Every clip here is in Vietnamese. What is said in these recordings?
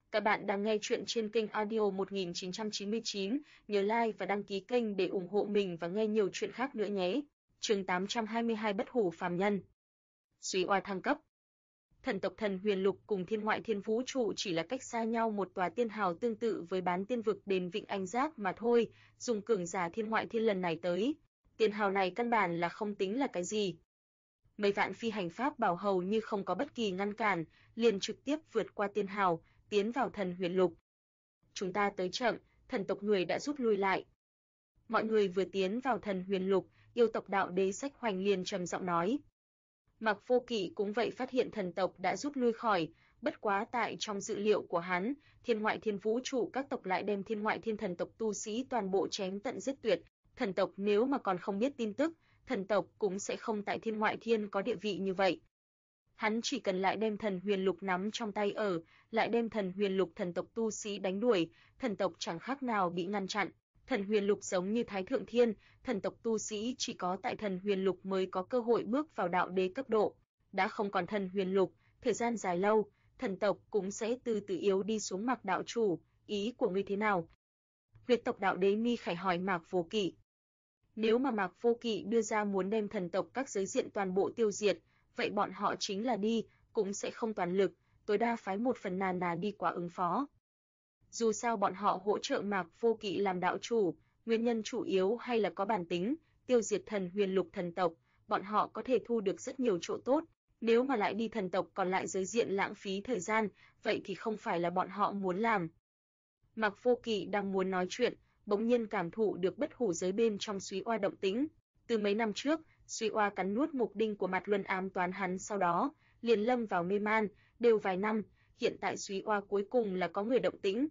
Các bạn đang nghe chuyện trên kênh Audio 1999, nhớ like và đăng ký kênh để ủng hộ mình và nghe nhiều chuyện khác nữa nhé. Chương 822 Bất hủ phàm nhân. Súy oa thăng cấp. Thần tộc Thần Huyền Lục cùng Thiên Ngoại Thiên Vũ Trụ chỉ là cách xa nhau một tòa tiên hào tương tự với Bán Tiên Vực Đền Vịnh Anh Giác mà thôi, dùng cường giả Thiên Ngoại Thiên lần này tới, tiên hào này căn bản là không tính là cái gì. Mấy vạn phi hành pháp bảo hầu như không có bất kỳ ngăn cản, liền trực tiếp vượt qua tiên hào, tiến vào Thần Huyền Lục. Chúng ta tới chậm, thần tộc người đã rút lui lại. Mọi người vừa tiến vào Thần Huyền Lục, yêu tộc đạo đế Sách Hoành liền trầm giọng nói. Mạc Vô Kỵ cũng vậy phát hiện thần tộc đã rút lui khỏi, bất quá tại trong dự liệu của hắn, Thiên Ngoại Thiên Vũ Trụ các tộc lại đem Thiên Ngoại Thiên thần tộc tu sĩ toàn bộ chém tận giết tuyệt. Thần tộc nếu mà còn không biết tin tức, thần tộc cũng sẽ không tại Thiên Ngoại Thiên có địa vị như vậy. Hắn chỉ cần lại đem Thần Huyền Lục nắm trong tay lại đem Thần Huyền Lục thần tộc tu sĩ đánh đuổi, thần tộc chẳng khác nào bị ngăn chặn. Thần Huyền Lục giống như Thái Thượng Thiên, thần tộc tu sĩ chỉ có tại Thần Huyền Lục mới có cơ hội bước vào đạo đế cấp độ. Đã không còn Thần Huyền Lục, thời gian dài lâu, thần tộc cũng sẽ từ từ yếu đi xuống. Mạc đạo chủ, ý của ngươi thế nào? Huyết tộc đạo đế Mi Khải hỏi Mạc Vô Kỵ. Nếu mà Mạc Vô Kỵ đưa ra muốn đem thần tộc các giới diện toàn bộ tiêu diệt, vậy bọn họ chính là đi, cũng sẽ không toàn lực, tối đa phái một phần nà đi qua ứng phó. Dù sao bọn họ hỗ trợ Mạc Vô Kỵ làm đạo chủ, nguyên nhân chủ yếu hay là có bản tính, tiêu diệt Thần Huyền Lục thần tộc, bọn họ có thể thu được rất nhiều chỗ tốt. Nếu mà lại đi thần tộc còn lại giới diện lãng phí thời gian, vậy thì không phải là bọn họ muốn làm. Mạc Vô Kỵ đang muốn nói chuyện, bỗng nhiên cảm thụ được bất hủ giới bên trong Súy oa động tĩnh. Từ mấy năm trước, Súy oa cắn nuốt mục đinh của Mạt Luân ám toán hắn, sau đó liền lâm vào mê man, đều vài năm, hiện tại Súy oa cuối cùng là có người động tĩnh.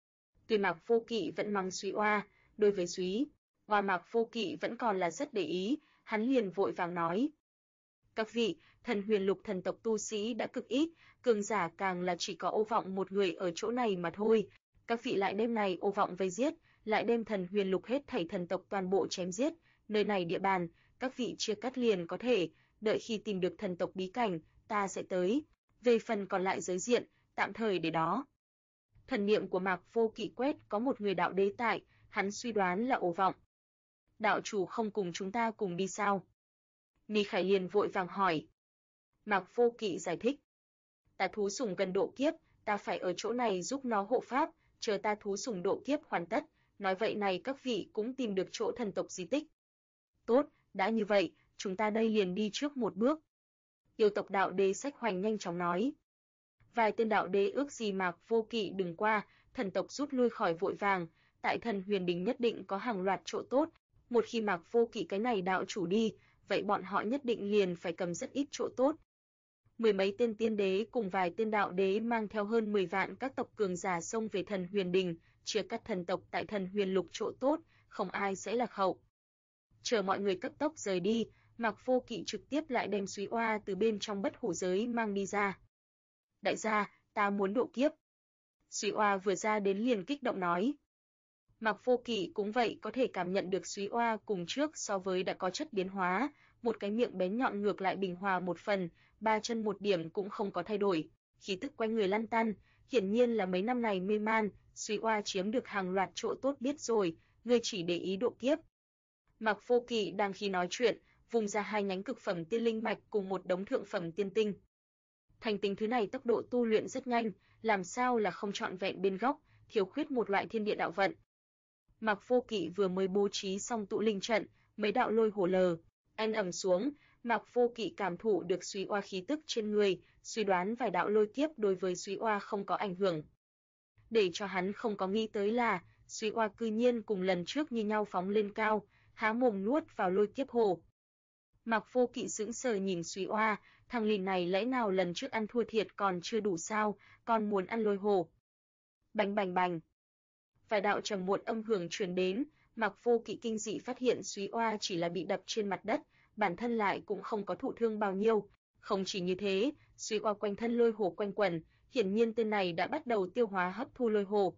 Tuy Mạc Vô Kỵ vẫn mắng Súy oa, đối với Súy oa Mạc Vô Kỵ vẫn còn là rất để ý, hắn liền vội vàng nói: các vị, Thần Huyền Lục thần tộc tu sĩ đã cực ít, cường giả càng là chỉ có Ô Vọng một người ở chỗ này mà thôi. Các vị lại đêm này Ô Vọng vây giết, lại đem Thần Huyền Lục hết thảy thần tộc toàn bộ chém giết, nơi này địa bàn, các vị chia cắt liền có thể, đợi khi tìm được thần tộc bí cảnh, ta sẽ tới. Về phần còn lại giới diện, tạm thời để đó. Thần niệm của Mạc Vô Kỵ quét có một người đạo đế tại, hắn suy đoán là Ô Vọng. Đạo chủ không cùng chúng ta cùng đi sao? Mi Khải liền vội vàng hỏi. Mạc Vô Kỵ giải thích. Ta thú sủng gần độ kiếp, ta phải ở chỗ này giúp nó hộ pháp, chờ ta thú sủng độ kiếp hoàn tất, nói vậy này các vị cũng tìm được chỗ thần tộc di tích. Tốt, đã như vậy, chúng ta đây liền đi trước một bước. Yêu tộc đạo đế Sách Hoành nhanh chóng nói. Vài tên đạo đế ước gì Mạc Vô Kỵ đừng qua, thần tộc rút lui khỏi vội vàng, tại Thần Huyền Đình nhất định có hàng loạt chỗ tốt, một khi Mạc Vô Kỵ cái này đạo chủ đi, vậy bọn họ nhất định liền phải cầm rất ít chỗ tốt. Mười mấy tên tiên đế cùng vài tên đạo đế mang theo hơn 10 vạn các tộc cường giả xông về Thần Huyền Đình, chia cắt thần tộc tại Thần Huyền Lục chỗ tốt, không ai sẽ lạc hậu. Chờ mọi người cấp tốc rời đi, Mạc Vô Kỵ trực tiếp lại đem Súy oa từ bên trong bất hủ giới mang đi ra. Đại gia, ta muốn độ kiếp. Súy oa vừa ra đến liền kích động nói. Mạc Vô Kỵ cũng vậy, có thể cảm nhận được Súy oa cùng trước so với đã có chất biến hóa, một cái miệng bén nhọn ngược lại bình hòa một phần, ba chân một điểm cũng không có thay đổi, khí tức quanh người lăn tăn, hiển nhiên là mấy năm này mê man, Súy oa chiếm được hàng loạt chỗ tốt. Biết rồi, ngươi chỉ để ý độ kiếp. Mạc Vô Kỵ đang khi nói chuyện, vùng ra hai nhánh cực phẩm tiên linh mạch cùng một đống thượng phẩm tiên tinh. Thành tinh thứ này tốc độ tu luyện rất nhanh, làm sao là không trọn vẹn bên góc, thiếu khuyết một loại thiên địa đạo vận. Mạc Vô Kỵ vừa mới bố trí xong tụ linh trận, mấy đạo lôi hổ lờ ầm xuống, Mạc Vô Kỵ cảm thụ được Súy oa khí tức trên người, suy đoán vài đạo lôi kiếp đối với Súy oa không có ảnh hưởng. Để cho hắn không có nghĩ tới là, Súy oa cư nhiên cùng lần trước như nhau phóng lên cao, há mồm nuốt vào lôi kiếp hổ. Mạc Vô Kỵ sững sờ nhìn Súy oa, thằng lìn này lẽ nào lần trước ăn thua thiệt còn chưa đủ sao, còn muốn ăn lôi hổ. Bành bành bành. Vài đạo trầm muộn âm hưởng truyền đến, Mạc Vô Kỵ kinh dị phát hiện Súy oa chỉ là bị đập trên mặt đất, bản thân lại cũng không có thụ thương bao nhiêu. Không chỉ như thế, Súy oa quanh thân lôi hổ quanh quẩn, hiển nhiên tên này đã bắt đầu tiêu hóa hấp thu lôi hổ.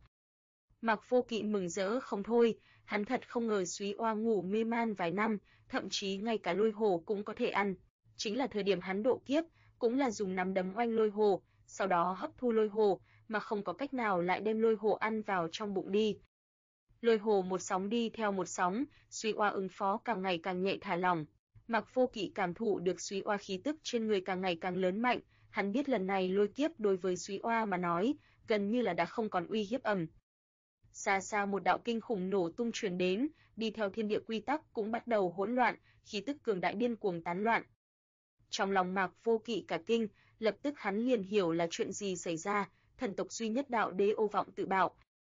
Mạc Vô Kỵ mừng rỡ không thôi, hắn thật không ngờ Súy oa ngủ mê man vài năm, thậm chí ngay cả lôi hổ cũng có thể ăn. Chính là thời điểm hắn độ kiếp, cũng là dùng nắm đấm oanh lôi hổ, sau đó hấp thu lôi hổ, mà không có cách nào lại đem Lôi Hồ ăn vào trong bụng đi. Lôi Hồ một sóng đi theo một sóng, Súy Oa ứng phó càng ngày càng nhẹ thả lỏng. Mạc Vô Kỵ cảm thụ được Súy Oa khí tức trên người càng ngày càng lớn mạnh, hắn biết lần này lôi kiếp đối với Súy Oa mà nói, gần như là đã không còn uy hiếp ầm. Xa xa một đạo kinh khủng nổ tung truyền đến, đi theo thiên địa quy tắc cũng bắt đầu hỗn loạn, khí tức cường đại điên cuồng tán loạn. Trong lòng Mạc Vô Kỵ cả kinh, lập tức hắn liền hiểu là chuyện gì xảy ra, thần tộc duy nhất đạo đế Ô Vọng tự bạo.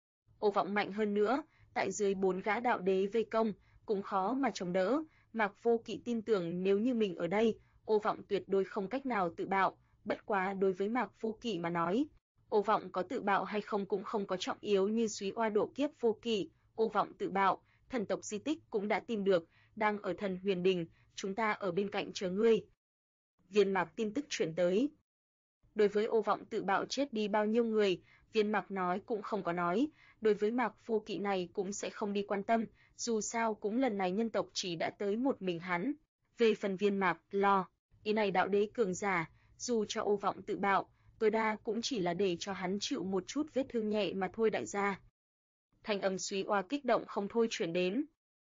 Ô Vọng mạnh hơn nữa, tại dưới 4 gã đạo đế vây công, cũng khó mà chống đỡ, Mạc Vô Kỵ tin tưởng nếu như mình ở đây, Ô Vọng tuyệt đối không cách nào tự bạo, bất quá đối với Mạc Vô Kỵ mà nói, Ô Vọng có tự bạo hay không cũng không có trọng yếu như Súy Oa độ kiếp Vô Kỵ, Ô Vọng tự bạo, thần tộc di tích cũng đã tìm được, đang ở Thần Huyền Đình, chúng ta ở bên cạnh chờ ngươi. Viên Mạc tin tức chuyển tới. Đối với Ô Vọng tự bạo chết đi bao nhiêu người, Viên Mạc nói cũng không có nói, đối với Mạc Vô Kỵ này cũng sẽ không đi quan tâm, dù sao cũng lần này nhân tộc chỉ đã tới một mình hắn. Về phần Viên Mạc, lo, ý này đạo đế cường giả, dù cho Ô Vọng tự bạo, tối đa cũng chỉ là để cho hắn chịu một chút vết thương nhẹ mà thôi đại gia. Thanh âm Súy Oa kích động không thôi truyền đến.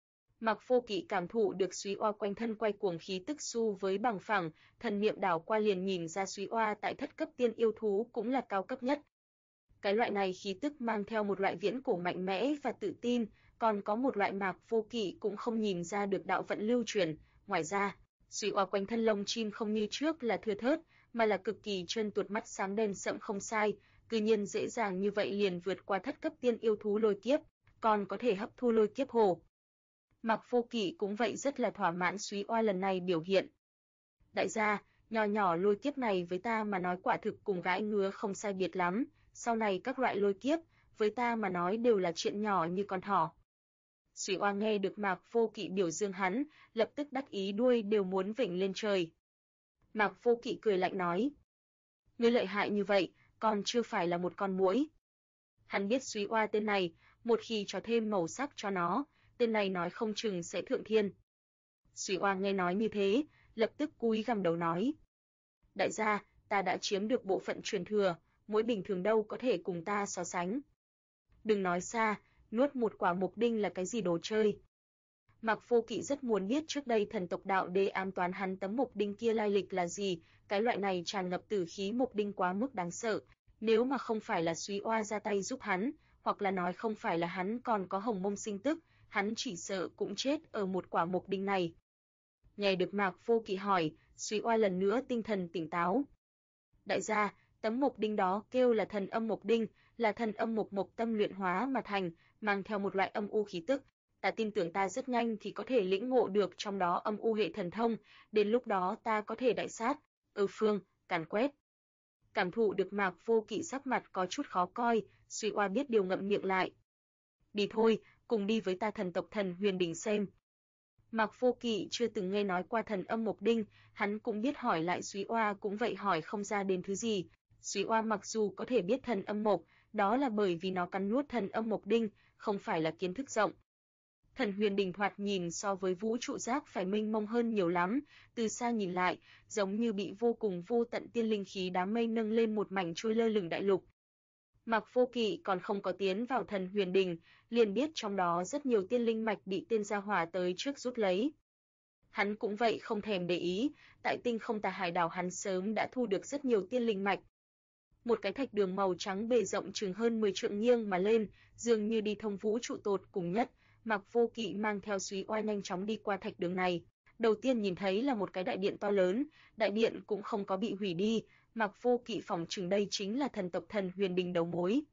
Mạc Vô Kỵ cảm thụ được Súy Oa quanh thân quay cuồng khí tức xu với bằng phẳng, thần niệm đảo qua liền nhìn ra Súy Oa tại thất cấp tiên yêu thú cũng là cao cấp nhất. Cái loại này khí tức mang theo một loại viễn cổ mạnh mẽ và tự tin, còn có một loại Mạc Vô Kỵ cũng không nhìn ra được đạo vận lưu truyền. Ngoài ra, Súy Oa quanh thân lông chim không như trước là thưa thớt, mà là cực kỳ trơn tuột, mắt sáng đen sẫm không sai, cư nhiên dễ dàng như vậy liền vượt qua thất cấp tiên yêu thú lôi kiếp, còn có thể hấp thu lôi kiếp hồ. Mạc Vô Kỵ cũng vậy rất là thỏa mãn Súy Oa lần này biểu hiện. Đại gia, nhỏ nhỏ lôi kiếp này với ta mà nói quả thực cùng gãi ngứa không sai biệt lắm, sau này các loại lôi kiếp, với ta mà nói đều là chuyện nhỏ như con thỏ. Súy Oa nghe được Mạc Vô Kỵ biểu dương hắn, lập tức đắc ý đuôi đều muốn vểnh lên trời. Mạc Vô Kỵ cười lạnh nói, ngươi lợi hại như vậy, còn chưa phải là một con muỗi. Hắn biết Súy Oa tên này, một khi cho thêm màu sắc cho nó, tên này nói không chừng sẽ thượng thiên. Súy Oa nghe nói như thế, lập tức cúi gằm đầu nói, đại gia, ta đã chiếm được bộ phận truyền thừa, muỗi bình thường đâu có thể cùng ta so sánh. Đừng nói xa, nuốt một quả mộc đinh là cái gì đồ chơi. Mạc Vô Kỵ rất muốn biết trước đây thần tộc đạo đế ám toán hắn tấm mộc đinh kia lai lịch là gì, cái loại này tràn ngập tử khí mộc đinh quá mức đáng sợ, nếu mà không phải là Súy Oa ra tay giúp hắn, hoặc là nói không phải là hắn còn có Hồng Mông sinh tức, hắn chỉ sợ cũng chết ở một quả mộc đinh này. Nghe được Mạc Vô Kỵ hỏi, Súy Oa lần nữa tinh thần tỉnh táo. Đại gia, tấm mộc đinh đó kêu là thần âm mộc đinh, là thần âm mộc mộc tâm luyện hóa mà thành, mang theo một loại âm u khí tức. Ta tin tưởng ta rất nhanh thì có thể lĩnh ngộ được trong đó âm u hệ thần thông, đến lúc đó ta có thể đại sát, phương, càn quét. Cảm thụ được Mạc Vô Kỵ sắc mặt có chút khó coi, Súy Oa biết điều ngậm miệng lại. Đi thôi, cùng đi với ta thần tộc Thần Huyền Đình xem. Mạc Vô Kỵ chưa từng nghe nói qua thần âm mộc đinh, hắn cũng biết hỏi lại Súy Oa cũng vậy hỏi không ra đến thứ gì. Súy Oa mặc dù có thể biết thần âm mộc, đó là bởi vì nó cắn nuốt thần âm mộc đinh, không phải là kiến thức rộng. Thần Huyền Đình thoạt nhìn so với vũ trụ giác phải mênh mông hơn nhiều lắm, từ xa nhìn lại, giống như bị vô cùng vô tận tiên linh khí đám mây nâng lên một mảnh trôi lơ lửng đại lục. Mạc Vô Kỵ còn không có tiến vào Thần Huyền Đình, liền biết trong đó rất nhiều tiên linh mạch bị tên gia hỏa tới trước rút lấy. Hắn cũng vậy không thèm để ý, tại Tinh Không Tà Hải đảo hắn sớm đã thu được rất nhiều tiên linh mạch. Một cái thạch đường màu trắng bề rộng chừng hơn 10 trượng nghiêng mà lên, dường như đi thông vũ trụ tột cùng nhất. Mạc Vô Kỵ mang theo Súy Oa nhanh chóng đi qua thạch đường này. Đầu tiên nhìn thấy là một cái đại điện to lớn, đại điện cũng không có bị hủy đi, Mạc Vô Kỵ phỏng chừng đây chính là thần tộc Thần Huyền Đình đầu mối.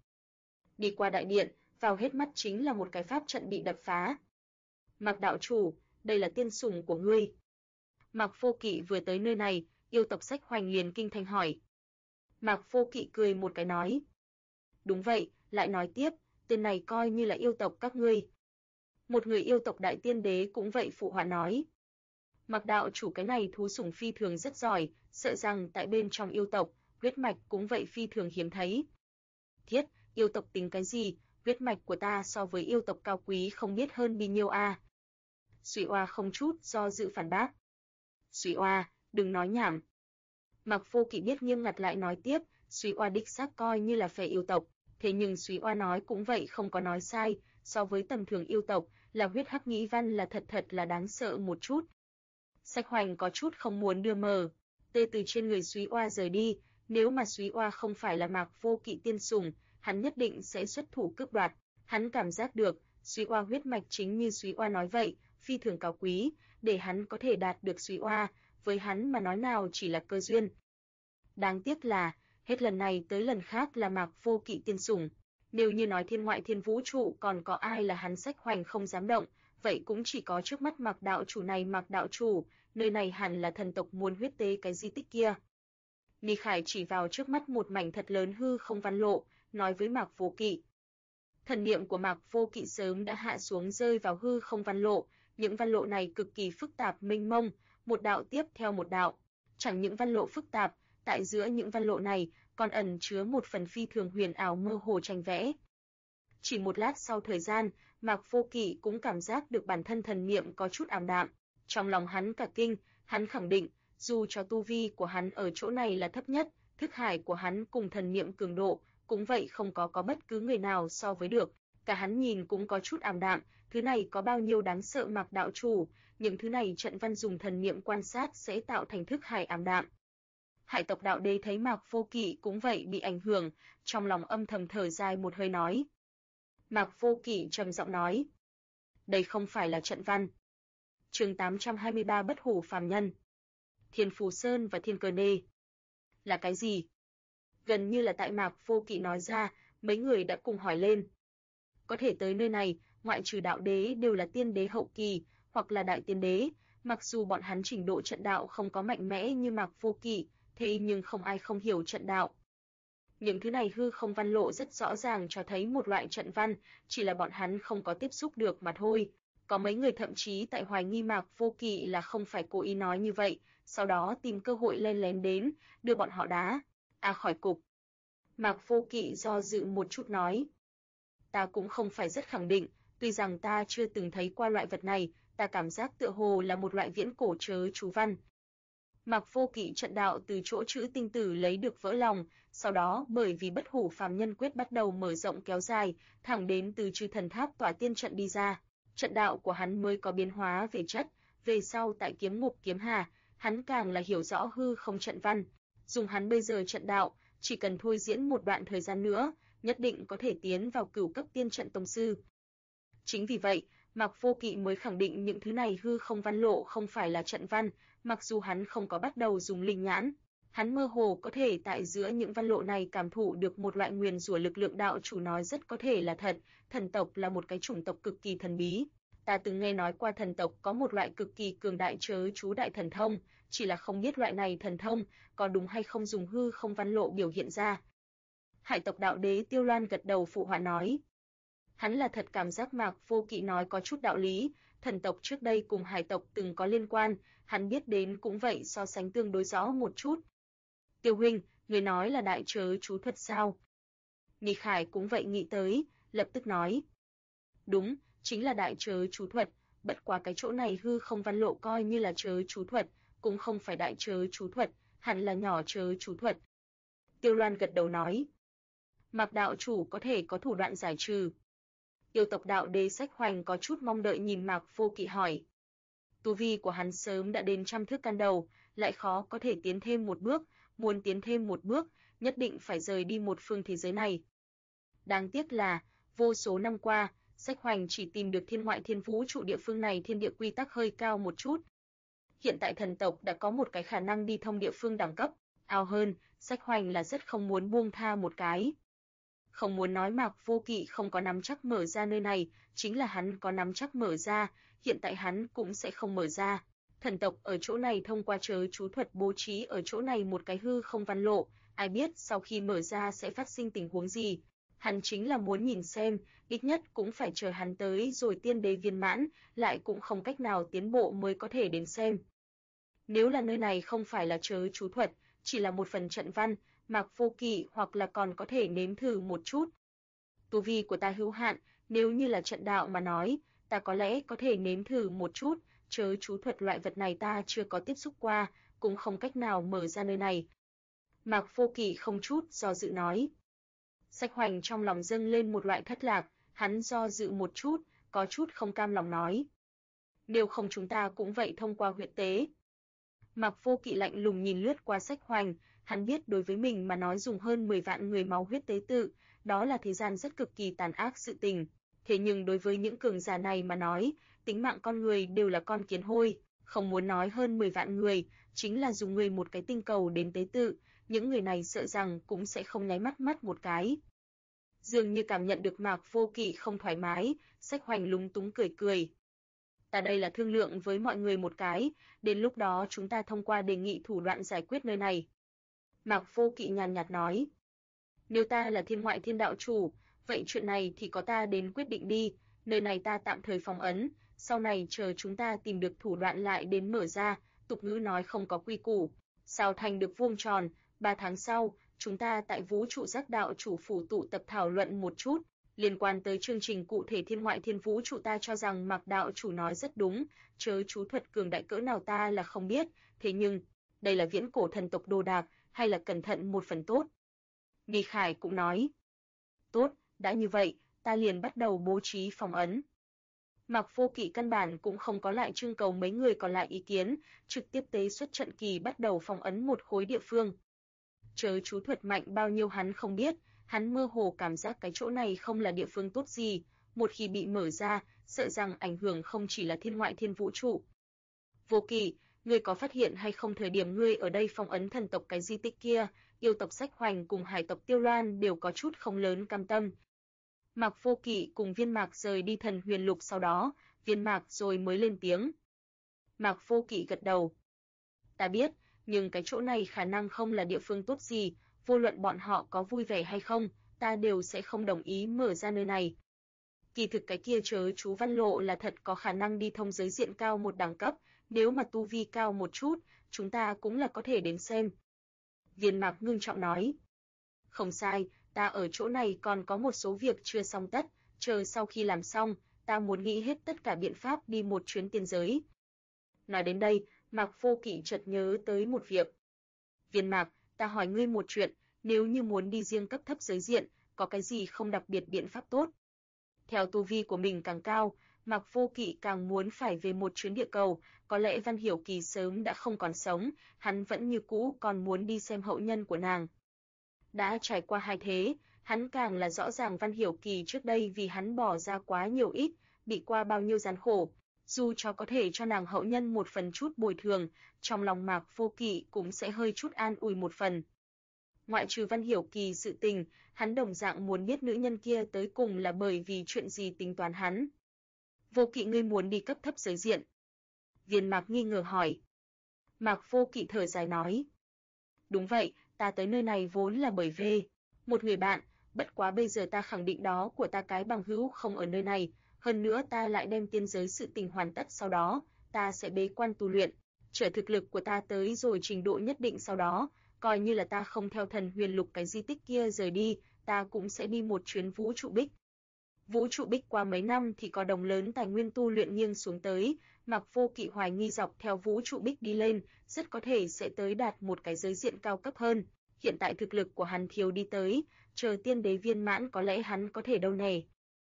Đi qua đại điện, vào hết mắt chính là một cái pháp trận bị đập phá. Mạc đạo chủ, đây là tiên sủng của ngươi. Mạc Vô Kỵ vừa tới nơi này, yêu tộc Sách Hoành liền kinh thành hỏi. Mạc Vô Kỵ cười một cái nói. Đúng vậy, lại nói tiếp, tên này coi như là yêu tộc các ngươi. Một người yêu tộc đại tiên đế cũng vậy phụ họa nói. Mạc đạo chủ cái này thú sủng phi thường rất giỏi, sợ rằng tại bên trong yêu tộc, huyết mạch cũng vậy phi thường hiếm thấy. Thiết, yêu tộc tính cái gì, huyết mạch của ta so với yêu tộc cao quý không biết hơn bao nhiêu a. Súy Oa không chút do dự phản bác. Súy Oa, đừng nói nhảm. Mạc Vô Kỵ biết nghiêm ngặt lại nói tiếp, Súy Oa đích xác coi như là phệ yêu tộc, thế nhưng Súy Oa nói cũng vậy không có nói sai, so với tầm thường yêu tộc, là huyết hắc nhĩ văn là thật là đáng sợ một chút. Sách Hoành có chút không muốn đưa mờ, tê từ trên người Súy Oa rời đi, nếu mà Súy Oa không phải là Mạc Vô Kỵ tiên sủng, hắn nhất định sẽ xuất thủ cướp đoạt. Hắn cảm giác được, Súy Oa huyết mạch chính như Súy Oa nói vậy, phi thường cao quý, để hắn có thể đạt được Súy Oa, với hắn mà nói nào chỉ là cơ duyên. Đáng tiếc là, hết lần này tới lần khác là Mạc Vô Kỵ tiên sủng. Nếu như nói thiên ngoại thiên vũ trụ còn có ai là hắn Sách Hoành không dám động, vậy cũng chỉ có trước mắt Mạc đạo chủ này. Mạc đạo chủ, nơi này hẳn là thần tộc muốn huyết tế cái di tích kia. Ni Khải chỉ vào trước mắt một mảnh thật lớn hư không văn lộ, nói với Mạc Vô Kỵ. Thần niệm của Mạc Vô Kỵ sớm đã hạ xuống rơi vào hư không văn lộ, những văn lộ này cực kỳ phức tạp mênh mông, một đạo tiếp theo một đạo. Chẳng những văn lộ phức tạp, tại giữa những văn lộ này còn ẩn chứa một phần phi thường huyền ảo mơ hồ tranh vẽ. Chỉ một lát sau thời gian, Mạc Vô Kỵ cũng cảm giác được bản thân thần niệm có chút ảm đạm. Trong lòng hắn cả kinh, hắn khẳng định, dù cho tu vi của hắn ở chỗ này là thấp nhất, thức hải của hắn cùng thần niệm cường độ, cũng vậy không có bất cứ người nào so với được. Cả hắn nhìn cũng có chút ảm đạm, thứ này có bao nhiêu đáng sợ Mạc đạo chủ, những thứ này trận văn dùng thần niệm quan sát sẽ tạo thành thức hải ảm đạm. Hải tộc đạo đế thấy Mạc Vô Kỵ cũng vậy bị ảnh hưởng, trong lòng âm thầm thở dài một hơi nói. Mạc Vô Kỵ trầm giọng nói, đây không phải là trận văn. Chương 823 Bất hủ phàm nhân. Thiên Phù Sơn và Thiên Cơ Nê. Là cái gì? Gần như là tại Mạc Vô Kỵ nói ra, mấy người đã cùng hỏi lên. Có thể tới nơi này, ngoại trừ đạo đế đều là tiên đế hậu kỳ, hoặc là đại tiên đế, mặc dù bọn hắn trình độ trận đạo không có mạnh mẽ như Mạc Vô Kỵ, thế nhưng không ai không hiểu trận đạo. Những thứ này hư không văn lộ rất rõ ràng cho thấy một loại trận văn, chỉ là bọn hắn không có tiếp xúc được mà thôi. Có mấy người thậm chí tại hoài nghi Mạc Vô Kỵ là không phải cố ý nói như vậy, sau đó tìm cơ hội len lén đến, đưa bọn họ đá khỏi cục. Mạc Vô Kỵ do dự một chút nói, ta cũng không phải rất khẳng định, tuy rằng ta chưa từng thấy qua loại vật này, ta cảm giác tựa hồ là một loại viễn cổ chớ chú văn. Mạc Vô Kỵ trận đạo từ chỗ chữ tinh tử lấy được vỡ lòng, sau đó bởi vì bất hủ phàm nhân quyết bắt đầu mở rộng kéo dài, thẳng đến từ chư thần tháp tỏa tiên trận đi ra. Trận đạo của hắn mới có biến hóa về chất, về sau tại kiếm ngục kiếm hà, hắn càng là hiểu rõ hư không trận văn. Dùng hắn bây giờ trận đạo, chỉ cần thôi diễn một đoạn thời gian nữa, nhất định có thể tiến vào cửu cấp tiên trận tông sư. Chính vì vậy, Mạc Vô Kỵ mới khẳng định những thứ này hư không văn lộ không phải là trận văn, mặc dù hắn không có bắt đầu dùng linh nhãn. Hắn mơ hồ có thể tại giữa những văn lộ này cảm thụ được một loại nguyền rủa lực lượng đạo chủ nói rất có thể là thật, thần tộc là một cái chủng tộc cực kỳ thần bí. Ta từng nghe nói qua thần tộc có một loại cực kỳ cường đại chớ chú đại thần thông, chỉ là không biết loại này thần thông có đúng hay không dùng hư không văn lộ biểu hiện ra. Hải tộc đạo đế Tiêu Loan gật đầu phụ họa nói. Hắn là thật cảm giác Mạc Vô Kỵ nói có chút đạo lý, thần tộc trước đây cùng hải tộc từng có liên quan, hắn biết đến cũng vậy so sánh tương đối rõ một chút. Tiêu huynh, người nói là đại chớ chú thuật sao? Ni Khải cũng vậy nghĩ tới, lập tức nói. Đúng, chính là đại chớ chú thuật, bất quá cái chỗ này hư không văn lộ coi như là chớ chú thuật, cũng không phải đại chớ chú thuật, hẳn là nhỏ chớ chú thuật. Tiêu Loan gật đầu nói. Mạc đạo chủ có thể có thủ đoạn giải trừ. Yêu tộc đạo đế Sách Hoành có chút mong đợi nhìn Mạc Vô Kỵ hỏi. Tu vi của hắn sớm đã đến trăm thước can đầu, lại khó có thể tiến thêm một bước, muốn tiến thêm một bước, nhất định phải rời đi một phương thế giới này. Đáng tiếc là, vô số năm qua, Sách Hoành chỉ tìm được thiên ngoại thiên vũ trụ địa phương này thiên địa quy tắc hơi cao một chút. Hiện tại thần tộc đã có một cái khả năng đi thông địa phương đẳng cấp, ao hơn, Sách Hoành là rất không muốn buông tha một cái. Không muốn nói Mạc Vô Kỵ không có nắm chắc mở ra nơi này, chính là hắn có nắm chắc mở ra, hiện tại hắn cũng sẽ không mở ra. Thần tộc ở chỗ này thông qua chớ chú thuật bố trí ở chỗ này một cái hư không văn lộ, ai biết sau khi mở ra sẽ phát sinh tình huống gì. Hắn chính là muốn nhìn xem, ít nhất cũng phải chờ hắn tới rồi tiên đế viên mãn, lại cũng không cách nào tiến bộ mới có thể đến xem. Nếu là nơi này không phải là chớ chú thuật, chỉ là một phần trận văn, Mạc Vô Kỵ hoặc là còn có thể nếm thử một chút. Tu vi của ta hữu hạn, nếu như là trận đạo mà nói, ta có lẽ có thể nếm thử một chút, chớ chú thuật loại vật này ta chưa có tiếp xúc qua, cũng không cách nào mở ra nơi này. Mạc Vô Kỵ không chút do dự nói. Sách Hoành trong lòng dâng lên một loại thất lạc, hắn do dự một chút, có chút không cam lòng nói. Nếu không chúng ta cũng vậy thông qua huyết tế. Mạc Vô Kỵ lạnh lùng nhìn lướt qua Sách Hoành, hắn biết đối với mình mà nói dùng hơn 10 vạn người máu huyết tế tự, đó là thế gian rất cực kỳ tàn ác sự tình. Thế nhưng đối với những cường giả này mà nói, tính mạng con người đều là con kiến hôi, không muốn nói hơn 10 vạn người, chính là dùng người một cái tinh cầu đến tế tự, những người này sợ rằng cũng sẽ không nháy mắt một cái. Dường như cảm nhận được Mạc Vô Kỵ không thoải mái, Sách Hoành lúng túng cười cười. Ta đây là thương lượng với mọi người một cái, đến lúc đó chúng ta thông qua đề nghị thủ đoạn giải quyết nơi này. Mạc Vô Kỵ nhàn nhạt nói. Nếu ta là Thiên Ngoại Thiên đạo chủ, vậy chuyện này thì có ta đến quyết định đi, nơi này ta tạm thời phong ấn, sau này chờ chúng ta tìm được thủ đoạn lại đến mở ra, tục ngữ nói không có quy củ, sao thành được vuông tròn, 3 tháng sau, chúng ta tại Vũ trụ Giác đạo chủ phủ tụ tập thảo luận một chút. Liên quan tới chương trình cụ thể Thiên Ngoại Thiên Vũ trụ ta cho rằng Mạc đạo chủ nói rất đúng, chớ chú thuật cường đại cỡ nào ta là không biết, thế nhưng, đây là viễn cổ thần tộc đồ đạc, hay là cẩn thận một phần tốt. Nghi Khải cũng nói. Tốt, đã như vậy, ta liền bắt đầu bố trí phòng ấn. Mạc Vô Kỵ căn bản cũng không có lại trưng cầu mấy người còn lại ý kiến, trực tiếp tế xuất trận kỳ bắt đầu phòng ấn một khối địa phương. Chớ chú thuật mạnh bao nhiêu hắn không biết, hắn mơ hồ cảm giác cái chỗ này không là địa phương tốt gì, một khi bị mở ra, sợ rằng ảnh hưởng không chỉ là Thiên Ngoại Thiên vũ trụ. Vô Kỵ, ngươi có phát hiện hay không thời điểm ngươi ở đây phong ấn thần tộc cái di tích kia, yêu tộc Sách Hoành cùng hải tộc Tiêu Loan đều có chút không lớn cam tâm. Mạc Vô Kỵ cùng Viên Mạc rời đi Thần Huyền Lục sau đó, Viên Mạc rồi mới lên tiếng. Mạc Vô Kỵ gật đầu. Ta biết, nhưng cái chỗ này khả năng không là địa phương tốt gì, vô luận bọn họ có vui vẻ hay không, ta đều sẽ không đồng ý mở ra nơi này. Kỳ thực cái kia chớ chú văn lộ là thật có khả năng đi thông giới diện cao một đẳng cấp, nếu mà tu vi cao một chút, chúng ta cũng là có thể đến xem. Viên Mạc ngưng trọng nói. Không sai, ta ở chỗ này còn có một số việc chưa xong tất, chờ sau khi làm xong, ta muốn nghĩ hết tất cả biện pháp đi một chuyến tiên giới. Nói đến đây, Mạc Vô Kỵ chợt nhớ tới một việc. Viên Mạc, ta hỏi ngươi một chuyện, nếu như muốn đi riêng cấp thấp giới diện, có cái gì không đặc biệt biện pháp tốt? Theo tu vi của mình càng cao, Mạc Vô Kỵ càng muốn phải về một chuyến địa cầu, có lẽ Văn Hiểu Kỳ sớm đã không còn sống, hắn vẫn như cũ còn muốn đi xem hậu nhân của nàng. Đã trải qua hai thế, hắn càng là rõ ràng Văn Hiểu Kỳ trước đây vì hắn bỏ ra quá nhiều ít, bị qua bao nhiêu gian khổ, dù cho có thể cho nàng hậu nhân một phần chút bồi thường, trong lòng Mạc Vô Kỵ cũng sẽ hơi chút an ủi một phần. Ngoại trừ Văn Hiểu Kỳ sự tình, hắn đồng dạng muốn biết nữ nhân kia tới cùng là bởi vì chuyện gì tính toán hắn. Vô Kỵ, ngươi muốn đi cấp thấp giới diện? Viên Mạc nghi ngờ hỏi. Mạc Vô Kỵ thở dài nói. Đúng vậy, ta tới nơi này vốn là bởi vì một người bạn, bất quá bây giờ ta khẳng định đó của ta cái bằng hữu không ở nơi này, hơn nữa ta lại đem tiên giới sự tình hoàn tất sau đó, ta sẽ bế quan tu luyện, chờ thực lực của ta tới rồi trình độ nhất định sau đó, coi như là ta không theo Thần Huyền Lục cái di tích kia rời đi, ta cũng sẽ đi một chuyến Vũ trụ Bích. Vũ trụ Bích qua mấy năm thì có đồng lớn tài nguyên tu luyện nghiêng xuống tới, Mạc Vô Kỵ hoài nghi dọc theo Vũ trụ Bích đi lên, rất có thể sẽ tới đạt một cái giới diện cao cấp hơn. Hiện tại thực lực của hắn thiếu đi tới, chờ tiên đế viên mãn có lẽ hắn có thể đâu nè.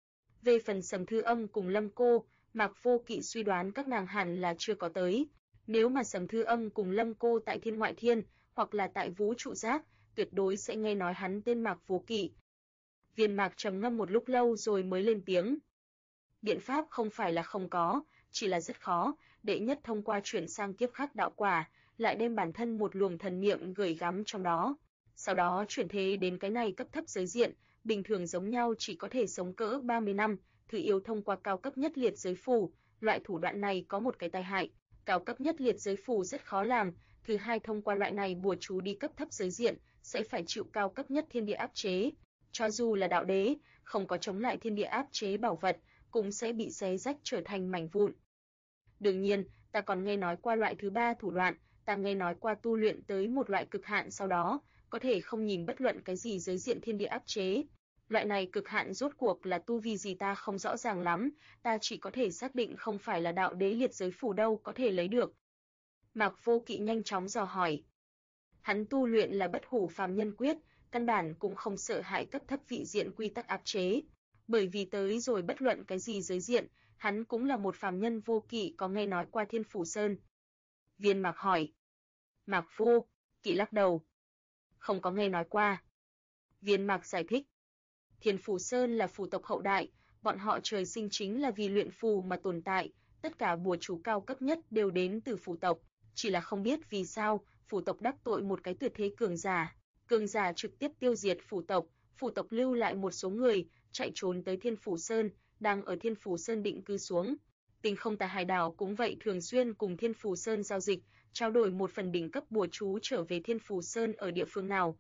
Về phần Sầm Thư Âm cùng Lâm Cô, Mạc Vô Kỵ suy đoán các nàng hẳn là chưa có tới. Nếu mà Sầm Thư Âm cùng Lâm Cô tại Thiên Ngoại Thiên, hoặc là tại Vũ trụ Giác, tuyệt đối sẽ nghe nói hắn tên Mạc Vô Kỵ. Viên Mạc trầm ngâm một lúc lâu rồi mới lên tiếng. Biện pháp không phải là không có, chỉ là rất khó, đệ nhất thông qua chuyển sang kiếp khắc đạo quả, lại đem bản thân một luồng thần niệm gửi gắm trong đó. Sau đó chuyển thế đến cái này cấp thấp giới diện, bình thường giống nhau chỉ có thể sống cỡ 30 năm, thứ yếu thông qua cao cấp nhất liệt giới phù, loại thủ đoạn này có một cái tai hại, cao cấp nhất liệt giới phù rất khó làm, thứ hai thông qua loại này bùa chú đi cấp thấp giới diện, sẽ phải chịu cao cấp nhất thiên địa áp chế. Cho dù là đạo đế, không có chống lại thiên địa áp chế bảo vật, cũng sẽ bị xé rách trở thành mảnh vụn. Đương nhiên, ta còn nghe nói qua loại thứ ba thủ đoạn, ta nghe nói qua tu luyện tới một loại cực hạn sau đó, có thể không nhìn bất luận cái gì giới diện thiên địa áp chế. Loại này cực hạn rốt cuộc là tu vi gì ta không rõ ràng lắm, ta chỉ có thể xác định không phải là đạo đế liệt giới phù đâu có thể lấy được. Mạc Vô Kỵ nhanh chóng dò hỏi. Hắn tu luyện là Bất Hủ Phàm Nhân Quyết, căn bản cũng không sợ hãi cấp thấp vị diện quy tắc áp chế, bởi vì tới rồi bất luận cái gì giới diện, hắn cũng là một phàm nhân vô kỵ. Có nghe nói qua Thiên Phủ Sơn? Viên Mạc hỏi. Mạc Vô Kỵ lắc đầu. Không có nghe nói qua. Viên Mạc giải thích. Thiên Phủ Sơn là phù tộc hậu đại, bọn họ trời sinh chính là vì luyện phù mà tồn tại, tất cả bùa chú cao cấp nhất đều đến từ phù tộc, chỉ là không biết vì sao, phù tộc đắc tội một cái tuyệt thế cường giả trực tiếp tiêu diệt phù tộc lưu lại một số người, chạy trốn tới Thiên Phủ Sơn, đang ở Thiên Phủ Sơn định cư xuống. Tinh Không Tà Hải Đảo cũng vậy, thường xuyên cùng Thiên Phủ Sơn giao dịch, trao đổi một phần đỉnh cấp bùa chú trở về Thiên Phủ Sơn ở địa phương nào.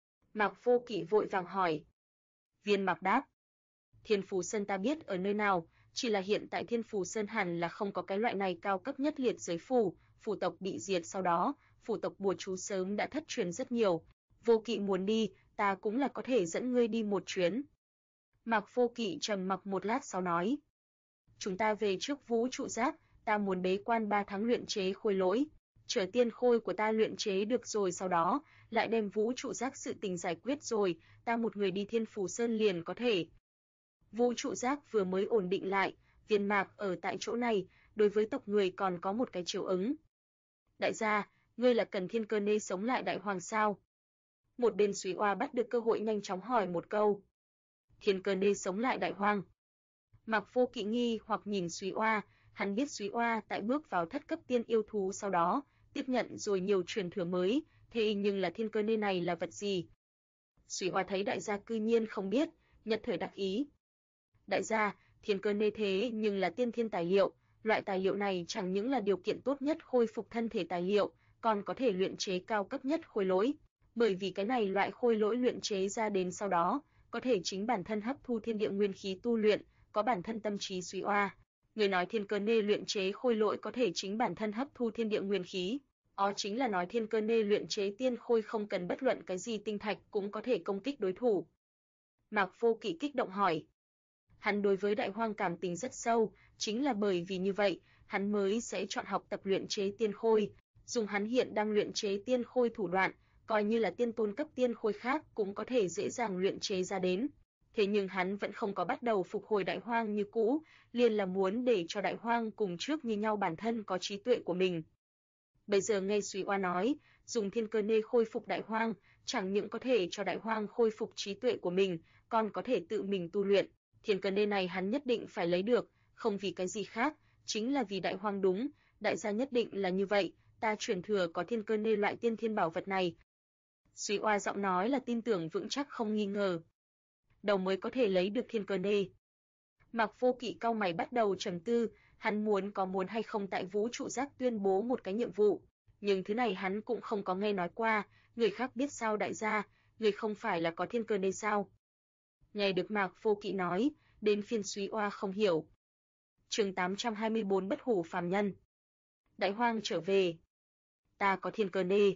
Mạc Vô Kỵ vội vàng hỏi. Viên Mạc đáp. Thiên Phủ Sơn ta biết ở nơi nào, chỉ là hiện tại Thiên Phủ Sơn hẳn là không có cái loại này cao cấp nhất liệt giới phù tộc bị diệt sau đó, phù tộc bùa chú sớm đã thất truyền rất nhiều. Vô Kỵ muốn đi, ta cũng là có thể dẫn ngươi đi một chuyến. Mạc Vô Kỵ trầm mặc một lát sau nói. Chúng ta về trước vũ trụ giác, ta muốn bế quan 3 tháng luyện chế khôi lỗi. Chờ tiên khôi của ta luyện chế được rồi sau đó, lại đem vũ trụ giác sự tình giải quyết rồi, ta một người đi Thiên Phủ Sơn liền có thể. Vũ trụ giác vừa mới ổn định lại, Viên Mạc ở tại chỗ này, đối với tộc người còn có một cái chiều ứng. Đại gia, ngươi là cần Thiên Cơ Nê sống lại đại hoàng sao? Một bên Súy Oa bắt được cơ hội nhanh chóng hỏi một câu. Thiên Cơ Nê sống lại đại hoàng. Mạc Vô Kỵ nghi hoặc nhìn Súy Oa, hắn biết Súy Oa tại bước vào thất cấp tiên yêu thú sau đó, tiếp nhận rồi nhiều truyền thừa mới, thế nhưng là Thiên Cơ Nê này là vật gì? Súy Oa thấy đại gia cư nhiên không biết, nhất thời đắc ý. Đại gia, Thiên Cơ Nê thế nhưng là tiên thiên tài liệu, loại tài liệu này chẳng những là điều kiện tốt nhất khôi phục thân thể tài liệu, còn có thể luyện chế cao cấp nhất khôi lỗi, bởi vì cái này loại khôi lỗi luyện chế ra đến sau đó, có thể chính bản thân hấp thu thiên địa nguyên khí tu luyện, có bản thân tâm trí. Súy Oa, người nói Thiên Cơ Nê luyện chế khôi lỗi có thể chính bản thân hấp thu thiên địa nguyên khí, đó chính là nói Thiên Cơ Nê luyện chế tiên khôi không cần bất luận cái gì tinh thạch cũng có thể công kích đối thủ. Mạc Vô Kỵ kích động hỏi. Hắn đối với đại hoang cảm tình rất sâu, chính là bởi vì như vậy, hắn mới sẽ chọn học tập luyện chế tiên khôi, dùng hắn hiện đang luyện chế tiên khôi thủ đoạn, coi như là tiên tôn cấp tiên khôi khác cũng có thể dễ dàng luyện chế ra đến. Thế nhưng hắn vẫn không có bắt đầu phục hồi đại hoang như cũ, liền là muốn để cho đại hoang cùng trước như nhau, bản thân có trí tuệ của mình. Bây giờ nghe Súy Oa nói, dùng Thiên Cơ Nê khôi phục đại hoang, chẳng những có thể cho đại hoang khôi phục trí tuệ của mình, còn có thể tự mình tu luyện. Thiên Cơ Nê này hắn nhất định phải lấy được, không vì cái gì khác, chính là vì đại hoang. Đúng, đại gia nhất định là như vậy, ta truyền thừa có Thiên Cơ Nê loại tiên thiên bảo vật này. Súy Oa giọng nói là tin tưởng vững chắc không nghi ngờ. Đầu mới có thể lấy được Thiên Cơ Nê. Mạc Vô Kỵ cau mày bắt đầu trầm tư, hắn muốn hay không tại vũ trụ giác tuyên bố một cái nhiệm vụ, nhưng thứ này hắn cũng không có nghe nói qua, người khác biết sao? Đại gia, người không phải là có Thiên Cơ Nê sao? Nghe được Mạc Vô Kỵ nói, đến phiên Súy Oa không hiểu. Chương 824 Bất Hủ Phàm Nhân. Đại hoang trở về. Ta có Thiên Cơ Nê.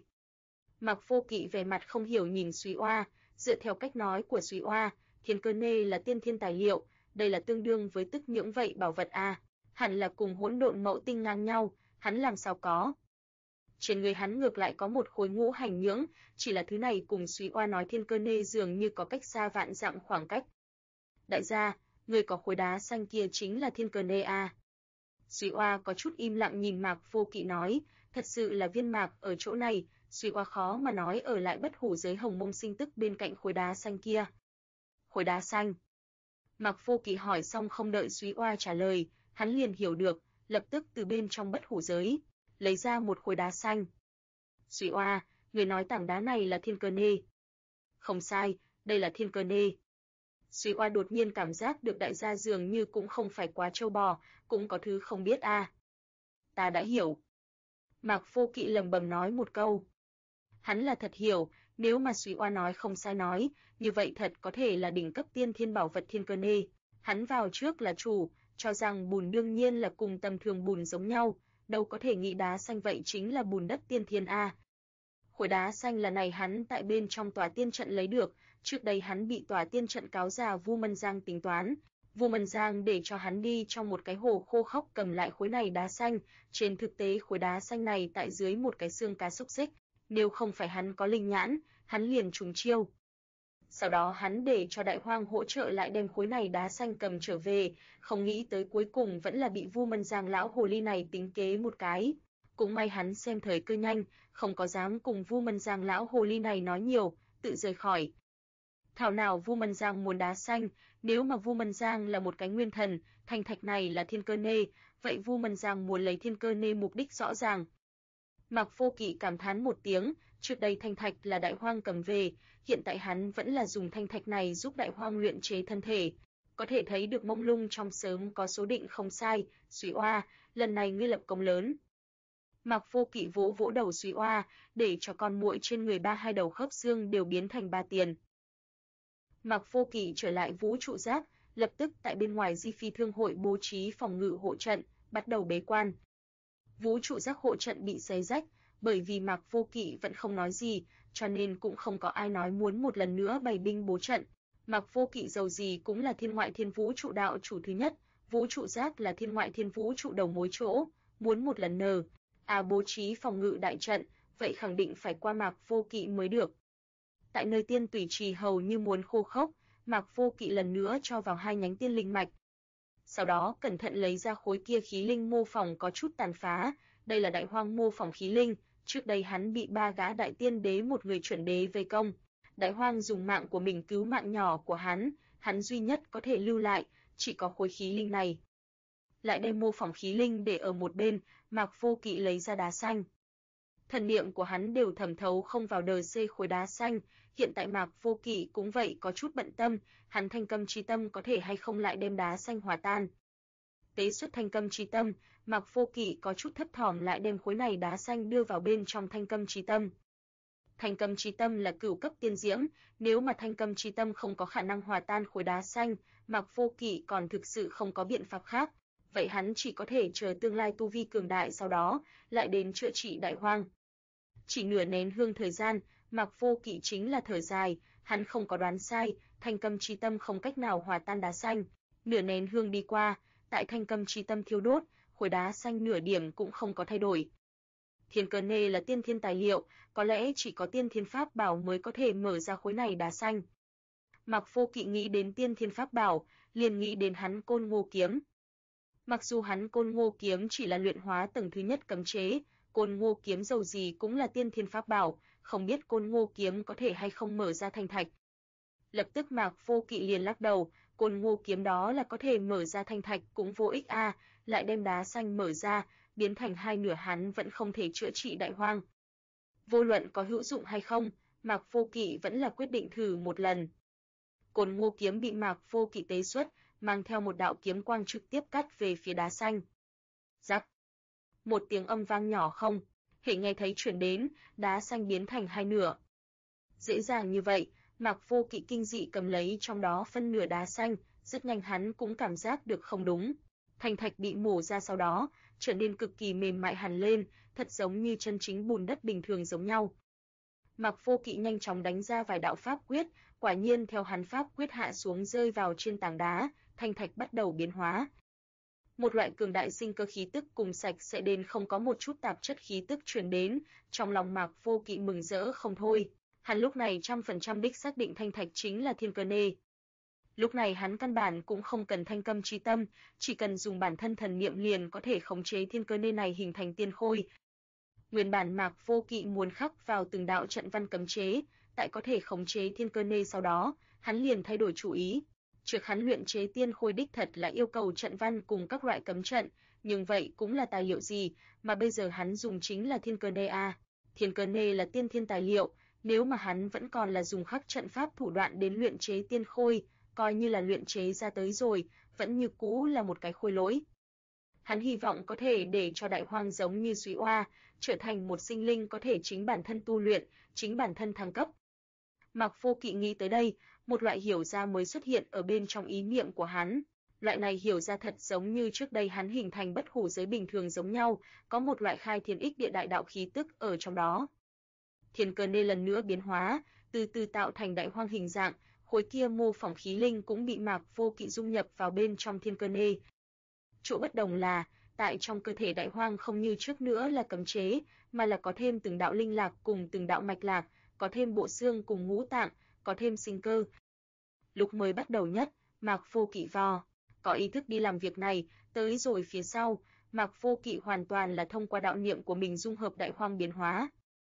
Mạc Vô Kỵ vẻ mặt không hiểu nhìn Súy Oa, dựa theo cách nói của Súy Oa, Thiên Cơ Nê là tiên thiên tài liệu, đây là tương đương với tức nhưỡng vậy bảo vật a, hẳn là cùng hỗn độn mậu tinh ngang nhau, hắn làm sao có? Trên người hắn ngược lại có một khối ngũ hành nhưỡng, chỉ là thứ này cùng Súy Oa nói Thiên Cơ Nê dường như có cách xa vạn dặm khoảng cách. Đại gia, người có khối đá xanh kia chính là Thiên Cơ Nê a. Súy Oa có chút im lặng nhìn Mạc Vô Kỵ nói, thật sự là Viên Mạc ở chỗ này, Súy Oa khó mà nói ở lại bất hủ giới Hồng Mông Sinh Tức bên cạnh khối đá xanh kia. Khối đá xanh? Mạc Vô Kỵ hỏi xong không đợi Súy Oa trả lời, hắn liền hiểu được, lập tức từ bên trong bất hủ giới lấy ra một khối đá xanh. Súy Oa, người nói tảng đá này là Thiên Cơ Nê? Không sai, đây là Thiên Cơ Nê. Súy Oa đột nhiên cảm giác được đại gia dường như cũng không phải quá trâu bò, cũng có thứ không biết a. Ta đã hiểu. Mạc Vô Kỵ lẩm bẩm nói một câu. Hắn là thật hiểu, nếu mà Súy Oa nói không sai nói, như vậy thật có thể là đỉnh cấp tiên thiên bảo vật Thiên Cơ Nê. Hắn vào trước là chủ, cho rằng bùn đương nhiên là cùng tầm thường bùn giống nhau, đâu có thể nghĩ đá xanh vậy chính là bùn đất tiên thiên a. Khối đá xanh là này hắn tại bên trong tòa tiên trận lấy được, trước đây hắn bị tòa tiên trận cáo già Vu Mân Giang tính toán, Vu Mân Giang để cho hắn đi trong một cái hồ khô khốc cầm lại khối này đá xanh, trên thực tế khối đá xanh này tại dưới một cái xương cá xúc xích, nếu không phải hắn có linh nhãn, hắn liền trúng chiêu. Sau đó hắn để cho Đại Hoang hỗ trợ lại đem khối này đá xanh cầm trở về, không nghĩ tới cuối cùng vẫn là bị Vu Mân Giang lão hồ ly này tính kế một cái. Cũng may hắn xem thời cơ nhanh, không có dám cùng Vu Mân Giang lão hồ ly này nói nhiều, tự rời khỏi. Thảo nào Vu Mân Giang muốn đá xanh, nếu mà Vu Mân Giang là một cái nguyên thần, thanh thạch này là thiên cơ nê, vậy Vu Mân Giang muốn lấy thiên cơ nê mục đích rõ ràng. Mạc Vô Kỵ cảm thán một tiếng, trước đây thanh thạch là Đại Hoang cầm về, hiện tại hắn vẫn là dùng thanh thạch này giúp Đại Hoang luyện chế thân thể. Có thể thấy được Mông Lung trong sớm có số định không sai, Súy Oa, lần này ngươi lập công lớn. Mạc Vô Kỵ vỗ vỗ đầu Súy Oa, để cho con muội trên người hai đầu khớp xương đều biến thành 3 tiền. Mạc Vô Kỵ trở lại vũ trụ giác, lập tức tại bên ngoài Di Phi Thương hội bố trí phòng ngự hộ trận, bắt đầu bế quan. Vũ trụ giác hộ trận bị xé rách, bởi vì Mạc Vô Kỵ vẫn không nói gì, cho nên cũng không có ai nói muốn một lần nữa bày binh bố trận. Mạc Vô Kỵ dầu gì cũng là thiên ngoại thiên vũ trụ đạo chủ thứ nhất, vũ trụ giác là thiên ngoại thiên vũ trụ đầu mối chỗ, muốn một lần bố trí phòng ngự đại trận, vậy khẳng định phải qua Mạc Vô Kỵ mới được. Tại nơi tiên tùy trì hầu như muốn khô khốc, Mạc Vô Kỵ lần nữa cho vào 2 nhánh tiên linh mạch. Sau đó cẩn thận lấy ra khối kia khí linh mô phỏng có chút tàn phá, đây là Đại Hoang mô phỏng khí linh, trước đây hắn bị 3 gã đại tiên đế một người chuẩn đế vây công. Đại Hoang dùng mạng của mình cứu mạng nhỏ của hắn duy nhất có thể lưu lại, chỉ có khối khí linh này. Lại đem mô phỏng khí linh để ở một bên, Mạc Vô Kỵ lấy ra đá xanh. Thần niệm của hắn đều thẩm thấu không vào đời C khối đá xanh, hiện tại Mạc Vô Kỵ cũng vậy có chút bận tâm, hắn thanh câm chi tâm có thể hay không lại đem đá xanh hòa tan. Tế xuất thanh câm chi tâm, Mạc Vô Kỵ có chút thấp thỏm lại đem khối này đá xanh đưa vào bên trong thanh câm chi tâm. Thanh câm chi tâm là cửu cấp tiên diễm, nếu mà thanh câm chi tâm không có khả năng hòa tan khối đá xanh, Mạc Vô Kỵ còn thực sự không có biện pháp khác, vậy hắn chỉ có thể chờ tương lai tu vi cường đại sau đó, lại đến chữa trị Đại Hoang. Chỉ nửa nén hương thời gian, Mạc Vô Kỵ chính là thở dài, hắn không có đoán sai, thanh câm chi tâm không cách nào hòa tan đá xanh. Nửa nén hương đi qua, tại thanh câm chi tâm thiêu đốt, khối đá xanh nửa điểm cũng không có thay đổi. Thiên cơ nê là tiên thiên tài liệu, có lẽ chỉ có tiên thiên pháp bảo mới có thể mở ra khối này đá xanh. Mạc Vô Kỵ nghĩ đến tiên thiên pháp bảo, liền nghĩ đến hắn Côn Ngô kiếm. Mặc dù hắn Côn Ngô kiếm chỉ là luyện hóa tầng thứ nhất cấm chế, Côn Ngô kiếm dầu gì cũng là tiên thiên pháp bảo, không biết Côn Ngô kiếm có thể hay không mở ra thanh thạch. Lập tức Mạc Vô Kỵ liền lắc đầu, Côn Ngô kiếm đó là có thể mở ra thanh thạch cũng vô ích lại đem đá xanh mở ra, biến thành 2 nửa hắn vẫn không thể chữa trị Đại Hoang. Vô luận có hữu dụng hay không, Mạc Vô Kỵ vẫn là quyết định thử một lần. Côn Ngô kiếm bị Mạc Vô Kỵ tế xuất, mang theo một đạo kiếm quang trực tiếp cắt về phía đá xanh. Rắc. Một tiếng âm vang nhỏ không, hễ nghe thấy truyền đến, đá xanh biến thành 2 nửa. Dễ dàng như vậy, Mạc Vô Kỵ kinh dị cầm lấy trong đó phân nửa đá xanh, rất nhanh hắn cũng cảm giác được không đúng. Thanh thạch bị mổ ra sau đó, trở nên cực kỳ mềm mại hẳn lên, thật giống như chân chính bùn đất bình thường giống nhau. Mạc Vô Kỵ nhanh chóng đánh ra vài đạo pháp quyết, quả nhiên theo hắn pháp quyết hạ xuống rơi vào trên tảng đá, thanh thạch bắt đầu biến hóa. Một loại cường đại sinh cơ khí tức cùng sạch sẽ đến không có một chút tạp chất khí tức truyền đến, trong lòng Mạc Vô Kỵ mừng rỡ không thôi. Hắn lúc này 100% đích xác định thanh thạch chính là thiên cơ nê. Lúc này hắn căn bản cũng không cần thanh câm chi tâm, chỉ cần dùng bản thân thần niệm liền có thể khống chế thiên cơ nê này hình thành tiên khôi. Nguyên bản Mạc Vô Kỵ muốn khắc vào từng đạo trận văn cấm chế, tại có thể khống chế thiên cơ nê sau đó, hắn liền thay đổi chủ ý. Trước hắn luyện chế tiên khôi đích thật là yêu cầu trận văn cùng các loại cấm trận, nhưng vậy cũng là tài liệu gì, mà bây giờ hắn dùng chính là thiên cơ nê Thiên cơ nê là tiên thiên tài liệu, nếu mà hắn vẫn còn là dùng khắc trận pháp thủ đoạn đến luyện chế tiên khôi, coi như là luyện chế ra tới rồi, vẫn như cũ là một cái khôi lỗi. Hắn hy vọng có thể để cho Đại Hoang giống như Súy Oa, trở thành một sinh linh có thể chính bản thân tu luyện, chính bản thân thăng cấp. Mạc Vô Kỵ nghĩ tới đây, một loại hiểu ra mới xuất hiện ở bên trong ý niệm của hắn. Loại này hiểu ra thật giống như trước đây hắn hình thành bất hủ giới bình thường giống nhau, có một loại khai thiên ích địa đại đạo khí tức ở trong đó. Thiên cơ nê lần nữa biến hóa, từ từ tạo thành Đại Hoang hình dạng, khối kia mô phỏng khí linh cũng bị Mạc Vô Kỵ dung nhập vào bên trong thiên cơ nê. Chỗ bất đồng là, tại trong cơ thể Đại Hoang không như trước nữa là cấm chế, mà là có thêm từng đạo linh lạc cùng từng đạo mạch lạc, có thêm bộ xương cùng ngũ tạng, có thêm sinh cơ. Lúc mới bắt đầu nhất, Mạc Vô Kỵ có ý thức đi làm việc này, tới rồi phía sau, Mạc Vô Kỵ hoàn toàn là thông qua đạo niệm của mình dung hợp Đại Hoang biến hóa.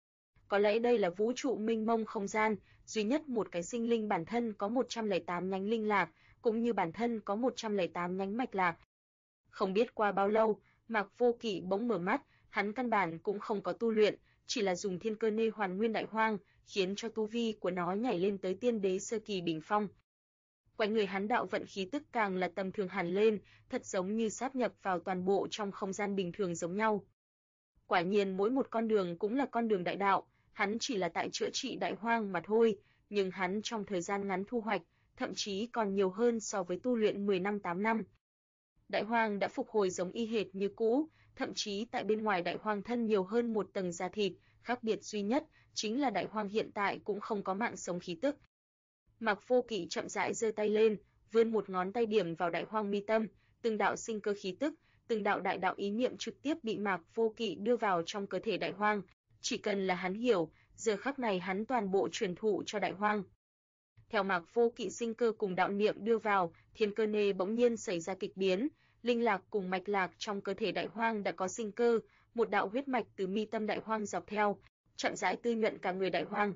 Có lẽ đây là vũ trụ mênh mông không gian, duy nhất một cái sinh linh bản thân có 108 nhánh linh lạc, cũng như bản thân có 108 nhánh mạch lạc. Không biết qua bao lâu, Mạc Vô Kỵ bỗng mở mắt, hắn căn bản cũng không có tu luyện, chỉ là dùng thiên cơ nê hoàn nguyên Đại Hoang, khiến cho tu vi của nó nhảy lên tới tiên đế sơ kỳ đỉnh phong. Quanh người hắn đạo vận khí tức càng là tầm thường hẳn lên, thật giống như sáp nhập vào toàn bộ trong không gian bình thường giống nhau. Quả nhiên mỗi một con đường cũng là con đường đại đạo, hắn chỉ là tại chữa trị Đại Hoang mà thôi, nhưng hắn trong thời gian ngắn thu hoạch, thậm chí còn nhiều hơn so với tu luyện 10 năm 8 năm. Đại Hoang đã phục hồi giống y hệt như cũ, thậm chí tại bên ngoài Đại Hoang thân nhiều hơn một tầng da thịt, khác biệt duy nhất chính là Đại Hoang hiện tại cũng không có mạng sống khí tức. Mạc Vô Kỵ chậm rãi giơ tay lên, vươn một ngón tay điểm vào Đại Hoang mi tâm, từng đạo sinh cơ khí tức, từng đạo đại đạo ý niệm trực tiếp bị Mạc Vô Kỵ đưa vào trong cơ thể Đại Hoang, chỉ cần là hắn hiểu, giờ khắc này hắn toàn bộ truyền thụ cho Đại Hoang. Theo Mạc Vô Kỵ sinh cơ cùng đạo niệm đưa vào, thiên cơ nê bỗng nhiên xảy ra kịch biến, linh lạc cùng mạch lạc trong cơ thể Đại Hoang đã có sinh cơ, một đạo huyết mạch từ mi tâm Đại Hoang dọc theo, chậm rãi tươi nhuận cả người Đại Hoang.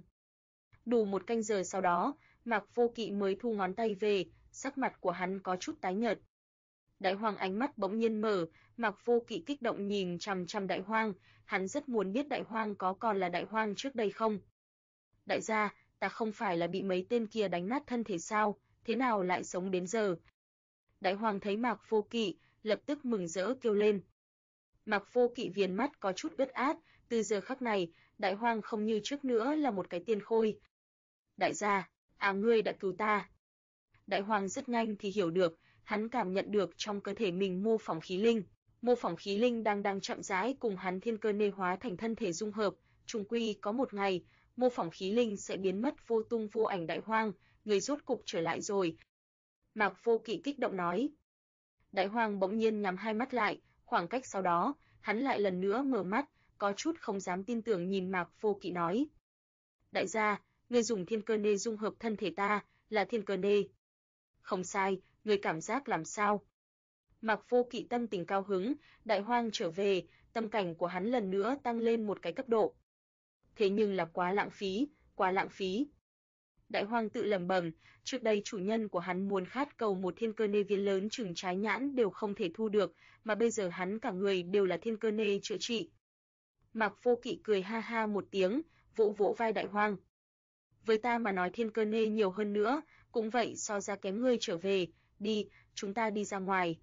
Đủ một canh giờ sau đó, Mạc Vô Kỵ mới thu ngón tay về, sắc mặt của hắn có chút tái nhợt. Đại Hoang ánh mắt bỗng nhiên mở, Mạc Vô Kỵ kích động nhìn chằm chằm Đại Hoang, hắn rất muốn biết Đại Hoang có còn là Đại Hoang trước đây không. Đại gia, ta không phải là bị mấy tên kia đánh nát thân thể sao, thế nào lại sống đến giờ? Đại Hoang thấy Mạc Vô Kỵ, lập tức mừng rỡ kêu lên. Mạc Vô Kỵ viền mắt có chút ướt át, từ giờ khắc này, Đại Hoang không như trước nữa là một cái tiên khôi. Đại gia, ngươi đã cứu ta. Đại Hoang rất nhanh thì hiểu được, hắn cảm nhận được trong cơ thể mình mô phỏng khí linh đang chậm rãi cùng hắn thiên cơ nê hóa thành thân thể dung hợp, chung quy có một ngày, mô phỏng khí linh sẽ biến mất vô tung vô ảnh. Đại Hoang, người rốt cục trở lại rồi. Mạc Vô Kỵ kích động nói. Đại Hoang bỗng nhiên nhắm hai mắt lại, khoảng cách sau đó, hắn lại lần nữa mở mắt, có chút không dám tin tưởng nhìn Mạc Vô Kỵ nói. Đại gia, ngươi dùng thiên cơ nê dung hợp thân thể ta, là thiên cơ nê. Không sai, ngươi cảm giác làm sao? Mạc Vô Kỵ tâm tình cao hứng, Đại Hoang trở về, tâm cảnh của hắn lần nữa tăng lên một cái cấp độ. Thế nhưng là quá lãng phí, quá lãng phí. Đại Hoang tự lẩm bẩm, trước đây chủ nhân của hắn muốn khát cầu một thiên cơ nê viên lớn chừng trái nhãn đều không thể thu được, mà bây giờ hắn cả người đều là thiên cơ nê chữa trị. Mạc Vô Kỵ cười ha ha một tiếng, vỗ vỗ vai Đại Hoang. Với ta mà nói thiên cơ nê nhiều hơn nữa, cũng vậy so ra kém ngươi trở về, đi, chúng ta đi ra ngoài.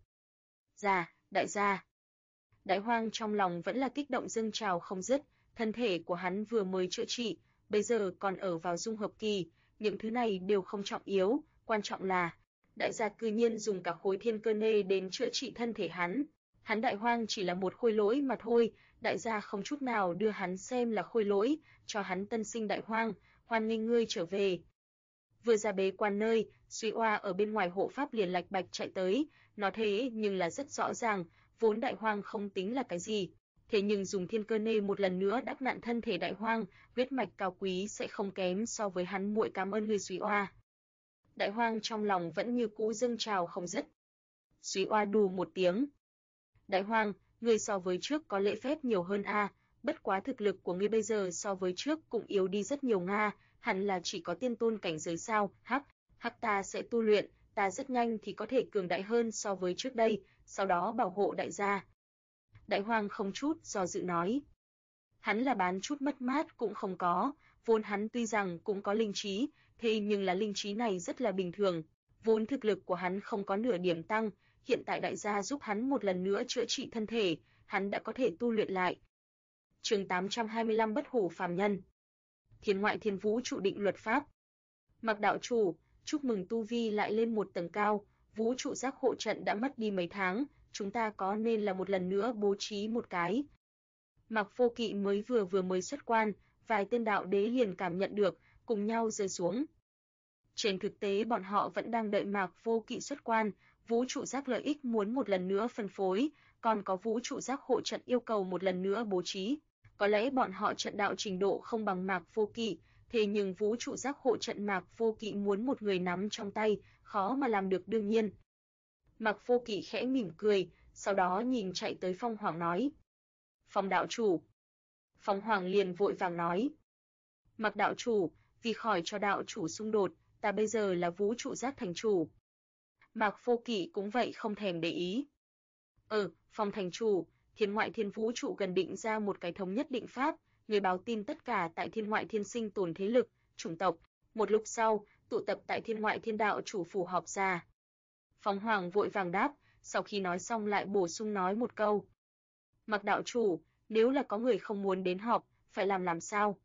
Dạ, đại gia. Đại Hoang trong lòng vẫn là kích động dâng trào không dứt, thân thể của hắn vừa mới chữa trị, bây giờ còn ở vào dung hợp kỳ, những thứ này đều không trọng yếu, quan trọng là đại gia cư nhiên dùng cả khối thiên cơ nê đến chữa trị thân thể hắn. Hắn Đại Hoang chỉ là một khôi lỗi mà thôi, đại gia không chút nào đưa hắn xem là khôi lỗi, cho hắn tân sinh Đại Hoang, hoan nghênh ngươi trở về. Vừa ra bế quan nơi, Suy Oa ở bên ngoài hộ pháp liền lạch bạch chạy tới, nó thế nhưng là rất rõ ràng, vốn Đại Hoang không tính là cái gì, thế nhưng dùng thiên cơ nê một lần nữa đắp nặn thân thể Đại Hoang, huyết mạch cao quý sẽ không kém so với hắn muội, cảm ơn ngươi Suy Oa. Đại Hoang trong lòng vẫn như cũ dâng trào không dứt. Suy Oa đù một tiếng. Đại Hoang, ngươi so với trước có lễ phép nhiều hơn bất quá thực lực của ngươi bây giờ so với trước cũng yếu đi rất nhiều hẳn là chỉ có tiên tôn cảnh giới sao? Hắc ta sẽ tu luyện, ta rất nhanh thì có thể cường đại hơn so với trước đây, sau đó bảo hộ đại gia. Đại Hoang không chút do dự nói. Hắn là bán chút mất mát cũng không có, vốn hắn tuy rằng cũng có linh trí, thế nhưng là linh trí này rất là bình thường, vốn thực lực của hắn không có nửa điểm tăng, hiện tại đại gia giúp hắn một lần nữa chữa trị thân thể, hắn đã có thể tu luyện lại. Chương 825 Bất hủ phàm nhân. Thiên ngoại thiên vũ trụ định luật pháp. Mạc đạo chủ, chúc mừng tu vi lại lên một tầng cao, vũ trụ giác hộ trận đã mất đi mấy tháng, chúng ta có nên là một lần nữa bố trí một cái. Mạc Vô Kỵ vừa mới xuất quan, vài tên đạo đế liền cảm nhận được, cùng nhau rơi xuống. Trên thực tế bọn họ vẫn đang đợi Mạc Vô Kỵ xuất quan, vũ trụ giác lợi ích muốn một lần nữa phân phối, còn có vũ trụ giác hộ trận yêu cầu một lần nữa bố trí. Có lẽ bọn họ trận đạo trình độ không bằng Mạc Vô Kỵ, thế nhưng vũ trụ giác hộ trận Mạc Vô Kỵ muốn một người nắm trong tay, khó mà làm được đương nhiên. Mạc Vô Kỵ khẽ mỉm cười, sau đó nhìn chạy tới Phong Hoàng nói. Phong đạo chủ. Phong Hoàng liền vội vàng nói. Mạc đạo chủ, vì khỏi cho đạo chủ xung đột, ta bây giờ là vũ trụ giác thành chủ. Mạc Vô Kỵ cũng vậy không thèm để ý. Phong thành chủ, thiên ngoại thiên vũ trụ gần định ra một cái thống nhất định pháp, người báo tin tất cả tại thiên ngoại thiên sinh tồn thế lực, chủng tộc. Một lúc sau, tụ tập tại thiên ngoại thiên đạo chủ phủ họp ra. Phong Hoàng vội vàng đáp, sau khi nói xong lại bổ sung nói một câu. Mạc đạo chủ, nếu là có người không muốn đến họp, phải làm sao?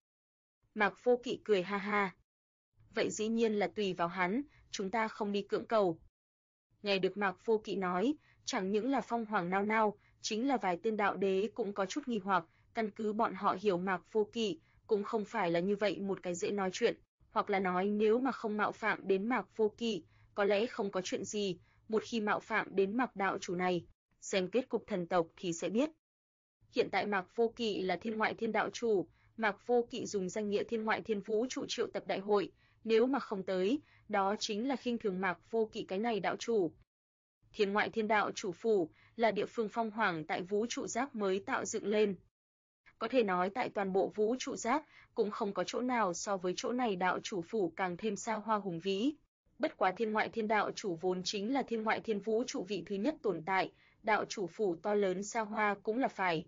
Mạc Vô Kỵ cười ha ha. Vậy dĩ nhiên là tùy vào hắn, chúng ta không đi cưỡng cầu. Nghe được Mạc Vô Kỵ nói, chẳng những là Phong Hoàng nao nao, chính là vài tên đạo đế cũng có chút nghi hoặc, căn cứ bọn họ hiểu Mạc Vô Kỵ, cũng không phải là như vậy một cái dễ nói chuyện, hoặc là nói nếu mà không mạo phạm đến Mạc Vô Kỵ, có lẽ không có chuyện gì, một khi mạo phạm đến Mạc đạo chủ này, xem kết cục thần tộc thì sẽ biết. Hiện tại Mạc Vô Kỵ là thiên ngoại thiên đạo chủ, Mạc Vô Kỵ dùng danh nghĩa thiên ngoại thiên vũ trụ triệu tập đại hội, nếu mà không tới, đó chính là khinh thường Mạc Vô Kỵ cái này đạo chủ. Thiên ngoại thiên đạo chủ phủ là địa phương Phong Hoàng tại vũ trụ giác mới tạo dựng lên. Có thể nói tại toàn bộ vũ trụ giác cũng không có chỗ nào so với chỗ này đạo chủ phủ càng thêm xa hoa hùng vĩ. Bất quá thiên ngoại thiên đạo chủ vốn chính là thiên ngoại thiên vũ trụ vị thứ nhất tồn tại, đạo chủ phủ to lớn xa hoa cũng là phải.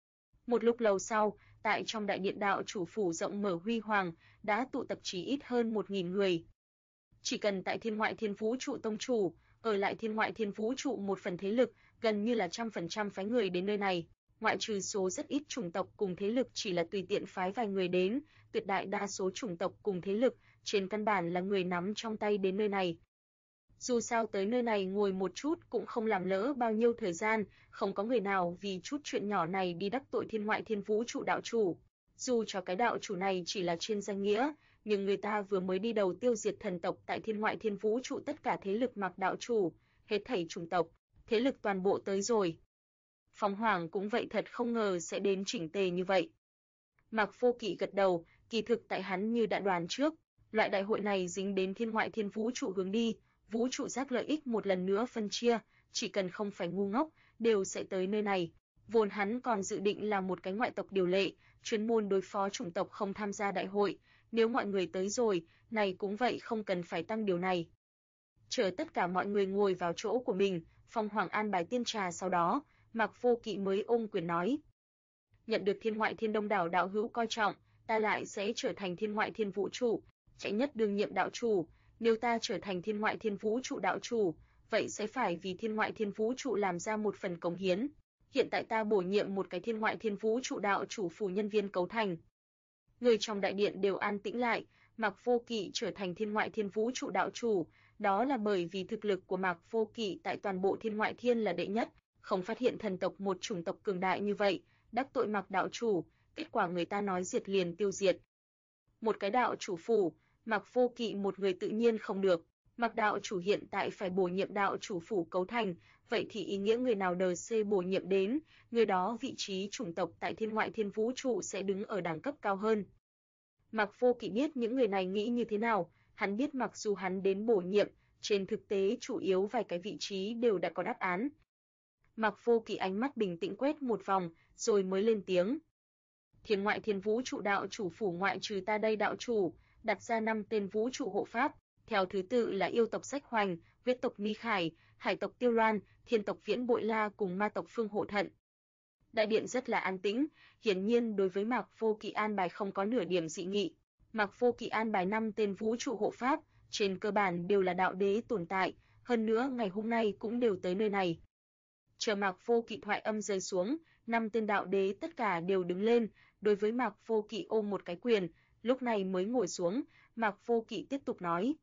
Một lúc lâu sau, tại trong đại điện đạo chủ phủ rộng mở huy hoàng, đã tụ tập chí ít hơn 1000 người. Chỉ cần tại thiên ngoại thiên vũ trụ tông chủ, ở lại thiên ngoại thiên vũ trụ một phần thế lực, gần như là 100% phái người đến nơi này, ngoại trừ số rất ít chủng tộc cùng thế lực chỉ là tùy tiện phái vài người đến, tuyệt đại đa số chủng tộc cùng thế lực, trên căn bản là người nắm trong tay đến nơi này. Dù sao tới nơi này ngồi một chút cũng không làm lỡ bao nhiêu thời gian, không có người nào vì chút chuyện nhỏ này đi đắc tội thiên ngoại thiên vũ trụ đạo chủ. Dù cho cái đạo chủ này chỉ là trên danh nghĩa, nhưng người ta vừa mới đi đầu tiêu diệt thần tộc tại thiên ngoại thiên vũ trụ tất cả thế lực Mạc đạo chủ, hết thảy chủng tộc, thế lực toàn bộ tới rồi. Phong Hoàng cũng vậy thật không ngờ sẽ đến chỉnh tề như vậy. Mạc Vô Kỵ gật đầu, kỳ thực tại hắn như đã đoán trước, loại đại hội này dính đến thiên ngoại thiên vũ trụ hướng đi, vũ trụ giác lợi ích một lần nữa phân chia, chỉ cần không phải ngu ngốc, đều sẽ tới nơi này. Vốn hắn còn dự định là một cái ngoại tộc điều lệ, chuyên môn đối phó chủng tộc không tham gia đại hội, nếu mọi người tới rồi, này cũng vậy không cần phải tăng điều này. Chờ tất cả mọi người ngồi vào chỗ của mình, Phong Hoàng an bài tiên trà sau đó, Mạc Vô Kỵ mới ôm quyền nói. Nhận được thiên ngoại thiên đông đảo đạo hữu coi trọng, ta lại sẽ trở thành thiên ngoại thiên vũ trụ, chạy nhất đương nhiệm đạo chủ, nếu ta trở thành thiên ngoại thiên vũ trụ đạo chủ, vậy sẽ phải vì thiên ngoại thiên vũ trụ làm ra một phần cống hiến. Hiện tại ta bổ nhiệm một cái thiên ngoại thiên vũ trụ đạo chủ phủ nhân viên cấu thành. Người trong đại điện đều an tĩnh lại, Mạc Vô Kỵ trở thành thiên ngoại thiên vũ trụ đạo chủ, đó là bởi vì thực lực của Mạc Vô Kỵ tại toàn bộ thiên ngoại thiên là đệ nhất, không phát hiện thần tộc một chủng tộc cường đại như vậy, đắc tội Mạc đạo chủ, kết quả người ta nói diệt liền tiêu diệt. Một cái đạo chủ phủ, Mạc Vô Kỵ một người tự nhiên không được, Mạc đạo chủ hiện tại phải bổ nhiệm đạo chủ phủ cấu thành, vậy thì ý nghĩa người nào DC bổ nhiệm đến, người đó vị trí chủng tộc tại thiên ngoại thiên vũ trụ sẽ đứng ở đẳng cấp cao hơn. Mạc Vô Kỵ biết những người này nghĩ như thế nào, hắn biết mặc dù hắn đến bổ nhiệm, trên thực tế chủ yếu vài cái vị trí đều đã có đáp án. Mạc Vô Kỵ ánh mắt bình tĩnh quét một vòng, rồi mới lên tiếng. Thiên ngoại thiên vũ trụ đạo chủ phủ ngoại trừ ta đây đạo chủ, đặt ra 5 tên vũ trụ hộ pháp, theo thứ tự là yêu tộc Sách Hoành, huyết tộc Mi Khải, hải tộc Tiêu Loan, thiên tộc Viễn Bội La cùng ma tộc Phương Hộ Thận. Đại điện rất là an tĩnh, hiển nhiên đối với Mạc Vô Kỵ an bài không có nửa điểm dị nghị. Mạc Vô Kỵ an bài 5 tên vũ trụ hộ pháp, trên cơ bản đều là đạo đế tồn tại, hơn nữa ngày hôm nay cũng đều tới nơi này. Chờ Mạc Vô Kỵ thoại âm rơi xuống, 5 tên đạo đế tất cả đều đứng lên, đối với Mạc Vô Kỵ ôm một cái quyền, lúc này mới ngồi xuống, Mạc Vô Kỵ tiếp tục nói.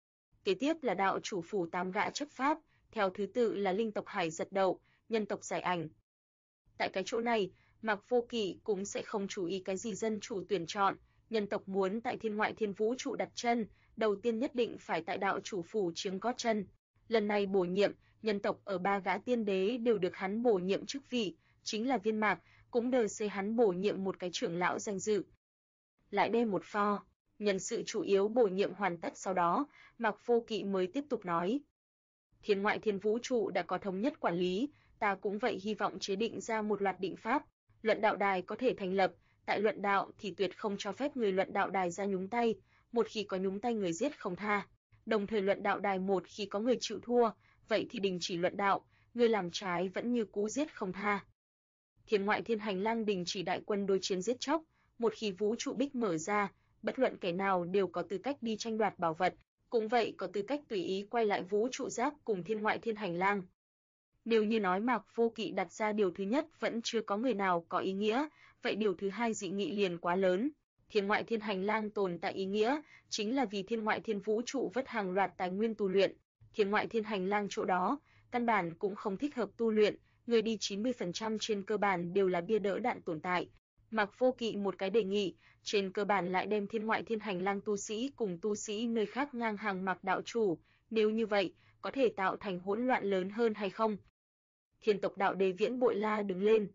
Kế tiếp là đạo chủ phủ 8 gã chấp pháp, theo thứ tự là linh tộc Hải Giật Đậu, nhân tộc Giải Ảnh. Tại cái chỗ này, Mạc Vô Kỵ cũng sẽ không chú ý cái gì dân chủ tuyển chọn, nhân tộc muốn tại thiên ngoại thiên vũ trụ đặt chân, đầu tiên nhất định phải tại đạo chủ phủ chiếm gót chân. Lần này bổ nhiệm, nhân tộc ở 3 gã tiên đế đều được hắn bổ nhiệm chức vị, chính là Viên Mạc, cũng đờ xê hắn bổ nhiệm một cái trưởng lão danh dự. Lại đem một pho, nhân sự chủ yếu bổ nhiệm hoàn tất sau đó, Mạc Vô Kỵ mới tiếp tục nói. Thiên ngoại thiên vũ trụ đã có thống nhất quản lý, ta cũng vậy hy vọng chế định ra một loạt định pháp, luận đạo đài có thể thành lập, tại luận đạo thì tuyệt không cho phép người luận đạo đài ra nhúng tay, một khi có nhúng tay người giết không tha. Đồng thời luận đạo đài một khi có người chịu thua, vậy thì đình chỉ luận đạo, người làm trái vẫn như cũ giết không tha. Thiên ngoại thiên hành lang đình chỉ đại quân đối chiến giết chóc, một khi vũ trụ bích mở ra, bất luận kẻ nào đều có tư cách đi tranh đoạt bảo vật, cũng vậy có tư cách tùy ý quay lại vũ trụ giác cùng thiên ngoại thiên hành lang. Nếu như nói Mạc Vô Kỵ đặt ra điều thứ nhất vẫn chưa có người nào có ý nghĩa, vậy điều thứ hai dị nghị liền quá lớn. Thiên ngoại thiên hành lang tồn tại ý nghĩa, chính là vì thiên ngoại thiên vũ trụ vất hàng loạt tài nguyên tu luyện. Thiên ngoại thiên hành lang chỗ đó, căn bản cũng không thích hợp tu luyện, người đi 90% trên cơ bản đều là bia đỡ đạn tồn tại. Mạc Vô Kỵ một cái đề nghị, trên cơ bản lại đem thiên ngoại thiên hành lang tu sĩ cùng tu sĩ nơi khác ngang hàng Mạc đạo chủ, nếu như vậy, có thể tạo thành hỗn loạn lớn hơn hay không? Thiên tộc đạo đế Viễn Bội La đứng lên.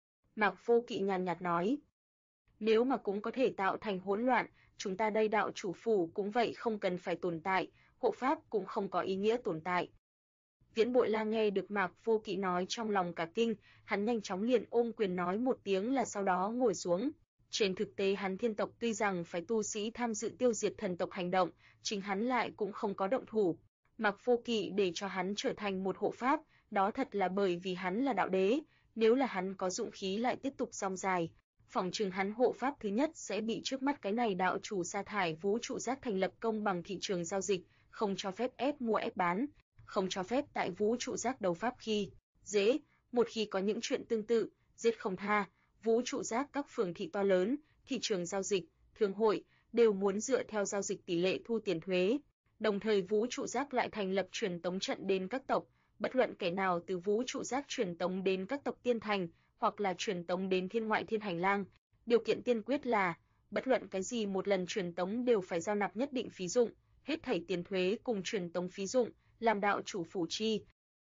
Mạc Vô Kỵ nhàn nhạt nói, nếu mà cũng có thể tạo thành hỗn loạn, chúng ta đây đạo chủ phủ cũng vậy không cần phải tồn tại, hộ pháp cũng không có ý nghĩa tồn tại. Viễn Bội La nghe được Mạc Vô Kỵ nói trong lòng cả kinh, hắn nhanh chóng liền ôm quyền nói một tiếng là sau đó ngồi xuống. Trên thực tế hắn thiên tộc tuy rằng phải tu sĩ tham dự tiêu diệt thần tộc hành động, chính hắn lại cũng không có động thủ. Mạc Vô Kỵ để cho hắn trở thành một hộ pháp, đó thật là bởi vì hắn là đạo đế, nếu là hắn có dụng khí lại tiếp tục rong dài, phỏng chừng hắn hộ pháp thứ nhất sẽ bị trước mắt cái này đạo chủ sa thải vũ trụ giác thành lập công bằng thị trường giao dịch, không cho phép ép mua ép bán, không cho phép tại vũ trụ giác đấu pháp khi dễ, một khi có những chuyện tương tự, giết không tha, vũ trụ giác các phường thị to lớn, thị trường giao dịch, thương hội đều muốn dựa theo giao dịch tỷ lệ thu tiền thuế. Đồng thời vũ trụ giác lại thành lập truyền tống trận đến các tộc, bất luận kẻ nào từ vũ trụ giác truyền tống đến các tộc tiên thành, hoặc là truyền tống đến thiên ngoại thiên hành lang, điều kiện tiên quyết là bất luận cái gì một lần truyền tống đều phải giao nạp nhất định phí dụng, hết thảy tiền thuế cùng truyền tống phí dụng, làm đạo chủ phủ chi.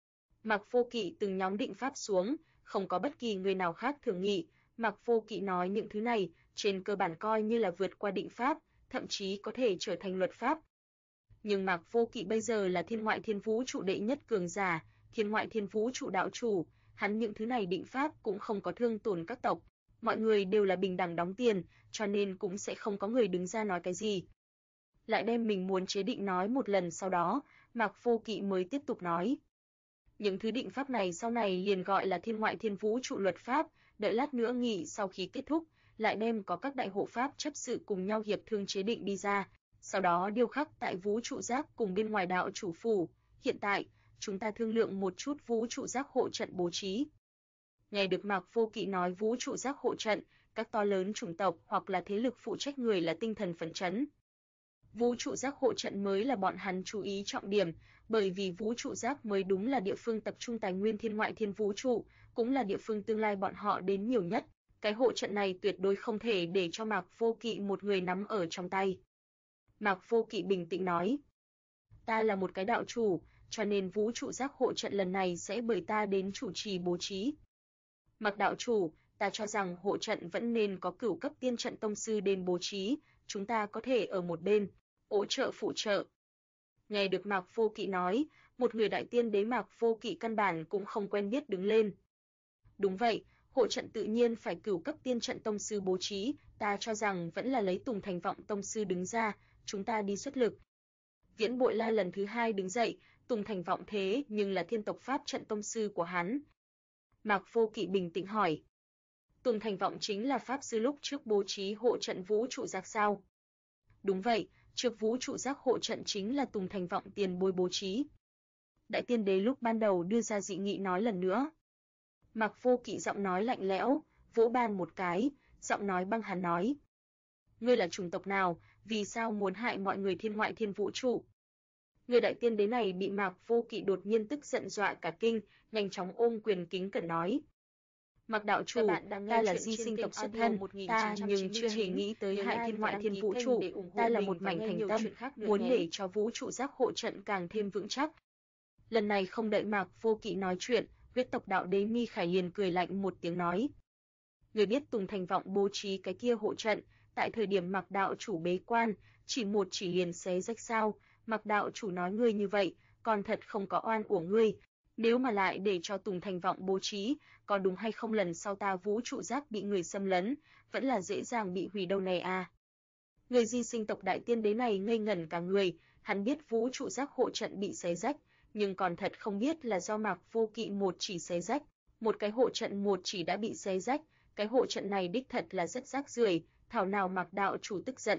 Mạc Vô Kỵ từng nhóm định pháp xuống, không có bất kỳ người nào khác thường nghị, Mạc Vô Kỵ nói những thứ này, trên cơ bản coi như là vượt qua định pháp, thậm chí có thể trở thành luật pháp. Nhưng Mạc Vô Kỵ bây giờ là thiên ngoại thiên vũ trụ đệ nhất cường giả, thiên ngoại thiên vũ trụ đạo chủ, hắn những thứ này định pháp cũng không có thương tổn các tộc, mọi người đều là bình đẳng đóng tiền, cho nên cũng sẽ không có người đứng ra nói cái gì. Lại đem mình muốn chế định nói một lần sau đó, Mạc Vô Kỵ mới tiếp tục nói. Những thứ định pháp này sau này liền gọi là thiên ngoại thiên vũ trụ luật pháp, đợi lát nữa nghị sau khi kết thúc, lại đem có các đại hộ pháp chấp sự cùng nhau hiệp thương chế định đi ra, sau đó điêu khắc tại vũ trụ giác cùng bên ngoài đạo chủ phủ. Hiện tại, chúng ta thương lượng một chút vũ trụ giác hộ trận bố trí. Nghe được Mạc Vô Kỵ nói vũ trụ giác hộ trận, các to lớn chủng tộc hoặc là thế lực phụ trách người là tinh thần phấn chấn. Vũ trụ giác hộ trận mới là bọn hắn chú ý trọng điểm, bởi vì vũ trụ giác mới đúng là địa phương tập trung tài nguyên thiên ngoại thiên vũ trụ, cũng là địa phương tương lai bọn họ đến nhiều nhất. Cái hộ trận này tuyệt đối không thể để cho Mạc Vô Kỵ một người nắm ở trong tay. Mạc Vô Kỵ bình tĩnh nói, ta là một cái đạo chủ, cho nên vũ trụ giác hộ trận lần này sẽ bởi ta đến chủ trì bố trí. Mạc đạo chủ, ta cho rằng hộ trận vẫn nên có cửu cấp tiên trận tông sư đến bố trí, chúng ta có thể ở một bên, hỗ trợ phụ trợ. Nghe được Mạc Vô Kỵ nói, một người đại tiên đế Mạc Vô Kỵ căn bản cũng không quen biết đứng lên. Đúng vậy, hộ trận tự nhiên phải cửu cấp tiên trận tông sư bố trí, ta cho rằng vẫn là lấy Tùng Thành Vọng tông sư đứng ra, chúng ta đi xuất lực. Viễn Bội La lần thứ hai đứng dậy, Tùng Thành Vọng thế nhưng là thiên tộc pháp trận tông sư của hắn. Mạc Vô Kỵ bình tĩnh hỏi. Tùng Thành Vọng chính là pháp sư lúc trước bố trí hộ trận vũ trụ giác sao? Đúng vậy, trước vũ trụ giác hộ trận chính là Tùng Thành Vọng tiền bối bố trí. Đại tiên đế lúc ban đầu đưa ra dị nghị nói lần nữa. Mạc Vô Kỵ giọng nói lạnh lẽo, vỗ bàn một cái, giọng nói băng hàn nói. Ngươi là chủng tộc nào, vì sao muốn hại mọi người thiên ngoại thiên vũ trụ? Người đại tiên đế này bị Mạc Vô Kỵ đột nhiên tức giận dọa cả kinh, nhanh chóng ôm quyền kính cẩn nói. Mạc đạo chủ, ta là di sinh tộc xuất thân, ta nhưng chưa hề nghĩ tới hại thiên ngoại thiên vũ trụ, ta là một mảnh thành tâm, muốn để cho vũ trụ giác hộ trận càng thêm vững chắc. Lần này không đợi Mạc Vô Kỵ nói chuyện, huyết tộc đạo đế Mi Khải liền cười lạnh một tiếng nói: Người biết Tùng Thành Vọng bố trí cái kia hộ trận, tại thời điểm Mạc đạo chủ bế quan, chỉ một chỉ liền xé rách sao? Mạc đạo chủ nói ngươi như vậy, còn thật không có oan của ngươi. Nếu mà lại để cho Tùng Thành Vọng bố trí, có đúng hay không lần sau ta vũ trụ giác bị người xâm lấn, vẫn là dễ dàng bị hủy đâu này à. Người Di Sinh tộc đại tiên đế này ngây ngẩn cả người, hắn biết vũ trụ giác hộ trận bị xé rách, nhưng còn thật không biết là do Mạc Vô Kỵ một chỉ xé rách, một cái hộ trận một chỉ đã bị xé rách, cái hộ trận này đích thật là rất rác rưởi, thảo nào Mạc đạo chủ tức giận.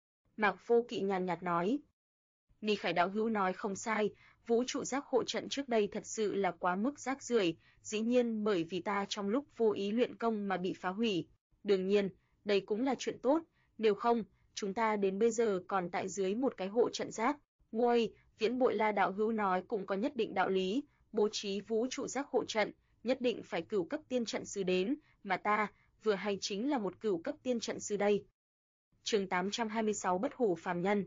Mạc Vô Kỵ nhàn nhạt nói: Ni Khải đạo hữu nói không sai, vũ trụ giác hộ trận trước đây thật sự là quá mức rác rưởi, dĩ nhiên bởi vì ta trong lúc vô ý luyện công mà bị phá hủy. Đương nhiên, đây cũng là chuyện tốt, nếu không, chúng ta đến bây giờ còn tại dưới một cái hộ trận rác. Nguôi, Viễn Bội La đạo hữu nói cũng có nhất định đạo lý, bố trí vũ trụ giác hộ trận, nhất định phải cửu cấp tiên trận sư đến, mà ta vừa hay chính là một cửu cấp tiên trận sư đây. Chương 826 Bất hủ phàm nhân.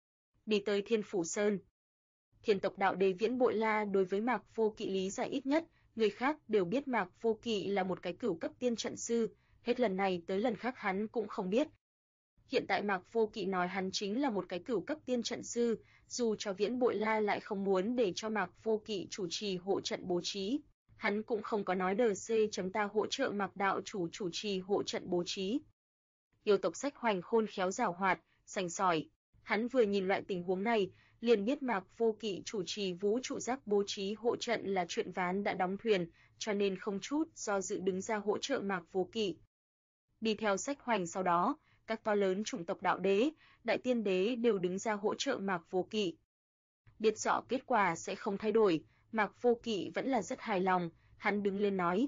Đi tới Thiên Phủ Sơn. Thiên tộc đạo đế Viễn Bội La đối với Mạc Vô Kỵ lý giải ít nhất, người khác đều biết Mạc Vô Kỵ là một cái cửu cấp tiên trận sư, hết lần này tới lần khác hắn cũng không biết. Hiện tại Mạc Vô Kỵ nói hắn chính là một cái cửu cấp tiên trận sư, dù cho Viễn Bội La lại không muốn để cho Mạc Vô Kỵ chủ trì hộ trận bố trí, hắn cũng không có nói ta hỗ trợ Mạc đạo chủ chủ trì hộ trận bố trí. Yêu tộc Sách Hoành khôn khéo giảo hoạt, sành sỏi, hắn vừa nhìn loại tình huống này, liền biết Mạc Vô Kỵ chủ trì vũ trụ giác bố trí hộ trận là chuyện ván đã đóng thuyền, cho nên không chút do dự đứng ra hỗ trợ Mạc Vô Kỵ. Đi theo Sách Hoành sau đó, các to lớn chủng tộc đạo đế, đại tiên đế đều đứng ra hỗ trợ Mạc Vô Kỵ. Biết rõ kết quả sẽ không thay đổi, Mạc Vô Kỵ vẫn là rất hài lòng, hắn đứng lên nói: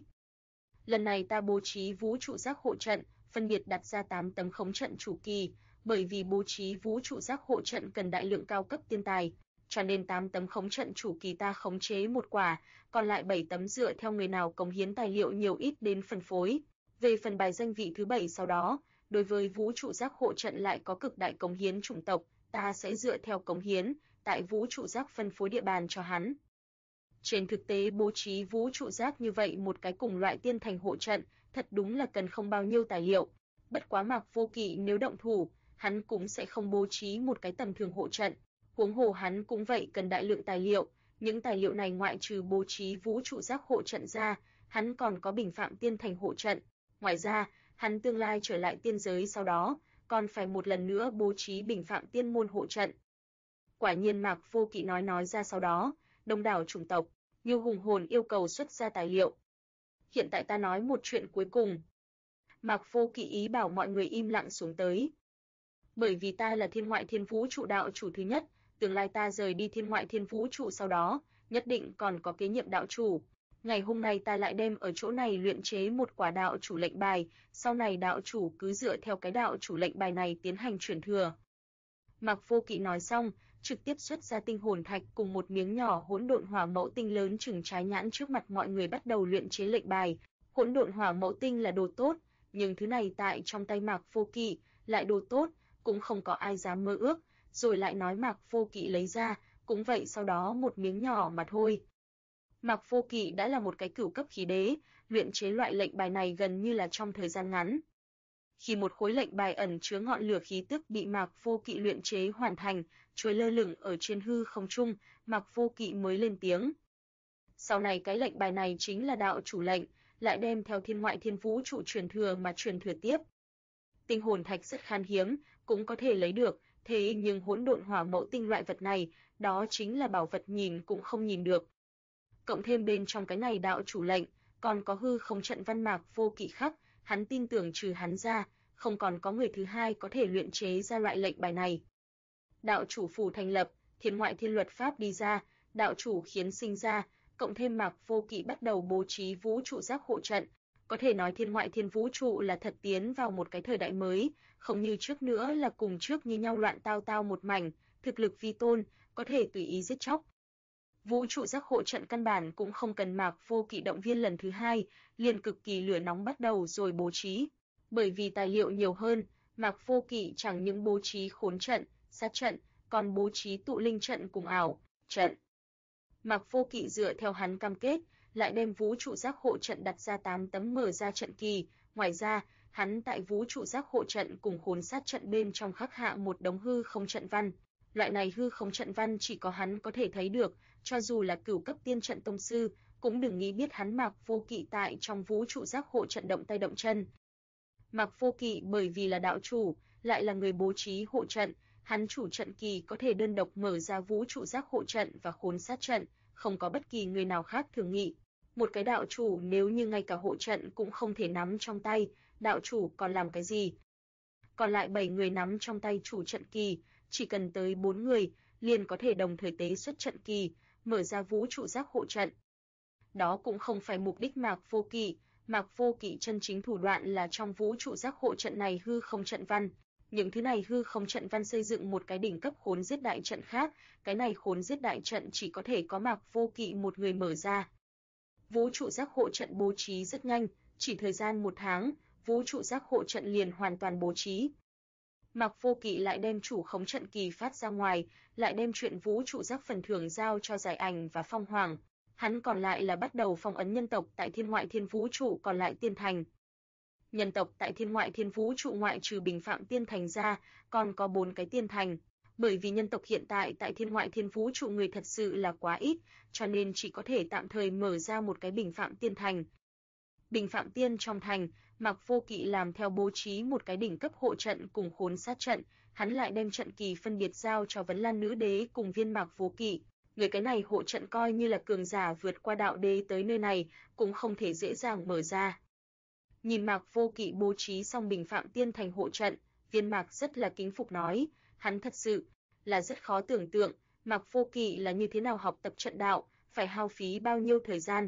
Lần này ta bố trí vũ trụ giác hộ trận, phân biệt đặt ra 8 tấm khống trận chủ kỳ, bởi vì bố trí vũ trụ giác hộ trận cần đại lượng cao cấp tiên tài, cho nên 8 tấm khống trận chủ kỳ ta khống chế một quả, còn lại 7 tấm dựa theo người nào cống hiến tài liệu nhiều ít đến phân phối. Về phần bài danh vị thứ 7 sau đó, đối với vũ trụ giác hộ trận lại có cực đại cống hiến chủng tộc, ta sẽ dựa theo cống hiến, tại vũ trụ giác phân phối địa bàn cho hắn. Trên thực tế bố trí vũ trụ giác như vậy một cái cùng loại tiên thành hộ trận, thật đúng là cần không bao nhiêu tài liệu. Bất quá Mạc Vô Kỵ nếu động thủ, hắn cũng sẽ không bố trí một cái tầm thường hộ trận, huống hồ hắn cũng vậy cần đại lượng tài liệu, những tài liệu này ngoại trừ bố trí vũ trụ giác hộ trận ra, hắn còn có bình phạm tiên thành hộ trận. Ngoài ra, hắn tương lai trở lại tiên giới sau đó, còn phải một lần nữa bố trí bình phạm tiên môn hộ trận. Quả nhiên Mạc Vô Kỵ nói ra sau đó, đông đảo chủng tộc, như hùng hồn yêu cầu xuất ra tài liệu. Hiện tại ta nói một chuyện cuối cùng. Mạc Vô Kỵ ý bảo mọi người im lặng xuống tới. Bởi vì ta là thiên ngoại thiên vũ trụ đạo chủ thứ nhất, tương lai ta rời đi thiên ngoại thiên vũ trụ sau đó, nhất định còn có kế nhiệm đạo chủ. Ngày hôm nay ta lại đem ở chỗ này luyện chế một quả đạo chủ lệnh bài, sau này đạo chủ cứ dựa theo cái đạo chủ lệnh bài này tiến hành truyền thừa. Mạc Vô Kỵ nói xong, trực tiếp xuất ra tinh hồn thạch cùng một miếng nhỏ hỗn độn hỏa mẫu tinh lớn chừng trái nhãn trước mặt mọi người bắt đầu luyện chế lệnh bài. Hỗn độn hỏa mẫu tinh là đồ tốt, nhưng thứ này tại trong tay Mạc Vô Kỵ lại đồ tốt, cũng không có ai dám mơ ước, rồi lại nói Mạc Vô Kỵ lấy ra, cũng vậy sau đó một miếng nhỏ mà thôi. Mạc Vô Kỵ đã là một cái cửu cấp khí đế, luyện chế loại lệnh bài này gần như là trong thời gian ngắn. Khi một khối lệnh bài ẩn chứa ngọn lửa khí tức bị Mạc Vô Kỵ luyện chế hoàn thành, trôi lơ lửng ở trên hư không trung, Mạc Vô Kỵ mới lên tiếng. Sau này cái lệnh bài này chính là đạo chủ lệnh, lại đem theo thiên ngoại thiên vũ trụ truyền thừa mà truyền thừa tiếp. Tinh hồn thạch rất khan hiếm, cũng có thể lấy được, thế nhưng hỗn độn hỏa mẫu tinh loại vật này, đó chính là bảo vật nhìn cũng không nhìn được. Cộng thêm bên trong cái này đạo chủ lệnh, còn có hư không trận văn Mạc Vô Kỵ khắc, hắn tin tưởng trừ hắn ra, không còn có người thứ hai có thể luyện chế ra loại lệnh bài này. Đạo chủ phủ thành lập, thiên ngoại thiên luật pháp đi ra, đạo chủ khiến sinh ra, cộng thêm Mạc Vô Kỵ bắt đầu bố trí vũ trụ giác hộ trận, có thể nói thiên ngoại thiên vũ trụ là thật tiến vào một cái thời đại mới, không như trước nữa là cùng trước như nhau loạn tao một mảnh, thực lực vi tôn, có thể tùy ý giết chóc. Vũ trụ giác hộ trận căn bản cũng không cần Mạc Vô Kỵ động viên lần thứ hai, liền cực kỳ lửa nóng bắt đầu rồi bố trí. Bởi vì tài liệu nhiều hơn, Mạc Vô Kỵ chẳng những bố trí khốn trận, sát trận, còn bố trí tụ linh trận cùng ảo trận. Mạc Vô Kỵ dựa theo hắn cam kết, lại đem vũ trụ giác hộ trận đặt ra 8 tấm mở ra trận kỳ, ngoài ra, hắn tại vũ trụ giác hộ trận cùng khốn sát trận bên trong khắc hạ một đống hư không trận văn. Loại này hư không trận văn chỉ có hắn có thể thấy được, cho dù là cửu cấp tiên trận tông sư, cũng đừng nghĩ biết hắn Mạc Vô Kỵ tại trong vũ trụ giác hộ trận động tay động chân. Mạc Vô Kỵ bởi vì là đạo chủ, lại là người bố trí hộ trận, hắn chủ trận kỳ có thể đơn độc mở ra vũ trụ giác hộ trận và khốn sát trận, không có bất kỳ người nào khác thường nghị. Một cái đạo chủ nếu như ngay cả hộ trận cũng không thể nắm trong tay, đạo chủ còn làm cái gì? Còn lại 7 người nắm trong tay chủ trận kỳ, chỉ cần tới 4 người, liền có thể đồng thời tế xuất trận kỳ, mở ra vũ trụ giác hộ trận. Đó cũng không phải mục đích Mạc Vô Kỵ chân chính thủ đoạn là trong vũ trụ giác hộ trận này hư không trận văn. Những thứ này hư không trận văn xây dựng một cái đỉnh cấp khốn giết đại trận khác, cái này khốn giết đại trận chỉ có thể có Mạc Vô Kỵ một người mở ra. Vũ trụ giác hộ trận bố trí rất nhanh, chỉ thời gian 1 tháng, vũ trụ giác hộ trận liền hoàn toàn bố trí. Mạc Vô Kỵ lại đem chủ khống trận kỳ phát ra ngoài, lại đem chuyện vũ trụ giác phần thưởng giao cho Giải Ảnh và Phong Hoàng. Hắn còn lại là bắt đầu phong ấn nhân tộc tại thiên ngoại thiên vũ trụ còn lại tiên thành. Nhân tộc tại thiên ngoại thiên vũ trụ ngoại trừ Bình Phạm tiên thành ra, còn có 4 cái tiên thành. Bởi vì nhân tộc hiện tại tại thiên ngoại thiên vũ trụ người thật sự là quá ít, cho nên chỉ có thể tạm thời mở ra một cái Bình Phạm tiên thành. Bình Phạm tiên trong thành, Mạc Vô Kỵ làm theo bố trí một cái đỉnh cấp hộ trận cùng khốn sát trận, hắn lại đem trận kỳ phân biệt giao cho Vấn Lan Nữ Đế cùng Viên Mạc Vô Kỵ. Người cái này hộ trận coi như là cường giả vượt qua đạo đế tới nơi này, cũng không thể dễ dàng mở ra. Nhìn Mạc Vô Kỵ bố trí xong Bình Phạm tiên thành hộ trận, Viên Mạc rất là kính phục nói, hắn thật sự là rất khó tưởng tượng, Mạc Vô Kỵ là như thế nào học tập trận đạo, phải hao phí bao nhiêu thời gian.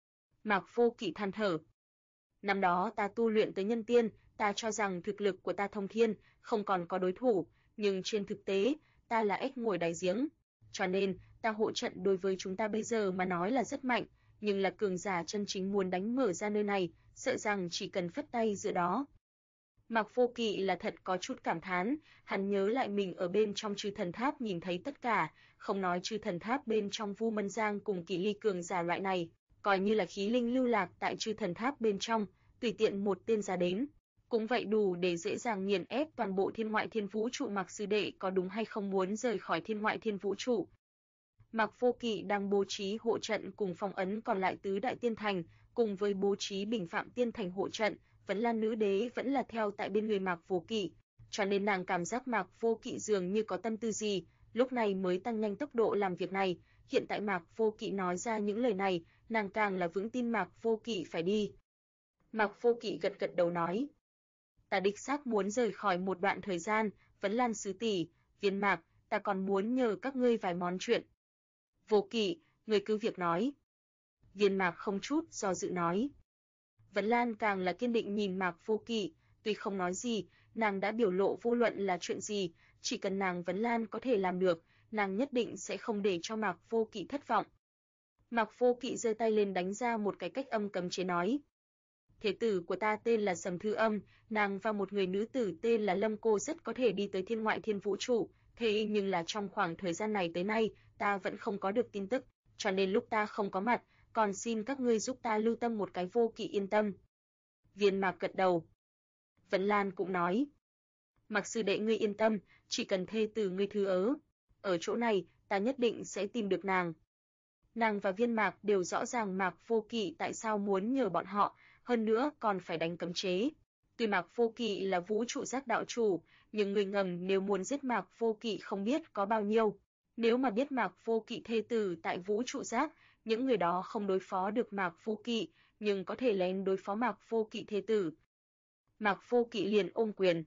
Mạc Vô Kỵ than thở. Năm đó ta tu luyện tới nhân tiên, ta cho rằng thực lực của ta thông thiên, không còn có đối thủ, nhưng trên thực tế, ta là ếch ngồi đáy giếng. Cho nên, ta hộ trận đối với chúng ta bây giờ mà nói là rất mạnh, nhưng là cường giả chân chính muốn đánh mở ra nơi này, sợ rằng chỉ cần phất tay giữa đó. Mạc Vô Kỵ là thật có chút cảm thán, hắn nhớ lại mình ở bên trong Chư Thần Tháp nhìn thấy tất cả, không nói Chư Thần Tháp bên trong Vu Mân Giang cùng Kỷ Ly cường giả loại này, coi như là khí linh lưu lạc tại Chư Thần Tháp bên trong, tùy tiện một tên ra đến, cũng vậy đủ để dễ dàng nghiền ép toàn bộ thiên ngoại thiên vũ trụ. Mạc sư đệ có đúng hay không muốn rời khỏi thiên ngoại thiên vũ trụ? Mạc Vô Kỵ đang bố trí hộ trận cùng phong ấn còn lại tứ đại tiên thành, cùng với bố trí Bình Phạm tiên thành hộ trận, Vấn Lan Nữ Đế vẫn là theo tại bên người Mạc Vô Kỵ, cho nên nàng cảm giác Mạc Vô Kỵ dường như có tâm tư gì, lúc này mới tăng nhanh tốc độ làm việc này. Hiện tại Mạc Vô Kỵ nói ra những lời này, nàng càng là vững tin Mạc Vô Kỵ phải đi. Mạc Vô Kỵ gật gật đầu nói, ta đích xác muốn rời khỏi một đoạn thời gian, Vấn Lan sứ tỷ, Viên Mạc, ta còn muốn nhờ các ngươi vài món chuyện. Vô Kỵ, ngươi cứ việc nói. Viên Mạc không chút do dự nói. Vấn Lan càng là kiên định nhìn Mạc Vô Kỵ, tuy không nói gì, nàng đã biểu lộ vô luận là chuyện gì, chỉ cần nàng Vấn Lan có thể làm được, nàng nhất định sẽ không để cho Mạc Vô Kỵ thất vọng. Mạc Vô Kỵ giơ tay lên đánh ra một cái cách âm cấm chế nói. Thế tử của ta tên là Sầm Thư Âm, nàng và một người nữ tử tên là Lâm Cô rất có thể đi tới thiên ngoại thiên vũ trụ, thế nhưng là trong khoảng thời gian này tới nay, ta vẫn không có được tin tức, cho nên lúc ta không có mặt, còn xin các ngươi giúp ta lưu tâm một cái. Vô Kỵ yên tâm. Viên Mạc gật đầu. Vấn Lan cũng nói. Mạc sư đệ ngươi yên tâm, chỉ cần thê tử ngươi thứ ở chỗ này, ta nhất định sẽ tìm được nàng. Nàng và Viên Mạc đều rõ ràng Mạc Vô Kỵ tại sao muốn nhờ bọn họ, hơn nữa còn phải đánh cấm chế. Tuy Mạc Vô Kỵ là vũ trụ giác đạo chủ, nhưng người ngầm nếu muốn giết Mạc Vô Kỵ không biết có bao nhiêu. Nếu mà biết Mạc Vô Kỵ thê tử tại vũ trụ giác, những người đó không đối phó được Mạc Vô Kỵ, nhưng có thể lén đối phó Mạc Vô Kỵ thê tử. Mạc Vô Kỵ liền ôm quyền.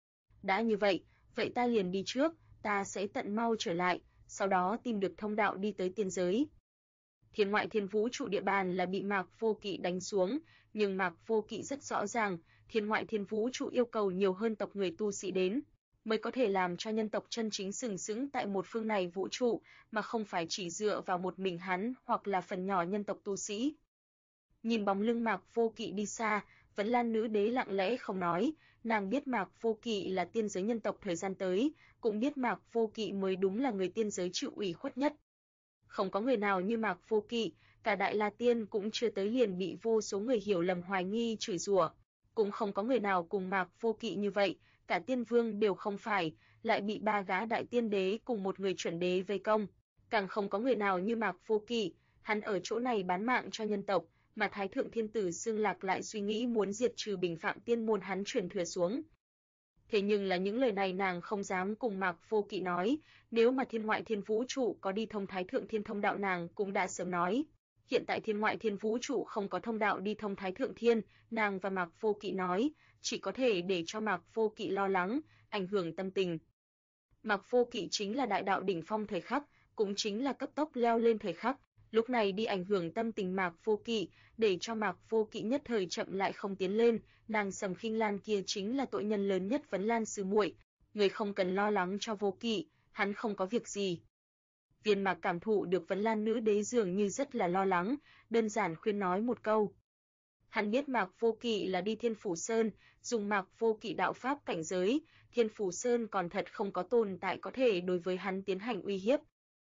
Đã như vậy, vậy ta liền đi trước, ta sẽ tận mau trở lại, sau đó tìm được thông đạo đi tới tiên giới. Thiên ngoại thiên vũ trụ địa bàn là bị Mạc Vô Kỵ đánh xuống, nhưng Mạc Vô Kỵ rất rõ ràng, thiên ngoại thiên vũ trụ yêu cầu nhiều hơn tộc người tu sĩ đến, mới có thể làm cho nhân tộc chân chính sừng sững tại một phương này vũ trụ, mà không phải chỉ dựa vào một mình hắn hoặc là phần nhỏ nhân tộc tu sĩ. Nhìn bóng lưng Mạc Vô Kỵ đi xa, Vấn Lan Nữ Đế lặng lẽ không nói, nàng biết Mạc Vô Kỵ là tiên giới nhân tộc thời gian tới, cũng biết Mạc Vô Kỵ mới đúng là người tiên giới chịu ủy khuất nhất. Không có người nào như Mạc Vô Kỵ, cả Đại La Tiên cũng chưa tới liền bị vô số người hiểu lầm hoài nghi chửi rủa. Cũng không có người nào cùng Mạc Vô Kỵ như vậy, cả tiên vương đều không phải, lại bị 3 gã đại tiên đế cùng một người chuẩn đế vây công. Càng không có người nào như Mạc Vô Kỵ, hắn ở chỗ này bán mạng cho nhân tộc, mà Thái Thượng Thiên Tử Xương Lạc lại suy nghĩ muốn diệt trừ Bình Phạm Tiên môn hắn truyền thừa xuống. Thế nhưng là những lời này nàng không dám cùng Mạc Vô Kỵ nói, nếu mà thiên ngoại thiên vũ trụ có đi thông Thái Thượng Thiên thông đạo nàng cũng đã sớm nói. Hiện tại thiên ngoại thiên vũ trụ không có thông đạo đi thông Thái Thượng Thiên, nàng và Mạc Vô Kỵ nói, chỉ có thể để cho Mạc Vô Kỵ lo lắng, ảnh hưởng tâm tình. Mạc Vô Kỵ chính là đại đạo đỉnh phong thời khắc, cũng chính là cấp tốc leo lên thời khắc, lúc này đi ảnh hưởng tâm tình Mạc Vô Kỵ, để cho Mạc Vô Kỵ nhất thời chậm lại không tiến lên, nàng Sầm Khinh Lan kia chính là tội nhân lớn nhất Vấn Lan sư muội, người không cần lo lắng cho Vô Kỵ, hắn không có việc gì. Viên Mạc cảm thụ được Vấn Lan nữ đế dường như rất là lo lắng, đơn giản khuyên nói một câu. Hắn biết Mạc Vô Kỵ là đi Thiên Phủ Sơn, dùng Mạc Vô Kỵ đạo pháp cảnh giới, Thiên Phủ Sơn còn thật không có tồn tại có thể đối với hắn tiến hành uy hiếp.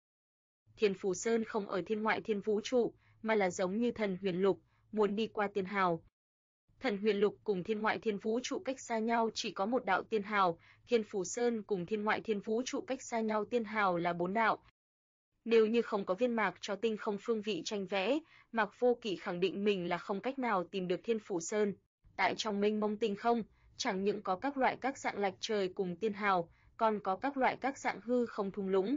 Thiên Phủ Sơn không ở thiên ngoại thiên vũ trụ, mà là giống như Thần Huyền Lục, muốn đi qua tiên hào. Thần Huyền Lục cùng thiên ngoại thiên vũ trụ cách xa nhau chỉ có một đạo tiên hào, Thiên Phủ Sơn cùng thiên ngoại thiên vũ trụ cách xa nhau tiên hào là 4 đạo. Nếu như không có viên mạc cho tinh không phương vị tranh vẽ, Mạc Vô Kỵ khẳng định mình là không cách nào tìm được Thiên Phủ Sơn. Tại trong mênh mông tinh không, chẳng những có các loại các dạng lạch trời cùng tiên hào, còn có các loại các dạng hư không thung lũng.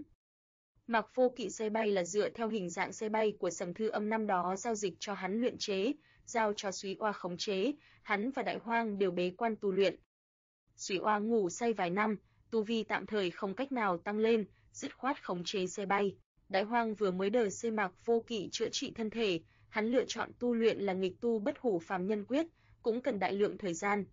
Mạc Vô Kỵ xe bay là dựa theo hình dạng xe bay của Sầm Thư Âm năm đó giao dịch cho hắn luyện chế, giao cho Súy Oa khống chế, hắn và Đại Hoang đều bế quan tu luyện. Súy Oa ngủ say vài năm, tu vi tạm thời không cách nào tăng lên, dứt khoát khống chế xe bay. Đại Hoang vừa mới đờ xây Mạc Vô Kỵ chữa trị thân thể, hắn lựa chọn tu luyện là nghịch tu bất hủ phàm nhân quyết, cũng cần đại lượng thời gian.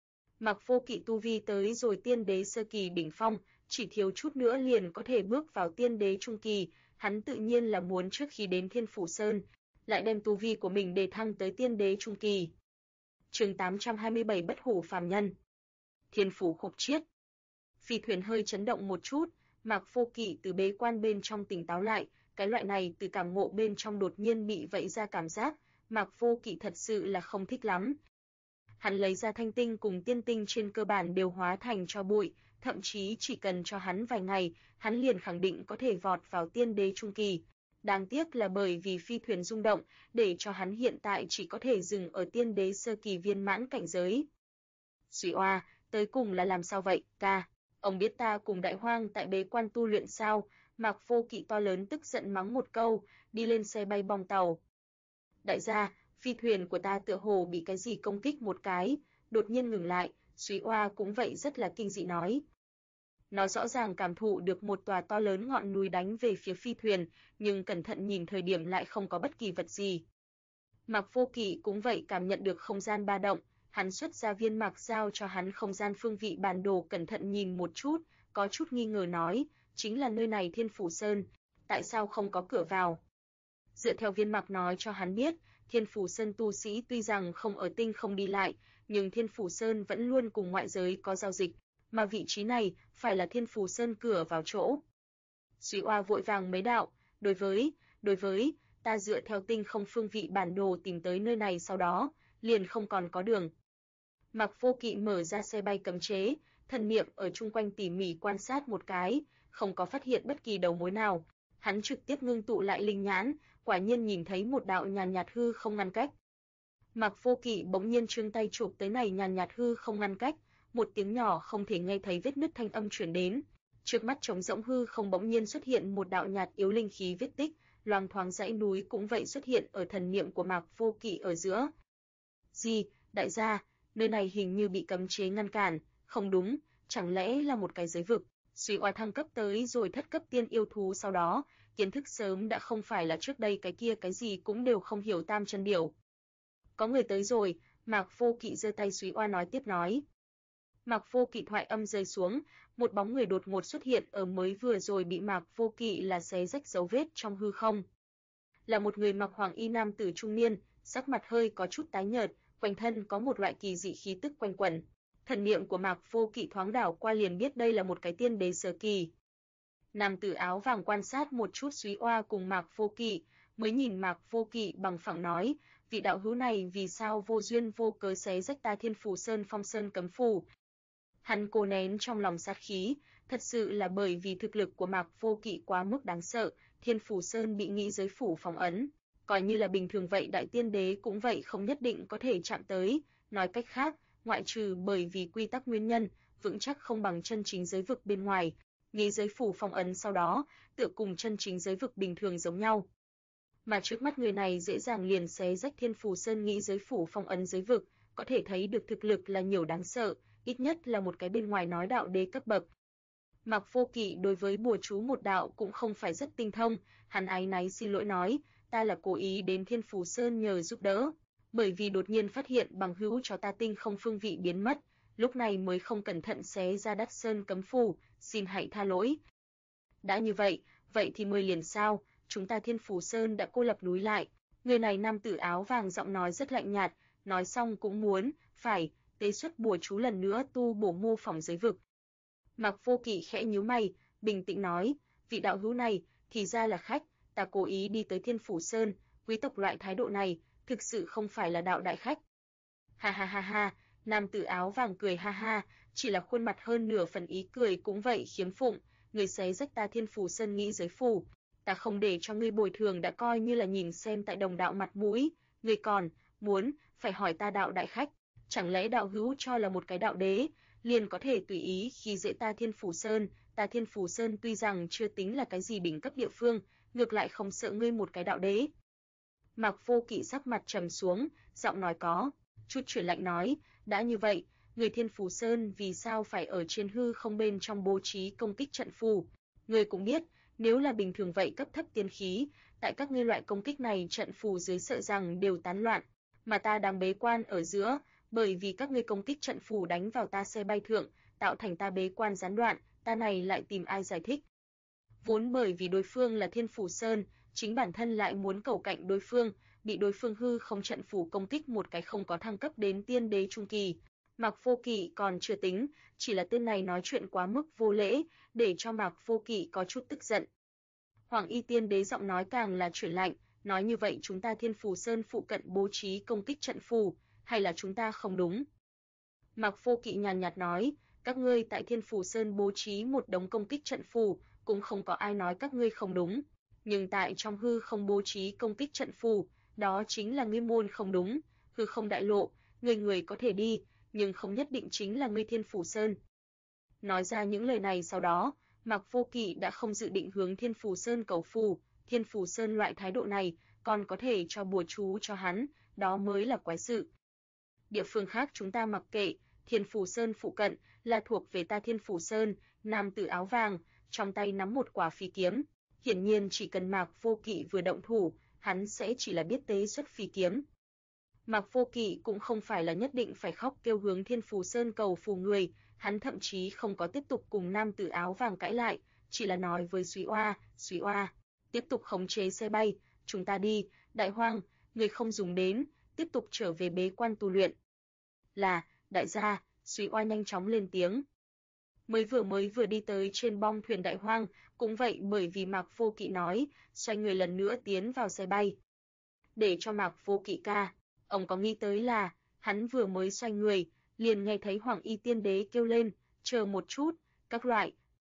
Mạc Vô Kỵ tu vi tới rồi tiên đế sơ kỳ đỉnh phong, chỉ thiếu chút nữa liền có thể bước vào tiên đế trung kỳ, hắn tự nhiên là muốn trước khi đến Thiên Phủ Sơn, lại đem tu vi của mình đề thăng tới tiên đế trung kỳ. Chương 827 bất hủ phàm nhân. Thiên phủ khục chiết. Phi thuyền hơi chấn động một chút, Mạc Vô Kỵ từ bế quan bên trong tỉnh táo lại, cái loại này từ cảm ngộ bên trong đột nhiên bị vẫy ra cảm giác, Mạc Vô Kỵ thật sự là không thích lắm. Hắn lấy ra thanh tinh cùng tiên tinh trên cơ bản đều hóa thành tro bụi, thậm chí chỉ cần cho hắn vài ngày, hắn liền khẳng định có thể vọt vào tiên đế trung kỳ. Đáng tiếc là bởi vì phi thuyền rung động, để cho hắn hiện tại chỉ có thể dừng ở tiên đế sơ kỳ viên mãn cảnh giới. Súy Oa, tới cùng là làm sao vậy, ca? Ông biết ta cùng Đại Hoang tại bế quan tu luyện sao? Mạc Vô Kỵ to lớn tức giận mắng một câu, đi lên xe bay bong tàu. Đại gia, phi thuyền của ta tựa hồ bị cái gì công kích một cái, đột nhiên ngừng lại, Súy Oa cũng vậy rất là kinh dị nói. Nó rõ ràng cảm thụ được một tòa to lớn ngọn núi đánh về phía phi thuyền, nhưng cẩn thận nhìn thời điểm lại không có bất kỳ vật gì. Mạc Vô Kỵ cũng vậy cảm nhận được không gian ba động, hắn xuất ra viên mạc giao cho hắn không gian phương vị bản đồ cẩn thận nhìn một chút, có chút nghi ngờ nói, chính là nơi này Thiên Phủ Sơn, tại sao không có cửa vào? Dựa theo viên mạc nói cho hắn biết, Thiên Phủ Sơn tu sĩ tuy rằng không ở tinh không đi lại, nhưng Thiên Phủ Sơn vẫn luôn cùng ngoại giới có giao dịch, mà vị trí này phải là Thiên Phủ Sơn cửa vào chỗ. Súy Oa vội vàng mấy đạo, đối với, ta dựa theo tinh không phương vị bản đồ tìm tới nơi này sau đó, liền không còn có đường. Mạc Vô Kỵ mở ra xe bay cấm chế, thần niệm ở chung quanh tỉ mỉ quan sát một cái, không có phát hiện bất kỳ đầu mối nào. Hắn trực tiếp ngưng tụ lại linh nhãn, quả nhiên nhìn thấy một đạo nhàn nhạt hư không ngăn cách. Mạc Vô Kỵ bỗng nhiên trương tay chụp tới này nhàn nhạt hư không ngăn cách, một tiếng nhỏ không thể nghe thấy vết nứt thanh âm truyền đến. Trước mắt trống rỗng hư không bỗng nhiên xuất hiện một đạo nhạt yếu linh khí vết tích, loang thoáng dãy núi cũng vậy xuất hiện ở thần niệm của Mạc Vô Kỵ ở giữa. Gì, đại gia, nơi này hình như bị cấm chế ngăn cản, không đúng, chẳng lẽ là một cái giới vực? Súy Oa thăng cấp tới rồi thất cấp tiên yêu thú sau đó, kiến thức sớm đã không phải là trước đây cái kia cái gì cũng đều không hiểu tam chân điểu. Có người tới rồi, Mạc Vô Kỵ giơ tay Súy Oa nói tiếp nói. Mạc Vô Kỵ thoại âm rơi xuống, một bóng người đột ngột xuất hiện ở mới vừa rồi bị Mạc Vô Kỵ là xé rách dấu vết trong hư không. Là một người mặc hoàng y nam tử trung niên, sắc mặt hơi có chút tái nhợt, quanh thân có một loại kỳ dị khí tức quanh quẩn. Thần niệm của Mạc Vô Kỵ thoáng đảo qua liền biết đây là một cái tiên đế sơ kỳ. Nam tử áo vàng quan sát một chút Súy Oa cùng Mạc Vô Kỵ, mới nhìn Mạc Vô Kỵ bằng phẳng nói, vị đạo hữu này vì sao vô duyên vô cớ xé rách ta Thiên Phù Sơn Phong Sơn cấm phù. Hắn cố nén trong lòng sát khí, thật sự là bởi vì thực lực của Mạc Vô Kỵ quá mức đáng sợ, Thiên Phù Sơn bị nghĩ giới phủ phong ấn, coi như là bình thường vậy đại tiên đế cũng vậy không nhất định có thể chạm tới, nói cách khác, ngoại trừ bởi vì quy tắc nguyên nhân, vững chắc không bằng chân chính giới vực bên ngoài, nghĩ giới phủ phong ấn sau đó, tựa cùng chân chính giới vực bình thường giống nhau. Mà trước mắt người này dễ dàng liền xé rách Thiên Phù Sơn nghĩ giới phủ phong ấn giới vực, có thể thấy được thực lực là nhiều đáng sợ, ít nhất là một cái bên ngoài nói đạo đế cấp bậc. Mạc Vô Kỵ đối với bùa chú một đạo cũng không phải rất tinh thông, hắn áy náy xin lỗi nói, ta là cố ý đến Thiên Phù Sơn nhờ giúp đỡ, bởi vì đột nhiên phát hiện bằng hữu cho ta tinh không phương vị biến mất, lúc này mới không cẩn thận xé ra Đắc Sơn cấm phù, xin hãy tha lỗi. Đã như vậy, vậy thì mời liền sao, chúng ta Thiên Phù Sơn đã cô lập núi lại. Người này nam tử áo vàng giọng nói rất lạnh nhạt, nói xong cũng muốn, phải, tế xuất bùa chú lần nữa tu bổ mô phỏng giới vực. Mạc Vô Kỵ khẽ nhíu mày, bình tĩnh nói, vị đạo hữu này, thì ra là khách, ta cố ý đi tới Thiên Phù Sơn, quý tộc loại thái độ này, thực sự không phải là đạo đại khách. Ha ha ha ha, nam tử áo vàng cười ha ha, chỉ là khuôn mặt hơn nửa phần ý cười cũng vậy khiếm phụng, người xé rách ta Thiên Phù Sơn nghĩ giới phủ, ta không để cho ngươi bồi thường đã coi như là nhìn xem tại đồng đạo mặt mũi, ngươi còn muốn phải hỏi ta đạo đại khách, chẳng lẽ đạo hữu cho là một cái đạo đế liền có thể tùy ý khi dễ ta Thiên Phù Sơn, ta Thiên Phù Sơn tuy rằng chưa tính là cái gì đỉnh cấp địa phương, ngược lại không sợ ngươi một cái đạo đế. Mạc Vô Kỵ sắc mặt trầm xuống, giọng nói có chút chuyển lạnh nói, đã như vậy, người Thiên Phù Sơn vì sao phải ở trên hư không bên trong bố trí công kích trận phù? Ngươi cũng biết, nếu là bình thường vậy cấp thấp tiên khí, tại các ngươi loại công kích này trận phù dưới sợ rằng đều tán loạn, mà ta đang bế quan ở giữa, bởi vì các ngươi công kích trận phù đánh vào ta xe bay thượng, tạo thành ta bế quan gián đoạn, ta này lại tìm ai giải thích? Vốn bởi vì đối phương là Thiên Phù Sơn, chính bản thân lại muốn cầu cạnh đối phương, bị đối phương hư không trận phù công kích một cái không có thăng cấp đến tiên đế trung kỳ. Mạc Vô Kỵ còn chưa tính, chỉ là tên này nói chuyện quá mức vô lễ, để cho Mạc Vô Kỵ có chút tức giận. Hoàng Y Tiên Đế giọng nói càng là chuyển lạnh, nói như vậy chúng ta Thiên Phù Sơn phụ cận bố trí công kích trận phù, hay là chúng ta không đúng? Mạc Vô Kỵ nhàn nhạt nói, các ngươi tại Thiên Phù Sơn bố trí một đống công kích trận phù, cũng không có ai nói các ngươi không đúng, nhưng tại trong hư không bố trí công kích trận phù, đó chính là ngươi môn không đúng, hư không đại lộ, người có thể đi, nhưng không nhất định chính là ngươi Thiên Phù Sơn. Nói ra những lời này sau đó, Mạc Vô Kỵ đã không dự định hướng Thiên Phù Sơn cầu phù, Thiên Phù Sơn loại thái độ này, còn có thể cho bùa chú cho hắn, đó mới là quái sự. Địa phương khác chúng ta mặc kệ, Thiên Phù Sơn phụ cận là thuộc về ta Thiên Phù Sơn, nam tử áo vàng, trong tay nắm một quả phi kiếm, hiển nhiên chỉ cần Mạc Vô Kỵ vừa động thủ, hắn sẽ chỉ là biết tế xuất phi kiếm. Mạc Vô Kỵ cũng không phải là nhất định phải khóc kêu hướng Thiên Phù Sơn cầu phù người, hắn thậm chí không có tiếp tục cùng nam tử áo vàng cãi lại, chỉ là nói với Súy Oa, tiếp tục khống chế xe bay, chúng ta đi, đại hoang, người không dùng đến, tiếp tục trở về bế quan tu luyện. Là, đại gia, Súy Oa nhanh chóng lên tiếng. Mới vừa đi tới trên bong thuyền đại hoang, cũng vậy bởi vì Mạc Vô Kỵ nói, xoay người lần nữa tiến vào xe bay. Để cho Mạc Vô Kỵ ca, ông có nghĩ tới là, hắn vừa mới xoay người, liền nghe thấy Hoàng Y Tiên Đế kêu lên, chờ một chút, các loại.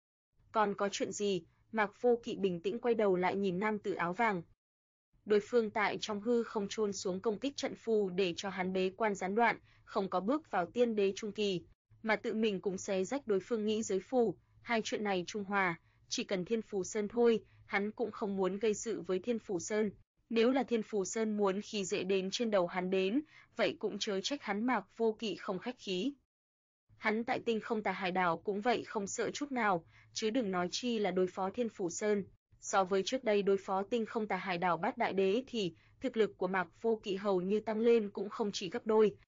Còn có chuyện gì? Mạc Vô Kỵ bình tĩnh quay đầu lại nhìn nam tử áo vàng. Đối phương tại trong hư không chôn xuống công kích trận phù để cho hắn bế quan gián đoạn, không có bước vào tiên đế trung kỳ, mà tự mình cũng xé rách đối phương nghĩ giới phù, hai chuyện này trung hòa, chỉ cần Thiên Phù Sơn thôi, hắn cũng không muốn gây sự với Thiên Phù Sơn. Nếu là Thiên Phù Sơn muốn khi dễ đến trên đầu hắn đến, vậy cũng chớ trách hắn Mạc Vô Kỵ không khách khí. Hắn tại Tinh Không Tà Hải đảo cũng vậy không sợ chút nào, chứ đừng nói chi là đối phó Thiên Phù Sơn. So với trước đây đối phó Tinh Không Tà Hải đảo Bát Đại Đế thì thực lực của Mạc Vô Kỵ hầu như tăng lên cũng không chỉ gấp đôi.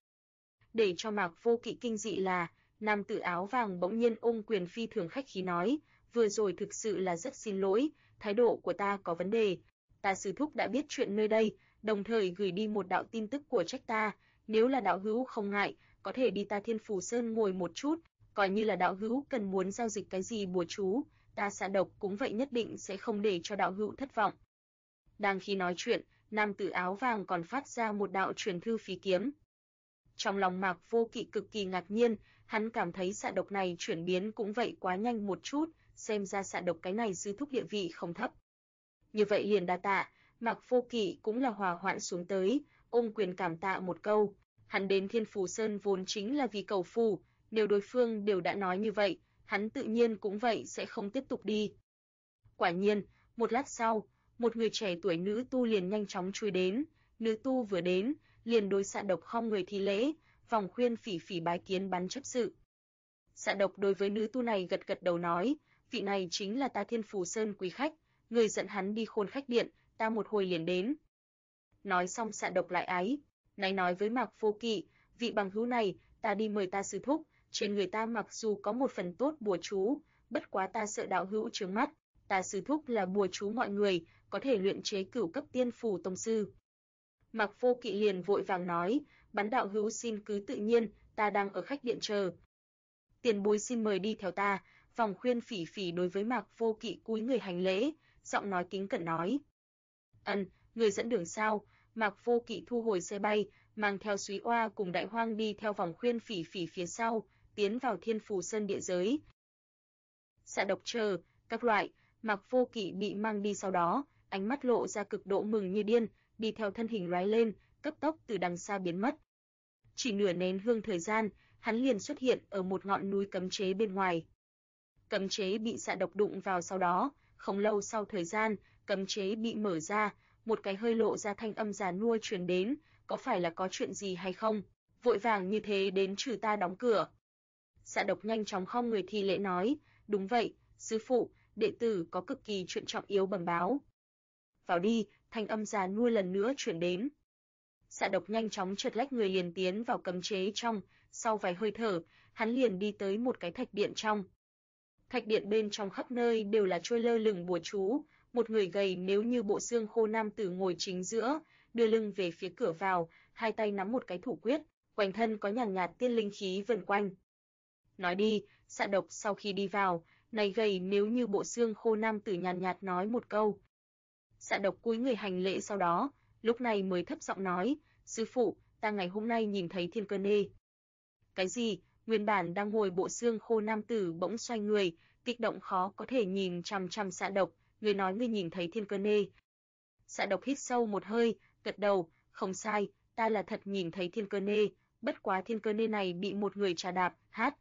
Để cho Mạc Vô Kỵ kinh dị là, nam tử áo vàng bỗng nhiên ôm quyền phi thường khách khí nói, vừa rồi thực sự là rất xin lỗi, thái độ của ta có vấn đề. Ta sư thúc đã biết chuyện nơi đây, đồng thời gửi đi một đạo tin tức của trách ta, nếu là đạo hữu không ngại, có thể đi ta Thiên Phù Sơn ngồi một chút, coi như là đạo hữu cần muốn giao dịch cái gì bùa chú, ta Xạ Độc cũng vậy nhất định sẽ không để cho đạo hữu thất vọng. Đang khi nói chuyện, nam tử áo vàng còn phát ra một đạo truyền thư phí kiếm. Trong lòng Mạc Vô Kỵ cực kỳ ngạc nhiên, hắn cảm thấy Xạ Độc này chuyển biến cũng vậy quá nhanh một chút, xem ra Xạ Độc cái này sư thúc địa vị không thấp. Như vậy liền đa tạ, Mạc Vô Kỵ cũng là hòa hoãn xuống tới, ôm quyền cảm tạ một câu. Hắn đến Thiên Phù Sơn vốn chính là vì cầu phù, nếu đối phương đều đã nói như vậy, hắn tự nhiên cũng vậy sẽ không tiếp tục đi. Quả nhiên, một lát sau, một người trẻ tuổi nữ tu liền nhanh chóng chui đến, nữ tu vừa đến, liền đối Xạ Độc khom người thi lễ, vòng khuyên Phỉ Phỉ bái kiến bắn chấp sự. Xạ Độc đối với nữ tu này gật gật đầu nói, vị này chính là ta Thiên Phù Sơn quý khách, người dẫn hắn đi Khôn Khách Điện, ta một hồi liền đến. Nói xong Xạ Độc lại náy nói với Mạc Vô Kỵ, vị bằng hữu này, ta đi mời ta sư thúc, trên người ta mặc dù có một phần tốt bùa chú, bất quá ta sợ đạo hữu chướng mắt, ta sư thúc là bùa chú mọi người, có thể luyện chế cửu cấp tiên phù tông sư. Mạc Vô Kỵ liền vội vàng nói, bắn đạo hữu xin cứ tự nhiên, ta đang ở khách điện chờ. Tiền bối xin mời đi theo ta, vòng khuyên Phỉ Phỉ đối với Mạc Vô Kỵ cúi người hành lễ, giọng nói kính cẩn nói. Người dẫn đường sao? Mạc Vô Kỵ thu hồi xe bay, mang theo Súy Oa cùng Đại Hoang đi theo vòng khuyên Phỉ Phỉ phía sau, tiến vào Thiên Phù Sơn địa giới. Xạ Độc chờ, các loại, Mạc Vô Kỵ bị mang đi sau đó, ánh mắt lộ ra cực độ mừng như điên, đi theo thân hình lóe lên, cấp tốc từ đằng xa biến mất. Chỉ nửa nén hương thời gian, hắn liền xuất hiện ở một ngọn núi cấm chế bên ngoài. Cấm chế bị Xạ Độc đụng vào sau đó, không lâu sau thời gian, cấm chế bị mở ra, một cái hơi lộ ra thanh âm già nua truyền đến, có phải là có chuyện gì hay không? Vội vàng như thế đến trừ ta đóng cửa. Xạ Độc nhanh chóng khom người thi lễ nói, đúng vậy, sư phụ, đệ tử có cực kỳ chuyện trọng yếu bẩm báo. Vào đi, thanh âm già nua lần nữa truyền đến. Xạ Độc nhanh chóng trượt lách người liền tiến vào cấm chế trong, sau vài hơi thở, hắn liền đi tới một cái thạch điện trong. Thạch điện bên trong khắp nơi đều là trôi lơ lửng bùa chú, một người gầy nếu như bộ xương khô nam tử ngồi chính giữa, đưa lưng về phía cửa vào, hai tay nắm một cái thủ quyết, quanh thân có nhàn nhạt tiên linh khí vần quanh. Nói đi, Xạ Độc sau khi đi vào, này gầy nếu như bộ xương khô nam tử nhàn nhạt nói một câu. Xạ Độc cúi người hành lễ sau đó, lúc này mới thấp giọng nói, sư phụ, ta ngày hôm nay nhìn thấy thiên cơ nê. Cái gì? Nguyên bản đang ngồi bộ xương khô nam tử bỗng xoay người, kích động khó có thể nhìn chằm chằm Xạ Độc, người nói ngươi nhìn thấy thiên cơ nê. Xạ Độc hít sâu một hơi, gật đầu, không sai, ta là thật nhìn thấy thiên cơ nê, bất quá thiên cơ nê này bị một người trà đạp,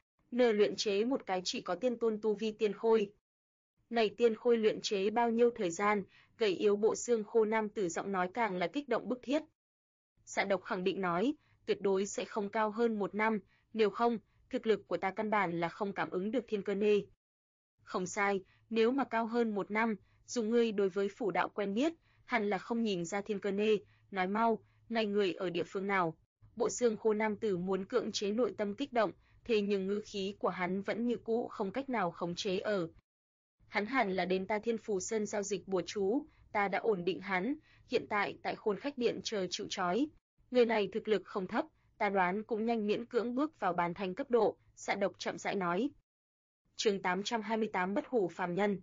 luyện chế một cái chỉ có tiên tôn tu vi tiên khôi. Này tiên khôi luyện chế bao nhiêu thời gian, gầy yếu bộ xương khô nam tử giọng nói càng là kích động bức thiết. Xạ Độc khẳng định nói, tuyệt đối sẽ không cao hơn 1 năm, nếu không, thực lực của ta căn bản là không cảm ứng được thiên cơ nê. Không sai, nếu mà cao hơn 1 năm, dùng ngươi đối với phủ đạo quen biết, hẳn là không nhìn ra thiên cơ nê, nói mau, này người ở địa phương nào? Bộ xương khô nam tử muốn cưỡng chế nội tâm kích động, thế nhưng ngữ khí của hắn vẫn như cũ không cách nào khống chế ở. Hắn hẳn là đến ta Thiên Phù Sơn giao dịch bùa chú, ta đã ổn định hắn, hiện tại tại Khôn Khách Điện chờ chịu trói. Người này thực lực không thấp, ta đoán cũng nhanh miễn cưỡng bước vào bán thánh cấp độ, Xạ Độc chậm rãi nói. Chương 828 Bất hủ phàm nhân.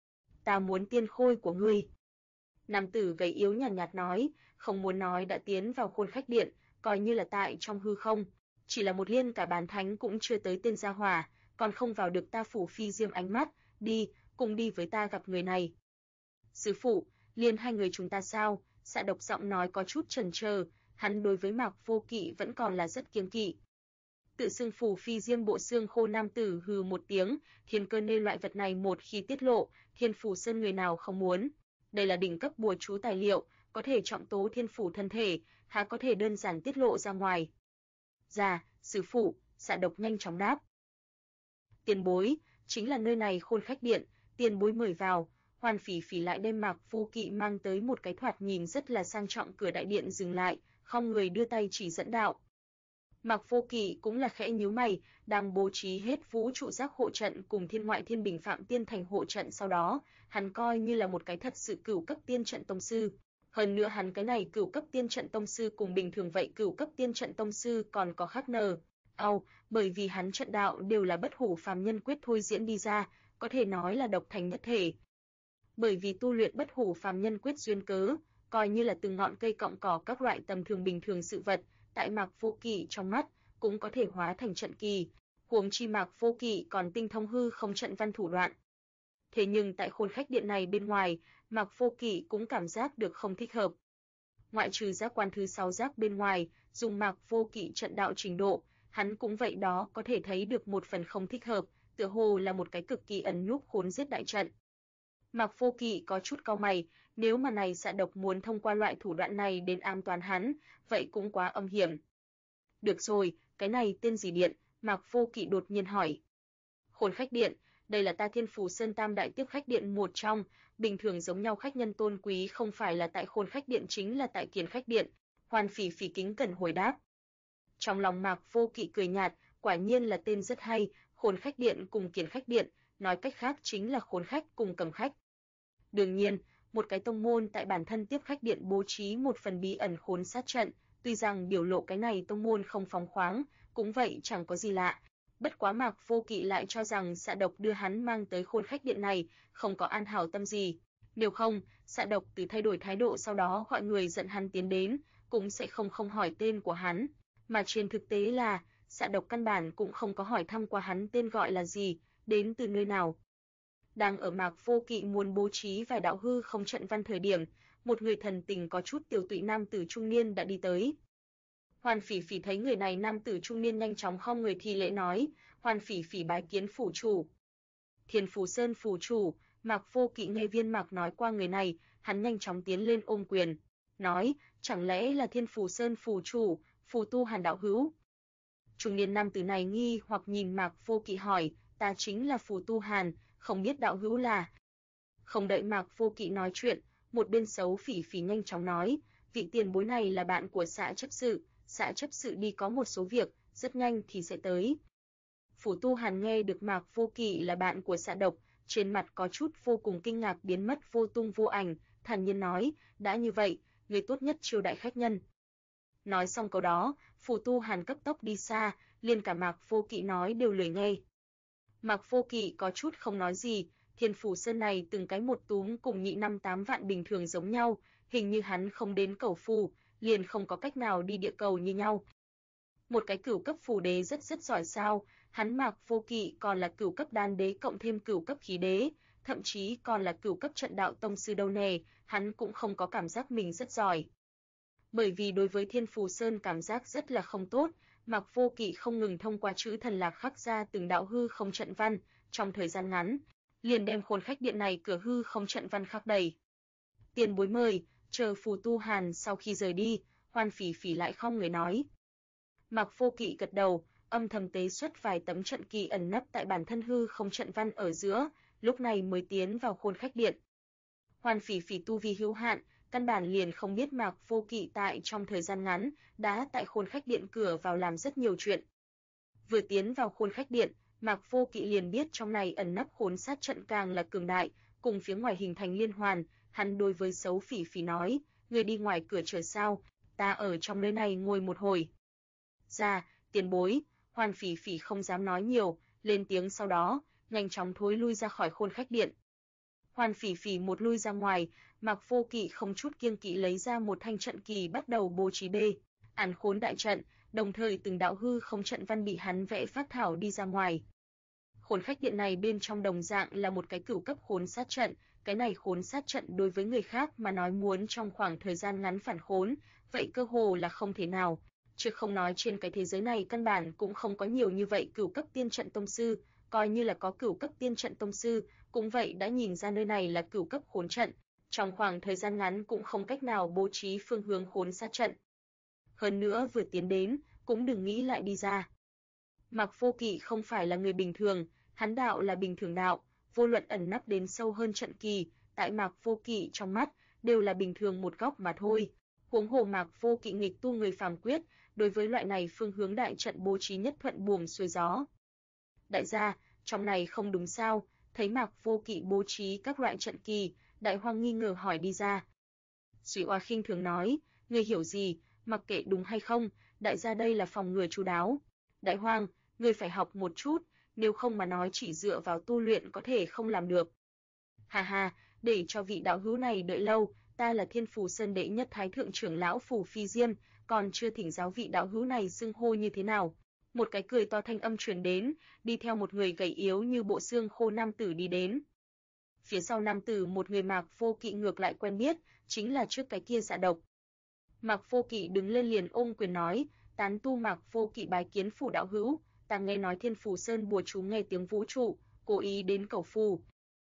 Ta muốn tiên khôi của ngươi. Nam tử gầy yếu nhàn nhạt nói, không muốn nói đã tiến vào Khôn Khách Điện, coi như là tại trong hư không, chỉ là một liên cả bán thánh cũng chưa tới tên gia hỏa, còn không vào được ta phủ phi diêm ánh mắt, đi, cùng đi với ta gặp người này. Sư phụ, liên hai người chúng ta sao? Xạ Độc giọng nói có chút chần chờ, hắn đối với Mạc Vô Kỵ vẫn còn là rất kiêng kỵ. Tự xưng phủ phi diêm bộ xương khô nam tử hừ một tiếng, thiên cơ nê loại vật này một khi tiết lộ, Thiên Phù Sơn người nào không muốn. Đây là đỉnh cấp bùa chú tài liệu, có thể trọng tố thiên phủ thân thể, há có thể đơn giản tiết lộ ra ngoài. Dạ, sư phụ, Xạ Độc nhanh chóng đáp. Tiền bối, chính là nơi này Khôn Khách Điện, tiền bối mời vào. Hoàn Phỉ Phỉ lại đem Mạc Vô Kỵ mang tới một cái thoạt nhìn rất là sang trọng cửa đại điện dừng lại, không người đưa tay chỉ dẫn đạo. Mạc Vô Kỵ cũng là khẽ nhíu mày, đang bố trí hết vũ trụ giác hộ trận cùng thiên ngoại thiên bình phạm tiên thành hộ trận sau đó, hắn coi như là một cái thật sự cửu cấp tiên trận tông sư. Hơn nữa hắn cái này cửu cấp tiên trận tông sư cùng bình thường vậy cửu cấp tiên trận tông sư còn có khác bởi vì hắn trận đạo đều là bất hủ phàm nhân quyết thôi diễn đi ra, có thể nói là độc thành nhất thể. Bởi vì tu luyện Bất Hủ Phàm Nhân Quyết duyên cớ, coi như là từng ngọn cây cọng cỏ các loại tầm thường bình thường sự vật, tại Mạc Vô Kỵ trong mắt cũng có thể hóa thành trận kỳ, huống chi Mạc Vô Kỵ còn tinh thông hư không trận văn thủ đoạn. Thế nhưng tại Khôn Khách Điện này bên ngoài, Mạc Vô Kỵ cũng cảm giác được không thích hợp. Ngoại trừ giác quan thứ 6 giác bên ngoài, dùng Mạc Vô Kỵ trận đạo trình độ, hắn cũng vậy đó có thể thấy được một phần không thích hợp, tựa hồ là một cái cực kỳ ẩn núp khốn giết đại trận. Mạc Vô Kỵ có chút cau mày, nếu mà này xạ độc muốn thông qua loại thủ đoạn này đến ám toán hắn, vậy cũng quá âm hiểm. Được rồi, cái này tên gì điện? Mạc Vô Kỵ đột nhiên hỏi. Khôn Khách Điện, đây là ta Thiên Phù Sơn Tam đại tiếp khách điện một trong, bình thường giống nhau khách nhân tôn quý không phải là tại Khôn Khách Điện chính là tại Kiến Khách Điện. Hoàn Phỉ Phỉ kính cẩn hồi đáp. Trong lòng Mạc Vô Kỵ cười nhạt, quả nhiên là tên rất hay, Khôn Khách Điện cùng Kiến Khách Điện, nói cách khác chính là khốn khách cùng cầm khách. Đương nhiên, một cái tông môn tại bản thân tiếp khách điện bố trí một phần bí ẩn khốn sát trận, tuy rằng biểu lộ cái này tông môn không phóng khoáng, cũng vậy chẳng có gì lạ. Bất quá Mạc Vô Kỵ lại cho rằng xạ độc đưa hắn mang tới Khôn Khách Điện này không có an hảo tâm gì. Nếu không, xạ độc từ thay đổi thái độ sau đó gọi người dẫn hắn tiến đến, cũng sẽ không hỏi tên của hắn. Mà trên thực tế là, xạ độc căn bản cũng không có hỏi thăm qua hắn tên gọi là gì, đến từ nơi nào. Đang ở Mạc Vô Kỵ muốn bố trí vài đạo hư không trận văn thời điểm, một người thần tình có chút tiểu tụy nam tử trung niên đã đi tới. Hoàn Phỉ Phỉ thấy người này nam tử trung niên nhanh chóng khom người thi lễ nói, Hoàn Phỉ Phỉ bái kiến phủ chủ. Thiên Phù Sơn phủ chủ, Mạc Vô Kỵ nghe Viên Mạc nói qua người này, hắn nhanh chóng tiến lên ôm quyền, nói, chẳng lẽ là Thiên Phù Sơn phủ chủ, Phù Tu Hàn đạo hữu? Trung niên nam tử này nghi hoặc nhìn Mạc Vô Kỵ hỏi, ta chính là Phù Tu Hàn, không biết đạo hữu là. Không đợi Mạc Vô Kỵ nói chuyện, một bên Xấu Phỉ Phỉ nhanh chóng nói, vị tiền bối này là bạn của xã chấp sự đi có một số việc, rất nhanh thì sẽ tới. Phù Tu Hàn nghe được Mạc Vô Kỵ là bạn của xạ độc, trên mặt có chút vô cùng kinh ngạc biến mất vô tung vô ảnh, thản nhiên nói, đã như vậy, người tốt nhất chiêu đại khách nhân. Nói xong câu đó, Phù Tu Hàn cấp tốc đi xa, liền cả Mạc Vô Kỵ nói đều lười nghe. Mạc Vô Kỵ có chút không nói gì, Thiên Phù Sơn này từng cái một túm cùng nhị 5-8 vạn bình thường giống nhau, hình như hắn không đến cầu phù, liền không có cách nào đi địa cầu như nhau. Một cái cửu cấp phù đế rất giỏi sao, hắn Mạc Vô Kỵ còn là cửu cấp đan đế cộng thêm cửu cấp khí đế, thậm chí còn là cửu cấp trận đạo tông sư đâu nè, hắn cũng không có cảm giác mình rất giỏi. Bởi vì đối với Thiên Phù Sơn cảm giác rất là không tốt, Mạc Vô Kỵ không ngừng thông qua chữ thần lạc khắc ra từng đạo hư không trận văn, trong thời gian ngắn, liền đem Khôn Khách Điện này cửa hư không trận văn khắc đầy. Tiền bối mời, chờ Phù Tu Hàn sau khi rời đi, Hoàn Phỉ Phỉ lại không người nói. Mạc Vô Kỵ gật đầu, âm thầm tế xuất vài tấm trận kỳ ẩn nấp tại bản thân hư không trận văn ở giữa, lúc này mới tiến vào Khôn Khách Điện. Hoàn Phỉ Phỉ tu vi hữu hạn, căn bản liền không biết Mạc Vô Kỵ tại trong thời gian ngắn đã tại Khôn Khách Điện cửa vào làm rất nhiều chuyện. Vừa tiến vào Khôn Khách Điện, Mạc Vô Kỵ liền biết trong này ẩn nấp khốn sát trận càng là cường đại, cùng phía ngoài hình thành liên hoàn, hắn đối với Xấu Phỉ Phỉ nói, người đi ngoài cửa chờ sao, ta ở trong nơi này ngồi một hồi. Ra, tiền bối, Hoàn Phỉ Phỉ không dám nói nhiều, lên tiếng sau đó, nhanh chóng thối lui ra khỏi Khôn Khách Điện. Hoàn Phỉ Phỉ một lui ra ngoài, Mạc Vô Kỵ không chút kiêng kỵ lấy ra một thanh trận kỳ bắt đầu bố trí Án Khốn đại trận, đồng thời từng đạo hư không trận văn bị hắn vẽ phác thảo đi ra ngoài. Khốn Khách Điện này bên trong đồng dạng là một cái cửu cấp khốn sát trận, cái này khốn sát trận đối với người khác mà nói muốn trong khoảng thời gian ngắn phản khốn, vậy cơ hồ là không thể nào. Chứ không nói trên cái thế giới này căn bản cũng không có nhiều như vậy cửu cấp tiên trận tông sư, coi như là có cửu cấp tiên trận tông sư, cũng vậy đã nhìn ra nơi này là cửu cấp khốn trận, trong khoảng thời gian ngắn cũng không cách nào bố trí phương hướng khốn sát trận. Hơn nữa vừa tiến đến, cũng đừng nghĩ lại đi ra. Mạc Vô Kỵ không phải là người bình thường, hắn đạo là bình thường đạo, vô luận ẩn nấp đến sâu hơn trận kỳ, tại Mạc Vô Kỵ trong mắt đều là bình thường một góc mà thôi. Huống hồ Mạc Vô Kỵ nghịch tu người phàm quyết, đối với loại này phương hướng đại trận bố trí nhất thuận buồm xuôi gió. Đại gia, trong này không đúng sao? Thấy Mạc Vô Kỵ bố trí các loại trận kỳ, Đại Hoang nghi ngờ hỏi đi ra. Duy Oa khinh thường nói, ngươi hiểu gì, mặc kệ đúng hay không, đại gia đây là phòng ngừa chu đáo. Đại Hoang, ngươi phải học một chút, nếu không mà nói chỉ dựa vào tu luyện có thể không làm được. Hà hà, để cho vị đạo hữu này đợi lâu, ta là Thiên Phù Sơn đệ nhất thái thượng trưởng lão Phù Phi Diêm, còn chưa thỉnh giáo vị đạo hữu này xưng hô như thế nào. Một cái cười to thanh âm truyền đến, đi theo một người gầy yếu như bộ xương khô nam tử đi đến. Phía sau nam tử một người Mạc Vô Kỵ ngược lại quen biết, chính là trước cái kia Dạ Độc. Mạc Vô Kỵ đứng lên liền ôm quyền nói, tán tu Mạc Vô Kỵ bái kiến Phù đạo hữu, ta nghe nói Thiên Phù Sơn bùa chú nghe tiếng vũ trụ, cố ý đến cầu phù.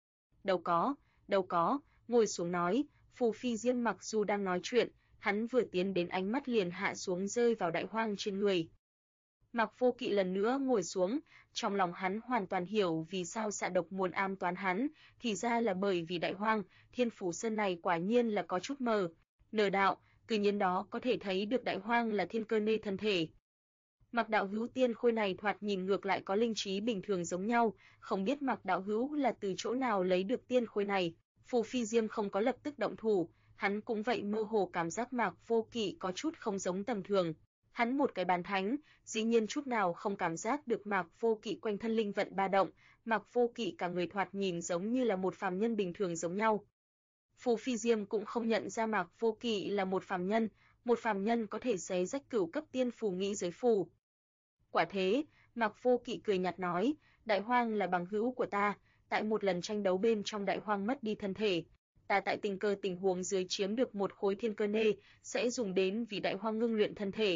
Đâu có, ngồi xuống nói. Phù Phi Diêm mặc dù đang nói chuyện, hắn vừa tiến đến ánh mắt liền hạ xuống rơi vào Đại Hoang trên người. Mạc Vô Kỵ lần nữa ngồi xuống, trong lòng hắn hoàn toàn hiểu vì sao Dạ Độc muốn ám toán hắn, thì ra là bởi vì Đại Hoang, Thiên Phù Sơn này quả nhiên là có chút mờ. Nờ đạo, cứ nhiên đó có thể thấy được Đại Hoang là thiên cơ nê thân thể. Mạc đạo hữu tiên khôi này thoạt nhìn ngược lại có linh trí bình thường giống nhau, không biết Mạc đạo hữu là từ chỗ nào lấy được tiên khôi này. Phù Phi Diêm không có lập tức động thủ, hắn cũng vậy mơ hồ cảm giác Mạc Vô Kỵ có chút không giống tầm thường. Hắn một cái bán thánh, dĩ nhiên chút nào không cảm giác được Mạc Vô Kỵ quanh thân linh vận ba động, Mạc Vô Kỵ cả người thoạt nhìn giống như là một phàm nhân bình thường giống nhau. Phù Phi Diêm cũng không nhận ra Mạc Vô Kỵ là một phàm nhân có thể xé rách cửu cấp tiên phù nghĩ giới phù. Quả thế, Mạc Vô Kỵ cười nhạt nói, Đại Hoang là bằng hữu của ta, tại một lần tranh đấu bên trong Đại Hoang mất đi thân thể. Ta tại tình cờ tình huống dưới chiếm được một khối thiên cơ nê, sẽ dùng đến vì Đại Hoang ngưng luyện thân thể.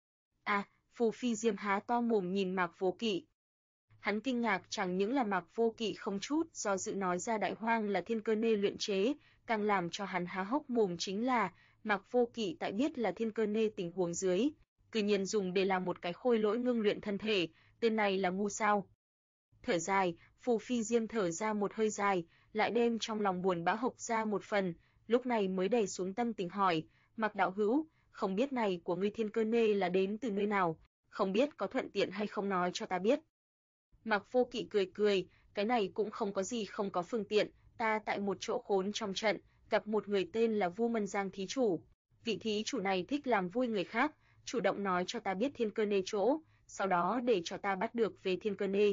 Phù Phi Diêm há to mồm nhìn Mạc Vô Kỵ. Hắn kinh ngạc chẳng những là Mạc Vô Kỵ không chút do dự nói ra Đại Hoang là thiên cơ nê luyện chế, càng làm cho hắn há hốc mồm chính là Mạc Vô Kỵ tại biết là thiên cơ nê tình huống dưới, cư nhiên dùng để làm một cái khôi lỗi ngưng luyện thân thể, tên này là ngu sao? Thở dài, Phù Phi Diêm thở ra một hơi dài, lại đem trong lòng buồn bã hộc ra một phần, lúc này mới đè xuống tâm tình hỏi, Mạc đạo hữu, không biết này của ngươi thiên cơ nê là đến từ nơi nào, không biết có thuận tiện hay không nói cho ta biết. Mạc Vô Kỵ cười cười, cái này cũng không có gì không có phương tiện, ta tại một chỗ khốn trong trận, gặp một người tên là Vu Mân Giang thí chủ. Vị thí chủ này thích làm vui người khác, chủ động nói cho ta biết thiên cơ nê chỗ, sau đó để cho ta bắt được về thiên cơ nê.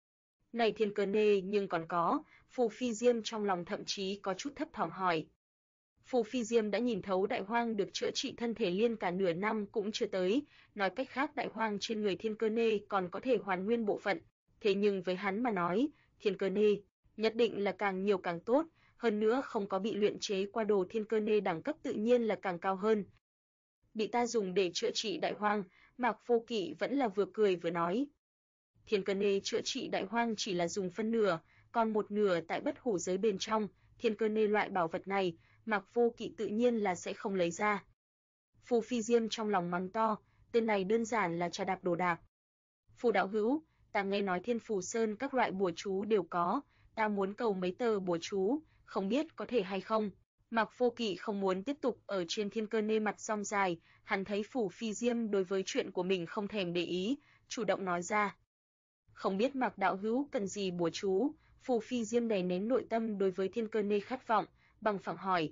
Này thiên cơ nê nhưng còn có, Phù Phi Diêm trong lòng thậm chí có chút thấp thỏm hỏi. Phù Phi Diêm đã nhìn thấu Đại Hoang được chữa trị thân thể liên cả nửa năm cũng chưa tới, nói cách khác Đại Hoang trên người thiên cơ nê còn có thể hoàn nguyên bộ phận, thế nhưng với hắn mà nói, thiên cơ nê nhất định là càng nhiều càng tốt, hơn nữa không có bị luyện chế qua đồ thiên cơ nê đẳng cấp tự nhiên là càng cao hơn. Bị ta dùng để chữa trị Đại Hoang, Mạc Vô Kỵ vẫn là vừa cười vừa nói. Thiên cơ nê chữa trị Đại Hoang chỉ là dùng phân nửa, còn một nửa tại bất hủ giới bên trong, thiên cơ nê loại bảo vật này, Mạc Vô Kỵ tự nhiên là sẽ không lấy ra. Phù Phi Diêm trong lòng mắng to, tên này đơn giản là trà đạp đồ đạc. Phù đạo hữu, ta nghe nói Thiên Phù Sơn các loại bùa chú đều có, ta muốn cầu mấy tờ bùa chú, không biết có thể hay không. Mạc Vô Kỵ không muốn tiếp tục ở trên thiên cơ nê mặt rong dài, hắn thấy Phù Phi Diêm đối với chuyện của mình không thèm để ý, chủ động nói ra. Không biết Mạc đạo hữu cần gì bùa chú, Phù Phi Diêm đè nén nội tâm đối với thiên cơ nê khát vọng, bằng phẳng hỏi.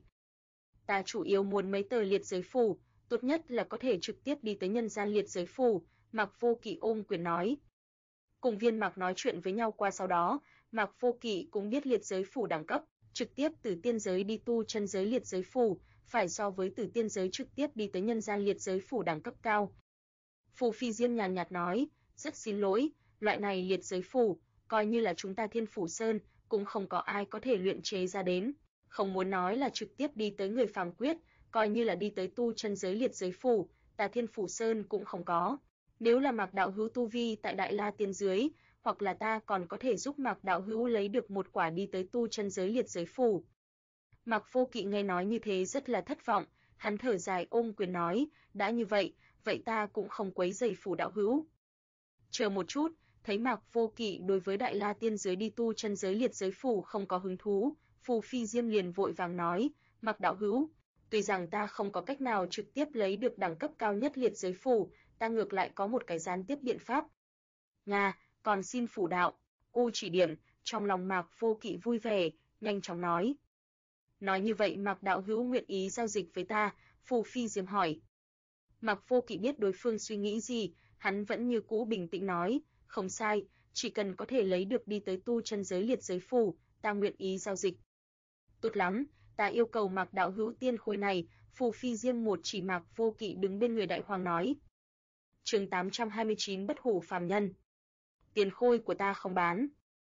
Ta chủ yếu muốn mấy tờ liệt giới phù, tốt nhất là có thể trực tiếp đi tới nhân gian liệt giới phù, Mạc Vô Kỵ ôm quyền nói. Cùng Viên Mạc nói chuyện với nhau qua sau đó, Mạc Vô Kỵ cũng biết liệt giới phù đẳng cấp, trực tiếp từ tiên giới đi tu chân giới liệt giới phù, phải so với từ tiên giới trực tiếp đi tới nhân gian liệt giới phù đẳng cấp cao. Phù Phi Diêm nhàn nhạt nói, rất xin lỗi, loại này liệt giới phù, coi như là chúng ta Thiên Phù Sơn, cũng không có ai có thể luyện chế ra đến. Không muốn nói là trực tiếp đi tới người phàm quyết, coi như là đi tới tu chân giới liệt giới phù, ta Thiên Phù Sơn cũng không có. Nếu là Mạc đạo hữu tu vi tại Đại La Tiên giới, hoặc là ta còn có thể giúp Mạc đạo hữu lấy được một quả đi tới tu chân giới liệt giới phù. Mạc Vô Kỵ nghe nói như thế rất là thất vọng, hắn thở dài ôm quyền nói, đã như vậy, vậy ta cũng không quấy rầy Phù đạo hữu. Chờ một chút, thấy Mạc Vô Kỵ đối với Đại La Tiên giới đi tu chân giới liệt giới phù không có hứng thú, Phù Phi Diêm liền vội vàng nói, Mạc đạo hữu, tuy rằng ta không có cách nào trực tiếp lấy được đẳng cấp cao nhất liệt giới phù, ta ngược lại có một cái gián tiếp biện pháp. Nga, còn xin Phù đạo, cô chỉ điểm, trong lòng Mạc Vô Kỵ vui vẻ, nhanh chóng nói. Nói như vậy Mạc đạo hữu nguyện ý giao dịch với ta, Phù Phi Diêm hỏi. Mạc Vô Kỵ biết đối phương suy nghĩ gì, hắn vẫn như cũ bình tĩnh nói, không sai, chỉ cần có thể lấy được đi tới tu chân giới liệt giới phù, ta nguyện ý giao dịch. Tốt lắm, ta yêu cầu Mạc đạo hữu tiên khôi này. Phù Phi Diêm một chỉ Mạc Vô Kỵ đứng bên người đại hoàng nói. Chương 829 bất hủ phàm nhân. Tiền khôi của ta không bán.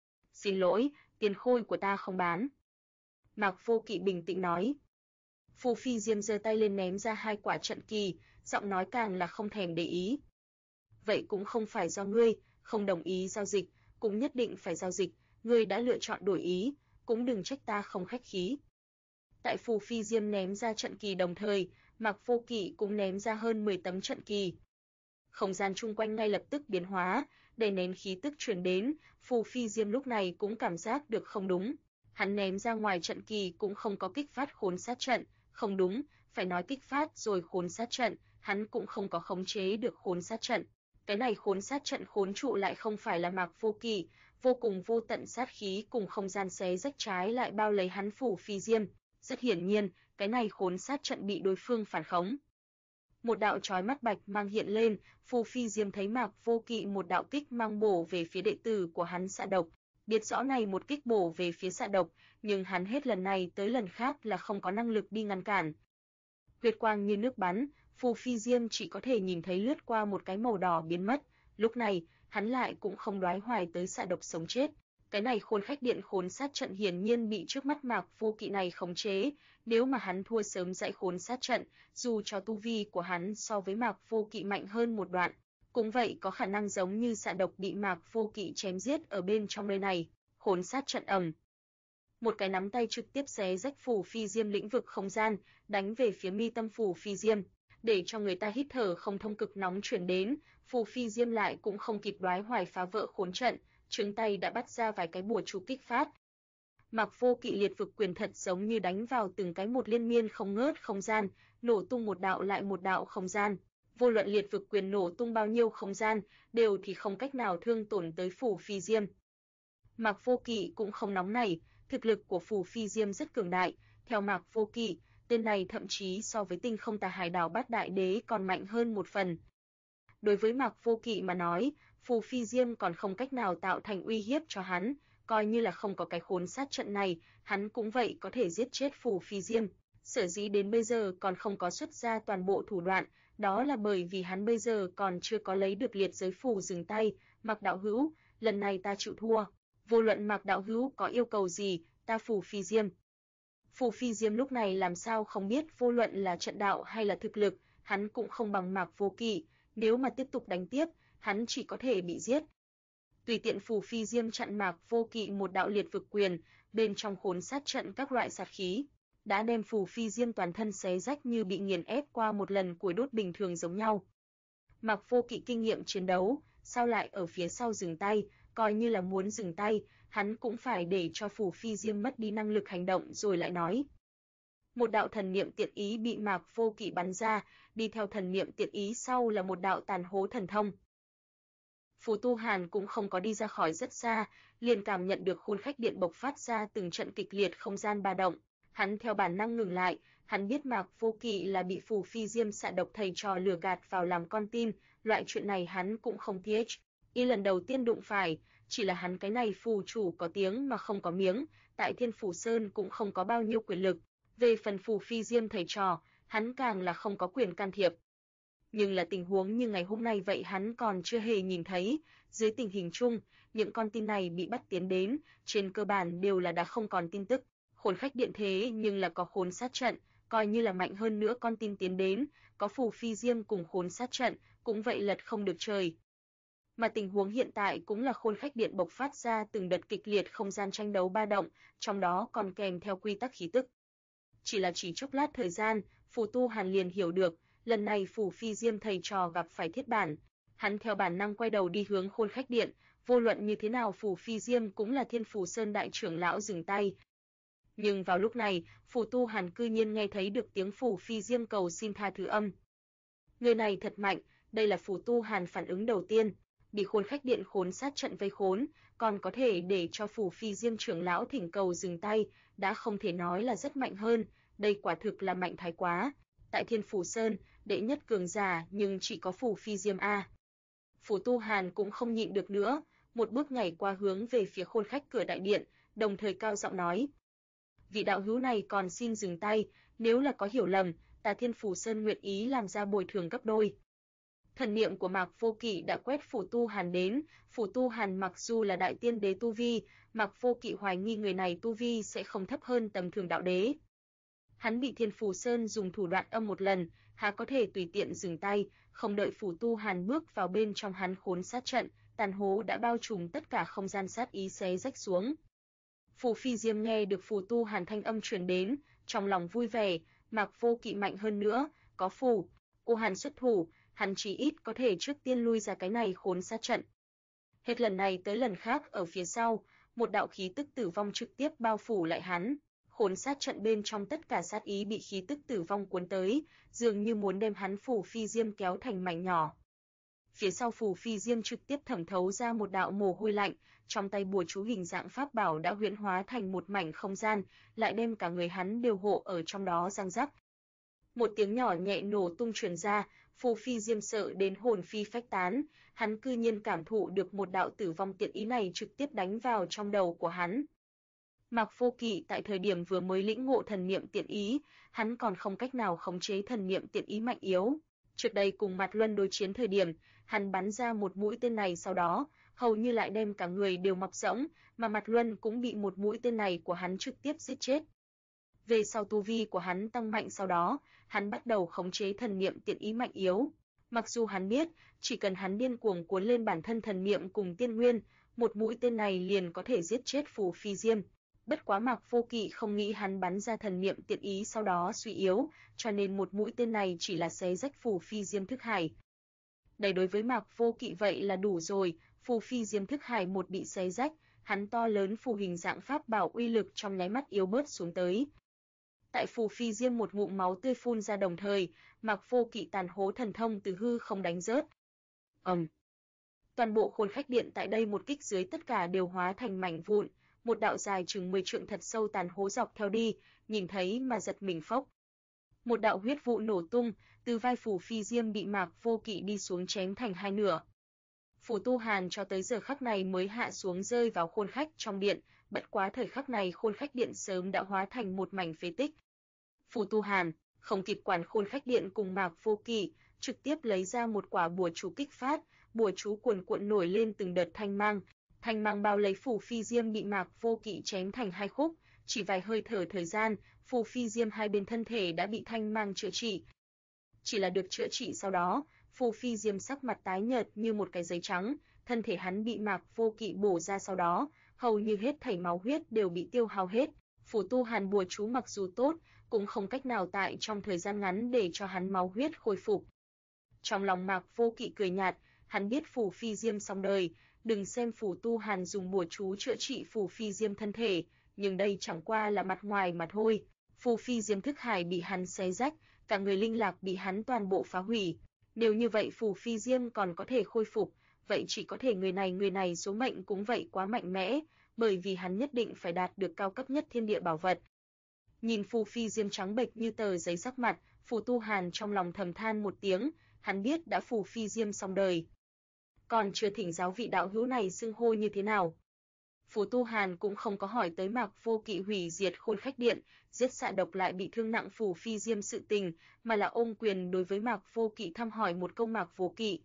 Xin lỗi, tiền khôi của ta không bán. Mạc Vô Kỵ bình tĩnh nói. Phù Phi Diêm giơ tay lên ném ra 2 quả trận kỳ, giọng nói càng là không thèm để ý. Vậy cũng không phải do ngươi, không đồng ý giao dịch, cũng nhất định phải giao dịch, ngươi đã lựa chọn đổi ý, cũng đừng trách ta không khách khí. Tại Phù Phi Diêm ném ra trận kỳ đồng thời, Mạc Vô Kỵ cũng ném ra hơn 10 tấm trận kỳ. Không gian chung quanh ngay lập tức biến hóa, đè nén khí tức truyền đến, Phù Phi Diêm lúc này cũng cảm giác được không đúng. Hắn ném ra ngoài trận kỳ cũng không có kích phát khốn sát trận, không đúng, phải nói kích phát rồi khốn sát trận, hắn cũng không có khống chế được khốn sát trận. Cái này khốn sát trận khốn trụ lại không phải là Mạc Vô Kỵ, vô cùng vô tận sát khí cùng không gian xé rách trái lại bao lấy hắn Phù Phi Diêm. Rất hiển nhiên, cái này khốn sát trận bị đối phương phản khống. Một đạo chói mắt bạch mang hiện lên, Phù Phi Diêm thấy Mạc Vô Kỵ một đạo kích mang bổ về phía đệ tử của hắn xạ độc, biết rõ này một kích bổ về phía xạ độc, nhưng hắn hết lần này tới lần khác là không có năng lực đi ngăn cản. Huyết quang như nước bắn, Phù Phi Diêm chỉ có thể nhìn thấy lướt qua một cái màu đỏ biến mất, lúc này, hắn lại cũng không đoái hoài tới xạ độc sống chết. Cái này khôn khách điện khốn sát trận hiển nhiên bị trước mắt Mạc Vô Kỵ này khống chế, nếu mà hắn thua sớm dạy khốn sát trận, dù cho tu vi của hắn so với Mạc Vô Kỵ mạnh hơn một đoạn, cũng vậy có khả năng giống như xạ độc bị Mạc Vô Kỵ chém giết ở bên trong nơi này, khốn sát trận ầm. Một cái nắm tay trực tiếp xé rách Phù Phi Diêm lĩnh vực không gian, đánh về phía mi tâm Phù Phi Diêm, để cho người ta hít thở không thông cực nóng truyền đến, Phù Phi Diêm lại cũng không kịp đoái hoài phá vỡ khốn trận, trứng tay đã bắt ra vài cái bùa chú kích phát. Mạc Vô Kỵ liệt vực quyền thật giống như đánh vào từng cái một liên miên không ngớt không gian, nổ tung một đạo lại một đạo không gian. Vô luận liệt vực quyền nổ tung bao nhiêu không gian, đều thì không cách nào thương tổn tới Phù Phi Diêm. Mạc Vô Kỵ cũng không nóng nảy, thực lực của Phù Phi Diêm rất cường đại, theo Mạc Vô Kỵ, tên này thậm chí so với Tinh Không Tà Hải Đảo Bát Đại Đế còn mạnh hơn một phần. Đối với Mạc Vô Kỵ mà nói, Phù Phi Diêm còn không cách nào tạo thành uy hiếp cho hắn, coi như là không có cái khốn sát trận này, hắn cũng vậy có thể giết chết Phù Phi Diêm. Sở dĩ đến bây giờ còn không có xuất ra toàn bộ thủ đoạn, đó là bởi vì hắn bây giờ còn chưa có lấy được liệt giới phù dừng tay. Mạc đạo hữu, lần này ta chịu thua, vô luận Mạc đạo hữu có yêu cầu gì, ta Phù Phi Diêm. Phù Phi Diêm lúc này làm sao không biết vô luận là trận đạo hay là thực lực, hắn cũng không bằng Mạc Vô Kỵ, nếu mà tiếp tục đánh tiếp, hắn chỉ có thể bị giết. Tùy tiện Phù Phi Diêm chặn Mạc Vô Kỵ một đạo liệt vực quyền, bên trong khốn sát trận các loại sát khí, đã đem Phù Phi Diêm toàn thân xé rách như bị nghiền ép qua một lần củi đốt bình thường giống nhau. Mạc Vô Kỵ kinh nghiệm chiến đấu, sao lại ở phía sau dừng tay, coi như là muốn dừng tay, hắn cũng phải để cho Phù Phi Diêm mất đi năng lực hành động rồi lại nói. Một đạo thần niệm tiện ý bị Mạc Vô Kỵ bắn ra, đi theo thần niệm tiện ý sau là một đạo tàn hố thần thông. Phù Tu Hàn cũng không có đi ra khỏi rất xa, liền cảm nhận được khôn khách điện bộc phát ra từng trận kịch liệt không gian ba động. Hắn theo bản năng ngừng lại, hắn biết Mạc Vô Kỵ là bị Phù Phi Diêm xạ độc thầy trò lừa gạt vào làm con tin, loại chuyện này hắn cũng không tiếc. Y lần đầu tiên đụng phải, chỉ là hắn cái này phù chủ có tiếng mà không có miếng, tại Thiên Phủ Sơn cũng không có bao nhiêu quyền lực. Về phần Phù Phi Diêm thầy trò, hắn càng là không có quyền can thiệp. Nhưng là tình huống như ngày hôm nay vậy hắn còn chưa hề nhìn thấy, dưới tình hình chung, những con tin này bị bắt tiến đến, trên cơ bản đều là đã không còn tin tức. Khốn khách điện thế nhưng là có khốn sát trận, coi như là mạnh hơn nữa con tin tiến đến, có Phù Phi Diêm cùng khốn sát trận, cũng vậy lật không được trời. Mà tình huống hiện tại cũng là khôn khách điện bộc phát ra từng đợt kịch liệt không gian tranh đấu ba động, trong đó còn kèm theo quy tắc khí tức. Chỉ chốc lát thời gian, Phù Tu Hàn liền hiểu được, lần này Phù Phi Diêm thầy trò gặp phải thiết bản. Hắn theo bản năng quay đầu đi hướng khôn khách điện, vô luận như thế nào Phù Phi Diêm cũng là Thiên Phủ Sơn đại trưởng lão dừng tay. Nhưng vào lúc này, Phù Tu Hàn cư nhiên nghe thấy được tiếng Phù Phi Diêm cầu xin tha thứ âm. Người này thật mạnh, đây là Phù Tu Hàn phản ứng đầu tiên, bị khôn khách điện khốn sát trận vây khốn, còn có thể để cho Phù Phi Diêm trưởng lão thỉnh cầu dừng tay, đã không thể nói là rất mạnh hơn, đây quả thực là mạnh thái quá. Tại Thiên Phủ Sơn, đệ nhất cường giả nhưng chỉ có Phù Phi Diêm a. Phù Tu Hàn cũng không nhịn được nữa, một bước nhảy qua hướng về phía khôn khách cửa đại điện, đồng thời cao giọng nói: vị đạo hữu này còn xin dừng tay, nếu là có hiểu lầm, ta Thiên Phù Sơn nguyện ý làm ra bồi thường gấp đôi. Thần niệm của Mạc Vô Kỵ đã quét Phù Tu Hàn đến, Phù Tu Hàn mặc dù là đại tiên đế tu vi, Mạc Vô Kỵ hoài nghi người này tu vi sẽ không thấp hơn tầm thường đạo đế. Hắn bị Thiên Phù Sơn dùng thủ đoạn âm một lần, há có thể tùy tiện dừng tay, không đợi Phù Tu Hàn bước vào bên trong hắn khốn sát trận, tàn hố đã bao trùm tất cả không gian sát ý xé rách xuống. Phù Phi Diêm nghe được Phù Tu Hàn thanh âm truyền đến, trong lòng vui vẻ, Mạc Vô Kỵ mạnh hơn nữa, có Phù Cô Hàn xuất thủ, hắn chí ít có thể trước tiên lui ra cái này khốn sát trận. Hết lần này tới lần khác ở phía sau, một đạo khí tức tử vong trực tiếp bao phủ lại hắn. Khốn sát trận bên trong tất cả sát ý bị khí tức tử vong cuốn tới, dường như muốn đem hắn Phù Phi Diêm kéo thành mảnh nhỏ. Phía sau Phù Phi Diêm trực tiếp thẩm thấu ra một đạo mồ hôi lạnh, trong tay bùa chú hình dạng pháp bảo đã huyễn hóa thành một mảnh không gian, lại đem cả người hắn đều hộ ở trong đó răng rắc. Một tiếng nhỏ nhẹ nổ tung truyền ra, Phù Phi Diêm sợ đến hồn phi phách tán, hắn cư nhiên cảm thụ được một đạo tử vong tiện ý này trực tiếp đánh vào trong đầu của hắn. Mạc Vô Kỵ tại thời điểm vừa mới lĩnh ngộ thần niệm tiện ý, hắn còn không cách nào khống chế thần niệm tiện ý mạnh yếu. Trước đây cùng Mạt Luân đối chiến thời điểm, hắn bắn ra một mũi tên này sau đó, hầu như lại đem cả người đều mọc rỗng, mà Mạt Luân cũng bị một mũi tên này của hắn trực tiếp giết chết. Về sau tu vi của hắn tăng mạnh sau đó, hắn bắt đầu khống chế thần niệm tiện ý mạnh yếu. Mặc dù hắn biết, chỉ cần hắn điên cuồng cuốn lên bản thân thần niệm cùng tiên nguyên, một mũi tên này liền có thể giết chết Phù Phi Diêm. Bất quá Mạc Vô Kỵ không nghĩ hắn bắn ra thần niệm tiện ý sau đó suy yếu, cho nên một mũi tên này chỉ là xé rách Phù Phi Diêm thức hải. Đây đối với Mạc Vô Kỵ vậy là đủ rồi, Phù Phi Diêm thức hải một bị xé rách, hắn to lớn phù hình dạng pháp bảo uy lực trong nháy mắt yếu bớt xuống tới. Tại Phù Phi Diêm một ngụm máu tươi phun ra đồng thời, Mạc Vô Kỵ tàn hố thần thông từ hư không đánh rớt. Toàn bộ khôn khách điện tại đây một kích dưới tất cả đều hóa thành mảnh vụn, một đạo dài chừng 10 trượng thật sâu tàn hố dọc theo đi, nhìn thấy mà giật mình phốc. Một đạo huyết vụ nổ tung, từ vai Phù Phi Diêm bị Mạc Vô Kỵ đi xuống chém thành hai nửa. Phù Tu Hàn cho tới giờ khắc này mới hạ xuống rơi vào khôn khách trong điện, bất quá thời khắc này khôn khách điện sớm đã hóa thành một mảnh phế tích. Phù Tu Hàn không kịp quản khôn khách điện cùng Mạc Vô Kỵ, trực tiếp lấy ra một quả bùa chú kích phát, bùa chú cuồn cuộn nổi lên từng đợt thanh mang bao lấy Phù Phi Diêm bị Mạc Vô Kỵ chém thành hai khúc, chỉ vài hơi thở thời gian, Phù Phi Diêm hai bên thân thể đã bị thanh mang chữa trị. Chỉ là được chữa trị sau đó, Phù Phi Diêm sắc mặt tái nhợt như một cái giấy trắng, thân thể hắn bị Mạc Vô Kỵ bổ ra sau đó, hầu như hết thảy máu huyết đều bị tiêu hao hết. Phù Tu Hàn bùa chú mặc dù tốt, cũng không cách nào tại trong thời gian ngắn để cho hắn máu huyết khôi phục. Trong lòng Mạc Vô Kỵ cười nhạt, hắn biết Phù Phi Diêm xong đời, đừng xem Phù Tu Hàn dùng bùa chú chữa trị Phù Phi Diêm thân thể, nhưng đây chẳng qua là mặt ngoài mà thôi. Phù Phi Diêm thức hải bị hắn xé rách, cả người linh lạc bị hắn toàn bộ phá hủy. Nếu như vậy Phù Phi Diêm còn có thể khôi phục, vậy chỉ có thể người này số mệnh cũng vậy quá mạnh mẽ, bởi vì hắn nhất định phải đạt được cao cấp nhất thiên địa bảo vật. Nhìn Phù Phi Diêm trắng bệch như tờ giấy sắc mặt, Phù Tu Hàn trong lòng thầm than một tiếng, hắn biết đã Phù Phi Diêm xong đời. Còn chưa thỉnh giáo vị đạo hữu này xưng hô như thế nào. Phù Tu Hàn cũng không có hỏi tới Mạc Vô Kỵ hủy diệt khôn khách điện, giết xạ độc lại bị thương nặng Phù Phi Diêm sự tình, mà là ôm quyền đối với Mạc Vô Kỵ thăm hỏi một câu Mạc Vô Kỵ.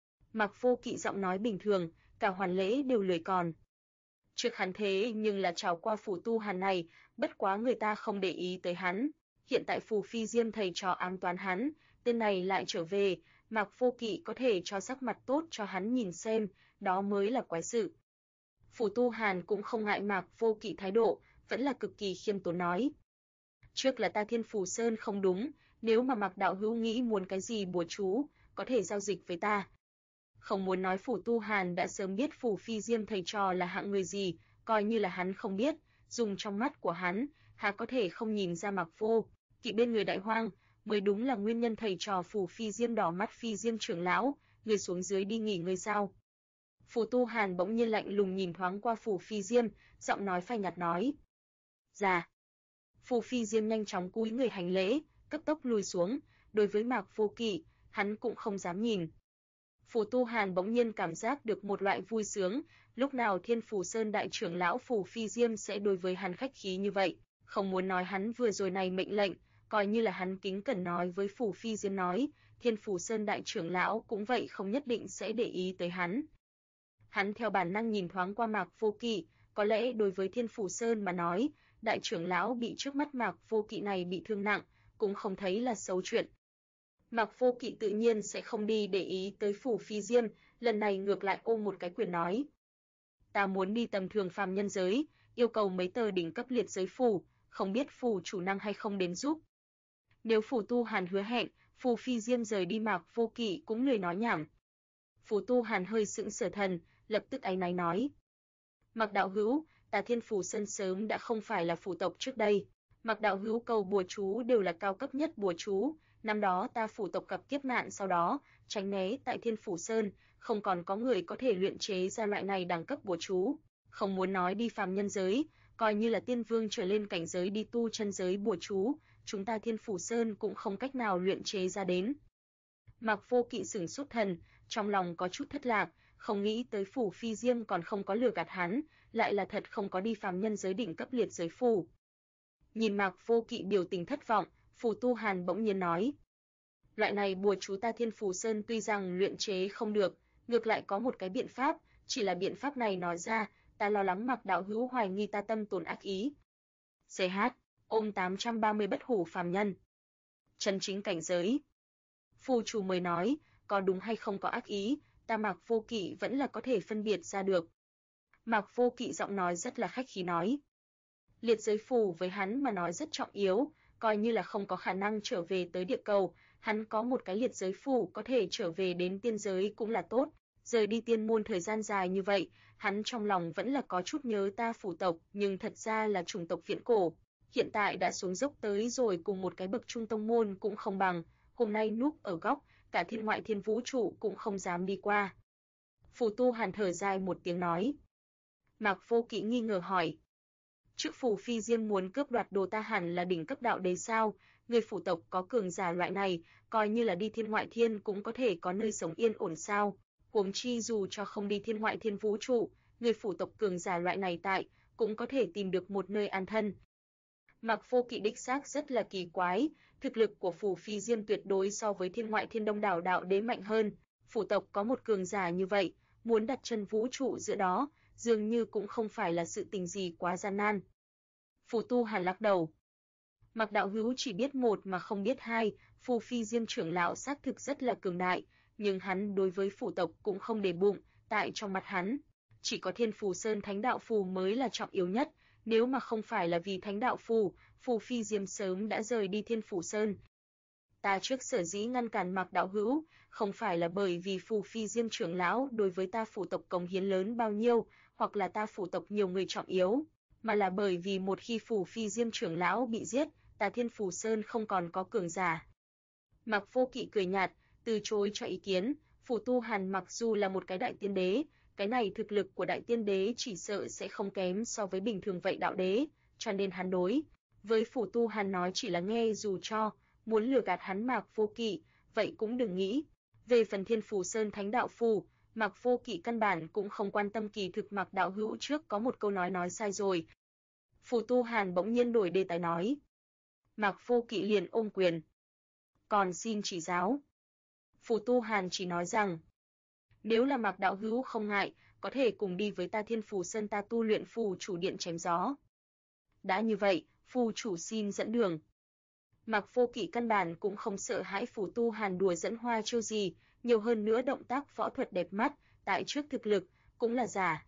Mạc Vô Kỵ giọng nói bình thường, cả hoàn lễ đều lười còn. Trước hắn thế nhưng là trào qua Phù Tu Hàn này, bất quá người ta không để ý tới hắn. Hiện tại Phù Phi Diêm thầy trò ám toán hắn, tên này lại trở về, Mạc Vô Kỵ có thể cho sắc mặt tốt cho hắn nhìn xem, đó mới là quái sự. Phù Tu Hàn cũng không ngại Mạc Vô Kỵ thái độ, vẫn là cực kỳ khiêm tốn nói. Trước là ta Thiên Phù Sơn không đúng, nếu mà Mạc đạo hữu nghĩ muốn cái gì bùa chú, có thể giao dịch với ta. Không muốn nói Phù Tu Hàn đã sớm biết Phù Phi Diêm thầy trò là hạng người gì, coi như là hắn không biết, dùng trong mắt của hắn, há có thể không nhìn ra Mạc Vô Kỵ bên người Đại Hoang, mới đúng là nguyên nhân thầy trò Phù Phi Diêm đỏ mắt Phi Diêm trưởng lão, người xuống dưới đi nghỉ ngơi sao. Phù Tu Hàn bỗng nhiên lạnh lùng nhìn thoáng qua Phù Phi Diêm, giọng nói phai nhạt nói. Dạ. Phù Phi Diêm nhanh chóng cúi người hành lễ, cấp tốc lùi xuống, đối với Mạc Vô Kỵ, hắn cũng không dám nhìn. Phù Tu Hàn bỗng nhiên cảm giác được một loại vui sướng, lúc nào Thiên Phù Sơn đại trưởng lão Phù Phi Diêm sẽ đối với hắn khách khí như vậy, không muốn nói hắn vừa rồi này mệnh lệnh, coi như là hắn kính cẩn nói với Phù Phi Diêm nói, Thiên Phù Sơn đại trưởng lão cũng vậy không nhất định sẽ để ý tới hắn. Hắn theo bản năng nhìn thoáng qua Mạc Vô Kỵ, có lẽ đối với Thiên Phù Sơn mà nói, đại trưởng lão bị trước mắt Mạc Vô Kỵ này bị thương nặng, cũng không thấy là xấu chuyện. Mạc Vô Kỵ tự nhiên sẽ không đi để ý tới Phù Phi Diêm, lần này ngược lại ôm một cái quyền nói. Ta muốn đi tầm thường phàm nhân giới, yêu cầu mấy tờ đỉnh cấp liệt giới phù, không biết phù chủ năng hay không đến giúp. Nếu Phù Tu Hàn hứa hẹn, Phù Phi Diêm rời đi Mạc Vô Kỵ cũng lười nói nhảm. Phù Tu Hàn hơi sững sờ thần, lập tức áy náy nói. Mạc đạo hữu, ta Thiên Phù Sơn sớm đã không phải là phù tộc trước đây. Mạc đạo hữu cầu bùa chú đều là cao cấp nhất bùa chú, năm đó ta phù tộc gặp kiếp nạn sau đó, tránh né tại Thiên Phù Sơn, không còn có người có thể luyện chế ra loại này đẳng cấp bùa chú, không muốn nói đi phàm nhân giới, coi như là tiên vương trở lên cảnh giới đi tu chân giới bùa chú, chúng ta Thiên Phù Sơn cũng không cách nào luyện chế ra đến. Mạc Vô Kỵ sửng sốt thần, trong lòng có chút thất lạc, không nghĩ tới Phù Phi Diêm còn không có lừa gạt hắn, lại là thật không có đi phàm nhân giới đỉnh cấp liệt giới phù. Nhìn Mạc Vô Kỵ biểu tình thất vọng, Phù Tu Hàn bỗng nhiên nói: "Loại này bùa chú ta Thiên Phù Sơn tuy rằng luyện chế không được, ngược lại có một cái biện pháp, chỉ là biện pháp này nói ra, ta lo lắng Mạc đạo hữu hoài nghi ta tâm tồn ác ý." CH, ôm 830 bất hủ phàm nhân. Chân chính cảnh giới. Phù chủ mới nói, có đúng hay không có ác ý, ta Mạc Vô Kỵ vẫn là có thể phân biệt ra được. Mạc Vô Kỵ giọng nói rất là khách khí nói. Liệt giới phù với hắn mà nói rất trọng yếu, coi như là không có khả năng trở về tới địa cầu, hắn có một cái liệt giới phù có thể trở về đến tiên giới cũng là tốt. Rời đi tiên môn thời gian dài như vậy, hắn trong lòng vẫn là có chút nhớ ta phù tộc, nhưng thật ra là chủng tộc viễn cổ. Hiện tại đã xuống dốc tới rồi cùng một cái bậc trung tông môn cũng không bằng, hôm nay núp ở góc, cả thiên ngoại thiên vũ trụ cũng không dám đi qua. Phù Tu Hàn thở dài một tiếng nói. Mạc Vô Kỵ nghi ngờ hỏi. Trước Phù Phi Diêm muốn cướp đoạt đồ ta hẳn là đỉnh cấp đạo đế sao, người phù tộc có cường giả loại này, coi như là đi thiên ngoại thiên cũng có thể có nơi sống yên ổn sao, huống chi dù cho không đi thiên ngoại thiên vũ trụ, người phù tộc cường giả loại này tại, cũng có thể tìm được một nơi an thân. Mạc Vô Kỵ đích xác rất là kỳ quái, thực lực của Phù Phi Diêm tuyệt đối so với thiên ngoại thiên đông đảo đạo đế mạnh hơn, phù tộc có một cường giả như vậy, muốn đặt chân vũ trụ giữa đó, dường như cũng không phải là sự tình gì quá gian nan. Phù Tu Hàn lắc đầu. Mạc đạo hữu chỉ biết một mà không biết hai, Phù Phi Diêm trưởng lão xác thực rất là cường đại, nhưng hắn đối với phù tộc cũng không để bụng, tại trong mặt hắn, chỉ có Thiên Phù Sơn Thánh đạo phù mới là trọng yếu nhất, nếu mà không phải là vì Thánh đạo phù, Phù Phi Diêm sớm đã rời đi Thiên Phù Sơn. Ta trước sở dĩ ngăn cản Mạc đạo hữu, không phải là bởi vì Phù Phi Diêm trưởng lão đối với ta phù tộc cống hiến lớn bao nhiêu, hoặc là ta phù tộc nhiều người trọng yếu, mà là bởi vì một khi Phù Phi Diêm trưởng lão bị giết, ta Thiên Phù Sơn không còn có cường giả. Mạc Vô Kỵ cười nhạt, từ chối cho ý kiến, Phù Tu Hàn mặc dù là một cái đại tiên đế, cái này thực lực của đại tiên đế chỉ sợ sẽ không kém so với bình thường vậy đạo đế, cho nên hắn đối với Phù Tu Hàn nói chỉ là nghe dù cho, muốn lừa gạt hắn Mạc Vô Kỵ, vậy cũng đừng nghĩ. Về phần Thiên Phù Sơn Thánh đạo phù, Mạc Vô Kỵ căn bản cũng không quan tâm, kỳ thực Mạc đạo hữu trước có một câu nói sai rồi. Phù Tu Hàn bỗng nhiên đổi đề tài nói. Mạc Vô Kỵ liền ôm quyền. Còn xin chỉ giáo. Phù Tu Hàn chỉ nói rằng, nếu là Mạc đạo hữu không ngại, có thể cùng đi với ta Thiên Phù Sơn ta tu luyện phù chủ điện chém gió. Đã như vậy, phù chủ xin dẫn đường. Mạc Vô Kỵ căn bản cũng không sợ hãi Phù Tu Hàn đùa dẫn hoa chiêu gì, nhiều hơn nữa động tác võ thuật đẹp mắt, tại trước thực lực, cũng là giả.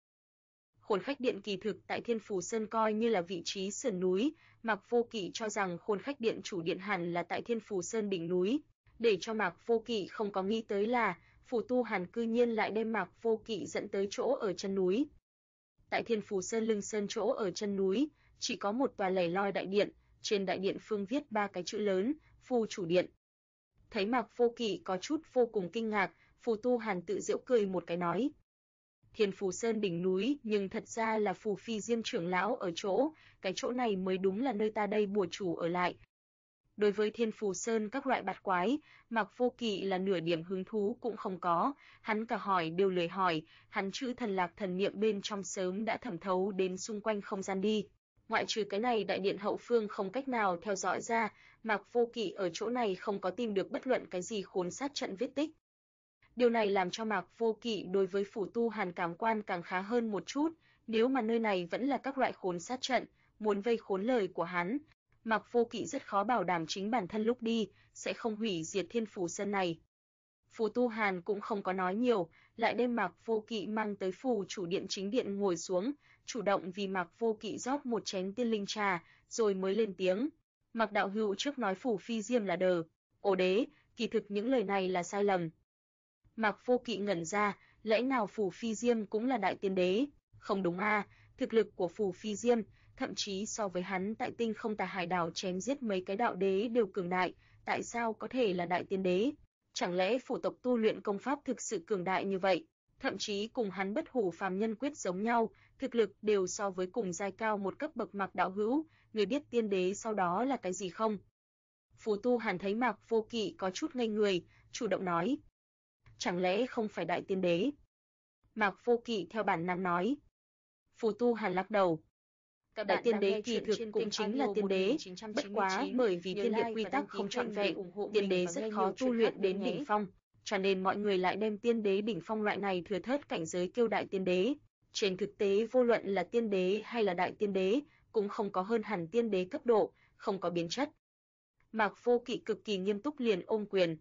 Khôn Khách Điện kỳ thực tại Thiên Phù Sơn coi như là vị trí sườn núi, Mạc Vô Kỵ cho rằng Khôn Khách Điện chủ điện hẳn là tại Thiên Phù Sơn đỉnh núi, để cho Mạc Vô Kỵ không có nghĩ tới là Phù Tu Hàn cư nhiên lại đem Mạc Vô Kỵ dẫn tới chỗ ở chân núi. Tại Thiên Phù Sơn lưng sơn chỗ ở chân núi, chỉ có một tòa lẻ loi đại điện, trên đại điện phương viết 3 cái chữ lớn, Phù chủ điện. Thấy Mạc Vô Kỵ có chút vô cùng kinh ngạc, Phù Tu Hàn tự giễu cười một cái nói. Thiên Phù Sơn đỉnh núi, nhưng thật ra là Phù Phi Diêm trưởng lão ở chỗ, cái chỗ này mới đúng là nơi ta đây bùa chủ ở lại. Đối với Thiên Phù Sơn các loại bạt quái, Mạc Vô Kỵ là nửa điểm hứng thú cũng không có, hắn cả hỏi đều lười hỏi, hắn chữ thần lạc thần niệm bên trong sớm đã thẩm thấu đến xung quanh không gian đi. Ngoại trừ cái này đại điện hậu phương không cách nào theo dõi ra, Mạc Vô Kỵ ở chỗ này không có tìm được bất luận cái gì khốn sát trận vết tích. Điều này làm cho Mạc Vô Kỵ đối với Phủ Tu Hàn cảm quan càng khá hơn một chút, nếu mà nơi này vẫn là các loại khốn sát trận, muốn vây khốn lời của hắn, Mạc Vô Kỵ rất khó bảo đảm chính bản thân lúc đi sẽ không hủy diệt Thiên Phù Sơn này. Phủ Tu Hàn cũng không có nói nhiều, lại đem Mạc Vô Kỵ mang tới phủ chủ điện chính điện ngồi xuống, chủ động vì Mạc Vô Kỵ rót một chén tiên linh trà, rồi mới lên tiếng. Mạc đạo hữu trước nói Phủ Phi Diêm là đờ, ổ đế, kỳ thực những lời này là sai lầm. Mạc Vô Kỵ ngẩn ra, lẽ nào Phủ Phi Diêm cũng là đại tiên đế? Không đúng a, thực lực của Phủ Phi Diêm, thậm chí so với hắn tại Tinh Không Tà Hải đảo chém giết mấy cái đạo đế đều cường đại, tại sao có thể là đại tiên đế? Chẳng lẽ phủ tộc tu luyện công pháp thực sự cường đại như vậy, thậm chí cùng hắn Bất Hủ phàm nhân quyết giống nhau, thực lực đều so với cùng giai cao một cấp bậc Mạc đạo hữu, người biết tiên đế sau đó là cái gì không? Phù Tu Hàn thấy Mạc Vô Kỵ có chút ngây người, chủ động nói. Chẳng lẽ không phải đại tiên đế? Mạc Vô Kỵ theo bản năng nói. Phù Tu Hàn lắc đầu. Đại tiên đế kỳ thực cũng chính là tiên đế, bất quá bởi vì thiên địa quy tắc không trọn vẹn, tiên đế rất khó tu luyện đến đỉnh phong, cho nên mọi người lại đem tiên đế đỉnh phong loại này thừa thớt cảnh giới kêu đại tiên đế. Trên thực tế vô luận là tiên đế hay là đại tiên đế, cũng không có hơn hẳn tiên đế cấp độ, không có biến chất. Mạc Vô Kỵ cực kỳ nghiêm túc liền ôm quyền.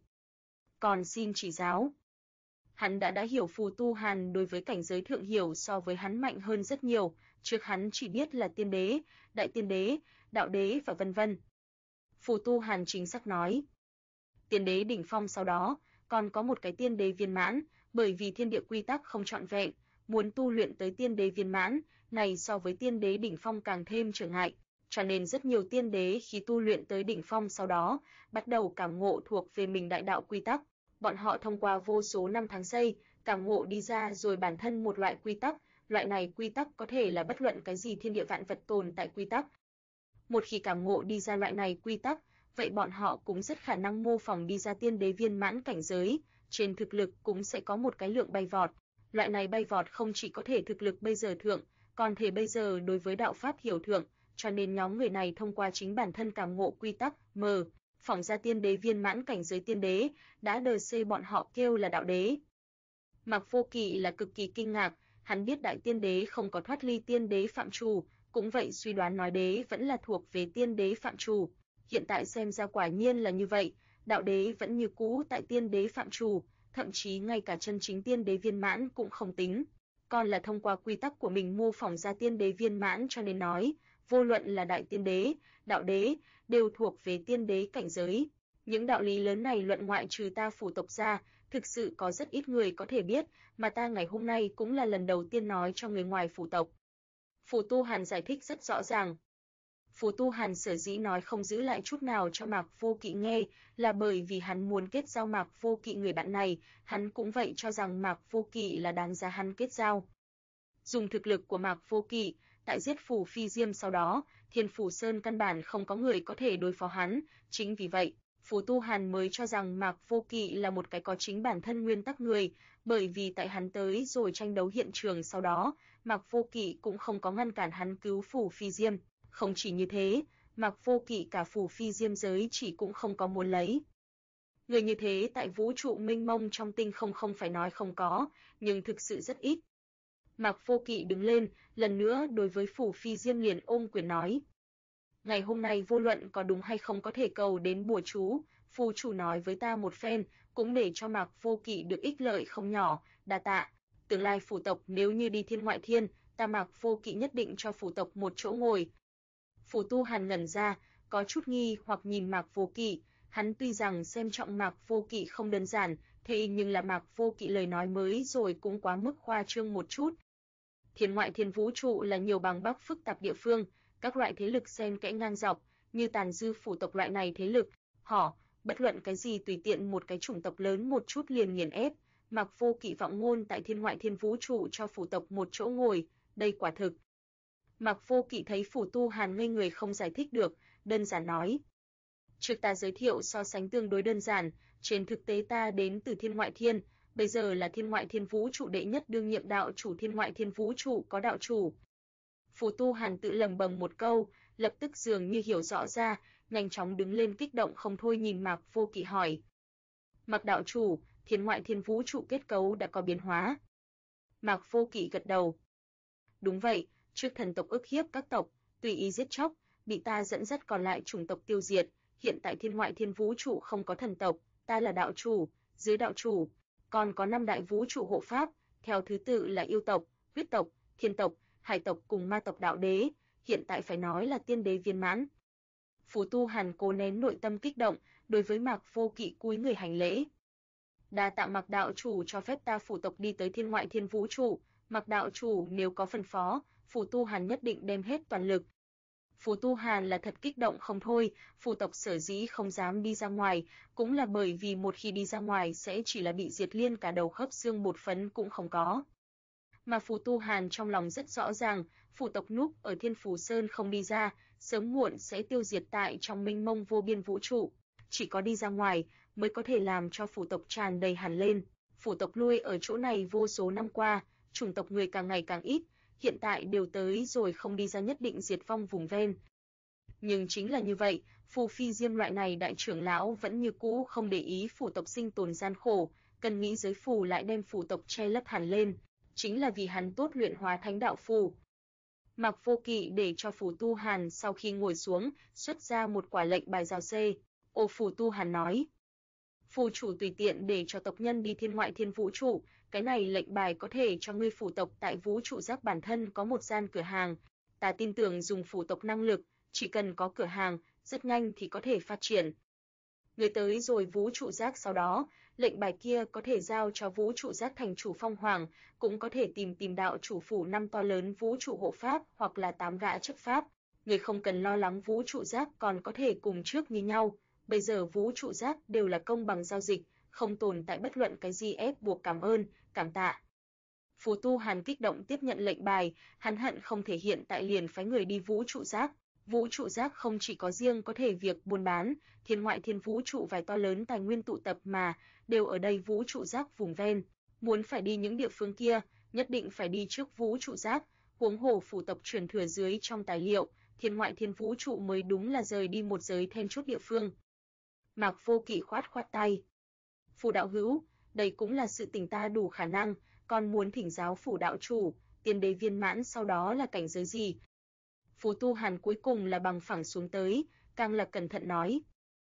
Còn xin chỉ giáo. Hắn đã hiểu Phù Tu Hàn đối với cảnh giới thượng hiểu so với hắn mạnh hơn rất nhiều, trước hắn chỉ biết là tiên đế, đại tiên đế, đạo đế và vân vân. Phù Tu Hàn chính xác nói, tiên đế đỉnh phong sau đó, còn có một cái tiên đế viên mãn, bởi vì thiên địa quy tắc không trọn vẹn, muốn tu luyện tới tiên đế viên mãn, này so với tiên đế đỉnh phong càng thêm trở ngại, cho nên rất nhiều tiên đế khi tu luyện tới đỉnh phong sau đó, bắt đầu cảm ngộ thuộc về mình đại đạo quy tắc. Bọn họ thông qua vô số năm tháng giây, cảm ngộ đi ra rồi bản thân một loại quy tắc, loại này quy tắc có thể là bất luận cái gì thiên địa vạn vật tồn tại quy tắc. Một khi cảm ngộ đi ra loại này quy tắc, vậy bọn họ cũng rất khả năng mô phỏng đi ra tiên đế viên mãn cảnh giới, trên thực lực cũng sẽ có một cái lượng bay vọt. Loại này bay vọt không chỉ có thể thực lực bây giờ thượng, còn thể bây giờ đối với đạo pháp hiểu thượng, cho nên nhóm người này thông qua chính bản thân cảm ngộ quy tắc, phỏng ra tiên đế viên mãn cảnh giới tiên đế, đã đờ xê bọn họ kêu là đạo đế. Mạc Vô Kỵ là cực kỳ kinh ngạc, hắn biết đại tiên đế không có thoát ly tiên đế phạm trù, cũng vậy suy đoán nói đế vẫn là thuộc về tiên đế phạm trù. Hiện tại xem ra quả nhiên là như vậy, đạo đế vẫn như cũ tại tiên đế phạm trù, thậm chí ngay cả chân chính tiên đế viên mãn cũng không tính. Còn là thông qua quy tắc của mình mô phỏng ra tiên đế viên mãn cho nên nói, vô luận là đại tiên đế, đạo đế, đều thuộc về tiên đế cảnh giới. Những đạo lý lớn này luận ngoại trừ ta phủ tộc ra, thực sự có rất ít người có thể biết, mà ta ngày hôm nay cũng là lần đầu tiên nói cho người ngoài phủ tộc. Phù Tu Hàn giải thích rất rõ ràng. Phù Tu Hàn sở dĩ nói không giữ lại chút nào cho Mạc Vô Kỵ nghe, là bởi vì hắn muốn kết giao Mạc Vô Kỵ người bạn này, hắn cũng vậy cho rằng Mạc Vô Kỵ là đáng giá hắn kết giao. Dùng thực lực của Mạc Vô Kỵ, tại giết Phủ Phi Diêm sau đó, Thiên Phủ Sơn căn bản không có người có thể đối phó hắn, chính vì vậy, Phù Tu Hàn mới cho rằng Mạc Vô Kỵ là một cái có chính bản thân nguyên tắc người, bởi vì tại hắn tới rồi tranh đấu hiện trường sau đó, Mạc Vô Kỵ cũng không có ngăn cản hắn cứu Phủ Phi Diêm, không chỉ như thế, Mạc Vô Kỵ cả Phủ Phi Diêm giới chỉ cũng không có muốn lấy. Người như thế tại vũ trụ mênh mông trong tinh không phải nói không có, nhưng thực sự rất ít. Mạc Vô Kỵ đứng lên, lần nữa đối với Phủ Phi Diêm liền ôm quyền nói. Ngày hôm nay vô luận có đúng hay không có thể cầu đến bùa chú, phù chủ nói với ta một phen, cũng để cho Mạc Vô Kỵ được ích lợi không nhỏ, đa tạ. Tương lai phủ tộc nếu như đi thiên ngoại thiên, ta Mạc Vô Kỵ nhất định cho phủ tộc một chỗ ngồi. Phù Tu Hàn ngẩn ra, có chút nghi hoặc nhìn Mạc Vô Kỵ, hắn tuy rằng xem trọng Mạc Vô Kỵ không đơn giản, thế nhưng là Mạc Vô Kỵ lời nói mới rồi cũng quá mức khoa trương một chút. Thiên ngoại thiên vũ trụ là nhiều bằng bắc phức tạp địa phương, các loại thế lực xen kẽ ngang dọc, như tàn dư phủ tộc loại này thế lực, bất luận cái gì tùy tiện một cái chủng tộc lớn một chút liền nghiền ép, Mạc Vô Kỵ vọng ngôn tại thiên ngoại thiên vũ trụ cho phủ tộc một chỗ ngồi, đây quả thực. Mạc Vô Kỵ thấy Phù Tu Hàn ngây người không giải thích được, đơn giản nói. Trước ta giới thiệu so sánh tương đối đơn giản, trên thực tế ta đến từ thiên ngoại thiên, bây giờ là thiên ngoại thiên vũ trụ đệ nhất đương nhiệm đạo chủ thiên ngoại thiên vũ trụ có đạo chủ. Phù Tu Hàn tự lẩm bẩm một câu, lập tức dường như hiểu rõ ra, nhanh chóng đứng lên kích động không thôi nhìn Mạc Vô Kỵ hỏi. Mạc đạo chủ, thiên ngoại thiên vũ trụ kết cấu đã có biến hóa. Mạc Vô Kỵ gật đầu. Đúng vậy, trước thần tộc ức hiếp các tộc, tùy ý giết chóc, bị ta dẫn dắt còn lại chủng tộc tiêu diệt, hiện tại thiên ngoại thiên vũ trụ không có thần tộc, ta là đạo chủ, dưới đạo chủ, còn có 5 đại vũ trụ hộ pháp, theo thứ tự là yêu tộc, huyết tộc, thiên tộc, hải tộc cùng ma tộc đạo đế, hiện tại phải nói là tiên đế viên mãn. Phù Tu Hàn cố nén nội tâm kích động, đối với Mạc Vô Kỵ cúi người hành lễ. Đa tạ Mạc đạo chủ cho phép ta phủ tộc đi tới thiên ngoại thiên vũ trụ, Mạc đạo chủ nếu có phân phó, Phù Tu Hàn nhất định đem hết toàn lực. Phù Tu Hàn là thật kích động không thôi, phù tộc sở dĩ không dám đi ra ngoài, cũng là bởi vì một khi đi ra ngoài sẽ chỉ là bị diệt liên cả đầu khớp xương một phấn cũng không có. Mà Phù Tu Hàn trong lòng rất rõ ràng, phù tộc núp ở Thiên Phù Sơn không đi ra, sớm muộn sẽ tiêu diệt tại trong mênh mông vô biên vũ trụ, chỉ có đi ra ngoài mới có thể làm cho phù tộc tràn đầy hẳn lên. Phù tộc nuôi ở chỗ này vô số năm qua, chủng tộc người càng ngày càng ít, hiện tại đều tới rồi không đi ra nhất định diệt vong vùng ven. Nhưng chính là như vậy, Phù Phi Diêm loại này đại trưởng lão vẫn như cũ không để ý phù tộc sinh tồn gian khổ, cần nghĩ giới phù lại đem phù tộc che lấp hẳn lên, chính là vì hắn tốt luyện hóa thánh đạo phù. Mạc Vô Kỵ để cho Phù Tu Hàn sau khi ngồi xuống, xuất ra một quả lệnh bài giao xê. Ô Phù Tu Hàn nói, phù chủ tùy tiện để cho tộc nhân đi thiên ngoại thiên vũ trụ, cái này lệnh bài có thể cho ngươi phù tộc tại vũ trụ giác bản thân có một gian cửa hàng. Ta tin tưởng dùng phù tộc năng lực, chỉ cần có cửa hàng, rất nhanh thì có thể phát triển. Người tới rồi vũ trụ giác sau đó, lệnh bài kia có thể giao cho vũ trụ giác thành chủ Phong Hoàng, cũng có thể tìm đạo chủ phủ 5 to lớn vũ trụ hộ pháp hoặc là 8 gã chấp pháp. Người không cần lo lắng vũ trụ giác còn có thể cùng trước như nhau. Bây giờ vũ trụ giác đều là công bằng giao dịch, không tồn tại bất luận cái gì ép buộc cảm ơn, cảm tạ. Phù Tu Hàn kích động tiếp nhận lệnh bài, hắn hận không thể hiện tại liền phái người đi vũ trụ giác. Vũ trụ giác không chỉ có riêng có thể việc buôn bán, thiên ngoại thiên vũ trụ vài to lớn tài nguyên tụ tập mà, đều ở đây vũ trụ giác vùng ven. Muốn phải đi những địa phương kia, nhất định phải đi trước vũ trụ giác, huống hồ phủ tộc truyền thừa dưới trong tài liệu, thiên ngoại thiên vũ trụ mới đúng là rời đi một giới then chốt địa phương. Mạc Vô Kỵ khoát khoát tay. Phù đạo hữu, đây cũng là sự tình ta đủ khả năng, còn muốn thỉnh giáo Phù đạo chủ, tiên đế viên mãn sau đó là cảnh giới gì? Phù Tu Hàn cuối cùng là bằng phẳng xuống tới, càng là cẩn thận nói.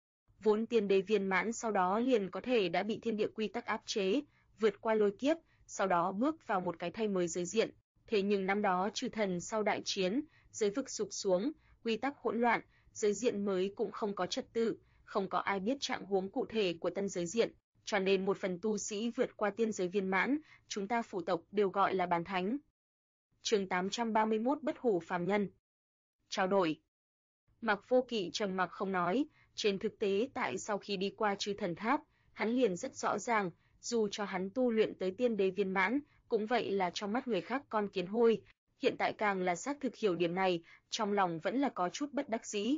Vốn tiên đế viên mãn sau đó liền có thể đã bị thiên địa quy tắc áp chế, vượt qua lôi kiếp, sau đó bước vào một cái thay mới giới diện. Thế nhưng năm đó chư thần sau đại chiến, giới vực sụp xuống, quy tắc hỗn loạn, giới diện mới cũng không có trật tự, không có ai biết trạng huống cụ thể của tân giới diện, cho nên một phần tu sĩ vượt qua tiên giới viên mãn, chúng ta phủ tộc đều gọi là bán thánh. Chương 831 Bất hủ phàm nhân. Trao đổi. Mạc Vô Kỵ trầm mặc không nói, trên thực tế tại sau khi đi qua chư thần tháp, hắn liền rất rõ ràng, dù cho hắn tu luyện tới tiên đế viên mãn, cũng vậy là trong mắt người khác con kiến hôi, hiện tại càng là xác thực hiểu điểm này, trong lòng vẫn là có chút bất đắc dĩ.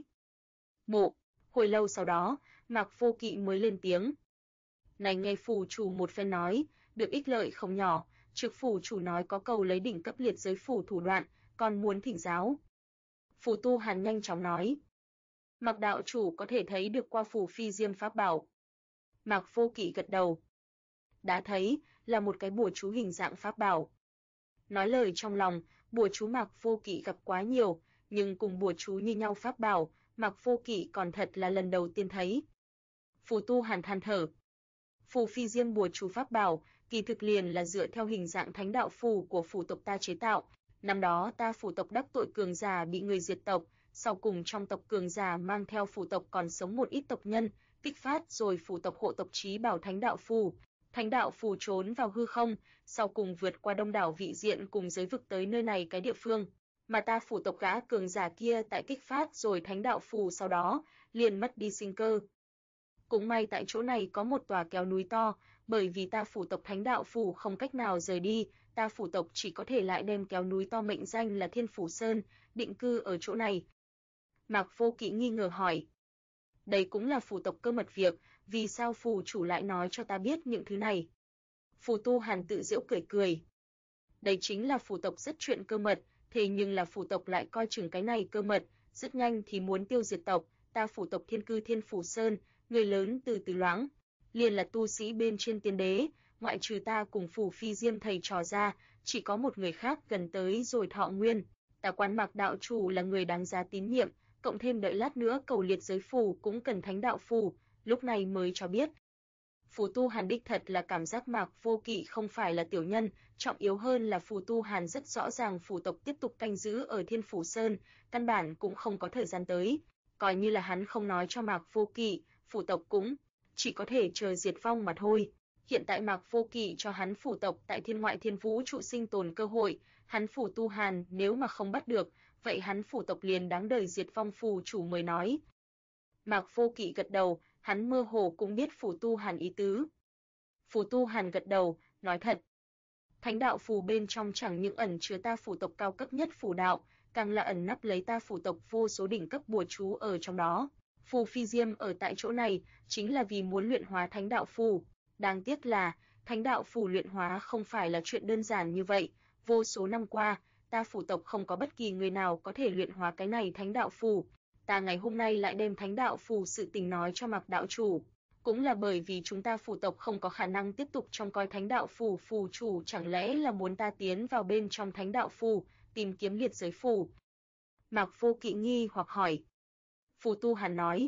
Hồi lâu sau đó, Mạc Vô Kỵ mới lên tiếng. Này nghe phủ chủ một phen nói, được ích lợi không nhỏ, trước phủ chủ nói có cầu lấy đỉnh cấp liệt giới phủ thủ đoạn, còn muốn thỉnh giáo. Phù Tu Hàn nhanh chóng nói. Mạc đạo chủ có thể thấy được qua Phù Phi Diêm pháp bảo. Mạc Vô Kỵ gật đầu. Đã thấy, là một cái bùa chú hình dạng pháp bảo. Nói lời trong lòng, bùa chú Mạc Vô Kỵ gặp quá nhiều, nhưng cùng bùa chú như nhau pháp bảo, Mạc Vô Kỵ còn thật là lần đầu tiên thấy. Phù Tu Hàn than thở. Phù Phi Diêm bùa chú pháp bảo, kỳ thực liền là dựa theo hình dạng thánh đạo phù của phủ tộc ta chế tạo. Năm đó ta phủ tộc đắc tội cường giả bị người diệt tộc, sau cùng trong tộc cường giả mang theo phủ tộc còn sống một ít tộc nhân, kích phát rồi phủ tộc hộ tộc chí bảo thánh đạo phù. Thánh đạo phù trốn vào hư không, sau cùng vượt qua đông đảo vị diện cùng giới vực tới nơi này cái địa phương. Mà ta phủ tộc gã cường giả kia tại kích phát rồi thánh đạo phù sau đó, liền mất đi sinh cơ. Cũng may tại chỗ này có một tòa kéo núi to, bởi vì ta phủ tộc thánh đạo phù không cách nào rời đi, ta phủ tộc chỉ có thể lại đem kéo núi to mệnh danh là Thiên Phủ Sơn, định cư ở chỗ này. Mạc Vô Kỵ nghi ngờ hỏi. Đây cũng là phù tộc cơ mật việc, vì sao phù chủ lại nói cho ta biết những thứ này? Phù Tu Hàn tự giễu cười cười. Đây chính là phù tộc rất chuyện cơ mật, thế nhưng là phù tộc lại coi chừng cái này cơ mật, rất nhanh thì muốn tiêu diệt tộc, ta phù tộc thiên cư Thiên Phù Sơn, người lớn từ từ loáng, liền là tu sĩ bên trên tiên đế, ngoại trừ ta cùng Phù Phi Diêm thầy trò ra, chỉ có một người khác gần tới rồi Thọ Nguyên. Ta Quán Mạc đạo chủ là người đáng giá tín nhiệm, cộng thêm đợi lát nữa cầu liệt giới phù cũng cần thánh đạo phù, lúc này mới cho biết. Phù Tu Hàn đích thật là cảm giác Mạc Vô Kỵ không phải là tiểu nhân, trọng yếu hơn là Phù Tu Hàn rất rõ ràng phù tộc tiếp tục canh giữ ở Thiên Phủ Sơn, căn bản cũng không có thời gian tới. Coi như là hắn không nói cho Mạc Vô Kỵ, phù tộc cũng chỉ có thể chờ diệt vong mà thôi. Hiện tại Mạc Vô Kỵ cho hắn phù tộc tại thiên ngoại thiên vũ trụ sinh tồn cơ hội, hắn Phù Tu Hàn nếu mà không bắt được, vậy hắn phù tộc liền đáng đời diệt vong. Phù chủ mới nói. Mạc Vô Kỵ gật đầu, hắn mơ hồ cũng biết Phù Tu Hàn ý tứ. Phù Tu Hàn gật đầu, nói thật. Thánh đạo phù bên trong chẳng những ẩn chứa ta phù tộc cao cấp nhất phù đạo, càng là ẩn nấp lấy ta phù tộc vô số đỉnh cấp bùa chú ở trong đó. Phù Phi Diêm ở tại chỗ này chính là vì muốn luyện hóa thánh đạo phù. Đáng tiếc là thánh đạo phù luyện hóa không phải là chuyện đơn giản như vậy. Vô số năm qua, ta phù tộc không có bất kỳ người nào có thể luyện hóa cái này thánh đạo phù. Ta ngày hôm nay lại đem thánh đạo phù sự tình nói cho Mạc đạo chủ, cũng là bởi vì chúng ta phù tộc không có khả năng tiếp tục trông coi thánh đạo phù. Phù chủ chẳng lẽ là muốn ta tiến vào bên trong thánh đạo phù, tìm kiếm liệt giới phù? Mạc Vô Kỵ nghi hoặc hỏi. Phù Tu Hàn nói,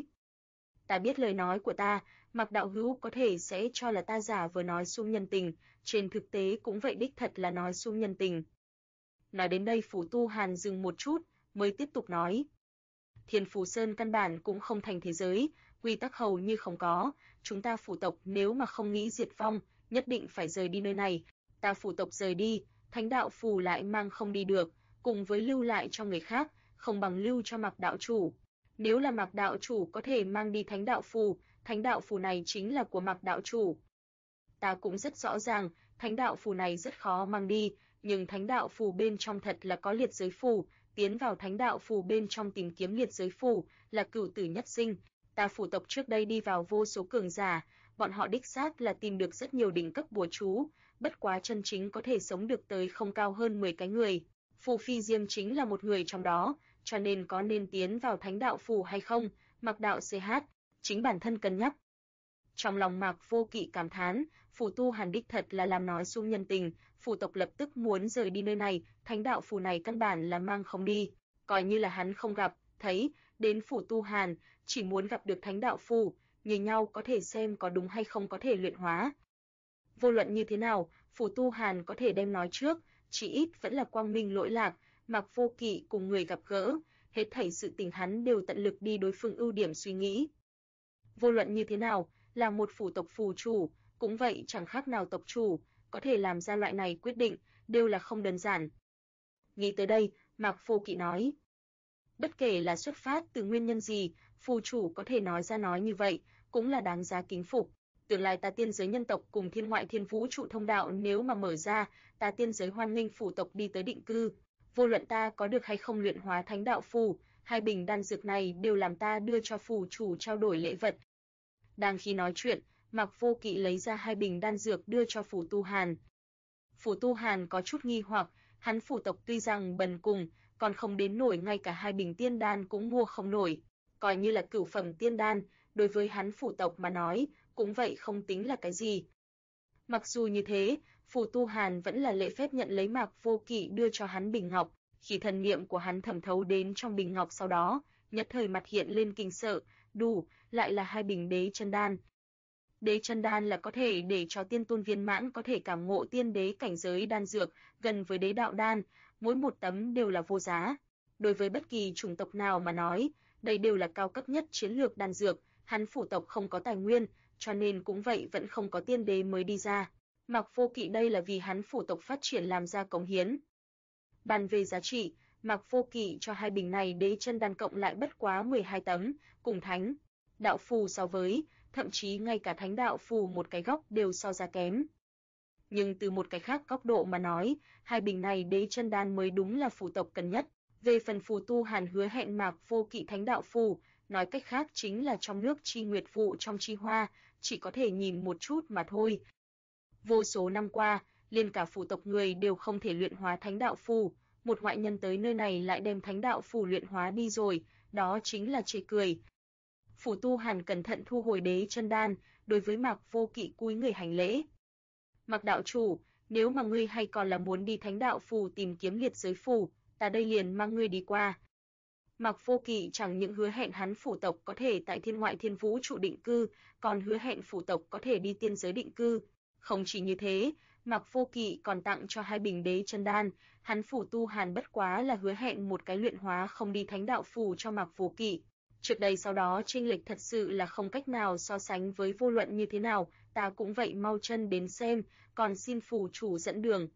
ta biết lời nói của ta, Mạc đạo hữu có thể sẽ cho là ta giả vờ nói suông nhân tình, trên thực tế cũng vậy, đích thật là nói suông nhân tình. Nói đến đây Phù Tu Hàn dừng một chút, mới tiếp tục nói. Thiên Phù Sơn căn bản cũng không thành thế giới, quy tắc hầu như không có, chúng ta phù tộc nếu mà không nghĩ diệt vong, nhất định phải rời đi nơi này. Ta phù tộc rời đi, thánh đạo phù lại mang không đi được, cùng với lưu lại cho người khác, không bằng lưu cho Mạc đạo chủ. Nếu là Mạc đạo chủ có thể mang đi thánh đạo phù này chính là của Mạc đạo chủ. Ta cũng rất rõ ràng, thánh đạo phù này rất khó mang đi, nhưng thánh đạo phù bên trong thật là có liệt giới phù, tiến vào thánh đạo phù bên trong tìm kiếm liệt giới phù là cửu tử nhất sinh. Ta phù tộc trước đây đi vào vô số cường giả, bọn họ đích xác là tìm được rất nhiều đỉnh cấp bùa chú, bất quá chân chính có thể sống được tới không cao hơn 10 cái người. Phù Phi Diêm chính là một người trong đó, cho nên có nên tiến vào thánh đạo phù hay không, Mạc đạo CH, chính bản thân cân nhắc. Trong lòng Mạc Vô Kỵ cảm thán, Phù Tu Hàn đích thật là làm nói suông nhân tình, phù tộc lập tức muốn rời đi nơi này, thánh đạo phù này căn bản là mang không đi, coi như là hắn không gặp, thấy, đến Phù Tu Hàn, chỉ muốn gặp được thánh đạo phù, nhìn nhau có thể xem có đúng hay không có thể luyện hóa. Vô luận như thế nào, Phù Tu Hàn có thể đem nói trước, chỉ ít vẫn là quang minh lỗi lạc, Mạc Vô Kỵ cùng người gặp gỡ, hết thảy sự tình hắn đều tận lực đi đối phương ưu điểm suy nghĩ. Vô luận như thế nào, là một phù tộc phù chủ, cũng vậy chẳng khác nào tộc chủ, có thể làm ra loại này quyết định, đều là không đơn giản. Nghĩ tới đây, Mạc Vô Kỵ nói, bất kể là xuất phát từ nguyên nhân gì, phù chủ có thể nói ra nói như vậy, cũng là đáng giá kính phục. Tương lai ta tiên giới nhân tộc cùng thiên ngoại thiên vũ trụ thông đạo nếu mà mở ra, ta tiên giới hoan nghênh phù tộc đi tới định cư. Vô luận ta có được hay không luyện hóa thánh đạo phù, hai bình đan dược này đều làm ta đưa cho phù chủ trao đổi lễ vật. Đang khi nói chuyện, Mạc Vô Kỵ lấy ra hai bình đan dược đưa cho Phù Tu Hàn. Phù Tu Hàn có chút nghi hoặc, hắn phù tộc tuy rằng bần cùng, còn không đến nổi ngay cả hai bình tiên đan cũng mua không nổi, coi như là cửu phẩm tiên đan, đối với hắn phù tộc mà nói, cũng vậy không tính là cái gì. Mặc dù như thế, Phù Tu Hàn vẫn là lễ phép nhận lấy Mạc Vô Kỵ đưa cho hắn bình ngọc, khi thần niệm của hắn thẩm thấu đến trong bình ngọc sau đó, nhất thời mặt hiện lên kinh sợ, đủ, lại là hai bình đế chân đan. Đế chân đan là có thể để cho tiên tôn viên mãn có thể cảm ngộ tiên đế cảnh giới đan dược, gần với đế đạo đan, mỗi một tấm đều là vô giá. Đối với bất kỳ chủng tộc nào mà nói, đây đều là cao cấp nhất chiến lược đan dược, hắn phù tộc không có tài nguyên, cho nên cũng vậy vẫn không có tiên đế mới đi ra. Mạc Vô Kỵ đây là vì hắn phù tộc phát triển làm ra cống hiến. Bàn về giá trị, Mạc Vô Kỵ cho hai bình này đế chân đan cộng lại bất quá 12 tấm, cùng thánh đạo phù so với, thậm chí ngay cả thánh đạo phù một cái góc đều so ra kém. Nhưng từ một cái khác góc độ mà nói, hai bình này đế chân đan mới đúng là phù tộc cần nhất. Về phần Phù Tu Hàn hứa hẹn Mạc Vô Kỵ thánh đạo phù, nói cách khác chính là trong nước chi nguyệt vụ trong chi hoa, chỉ có thể nhìn một chút mà thôi. Vô số năm qua, liền cả phủ tộc người đều không thể luyện hóa thánh đạo phù, một ngoại nhân tới nơi này lại đem thánh đạo phù luyện hóa đi rồi, đó chính là chê cười. Phủ Tu Hàn cẩn thận thu hồi đế chân đan, đối với Mạc Vô Kỵ cúi người hành lễ. Mạc đạo chủ, nếu mà ngươi hay còn là muốn đi thánh đạo phù tìm kiếm liệt giới phù, ta đây liền mang ngươi đi qua. Mạc Vô Kỵ chẳng những hứa hẹn hắn phủ tộc có thể tại thiên ngoại thiên vũ trụ định cư, còn hứa hẹn phủ tộc có thể đi tiên giới định cư. Không chỉ như thế, Mạc Vô Kỵ còn tặng cho 2 bình đế chân đan, hắn phủ Tu Hàn bất quá là hứa hẹn một cái luyện hóa không đi thánh đạo phù cho Mạc Vô Kỵ. Trước đây sau đó chênh lệch thật sự là không cách nào so sánh với vô luận như thế nào, ta cũng vậy mau chân đến xem, còn xin phủ chủ dẫn đường.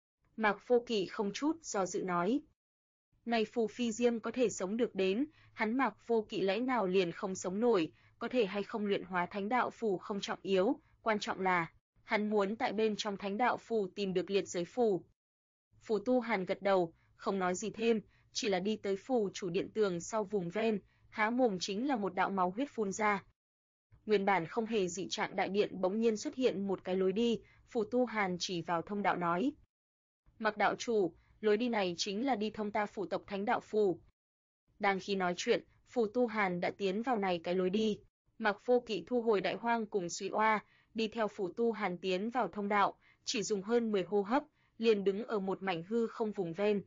Mạc Vô Kỵ không chút do dự nói. Này phù phi diêm có thể sống được đến, hắn Mạc Vô Kỵ lẽ nào liền không sống nổi, có thể hay không luyện hóa thánh đạo phù không trọng yếu, quan trọng là hắn muốn tại bên trong thánh đạo phù tìm được liệt giới phù. Phù Tu Hàn gật đầu, không nói gì thêm, chỉ là đi tới phù chủ điện tường sau vùng ven, há mồm chính là một đạo máu huyết phun ra. Nguyên bản không hề dị trạng đại điện bỗng nhiên xuất hiện một cái lối đi, Phù Tu Hàn chỉ vào thông đạo nói: "Mạc đạo chủ, lối đi này chính là đi thông ta phủ tộc thánh đạo phù." Đang khi nói chuyện, Phù Tu Hàn đã tiến vào này cái lối đi. Mạc Vô Kỵ thu hồi đại hoang cùng Suy Oa, đi theo Phù Tu Hàn tiến vào thông đạo, chỉ dùng hơn 10 hô hấp, liền đứng ở một mảnh hư không vùng ven.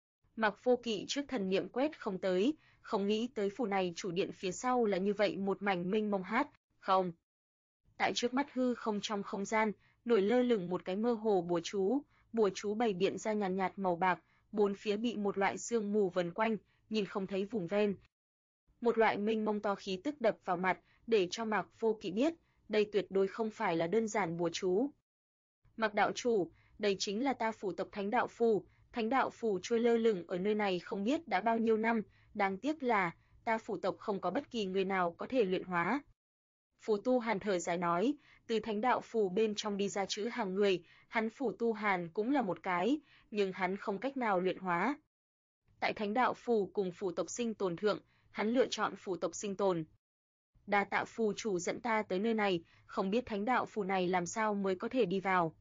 Mạc Vô Kỵ trước thần niệm quét không tới, không nghĩ tới phủ này chủ điện phía sau là như vậy một mảnh mênh mông hát, không. Tại trước mắt hư không trong không gian, nổi lơ lửng một cái mơ hồ bùa chú bày biện ra nhàn nhạt màu bạc, bốn phía bị một loại sương mù vần quanh, nhìn không thấy vùng ven. Một loại mênh mông to khí tức đập vào mặt, để cho Mạc Vô Kỵ biết, đây tuyệt đối không phải là đơn giản bùa chú. Mạc đạo chủ, đây chính là ta phủ tộc thánh đạo phù trôi lơ lửng ở nơi này không biết đã bao nhiêu năm, đáng tiếc là ta phủ tộc không có bất kỳ người nào có thể luyện hóa. Phù Tu Hàn thở dài nói, từ thánh đạo phù bên trong đi ra chữ hàng người, hắn Phù Tu Hàn cũng là một cái, nhưng hắn không cách nào luyện hóa. Tại thánh đạo phù cùng phủ tộc sinh tồn thượng, hắn lựa chọn phủ tộc sinh tồn. Đa tạ phù chủ dẫn ta tới nơi này, không biết thánh đạo phù này làm sao mới có thể đi vào.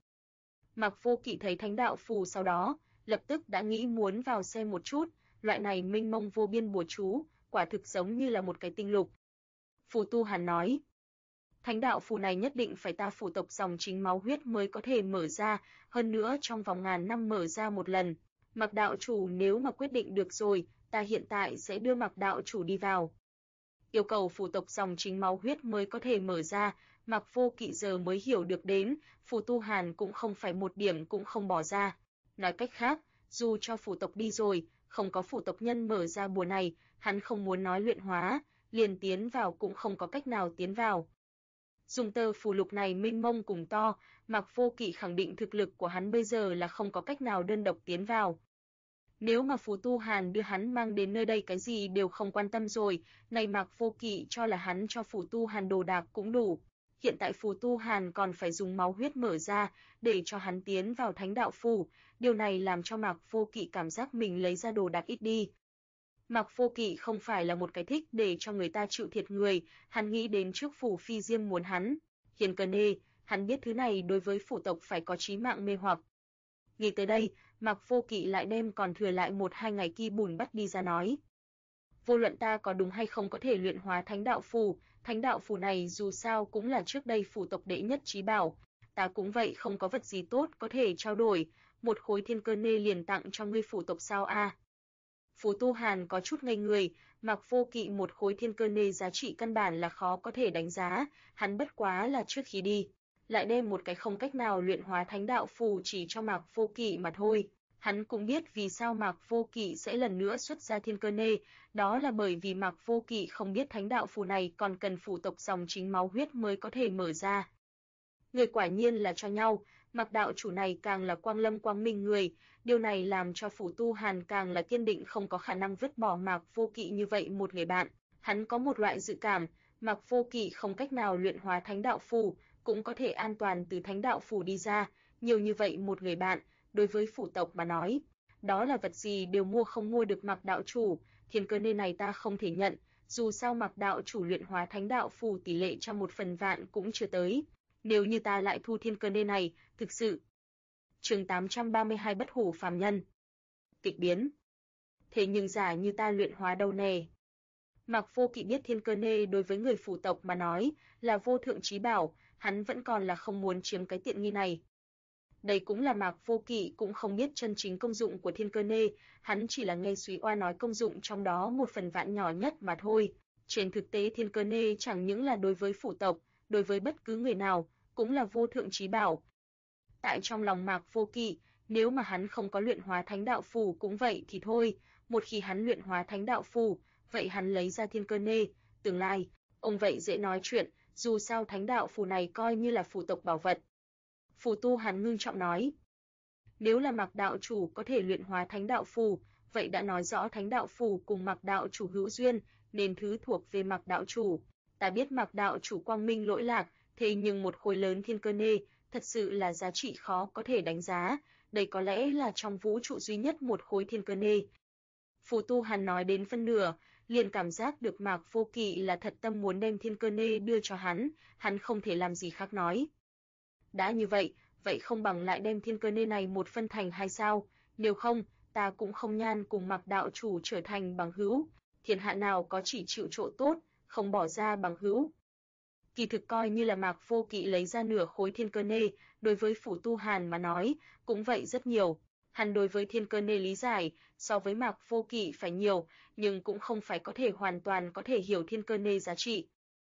Mạc Vô Kỵ thấy thánh đạo phù sau đó, lập tức đã nghĩ muốn vào xem một chút, loại này mênh mông vô biên bùa chú, quả thực giống như là một cái tinh lục. Phù Tu Hàn nói, thánh đạo phù này nhất định phải ta phủ tộc dòng chính máu huyết mới có thể mở ra, hơn nữa trong vòng ngàn năm mở ra một lần. Mạc đạo chủ nếu mà quyết định được rồi, ta hiện tại sẽ đưa Mạc đạo chủ đi vào. Yêu cầu phủ tộc dòng chính máu huyết mới có thể mở ra, Mạc Vô Kỵ giờ mới hiểu được đến, Phù Tu Hàn cũng không phải một điểm cũng không bỏ ra. Nói cách khác, dù cho phủ tộc đi rồi, không có phủ tộc nhân mở ra bùa này, hắn không muốn nói luyện hóa, liền tiến vào cũng không có cách nào tiến vào. Dùng tờ phù lục này mênh mông cùng to, Mạc Vô Kỵ khẳng định thực lực của hắn bây giờ là không có cách nào đơn độc tiến vào. Nếu mà Phù Tu Hàn đưa hắn mang đến nơi đây cái gì đều không quan tâm rồi, này Mạc Vô Kỵ cho là hắn cho Phù Tu Hàn đồ đạc cũng đủ. Hiện tại Phù Tu Hàn còn phải dùng máu huyết mở ra, để cho hắn tiến vào thánh đạo phù, điều này làm cho Mạc Vô Kỵ cảm giác mình lấy ra đồ đạc ít đi. Mạc Vô Kỵ không phải là một cái thích để cho người ta chịu thiệt người, hắn nghĩ đến trước phủ phi diêm muốn hắn. Hiền Cờ Nê, hắn biết thứ này đối với phủ tộc phải có chí mạng mê hoặc. Nghĩ tới đây, Mạc Vô Kỵ lại đem còn thừa lại 1-2 ngày kỳ bùn bắt đi ra nói. Vô luận ta có đúng hay không có thể luyện hóa thánh đạo phù này dù sao cũng là trước đây phủ tộc đệ nhất chí bảo, ta cũng vậy không có vật gì tốt có thể trao đổi, một khối thiên cơ nê liền tặng cho ngươi phủ tộc sao a? Phù Tu Hàn có chút ngây người, Mạc Vô Kỵ một khối thiên cơ nê giá trị căn bản là khó có thể đánh giá, hắn bất quá là trước khi đi, lại đem một cái không cách nào luyện hóa thánh đạo phù chỉ cho Mạc Vô Kỵ mà thôi. Hắn cũng biết vì sao Mạc Vô Kỵ sẽ lần nữa xuất ra thiên cơ nê, đó là bởi vì Mạc Vô Kỵ không biết thánh đạo phù này còn cần phủ tộc dòng chính máu huyết mới có thể mở ra. Người quả nhiên là cho nhau, Mạc đạo chủ này càng là quang lâm quang minh người, điều này làm cho Phù Tu Hàn càng là kiên định không có khả năng vứt bỏ Mạc Vô Kỵ như vậy một người bạn. Hắn có một loại dự cảm, Mạc Vô Kỵ không cách nào luyện hóa thánh đạo phù, cũng có thể an toàn từ thánh đạo phù đi ra, nhiều như vậy một người bạn, đối với phủ tộc mà nói, đó là vật gì đều mua không mua được Mạc đạo chủ, thiên cơ nê này ta không thể nhận, Dù sao Mạc đạo chủ luyện hóa thánh đạo phù tỷ lệ trăm một phần vạn cũng chưa tới. Nếu như ta lại thu thiên cơ nê này, thực sự. Chương 832 bất hủ phàm nhân. Kịch biến. Thế nhưng giả như ta luyện hóa đâu nè. Mạc Vô Kỵ biết thiên cơ nê đối với người phủ tộc mà nói là vô thượng chí bảo, hắn vẫn còn là không muốn chiếm cái tiện nghi này. Đây cũng là Mạc Vô Kỵ cũng không biết chân chính công dụng của thiên cơ nê, hắn chỉ là nghe Súy Oa nói công dụng trong đó một phần vạn nhỏ nhất mà thôi. Trên thực tế thiên cơ nê chẳng những là đối với phủ tộc, đối với bất cứ người nào, cũng là vô thượng chí bảo. Tại trong lòng Mạc Vô Kỵ, nếu mà hắn không có luyện hóa thánh đạo phù cũng vậy thì thôi, một khi hắn luyện hóa thánh đạo phù, vậy hắn lấy ra thiên cơ nê, tương lai, ông vậy dễ nói chuyện, dù sao thánh đạo phù này coi như là phủ tộc bảo vật. Phù Tu Hàn ngưng trọng nói, nếu là Mạc đạo chủ có thể luyện hóa thánh đạo phù, vậy đã nói rõ thánh đạo phù cùng Mạc đạo chủ hữu duyên, nên thứ thuộc về Mạc đạo chủ. Ta biết Mạc đạo chủ quang minh lỗi lạc, thế nhưng một khối lớn thiên cơ nê, thật sự là giá trị khó có thể đánh giá, đây có lẽ là trong vũ trụ duy nhất một khối thiên cơ nê. Phù Tu Hàn nói đến phân nửa, liền cảm giác được Mạc Vô Kỵ là thật tâm muốn đem thiên cơ nê đưa cho hắn không thể làm gì khác nói. Đã như vậy, vậy không bằng lại đem thiên cơ nê này một phân thành hai sao, nếu không, ta cũng không nhan cùng Mạc đạo chủ trở thành bằng hữu, thiên hạ nào có chỉ chịu chỗ tốt, không bỏ ra bằng hữu. Kỳ thực coi như là Mạc Vô Kỵ lấy ra nửa khối thiên cơ nê, đối với Phù Tu Hàn mà nói, cũng vậy rất nhiều. Hắn đối với thiên cơ nê lý giải, so với Mạc Vô Kỵ phải nhiều, nhưng cũng không phải có thể hoàn toàn có thể hiểu thiên cơ nê giá trị.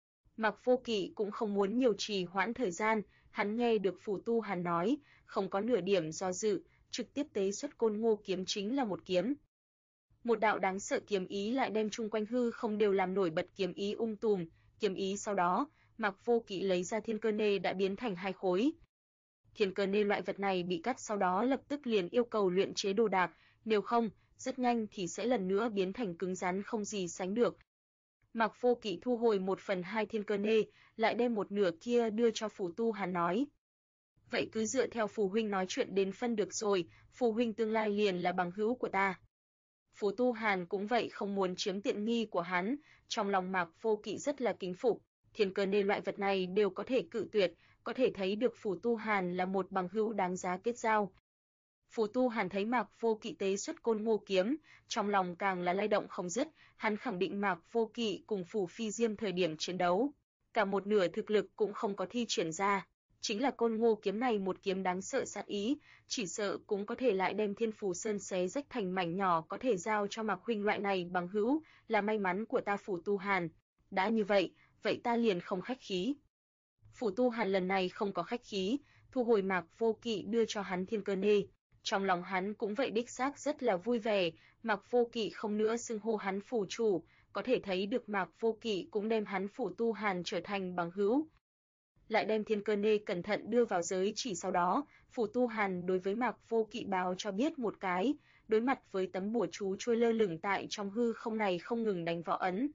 Mạc Vô Kỵ cũng không muốn nhiều trì hoãn thời gian, hắn nghe được Phù Tu Hàn nói, không có nửa điểm do dự, trực tiếp tế xuất Côn Ngô kiếm chính là một kiếm. Một đạo đáng sợ kiếm ý lại đem chung quanh hư không đều làm nổi bật kiếm ý tùm, kiếm ý sau đó, Mạc Vô Kỵ lấy ra thiên cơ nê đã biến thành hai khối. Thiên cơ nê loại vật này bị cắt sau đó lập tức liền yêu cầu luyện chế đồ đạc, nếu không, rất nhanh thì sẽ lần nữa biến thành cứng rắn không gì sánh được. Mạc Vô Kỵ thu hồi 1/2 thiên cơ nê, lại đem một nửa kia đưa cho Phù Tu Hàn nói. Vậy cứ dựa theo Phù huynh nói chuyện đến phân được rồi, Phù huynh tương lai liền là bằng hữu của ta. Phù Tu Hàn cũng vậy không muốn chiếm tiện nghi của hắn, trong lòng Mạc Vô Kỵ rất là kính phục, thiên cơ nê loại vật này đều có thể cự tuyệt, có thể thấy được Phù Tu Hàn là một bằng hữu đáng giá kết giao. Phù Tu Hàn thấy Mạc Vô Kỵ tế xuất Côn Ngô kiếm, trong lòng càng là lay động không dứt, hắn khẳng định Mạc Vô Kỵ cùng Phù Phi Diêm thời điểm chiến đấu, cả một nửa thực lực cũng không có thi triển ra, chính là Côn Ngô kiếm này một kiếm đáng sợ sát ý, chỉ sợ cũng có thể lại đem Thiên Phù Sơn xé rách thành mảnh nhỏ có thể giao cho Mạc huynh loại này bằng hữu, là may mắn của ta Phù Tu Hàn. Đã như vậy, vậy ta liền không khách khí. Phù Tu Hàn lần này không có khách khí, thu hồi Mạc Vô Kỵ đưa cho hắn thiên cơ nê. Trong lòng hắn cũng vậy đích xác rất là vui vẻ, Mạc Vô Kỵ không nữa xưng hô hắn phù chủ, có thể thấy được Mạc Vô Kỵ cũng đem hắn Phù Tu Hàn trở thành bằng hữu. Lại đem thiên cơ nê cẩn thận đưa vào giới chỉ sau đó, Phù Tu Hàn đối với Mạc Vô Kỵ báo cho biết một cái, đối mặt với tấm bùa chú trôi lơ lửng tại trong hư không này không ngừng đánh võ ấn.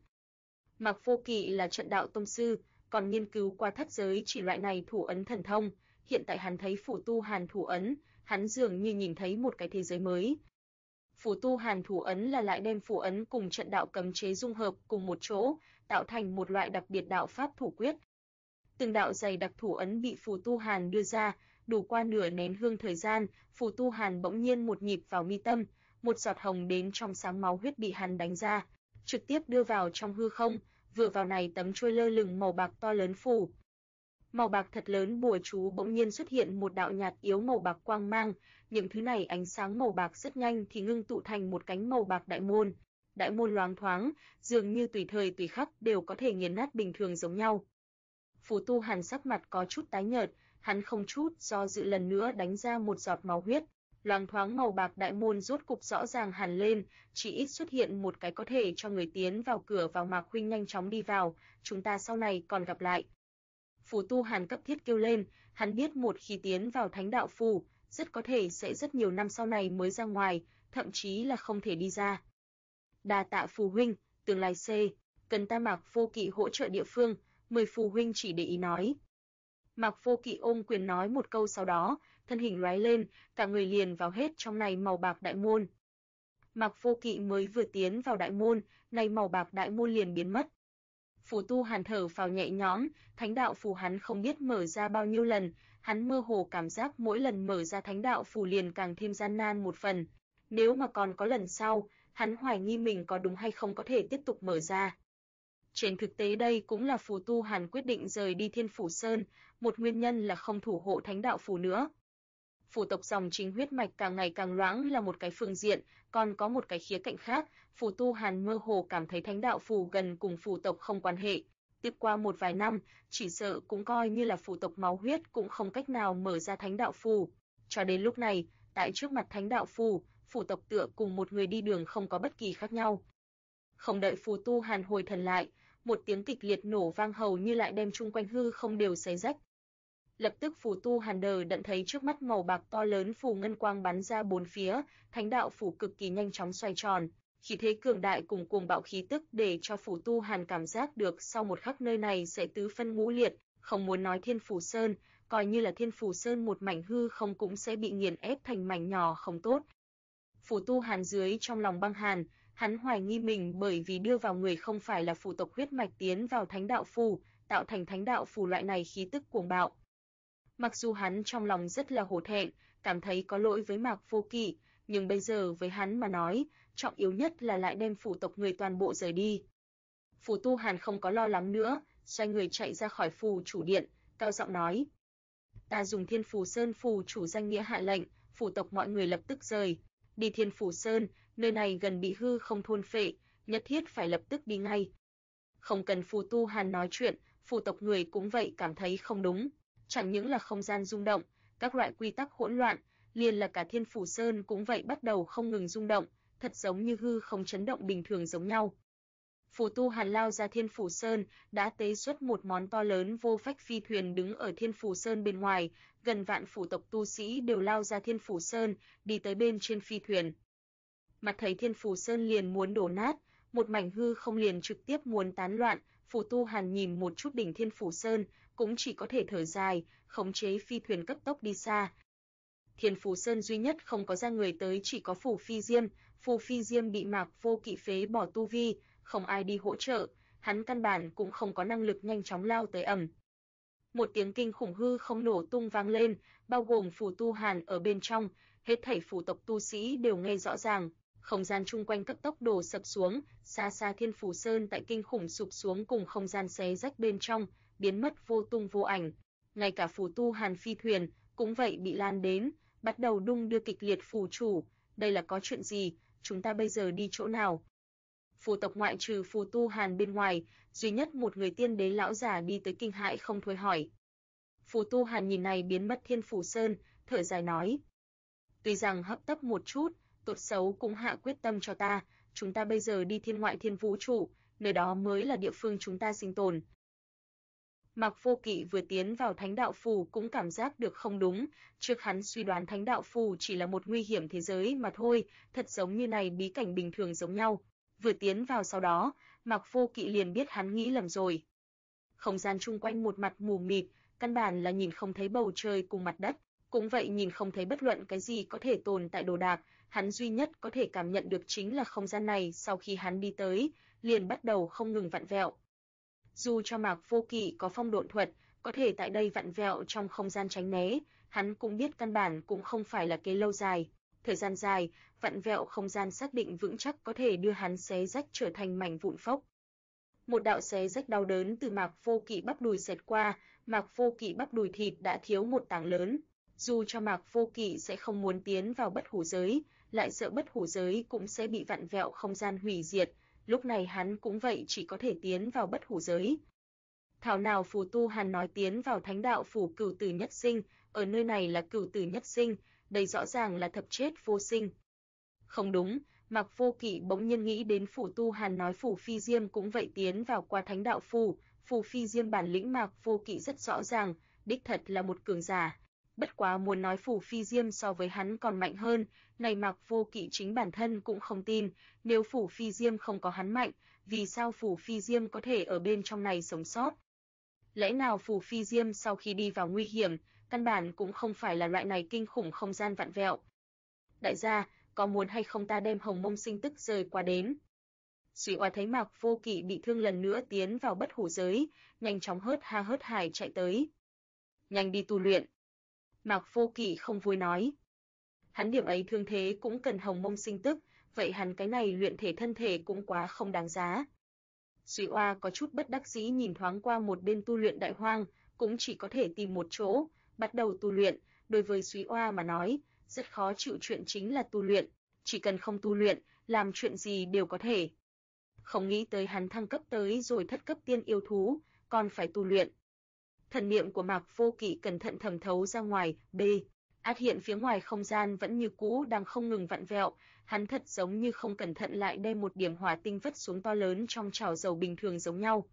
Mạc Vô Kỵ là trận đạo tông sư, còn nghiên cứu qua thất giới chỉ loại này thủ ấn thần thông, hiện tại hắn thấy Phù Tu Hàn thủ ấn, hắn dường như nhìn thấy một cái thế giới mới. Phù Tu Hàn thủ ấn là lại đem phù ấn cùng trận đạo cấm chế dung hợp cùng một chỗ, tạo thành một loại đặc biệt đạo pháp thủ quyết. Từng đạo dày đặc thủ ấn bị Phù Tu Hàn đưa ra, đủ qua nửa nén hương thời gian, Phù Tu Hàn bỗng nhiên một nhịp vào mi tâm, một giọt hồng đến trong sáng máu huyết bị hắn đánh ra, trực tiếp đưa vào trong hư không, vừa vào này tấm trôi lơ lửng màu bạc to lớn phủ. Màu bạc thật lớn bùa chú bỗng nhiên xuất hiện một đạo nhạt yếu màu bạc quang mang, những thứ này ánh sáng màu bạc rất nhanh thì ngưng tụ thành một cánh màu bạc đại môn. Đại môn loáng thoáng, dường như tùy thời tùy khắc đều có thể nghiền nát bình thường giống nhau. Phù Tu Hàn sắc mặt có chút tái nhợt, hắn không chút do dự lần nữa đánh ra một giọt máu huyết, loáng thoáng màu bạc đại môn rốt cục rõ ràng hẳn lên, chỉ ít xuất hiện một cái có thể cho người tiến vào cửa vào. Mạc huynh nhanh chóng đi vào, chúng ta sau này còn gặp lại. Phù Tu Hàn cấp thiết kêu lên, hắn biết một khi tiến vào thánh đạo phù, rất có thể sẽ rất nhiều năm sau này mới ra ngoài, thậm chí là không thể đi ra. Đa tạ Phù huynh, tương lai C, cần ta Mạc Vô Kỵ hỗ trợ địa phương, mời Phù huynh chỉ để ý nói. Mạc Vô Kỵ ôm quyền nói một câu sau đó, thân hình lóe lên, cả người liền vào hết trong này màu bạc đại môn. Mạc Vô Kỵ mới vừa tiến vào đại môn, nay màu bạc đại môn liền biến mất. Phù Tu Hàn thở phào nhẹ nhõm, thánh đạo phù hắn không biết mở ra bao nhiêu lần, hắn mơ hồ cảm giác mỗi lần mở ra thánh đạo phù liền càng thêm gian nan một phần. Nếu mà còn có lần sau, hắn hoài nghi mình có đúng hay không có thể tiếp tục mở ra. Trên thực tế đây cũng là Phù Tu Hàn quyết định rời đi Thiên Phủ Sơn, một nguyên nhân là không thủ hộ thánh đạo phù nữa. Phù tộc dòng chính huyết mạch càng ngày càng loãng là một cái phương diện, còn có một cái khía cạnh khác, Phù Tu Hàn mơ hồ cảm thấy thánh đạo phù gần cùng phù tộc không quan hệ. Tiếp qua một vài năm, chỉ sợ cũng coi như là phù tộc máu huyết cũng không cách nào mở ra thánh đạo phù. Cho đến lúc này, tại trước mặt thánh đạo phù, phù tộc tựa cùng một người đi đường không có bất kỳ khác nhau. Không đợi Phù Tu Hàn hồi thần lại, một tiếng kịch liệt nổ vang hầu như lại đem chung quanh hư không đều xé rách. Lập tức Phù Tu Hàn đờ đẫn thấy trước mắt màu bạc to lớn phù ngân quang bắn ra bốn phía, thánh đạo phù cực kỳ nhanh chóng xoay tròn, khí thế cường đại cùng cuồng bạo khí tức để cho Phù Tu Hàn cảm giác được sau một khắc nơi này sẽ tứ phân ngũ liệt, không muốn nói Thiên Phủ Sơn, coi như là Thiên Phủ Sơn một mảnh hư không cũng sẽ bị nghiền ép thành mảnh nhỏ không tốt. Phù Tu Hàn dưới trong lòng băng hàn, hắn hoài nghi mình bởi vì đưa vào người không phải là phù tộc huyết mạch tiến vào thánh đạo phù, tạo thành thánh đạo phù loại này khí tức cuồng bạo. Mặc dù hắn trong lòng rất là hổ thẹn, cảm thấy có lỗi với Mạc Vô Kỵ, nhưng bây giờ với hắn mà nói, trọng yếu nhất là lại đem phù tộc người toàn bộ rời đi. Phù Tu Hàn không có lo lắng nữa, xoay người chạy ra khỏi phù chủ điện, cao giọng nói: "Ta dùng Thiên Phù Sơn phù chủ danh nghĩa hạ lệnh, phù tộc mọi người lập tức rời, đi Thiên Phù Sơn, nơi này gần bị hư không thôn phệ, nhất thiết phải lập tức đi ngay." Không cần Phù Tu Hàn nói chuyện, phù tộc người cũng vậy cảm thấy không đúng. Chẳng những là không gian rung động, các loại quy tắc hỗn loạn, liền là cả Thiên Phủ Sơn cũng vậy bắt đầu không ngừng rung động, thật giống như hư không chấn động bình thường giống nhau. Phù Tu Hàn lao ra Thiên Phủ Sơn, đã tế xuất một món to lớn vô phách phi thuyền đứng ở Thiên Phủ Sơn bên ngoài, gần vạn phủ tộc tu sĩ đều lao ra Thiên Phủ Sơn, đi tới bên trên phi thuyền. Mặt thấy Thiên Phủ Sơn liền muốn đổ nát, một mảnh hư không liền trực tiếp muốn tán loạn, Phù Tu Hàn nhìn một chút đỉnh Thiên Phủ Sơn, cũng chỉ có thể thở dài, khống chế phi thuyền cấp tốc đi xa. Thiên Phủ Sơn duy nhất không có ra người tới chỉ có Phù Phi Diêm bị Mạc Vô Kỵ phế bỏ tu vi, không ai đi hỗ trợ, hắn căn bản cũng không có năng lực nhanh chóng lao tới ầm. Một tiếng kinh khủng hư không nổ tung vang lên, bao gồm Phù Tu Hàn ở bên trong, hết thảy phù tộc tu sĩ đều nghe rõ ràng. Không gian chung quanh cấp tốc đổ sập xuống, xa xa Thiên Phủ Sơn tại kinh khủng sụp xuống cùng không gian xé rách bên trong, biến mất vô tung vô ảnh. Ngay cả Phù Tu Hàn phi thuyền cũng vậy bị lan đến, bắt đầu đung đưa kịch liệt. Phù chủ, đây là có chuyện gì, chúng ta bây giờ đi chỗ nào? Phù tộc ngoại trừ Phù Tu Hàn bên ngoài, duy nhất một người tiên đế lão giả đi tới kinh hãi không thôi hỏi. Phù Tu Hàn nhìn này biến mất Thiên Phủ Sơn, thở dài nói: "Tuy rằng hấp tấp một chút, tốt xấu cũng hạ quyết tâm cho ta, chúng ta bây giờ đi thiên ngoại thiên vũ trụ, nơi đó mới là địa phương chúng ta sinh tồn." Mạc Vô Kỵ vừa tiến vào thánh đạo phù cũng cảm giác được không đúng, trước hắn suy đoán thánh đạo phù chỉ là một nguy hiểm thế giới mà thôi, thật giống như này bí cảnh bình thường giống nhau. Vừa tiến vào sau đó, Mạc Vô Kỵ liền biết hắn nghĩ lầm rồi. Không gian chung quanh một mặt mù mịt, căn bản là nhìn không thấy bầu trời cùng mặt đất, cũng vậy nhìn không thấy bất luận cái gì có thể tồn tại đồ đạc, hắn duy nhất có thể cảm nhận được chính là không gian này sau khi hắn đi tới, liền bắt đầu không ngừng vặn vẹo. Dù cho Mạc Vô Kỵ có phong độn thuật, có thể tại đây vặn vẹo trong không gian tránh né, hắn cũng biết căn bản cũng không phải là kế lâu dài. Thời gian dài, vặn vẹo không gian xác định vững chắc có thể đưa hắn xé rách trở thành mảnh vụn phốc. Một đạo xé rách đau đớn từ Mạc Vô Kỵ bắp đùi xẹt qua, Mạc Vô Kỵ bắp đùi thịt đã thiếu một tảng lớn. Dù cho Mạc Vô Kỵ sẽ không muốn tiến vào bất hủ giới, lại sợ bất hủ giới cũng sẽ bị vặn vẹo không gian hủy diệt, lúc này hắn cũng vậy chỉ có thể tiến vào bất hủ giới. Thảo nào Phù Tu Hàn nói tiến vào thánh đạo phủ cửu tử nhất sinh, ở nơi này là cửu tử nhất sinh, đây rõ ràng là thập chết vô sinh. Không đúng, Mạc Vô Kỵ bỗng nhiên nghĩ đến Phù Tu Hàn nói Phù Phi Diêm cũng vậy tiến vào qua thánh đạo phủ, Phù Phi Diêm bản lĩnh Mạc Vô Kỵ rất rõ ràng, đích thật là một cường giả. Bất quá muốn nói Phù Phi Diêm so với hắn còn mạnh hơn, này Mạc Vô Kỵ chính bản thân cũng không tin, nếu Phù Phi Diêm không có hắn mạnh, vì sao Phù Phi Diêm có thể ở bên trong này sống sót? Lẽ nào Phù Phi Diêm sau khi đi vào nguy hiểm, căn bản cũng không phải là loại này kinh khủng không gian vặn vẹo. Đại gia, có muốn hay không ta đem Hồng Mông Sinh Tức rời qua đến. Súy Oai thấy Mạc Vô Kỵ bị thương lần nữa tiến vào bất hủ giới, nhanh chóng hớt ha hớt hải chạy tới. Nhanh đi tu luyện. Mạc Vô Kỵ không vui nói. Hắn điểm ấy thương thế cũng cần Hồng Mông Sinh Tức, vậy hắn cái này luyện thể thân thể cũng quá không đáng giá. Súy Oa có chút bất đắc dĩ nhìn thoáng qua một bên tu luyện đại hoang, cũng chỉ có thể tìm một chỗ, bắt đầu tu luyện. Đối với Súy Oa mà nói, rất khó chịu chuyện chính là tu luyện, chỉ cần không tu luyện, làm chuyện gì đều có thể. Không nghĩ tới hắn thăng cấp tới rồi thất cấp tiên yêu thú, còn phải tu luyện. Thần niệm của Mạc Vô Kỵ cẩn thận thẩm thấu ra ngoài, át hiện phía ngoài không gian vẫn như cũ đang không ngừng vặn vẹo, hắn thật giống như không cẩn thận lại đem một điểm hỏa tinh vứt xuống to lớn trong chảo dầu bình thường giống nhau.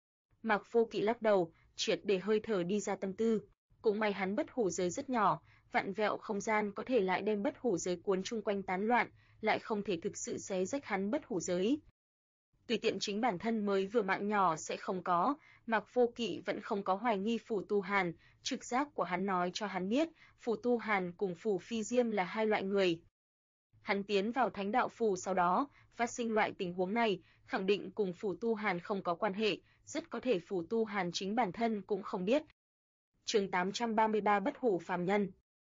Mạc Vô Kỵ lắc đầu, triệt để hơi thở đi ra tâm tư, cũng may hắn bất hủ giới rất nhỏ, vặn vẹo không gian có thể lại đem bất hủ giới cuốn chung quanh tán loạn, lại không thể thực sự xé rách hắn bất hủ giới. Tùy tiện chính bản thân mới vừa mạng nhỏ sẽ không có, Mạc Vô Kỵ vẫn không có hoài nghi Phù Tu Hàn, trực giác của hắn nói cho hắn biết, Phù Tu Hàn cùng Phù Phi Diêm là hai loại người. Hắn tiến vào Thánh Đạo Phù sau đó, phát sinh loại tình huống này, khẳng định cùng Phù Tu Hàn không có quan hệ, rất có thể Phù Tu Hàn chính bản thân cũng không biết. Chương 833 Bất hủ phàm nhân.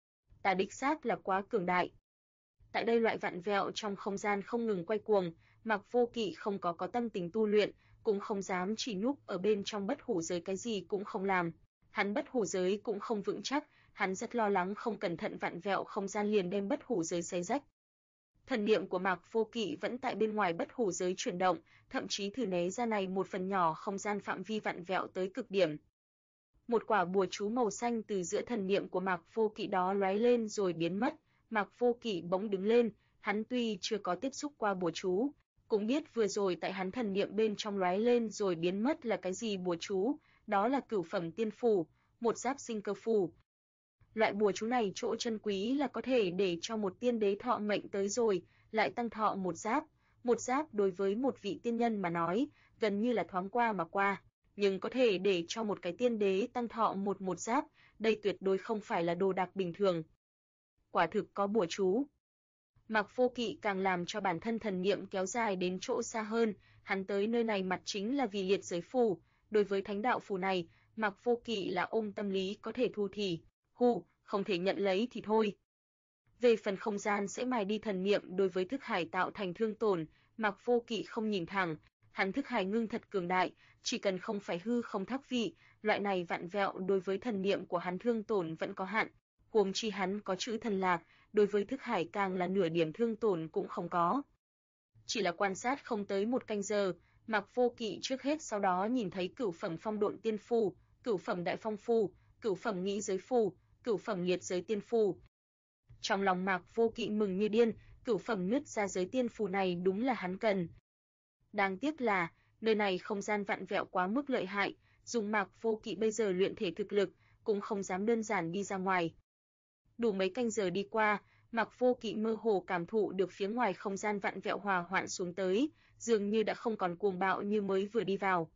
Ta đích xác là quá cường đại. Tại đây loại vặn vẹo trong không gian không ngừng quay cuồng, Mạc Vô Kỵ không có tâm tình tu luyện, cũng không dám chỉ núp ở bên trong bất hủ giới cái gì cũng không làm. Hắn bất hủ giới cũng không vững chắc, hắn rất lo lắng không cẩn thận vặn vẹo không gian liền đem bất hủ giới xé rách. Thần niệm của Mạc Vô Kỵ vẫn tại bên ngoài bất hủ giới chuyển động, thậm chí thử né ra này một phần nhỏ không gian phạm vi vặn vẹo tới cực điểm. Một quả bùa chú màu xanh từ giữa thần niệm của Mạc Vô Kỵ đó lóe lên rồi biến mất. Mạc Vô Kỵ bỗng đứng lên, hắn tuy chưa có tiếp xúc qua bùa chú, cũng biết vừa rồi tại hắn thần niệm bên trong lóe lên rồi biến mất là cái gì bùa chú, đó là cửu phẩm tiên phù, một giáp sinh cơ phù. Loại bùa chú này chỗ chân quý là có thể để cho một tiên đế thọ mệnh tới rồi, lại tăng thọ một giáp đối với một vị tiên nhân mà nói, gần như là thoáng qua mà qua, nhưng có thể để cho một cái tiên đế tăng thọ một giáp, đây tuyệt đối không phải là đồ đạc bình thường. Quả thực có bùa chú. Mạc Vô Kỵ càng làm cho bản thân thần niệm kéo dài đến chỗ xa hơn, hắn tới nơi này mặt chính là vì liệt giới phù, đối với thánh đạo phù này, Mạc Vô Kỵ là ôm tâm lý có thể thu thì, không thể nhận lấy thì thôi. Về phần không gian sẽ mài đi thần niệm đối với thức hải tạo thành thương tổn, Mạc Vô Kỵ không nhìn thẳng, hắn thức hải ngưng thật cường đại, chỉ cần không phải hư không thác vị, loại này vặn vẹo đối với thần niệm của hắn thương tổn vẫn có hạn. Huống chi hắn có chữ thần lạc, đối với thức hải càng là nửa điểm thương tổn cũng không có. Chỉ là quan sát không tới một canh giờ, Mạc Vô Kỵ trước hết sau đó nhìn thấy cửu phẩm phong độn tiên phù, cửu phẩm đại phong phù, cửu phẩm nghĩ giới phù, cửu phẩm liệt giới tiên phù. Trong lòng Mạc Vô Kỵ mừng như điên, cửu phẩm nứt ra giới tiên phù này đúng là hắn cần. Đáng tiếc là, nơi này không gian vặn vẹo quá mức lợi hại, dùng Mạc Vô Kỵ bây giờ luyện thể thực lực, cũng không dám đơn giản đi ra ngoài. Đủ mấy canh giờ đi qua, Mạc Vô Kỵ mơ hồ cảm thụ được phía ngoài không gian vặn vẹo hòa hoãn xuống tới, dường như đã không còn cuồng bạo như mới vừa đi vào.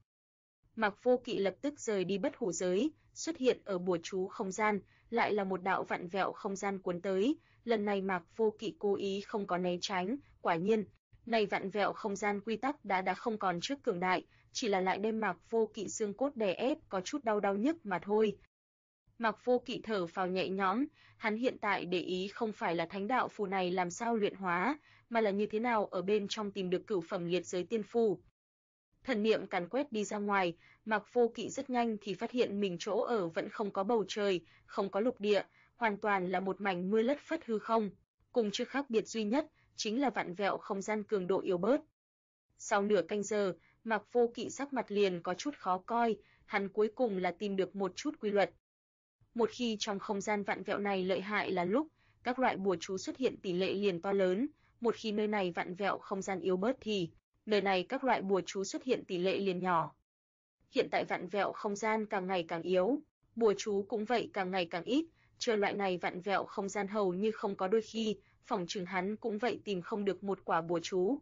Mạc Vô Kỵ lập tức rời đi bất hủ giới, xuất hiện ở bùa chú không gian, lại là một đạo vặn vẹo không gian cuốn tới, lần này Mạc Vô Kỵ cố ý không có né tránh, quả nhiên, này vặn vẹo không gian quy tắc đã không còn trước cường đại, chỉ là lại đem Mạc Vô Kỵ xương cốt đè ép có chút đau nhức mà thôi. Mạc Vô Kỵ thở phào nhẹ nhõm, hắn hiện tại để ý không phải là thánh đạo phù này làm sao luyện hóa, mà là như thế nào ở bên trong tìm được cửu phẩm liệt giới tiên phù. Thần niệm càn quét đi ra ngoài, Mạc Vô Kỵ rất nhanh thì phát hiện mình chỗ ở vẫn không có bầu trời, không có lục địa, hoàn toàn là một mảnh mưa lất phất hư không, cùng trước khác biệt duy nhất chính là vặn vẹo không gian cường độ yếu bớt. Sau nửa canh giờ, Mạc Vô Kỵ sắc mặt liền có chút khó coi, hắn cuối cùng là tìm được một chút quy luật. Một khi trong không gian vặn vẹo này lợi hại là lúc, các loại bùa chú xuất hiện tỷ lệ liền to lớn, một khi nơi này vặn vẹo không gian yếu bớt thì, nơi này các loại bùa chú xuất hiện tỷ lệ liền nhỏ. Hiện tại vặn vẹo không gian càng ngày càng yếu, bùa chú cũng vậy càng ngày càng ít, chờ loại này vặn vẹo không gian hầu như không có đôi khi, phỏng chừng hắn cũng vậy tìm không được một quả bùa chú.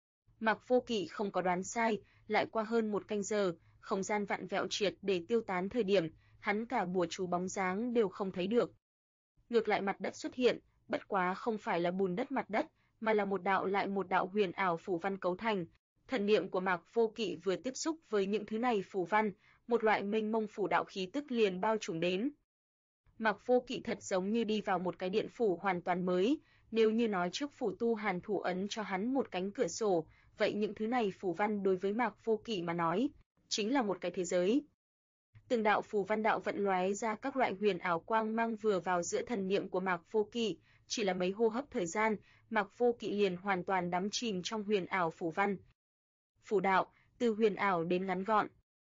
Mạc Vô Kỵ không có đoán sai, lại qua hơn một canh giờ, không gian vặn vẹo triệt để tiêu tán thời điểm, hắn cả bùa chú bóng dáng đều không thấy được. Ngược lại mặt đất xuất hiện, bất quá không phải là bùn đất mặt đất, mà là một đạo lại một đạo huyền ảo phù văn cấu thành. Thần niệm của Mạc Vô Kỵ vừa tiếp xúc với những thứ này phù văn, một loại mênh mông phù đạo khí tức liền bao trùm đến. Mạc Vô Kỵ thật giống như đi vào một cái điện phủ hoàn toàn mới, nếu như nói trước phủ tu Hàn thủ ấn cho hắn một cánh cửa sổ, vậy những thứ này phù văn đối với Mạc Vô Kỵ mà nói, chính là một cái thế giới. Từng đạo phù văn đạo vận lóe ra các loại huyền ảo quang mang vừa vào giữa thần niệm của Mạc Vô Kỵ, chỉ là mấy hô hấp thời gian, Mạc Vô Kỵ liền hoàn toàn đắm chìm trong huyền ảo phù văn. Phù đạo, từ huyền ảo đến ngắn gọn.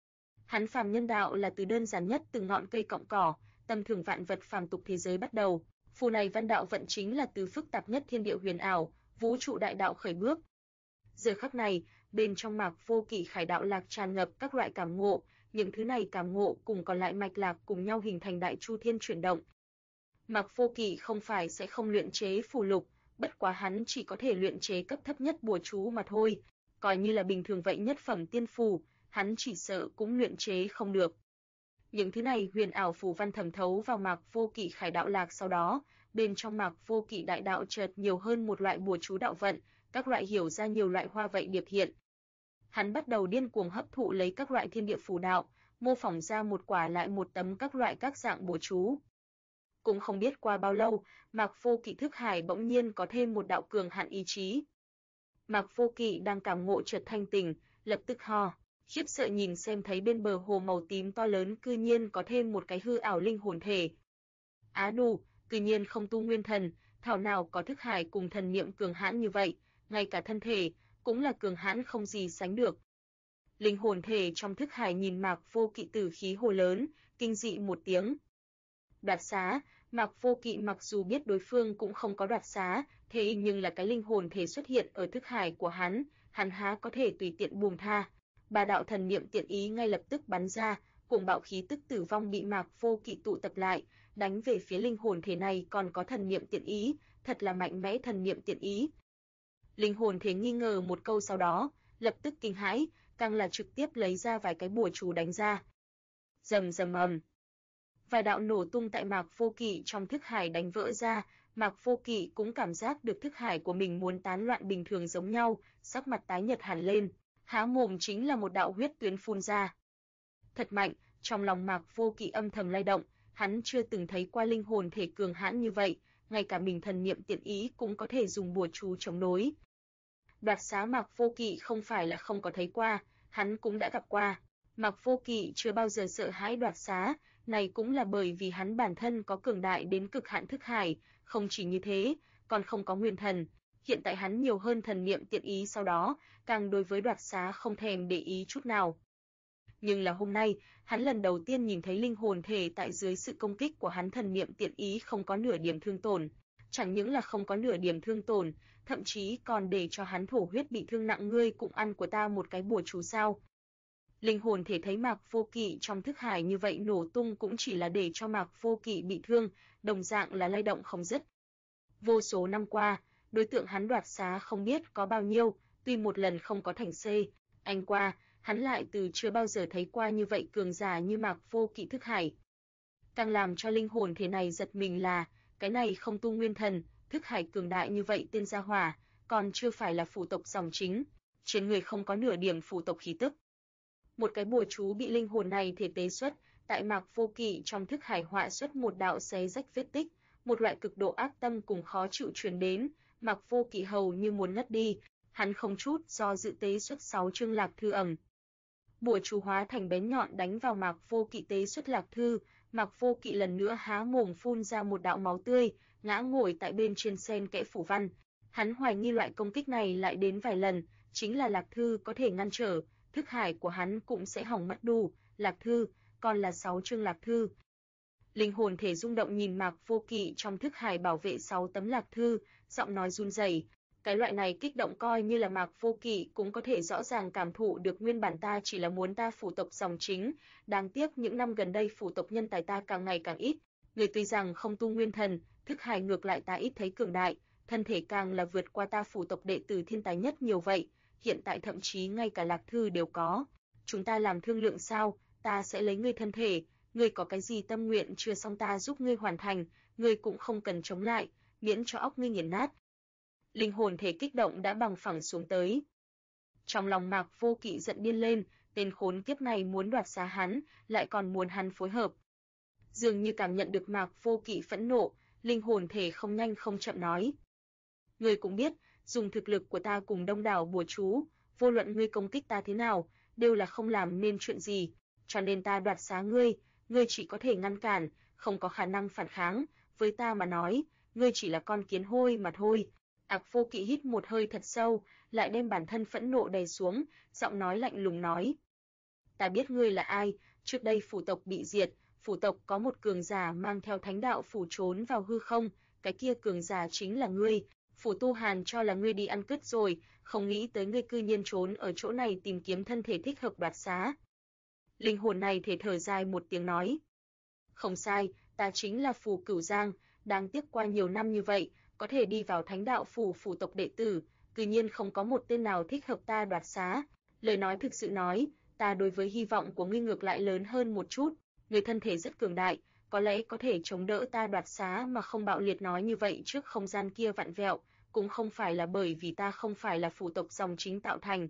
Hắn phàm nhân đạo là từ đơn giản nhất từ ngọn cây cọng cỏ, tầm thường vạn vật phàm tục thế giới bắt đầu. Phù này văn đạo vận chính là từ phức tạp nhất thiên địa huyền ảo, vũ trụ đại đạo khởi bước. Giờ khắc này, bên trong Mạc Vô Kỵ khải đạo lạc tràn ngập các loại cảm ngộ, những thứ này cảm ngộ cùng còn lại mạch lạc cùng nhau hình thành đại chu thiên chuyển động. Mạc Vô Kỵ không phải sẽ không luyện chế phù lục, bất quá hắn chỉ có thể luyện chế cấp thấp nhất bùa chú mà thôi, coi như là bình thường vậy nhất phẩm tiên phù, hắn chỉ sợ cũng luyện chế không được. Những thứ này huyền ảo phù văn thẩm thấu vào Mạc Vô Kỵ khải đạo lạc, sau đó, bên trong Mạc Vô Kỵ đại đạo chợt nhiều hơn một loại bùa chú đạo vận, các loại hiểu ra nhiều loại hoa vậy điệp hiện. Hắn bắt đầu điên cuồng hấp thụ lấy các loại thiên địa phù đạo, mô phỏng ra một quả lại một tấm các loại các dạng bùa chú. Cũng không biết qua bao lâu, Mạc Vô Kỵ thức hải bỗng nhiên có thêm một đạo cường hạn ý chí. Mạc Vô Kỵ đang cảm ngộ chợt thanh tỉnh, lập tức ho, khiếp sợ nhìn xem thấy bên bờ hồ màu tím to lớn cư nhiên có thêm một cái hư ảo linh hồn thể. Á đù, cư nhiên không tu nguyên thần, thảo nào có thức hải cùng thần niệm cường hãn như vậy, ngay cả thân thể cũng là cường hãn không gì sánh được. Linh hồn thể trong thức hải nhìn Mạc Vô Kỵ tử khí hồ lớn, kinh dị một tiếng. Đoạt xá, Mạc Vô Kỵ mặc dù biết đối phương cũng không có đoạt xá, thế nhưng là cái linh hồn thể xuất hiện ở thức hải của hắn há có thể tùy tiện buông tha. Ba đạo thần niệm tiện ý ngay lập tức bắn ra, cuồng bạo khí tức tử vong bị Mạc Vô Kỵ tụ tập lại, đánh về phía linh hồn thể này còn có thần niệm tiện ý, thật là mạnh mẽ thần niệm tiện ý. Linh hồn thể nghi ngờ một câu sau đó, lập tức kinh hãi, càng là trực tiếp lấy ra vài cái bùa chú đánh ra. Rầm rầm ầm. Vài đạo nổ tung tại Mạc Vô Kỵ trong thức hải đánh vỡ ra, Mạc Vô Kỵ cũng cảm giác được thức hải của mình muốn tán loạn bình thường giống nhau, sắc mặt tái nhợt hẳn lên, há mồm chính là một đạo huyết tuyến phun ra. Thật mạnh, trong lòng Mạc Vô Kỵ âm thầm lay động, hắn chưa từng thấy qua linh hồn thể cường hãn như vậy, ngay cả mình thần niệm tiện ý cũng có thể dùng bùa chú chống đối. Đoạt xá Mạc Vô Kỵ không phải là không có thấy qua, hắn cũng đã gặp qua. Mạc Vô Kỵ chưa bao giờ sợ hãi đoạt xá, này cũng là bởi vì hắn bản thân có cường đại đến cực hạn thức hải, không chỉ như thế, còn không có nguyên thần. Hiện tại hắn nhiều hơn thần niệm tiện ý, sau đó, càng đối với đoạt xá không thèm để ý chút nào. Nhưng là hôm nay, hắn lần đầu tiên nhìn thấy linh hồn thể tại dưới sự công kích của hắn thần niệm tiện ý không có nửa điểm thương tổn. Chẳng những là không có nửa điểm thương tổn, thậm chí còn để cho hắn thổ huyết bị thương nặng. Ngươi cũng ăn của ta một cái bùa chú sao? Linh hồn thể thấy Mạc Vô Kỵ trong thức hải như vậy nổ tung cũng chỉ là để cho Mạc Vô Kỵ bị thương, đồng dạng là lay động không dứt. Vô số năm qua, đối tượng hắn đoạt xá không biết có bao nhiêu, tuy một lần không có thành C, anh qua, hắn lại từ chưa bao giờ thấy qua như vậy cường giả như Mạc Vô Kỵ thức hải. Càng làm cho linh hồn thể này giật mình là, cái này không tu nguyên thần, thức hải cường đại như vậy tên gia hỏa, còn chưa phải là phù tộc dòng chính, trên người không có nửa điểm phù tộc khí tức. Một cái bùa chú bị linh hồn này thể tế xuất, tại Mạc Vô Kỵ trong thức hải họa xuất một đạo xé rách vết tích, một loại cực độ ác tâm cùng khó chịu truyền đến, Mạc Vô Kỵ hầu như muốn ngất đi, hắn không chút do dự tế xuất 6 chương lạc thư ầm. Bùa chú hóa thành bén nhọn đánh vào Mạc Vô Kỵ tế xuất lạc thư, Mạc Vô Kỵ lần nữa há mồm phun ra một đạo máu tươi, ngã ngồi tại bên trên sen kẽ phủ văn. Hắn hoài nghi loại công kích này lại đến vài lần, chính là lạc thư có thể ngăn trở, thức hải của hắn cũng sẽ hỏng mất đủ, lạc thư, còn là 6 chương lạc thư. Linh hồn thể rung động nhìn Mạc Vô Kỵ trong thức hải bảo vệ 6 tấm lạc thư, giọng nói run rẩy. Cái loại này kích động coi như là Mạc Vô Kỵ cũng có thể rõ ràng cảm thụ được, nguyên bản ta chỉ là muốn ta phủ tộc dòng chính, đáng tiếc những năm gần đây phủ tộc nhân tài ta càng ngày càng ít, người tuy rằng không tu nguyên thần, thức hải ngược lại ta ít thấy cường đại, thân thể càng là vượt qua ta phủ tộc đệ tử thiên tài nhất nhiều vậy, hiện tại thậm chí ngay cả lạc thư đều có. Chúng ta làm thương lượng sao, ta sẽ lấy ngươi thân thể, ngươi có cái gì tâm nguyện chưa xong ta giúp ngươi hoàn thành, ngươi cũng không cần chống lại, miễn cho óc ngươi nghiền nát. Linh hồn thể kích động đã bằng phẳng xuống tới. Trong lòng Mạc Vô Kỵ giận điên lên, tên khốn kiếp này muốn đoạt xá hắn, lại còn muốn hắn phối hợp. Dường như cảm nhận được Mạc Vô Kỵ phẫn nộ, linh hồn thể không nhanh không chậm nói. Ngươi cũng biết, dùng thực lực của ta cùng đông đảo bùa chú, vô luận ngươi công kích ta thế nào, đều là không làm nên chuyện gì, cho nên ta đoạt xá ngươi chỉ có thể ngăn cản, không có khả năng phản kháng, với ta mà nói, ngươi chỉ là con kiến hôi mà thôi. Mạc Vô Kỵ hít một hơi thật sâu, lại đem bản thân phẫn nộ đè xuống, giọng nói lạnh lùng nói. Ta biết ngươi là ai, trước đây phủ tộc bị diệt, phủ tộc có một cường giả mang theo thánh đạo phủ trốn vào hư không, cái kia cường giả chính là ngươi. Phủ Tu Hàn cho là ngươi đi ăn cứt rồi, không nghĩ tới ngươi cư nhiên trốn ở chỗ này tìm kiếm thân thể thích hợp đoạt xá. Linh hồn này thể thở dài một tiếng nói. Không sai, ta chính là Phù Cửu Giang, đáng tiếc qua nhiều năm như vậy, có thể đi vào thánh đạo phủ phủ tộc đệ tử, cư nhiên không có một tên nào thích hợp ta đoạt xá. Lời nói thực sự nói, ta đối với hy vọng của ngươi ngược lại lớn hơn một chút, ngươi thân thể rất cường đại, có lẽ có thể chống đỡ ta đoạt xá mà không bạo liệt nói như vậy trước không gian kia vặn vẹo, cũng không phải là bởi vì ta không phải là phủ tộc dòng chính tạo thành.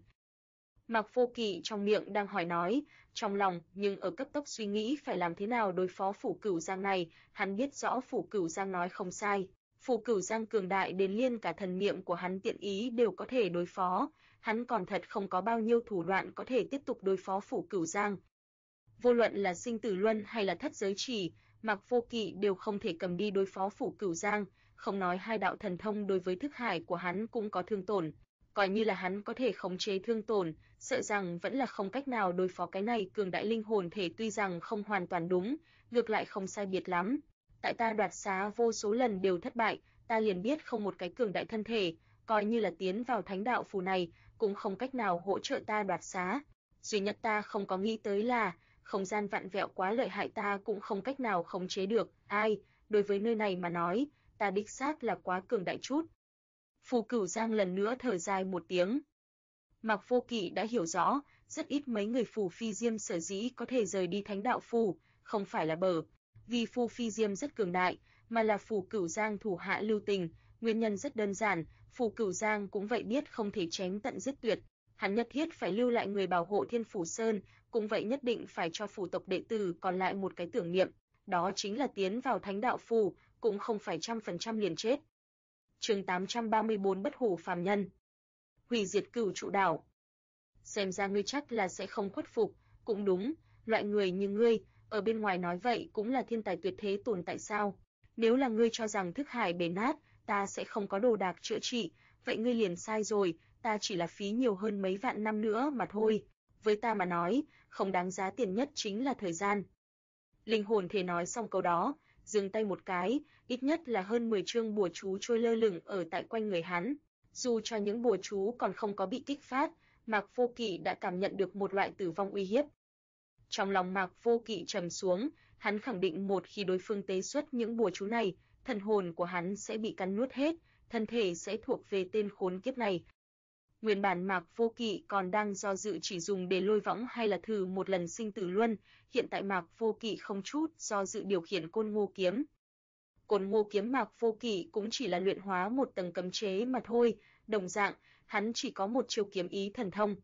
Mạc Vô Kỵ trong miệng đang hỏi nói, trong lòng nhưng ở cấp tốc suy nghĩ phải làm thế nào đối phó Phủ Cửu Giang này, hắn biết rõ Phủ Cửu Giang nói không sai. Phủ Cửu Giang cường đại đến liên cả thần niệm của hắn tiện ý đều có thể đối phó, hắn còn thật không có bao nhiêu thủ đoạn có thể tiếp tục đối phó Phủ Cửu Giang. Vô luận là sinh tử luân hay là thất giới chỉ, Mạc Vô Kỵ đều không thể cầm đi đối phó Phủ Cửu Giang, không nói hai đạo thần thông đối với thức hải của hắn cũng có thương tổn. Coi như là hắn có thể khống chế thương tổn, sợ rằng vẫn là không cách nào đối phó cái này cường đại linh hồn thể tuy rằng không hoàn toàn đúng, ngược lại không sai biệt lắm. Tại ta đoạt xá vô số lần đều thất bại, ta liền biết không một cái cường đại thân thể, coi như là tiến vào thánh đạo phù này, cũng không cách nào hỗ trợ ta đoạt xá. Duy nhất ta không có nghĩ tới là, không gian vặn vẹo quá lợi hại ta cũng không cách nào khống chế được. Ai, đối với nơi này mà nói, ta đích xác là quá cường đại chút. Phù Cửu Giang lần nữa thở dài một tiếng. Mạc Vô Kỵ đã hiểu rõ, rất ít mấy người Phù Phi Diêm sở dĩ có thể rời đi thánh đạo phù, không phải là vì Phù Phi Diêm rất cường đại, mà là Phù Cửu Giang thủ hạ lưu tình, nguyên nhân rất đơn giản, Phù Cửu Giang cũng vậy biết không thể chém tận giết tuyệt, hắn nhất thiết phải lưu lại người bảo hộ Thiên Phủ Sơn, cũng vậy nhất định phải cho phủ tộc đệ tử còn lại một cái tưởng niệm, đó chính là tiến vào thánh đạo phù, cũng không phải 100% liền chết. Chương 834 Bất hủ phàm nhân. Hủy diệt Cửu Trụ đảo. Xem ra ngươi chắc là sẽ không khuất phục, cũng đúng, loại người như ngươi, ở bên ngoài nói vậy cũng là thiên tài tuyệt thế tồn tại sao? Nếu là ngươi cho rằng thức hải bể nát, ta sẽ không có đồ đạc chữa trị, vậy ngươi liền sai rồi, ta chỉ là phí nhiều hơn mấy vạn năm nữa mà thôi. Với ta mà nói, không đáng giá tiền nhất chính là thời gian. Linh hồn thể nói xong câu đó, giương tay một cái, ít nhất là hơn 10 chương bùa chú trôi lơ lửng ở tại quanh người hắn. Dù cho những bùa chú còn không có bị kích phát, Mạc Vô Kỵ đã cảm nhận được một loại tử vong uy hiếp. Trong lòng Mạc Vô Kỵ trầm xuống, hắn khẳng định một khi đối phương tế xuất những bùa chú này, thần hồn của hắn sẽ bị cắn nuốt hết, thân thể sẽ thuộc về tên khốn kiếp này. Nguyên bản Mạc Vô Kỵ còn đang do dự chỉ dùng để lôi võng hay là thử một lần sinh tử luân, hiện tại Mạc Vô Kỵ không chút do dự điều khiển Côn Ngô kiếm. Côn Ngô kiếm Mạc Vô Kỵ cũng chỉ là luyện hóa một tầng cấm chế mà thôi, đồng dạng, hắn chỉ có một chiêu kiếm ý thần thông.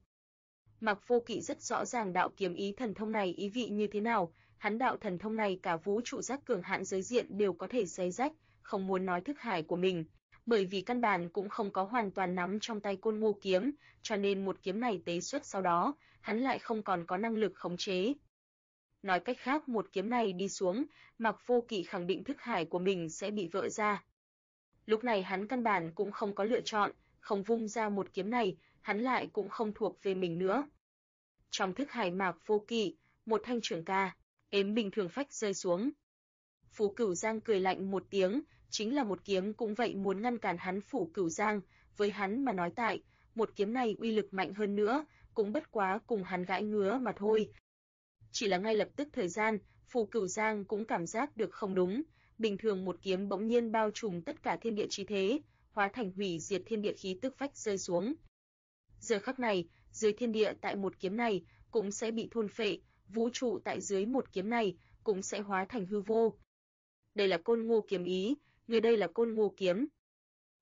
Mạc Vô Kỵ rất rõ ràng đạo kiếm ý thần thông này ý vị như thế nào, hắn đạo thần thông này cả vũ trụ giác cường hạn giới diện đều có thể xé rách, không muốn nói thức hải của mình, bởi vì căn bản cũng không có hoàn toàn nắm trong tay Côn Ngô kiếm, cho nên một kiếm này tế xuất sau đó, hắn lại không còn có năng lực khống chế. Nói cách khác một kiếm này đi xuống, Mạc Vô Kỵ khẳng định thức hải của mình sẽ bị vỡ ra. Lúc này hắn căn bản cũng không có lựa chọn, không vung ra một kiếm này, hắn lại cũng không thuộc về mình nữa. Trong thức hải Mạc Vô Kỵ, một thanh trường ca, ếm bình thường phách rơi xuống. Phù Cửu Giang cười lạnh một tiếng, chính là một kiếm cũng vậy muốn ngăn cản hắn Phù Cửu Giang, với hắn mà nói tại, một kiếm này uy lực mạnh hơn nữa, cũng bất quá cùng hắn gãi ngứa mà thôi. Chỉ là ngay lập tức thời gian, Phù Cửu Giang cũng cảm giác được không đúng, bình thường một kiếm bỗng nhiên bao trùm tất cả thiên địa chi thế, hóa thành hủy diệt thiên địa khí tức phách rơi xuống. Giờ khắc này, dưới thiên địa tại một kiếm này cũng sẽ bị thôn phệ, vũ trụ tại dưới một kiếm này cũng sẽ hóa thành hư vô. Đây là Côn Ngô kiếm ý, người đây là Côn Ngô kiếm.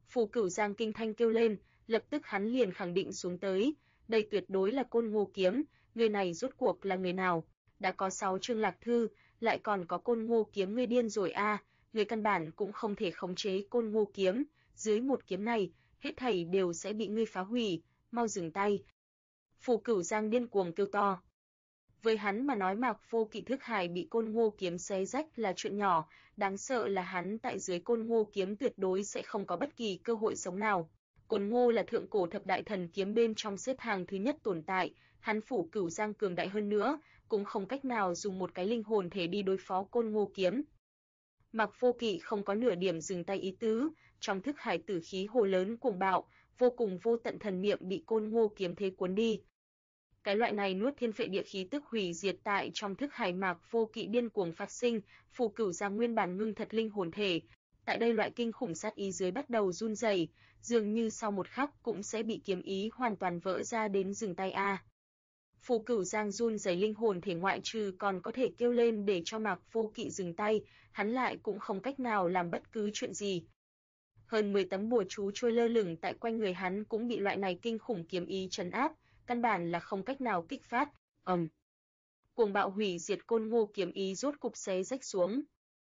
Phù Cửu Giang kinh thanh kêu lên, lập tức hắn liền khẳng định xuống tới, đây tuyệt đối là Côn Ngô kiếm, người này rốt cuộc là người nào? Đã có 6 chương lạc thư, lại còn có Côn Ngô kiếm, ngươi điên rồi a, người căn bản cũng không thể khống chế Côn Ngô kiếm, dưới một kiếm này, hết thảy đều sẽ bị ngươi phá hủy, mau dừng tay. Phù Cửu Giang điên cuồng kêu to. Với hắn mà nói, Mạc Vô Kỵ thức hải bị Côn Ngô kiếm xé rách là chuyện nhỏ, đáng sợ là hắn tại dưới Côn Ngô kiếm tuyệt đối sẽ không có bất kỳ cơ hội sống nào. Côn Ngô là thượng cổ thập đại thần kiếm bên trong xếp hàng thứ nhất tồn tại, hắn Phù Cửu Giang cường đại hơn nữa, cũng không cách nào dùng một cái linh hồn thể đi đối phó Côn Ngô kiếm. Mạc Vô Kỵ không có nửa điểm dừng tay ý tứ, trong thức hải tử khí hồ lớn cuồng bạo, vô cùng vô tận thần niệm bị Côn Ngô kiếm thế cuốn đi. Cái loại này nuốt thiên phệ địa khí tức hủy diệt tại trong thức hải Mạc Vô Kỵ điên cuồng phát sinh, Phù Cửu Giang nguyên bản ngưng thật linh hồn thể, tại đây loại kinh khủng sát ý dưới bắt đầu run rẩy, dường như sau một khắc cũng sẽ bị kiếm ý hoàn toàn vỡ ra đến dừng tay a. Phù Cửu Giang run rẩy linh hồn thể ngoại trừ còn có thể kêu lên để cho Mạc Vô Kỵ dừng tay, hắn lại cũng không cách nào làm bất cứ chuyện gì. Hơn 10 tấm bùa chú trôi lơ lửng tại quanh người hắn cũng bị loại này kinh khủng kiếm ý trấn áp, căn bản là không cách nào kích phát. Cuồng bạo hủy diệt Côn Ngô kiếm ý rốt cục xé rách xuống.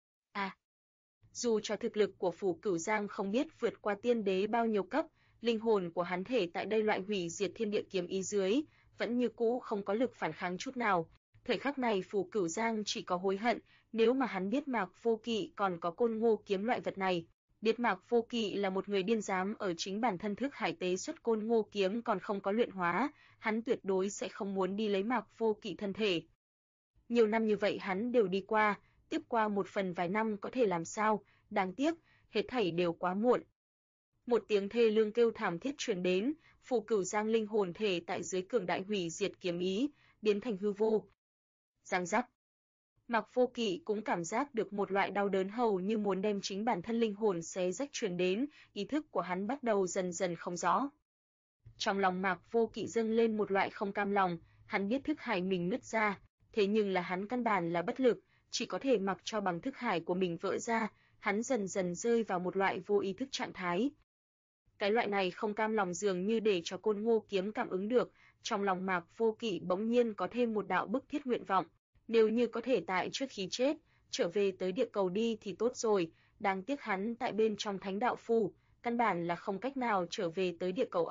Dù cho thực lực của Phù Cửu Giang không biết vượt qua tiên đế bao nhiêu cấp, linh hồn của hắn thể tại đây loại hủy diệt thiên địa kiếm ý dưới, vẫn như cũ không có lực phản kháng chút nào. Thời khắc này Phù Cửu Giang chỉ có hối hận, nếu mà hắn biết Mạc Vô Kỵ còn có Côn Ngô kiếm loại vật này, biết Mạc Vô Kỵ là một người điên dám ở chính bản thân thức hải tế xuất Côn Ngô kiếm còn không có luyện hóa, hắn tuyệt đối sẽ không muốn đi lấy Mạc Vô Kỵ thân thể. Nhiều năm như vậy hắn đều đi qua, tiếp qua một phần vài năm có thể làm sao, đáng tiếc, hết thảy đều quá muộn. Một tiếng thê lương kêu thảm thiết truyền đến, Phù Cửu Giang linh hồn thể tại dưới cường đại hủy diệt kiếm ý, biến thành hư vô. Giang giác. Mạc Vô Kỵ cũng cảm giác được một loại đau đớn hầu như muốn đem chính bản thân linh hồn xé rách truyền đến, ý thức của hắn bắt đầu dần dần không rõ. Trong lòng Mạc Vô Kỵ dâng lên một loại không cam lòng, hắn biết thức hải mình nứt ra, thế nhưng là hắn căn bản là bất lực, chỉ có thể mặc cho bằng thức hải của mình vỡ ra, hắn dần dần rơi vào một loại vô ý thức trạng thái. Cái loại này không cam lòng dường như để cho Côn Ngô kiếm cảm ứng được, trong lòng Mạc Vô Kỵ bỗng nhiên có thêm một đạo bức thiết nguyện vọng, nếu như có thể tại trước khi chết, trở về tới địa cầu đi thì tốt rồi, đáng tiếc hắn tại bên trong Thánh Đạo Phù, căn bản là không cách nào trở về tới địa cầu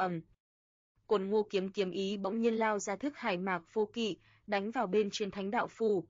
Côn Ngô kiếm kiếm ý bỗng nhiên lao ra thức hải Mạc Vô Kỵ, đánh vào bên trên Thánh Đạo Phù.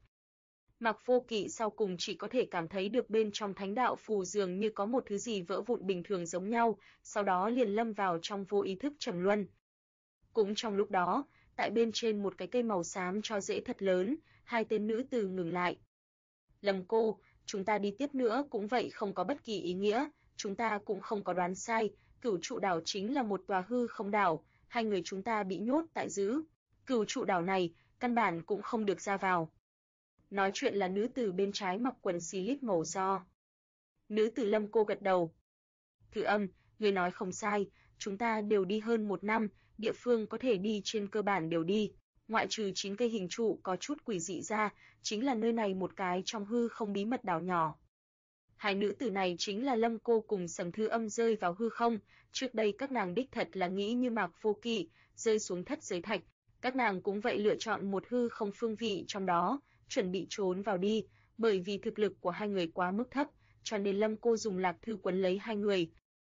Mạc Vô Kỵ sau cùng chỉ có thể cảm thấy được bên trong Thánh Đạo Phù dường như có một thứ gì vỡ vụn bình thường giống nhau, sau đó liền lâm vào trong vô ý thức trầm luân. Cũng trong lúc đó, tại bên trên một cái cây màu xám cho rễ thật lớn, hai tên nữ tử ngừng lại. Lâm cô, chúng ta đi tiếp nữa cũng vậy không có bất kỳ ý nghĩa, chúng ta cũng không có đoán sai, Cửu Trụ đảo chính là một tòa hư không đảo, hai người chúng ta bị nhốt tại giữ. Cửu Trụ đảo này, căn bản cũng không được ra vào. Nói chuyện là nữ tử bên trái mặc quần slip màu do. Nữ tử Lâm cô gật đầu. Thư Âm, người nói không sai, chúng ta đều đi hơn 1 năm, địa phương có thể đi trên cơ bản đều đi, ngoại trừ 9 cây hình trụ có chút quỷ dị ra, chính là nơi này một cái trong hư không bí mật đảo nhỏ. Hai nữ tử này chính là Lâm cô cùng Sầm Thư Âm rơi vào hư không, trước đây các nàng đích thật là nghĩ như Mạc Vô Kỵ, rơi xuống thất giới thạch, các nàng cũng vậy lựa chọn một hư không phương vị trong đó, chuẩn bị trốn vào đi, bởi vì thực lực của hai người quá mức thấp, cho nên Lâm cô dùng lạc thư quấn lấy hai người.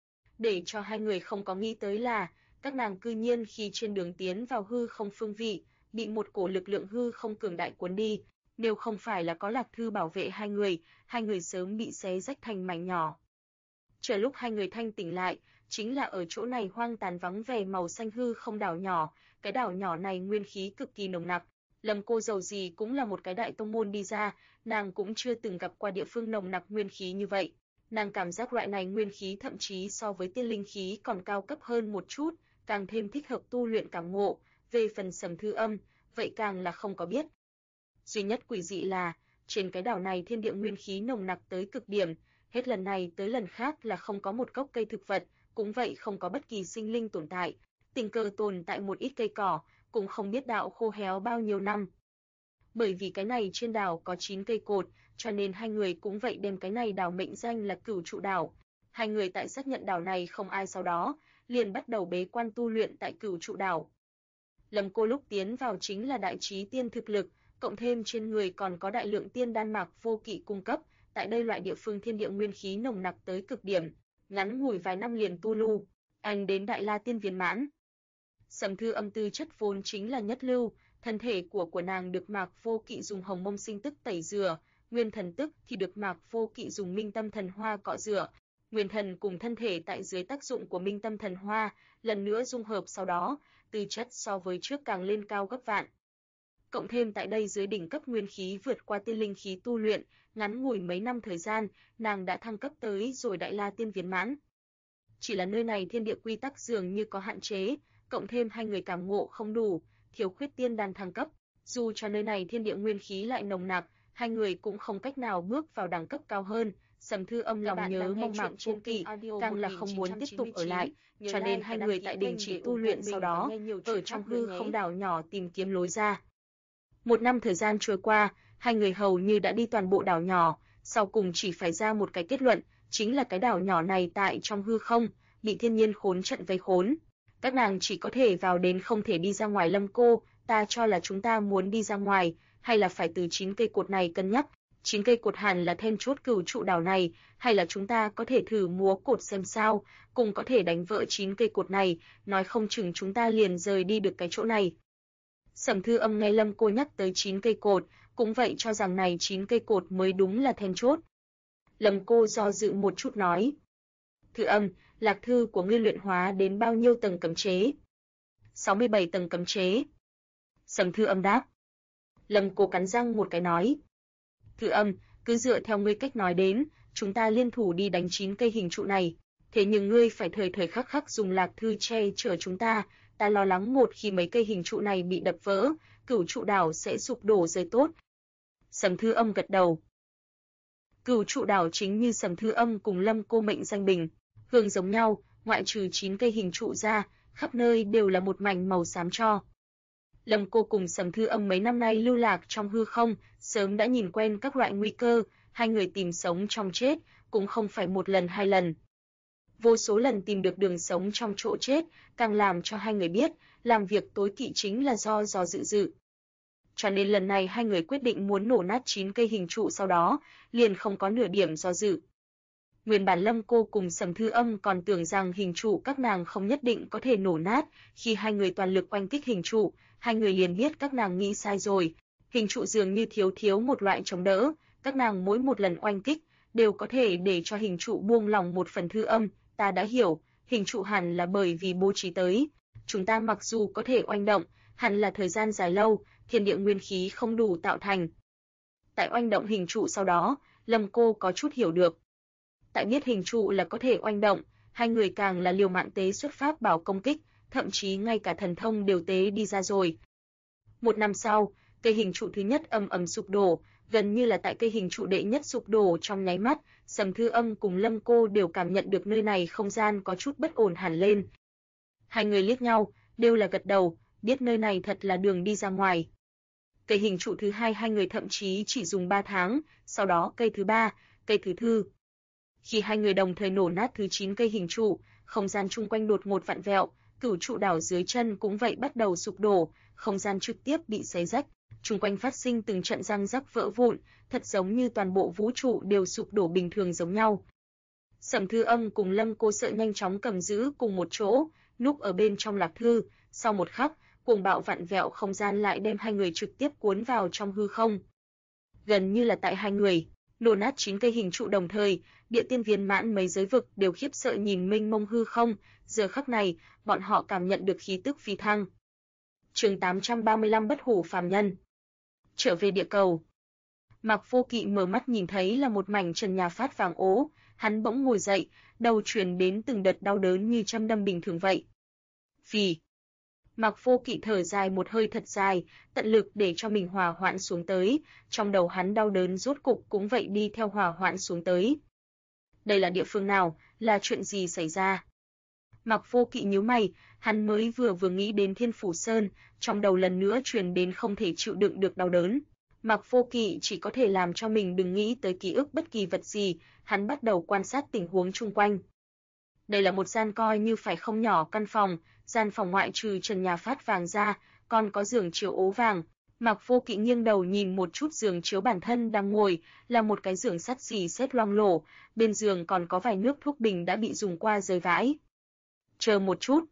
Để cho hai người không có nghĩ tới là, các nàng cư nhiên khi trên đường tiến vào hư không phương vị, bị một cổ lực lượng hư không cường đại cuốn đi, nếu không phải là có lạc thư bảo vệ hai người sớm bị xé rách thành mảnh nhỏ. Chờ lúc hai người thanh tỉnh lại, chính là ở chỗ này hoang tàn vắng vẻ màu xanh hư không đảo nhỏ, cái đảo nhỏ này nguyên khí cực kỳ nồng nặc. Lâm cô dầu gì cũng là một cái đại tông môn đi ra, nàng cũng chưa từng gặp qua địa phương nồng nặc nguyên khí như vậy. Nàng cảm giác loại này nguyên khí thậm chí so với tiên linh khí còn cao cấp hơn một chút, càng thêm thích hợp tu luyện cảm ngộ, về phần Sầm Thư Âm, vậy càng là không có biết. Duy nhất quỷ dị là, trên cái đảo này thiên địa nguyên khí nồng nặc tới cực điểm, hết lần này tới lần khác là không có một gốc cây thực vật, cũng vậy không có bất kỳ sinh linh tồn tại, tình cờ tồn tại một ít cây cỏ, cũng không biết đạo khô héo bao nhiêu năm. Bởi vì cái này trên đảo có 9 cây cột, cho nên hai người cũng vậy đem cái này đảo mệnh danh là Cửu Trụ đảo. Hai người tại xác nhận đảo này không ai sau đó, liền bắt đầu bế quan tu luyện tại Cửu Trụ đảo. Lâm Cô lúc tiến vào chính là đại chí tiên thực lực, cộng thêm trên người còn có đại lượng tiên đan Mạc Vô Kỵ cung cấp, tại đây loại địa phương thiên địa nguyên khí nồng nặc tới cực điểm, ngắn ngủi vài năm liền tu lưu, anh đến Đại La Tiên viên mãn. Sầm Thư Âm tư chất vốn chính là nhất lưu, thân thể của nàng được Mạc Vô Kỵ dùng Hồng Mông Sinh Tức tẩy rửa, nguyên thần tức thì được Mạc Vô Kỵ dùng Minh Tâm Thần Hoa cọ rửa. Nguyên thần cùng thân thể tại dưới tác dụng của Minh Tâm Thần Hoa, lần nữa dung hợp sau đó, tư chất so với trước càng lên cao gấp vạn. Cộng thêm tại đây dưới đỉnh cấp nguyên khí vượt qua tiên linh khí tu luyện, ngắn ngủi mấy năm thời gian, nàng đã thăng cấp tới rồi Đại La Tiên viên mãn. Chỉ là nơi này thiên địa quy tắc dường như có hạn chế, cộng thêm hai người cảm ngộ không đủ, thiếu khuyết tiên đan thăng cấp, dù cho nơi này thiên địa nguyên khí lại nồng nặc, hai người cũng không cách nào bước vào đẳng cấp cao hơn. Sầm Thư Âm lòng nhớ mong Mạc Vô Kỵ, càng là không muốn tiếp tục ở lại, cho nên hai người tại đình chỉ tu luyện sau đó, ở trong hư không đảo nhỏ tìm kiếm lối ra. Một năm thời gian trôi qua, hai người hầu như đã đi toàn bộ đảo nhỏ, sau cùng chỉ phải ra một cái kết luận, chính là cái đảo nhỏ này tại trong hư không, bị thiên nhiên khốn trận vây khốn. Các nàng chỉ có thể vào đến không thể đi ra ngoài. Lâm Cô, ta cho là chúng ta muốn đi ra ngoài, hay là phải từ 9 cây cột này cân nhắc. 9 cây cột hẳn là then chốt Cửu Trụ đảo này, hay là chúng ta có thể thử múa cột xem sao, cùng có thể đánh vỡ 9 cây cột này, nói không chừng chúng ta liền rời đi được cái chỗ này. Sầm Thư Âm nghe Lâm Cô nhắc tới 9 cây cột, cũng vậy cho rằng này 9 cây cột mới đúng là then chốt. Lâm Cô do dự một chút nói: "Thư Âm, lạc thư của ngươi luyện hóa đến bao nhiêu tầng cấm chế?" 67 tầng cấm chế. Sầm Thư Âm đáp. Lâm Cô cắn răng một cái nói: "Thư Âm, cứ dựa theo ngươi cách nói đến, chúng ta liên thủ đi đánh 9 cây hình trụ này, thế nhưng ngươi phải thời thời khắc khắc dùng lạc thư che chở chúng ta, ta lo lắng một khi mấy cây hình trụ này bị đập vỡ, Cửu Trụ đảo sẽ sụp đổ rơi tốt." Sầm Thư Âm gật đầu. Cửu Trụ đảo chính như Sầm Thư Âm cùng Lâm Cô mệnh danh bình, hương giống nhau, ngoại trừ 9 cây hình trụ ra, khắp nơi đều là một mảnh màu xám tro. Lâm Cô cùng Sầm Thư Âm mấy năm nay lưu lạc trong hư không, sớm đã nhìn quen các loại nguy cơ, hai người tìm sống trong chết, cũng không phải một lần hai lần. Vô số lần tìm được đường sống trong chỗ chết, càng làm cho hai người biết, làm việc tối kỵ chính là do dự. Cho nên lần này hai người quyết định muốn nổ nát 9 cây hình trụ, sau đó, liền không có nửa điểm do dự. Nguyên bản Lâm Cô cùng Sầm Thư Âm còn tưởng rằng hình trụ các nàng không nhất định có thể nổ nát, khi hai người toàn lực oanh kích hình trụ, hai người liền biết các nàng nghĩ sai rồi. Hình trụ dường như thiếu một loại chống đỡ, các nàng mỗi một lần oanh kích đều có thể để cho hình trụ buông lỏng một phần. Thư Âm, ta đã hiểu, hình trụ hẳn là bởi vì bố trí tới. Chúng ta mặc dù có thể oanh động, hẳn là thời gian dài lâu, thiên địa nguyên khí không đủ tạo thành. Tại oanh động hình trụ sau đó, Lâm Cô có chút hiểu được. Tại biết hình trụ là có thể oanh động, hai người càng là liều mạng tế xuất pháp bảo công kích, thậm chí ngay cả thần thông đều tế đi ra rồi. Một năm sau, cây hình trụ thứ nhất ầm ầm sụp đổ, gần như là tại cây hình trụ đệ nhất sụp đổ trong nháy mắt, Sầm Thư Âm cùng Lâm Cô đều cảm nhận được nơi này không gian có chút bất ổn hẳn lên. Hai người liếc nhau, đều là gật đầu, biết nơi này thật là đường đi ra ngoài. Cây hình trụ thứ hai hai người thậm chí chỉ dùng 3 tháng, sau đó cây thứ ba, cây thứ tư. Khi hai người đồng thời nổ nát thứ 9 cây hình trụ, không gian chung quanh đột ngột vặn vẹo, Cửu Trụ đảo dưới chân cũng vậy bắt đầu sụp đổ, không gian trực tiếp bị xé rách, chung quanh phát sinh từng trận răng rắc vỡ vụn, thật giống như toàn bộ vũ trụ đều sụp đổ bình thường giống nhau. Sầm Thư Âm cùng Lâm Cô sợ nhanh chóng cầm giữ cùng một chỗ, núp ở bên trong lạc thư, sau một khắc, cuồng bạo vặn vẹo không gian lại đem hai người trực tiếp cuốn vào trong hư không. Gần như là tại hai người nổ nát 9 cây hình trụ đồng thời, địa tiên viên mãn mấy giới vực đều khiếp sợ nhìn mênh mông hư không, giờ khắc này, bọn họ cảm nhận được khí tức phi thăng. Chương 835 Bất hủ phàm nhân. Trở về địa cầu. Mạc Vô Kỵ mở mắt nhìn thấy là một mảnh trần nhà phát vàng ố, hắn bỗng ngồi dậy, đầu truyền đến từng đợt đau đớn như châm đâm bình thường vậy. Phì. Mạc Vô Kỵ thở dài một hơi thật dài, tận lực để cho mình hòa hoãn xuống tới, trong đầu hắn đau đớn rốt cục cũng vậy đi theo hòa hoãn xuống tới. Đây là địa phương nào, là chuyện gì xảy ra? Mạc Vô Kỵ nhíu mày, hắn mới vừa nghĩ đến Thiên Phủ Sơn, trong đầu lần nữa truyền đến không thể chịu đựng được đau đớn. Mạc Vô Kỵ chỉ có thể làm cho mình đừng nghĩ tới ký ức bất kỳ vật gì, hắn bắt đầu quan sát tình huống chung quanh. Đây là một gian coi như phải không nhỏ căn phòng, gian phòng ngoại trừ trần nhà phát vàng ra, còn có giường chiếu ố vàng. Mạc Vô Kỵ nghiêng đầu nhìn một chút giường chiếu bản thân đang ngồi, là một cái giường sắt xì xét loang lổ, bên giường còn có vài nước thuốc bình đã bị dùng qua rơi vãi. Chờ một chút.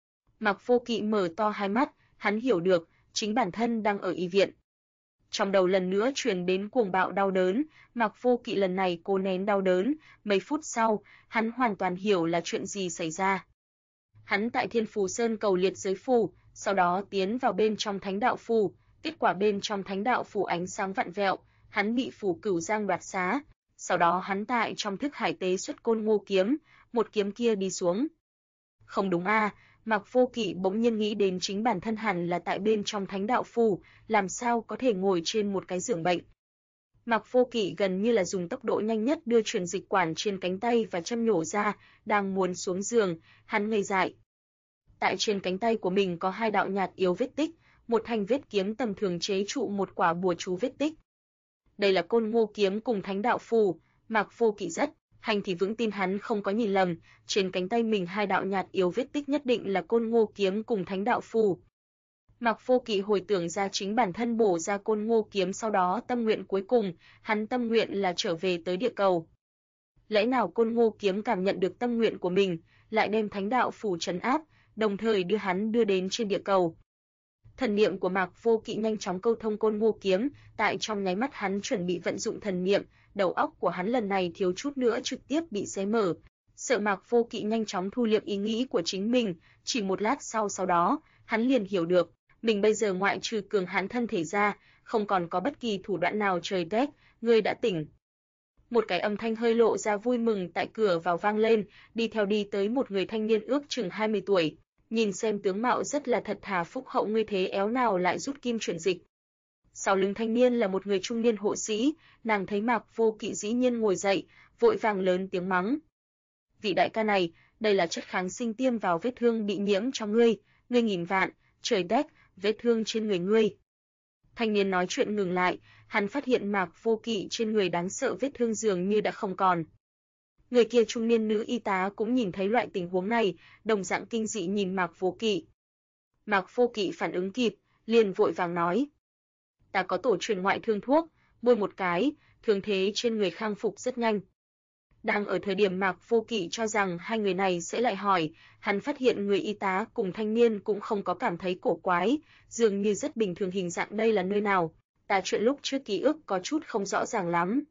Mạc Vô Kỵ mở to hai mắt, hắn hiểu được, chính bản thân đang ở y viện. Trong đầu lần nữa truyền đến cuồng bạo đau đớn, Mạc Vô Kỵ lần này cố nén đau đớn, mấy phút sau, hắn hoàn toàn hiểu là chuyện gì xảy ra. Hắn tại Thiên Phù Sơn cầu liệt giới phù, sau đó tiến vào bên trong Thánh Đạo Phù, kết quả bên trong Thánh Đạo Phù ánh sáng vặn vẹo, hắn bị Phù Cửu Giang đoạt xá, sau đó hắn tại trong thức hải tế xuất Côn Ngô kiếm, một kiếm kia đi xuống. Không đúng a, Mạc Vô Kỵ bỗng nhiên nghĩ đến chính bản thân hẳn là tại bên trong Thánh Đạo Phù, làm sao có thể ngồi trên một cái giường bệnh. Mạc Vô Kỵ gần như là dùng tốc độ nhanh nhất đưa truyền dịch quản trên cánh tay và châm nhổ ra, đang muốn xuống giường, hắn ngây dại. Tại trên cánh tay của mình có hai đạo nhạt yếu vết tích, một thanh vết kiếm tầm thường chế trụ một quả bùa chú vết tích. Đây là Côn Ngô kiếm cùng Thánh Đạo Phù, Mạc Vô Kỵ rất hành thì vững tin hắn không có nhìn lầm, trên cánh tay mình hai đạo nhạt yếu vết tích nhất định là Côn Ngô kiếm cùng Thánh Đạo Phù. Mạc Vô Kỵ hồi tưởng ra chính bản thân bổ ra Côn Ngô kiếm, sau đó tâm nguyện cuối cùng, hắn tâm nguyện là trở về tới địa cầu. Lẽ nào Côn Ngô kiếm cảm nhận được tâm nguyện của mình, lại đem Thánh Đạo Phù trấn áp, đồng thời đưa hắn đưa đến trên địa cầu. Thần niệm của Mạc Vô Kỵ nhanh chóng câu thông Côn Ngô kiếm, tại trong nháy mắt hắn chuẩn bị vận dụng thần niệm, đầu óc của hắn lần này thiếu chút nữa trực tiếp bị xé mở. Sợ Mạc Vô Kỵ nhanh chóng thu liệm ý nghĩ của chính mình, chỉ một lát sau đó, hắn liền hiểu được, mình bây giờ ngoại trừ cường hãn thân thể ra, không còn có bất kỳ thủ đoạn nào. Trời đất, ngươi đã tỉnh. Một cái âm thanh hơi lộ ra vui mừng tại cửa vào vang lên, đi tới một người thanh niên ước chừng 20 tuổi, nhìn xem tướng mạo rất là thật thà phúc hậu, ngươi thế éo nào lại rút kim chuyển dịch. Sau lưng thanh niên là một người trung niên hộ sĩ, nàng thấy Mạc Vô Kỵ dĩ nhiên ngồi dậy, vội vàng lớn tiếng mắng. Vị đại ca này, đây là chất kháng sinh tiêm vào vết thương bị nhiễm cho ngươi nghìn vạn, trời đất, vết thương trên người ngươi. Thanh niên nói chuyện ngừng lại, hắn phát hiện Mạc Vô Kỵ trên người đáng sợ vết thương dường như đã không còn. Người kia trung niên nữ y tá cũng nhìn thấy loại tình huống này, đồng dạng kinh dị nhìn Mạc Vô Kỵ. Mạc Vô Kỵ phản ứng kịp, liền vội vàng nói: "Ta có tổ truyền ngoại thương thuốc, bôi một cái, thương thế trên người khang phục rất nhanh." Đang ở thời điểm Mạc Vô Kỵ cho rằng hai người này sẽ lại hỏi, hắn phát hiện người y tá cùng thanh niên cũng không có cảm thấy cổ quái, dường như rất bình thường. Hình dạng đây là nơi nào? Ta chuyện lúc trước ký ức có chút không rõ ràng lắm.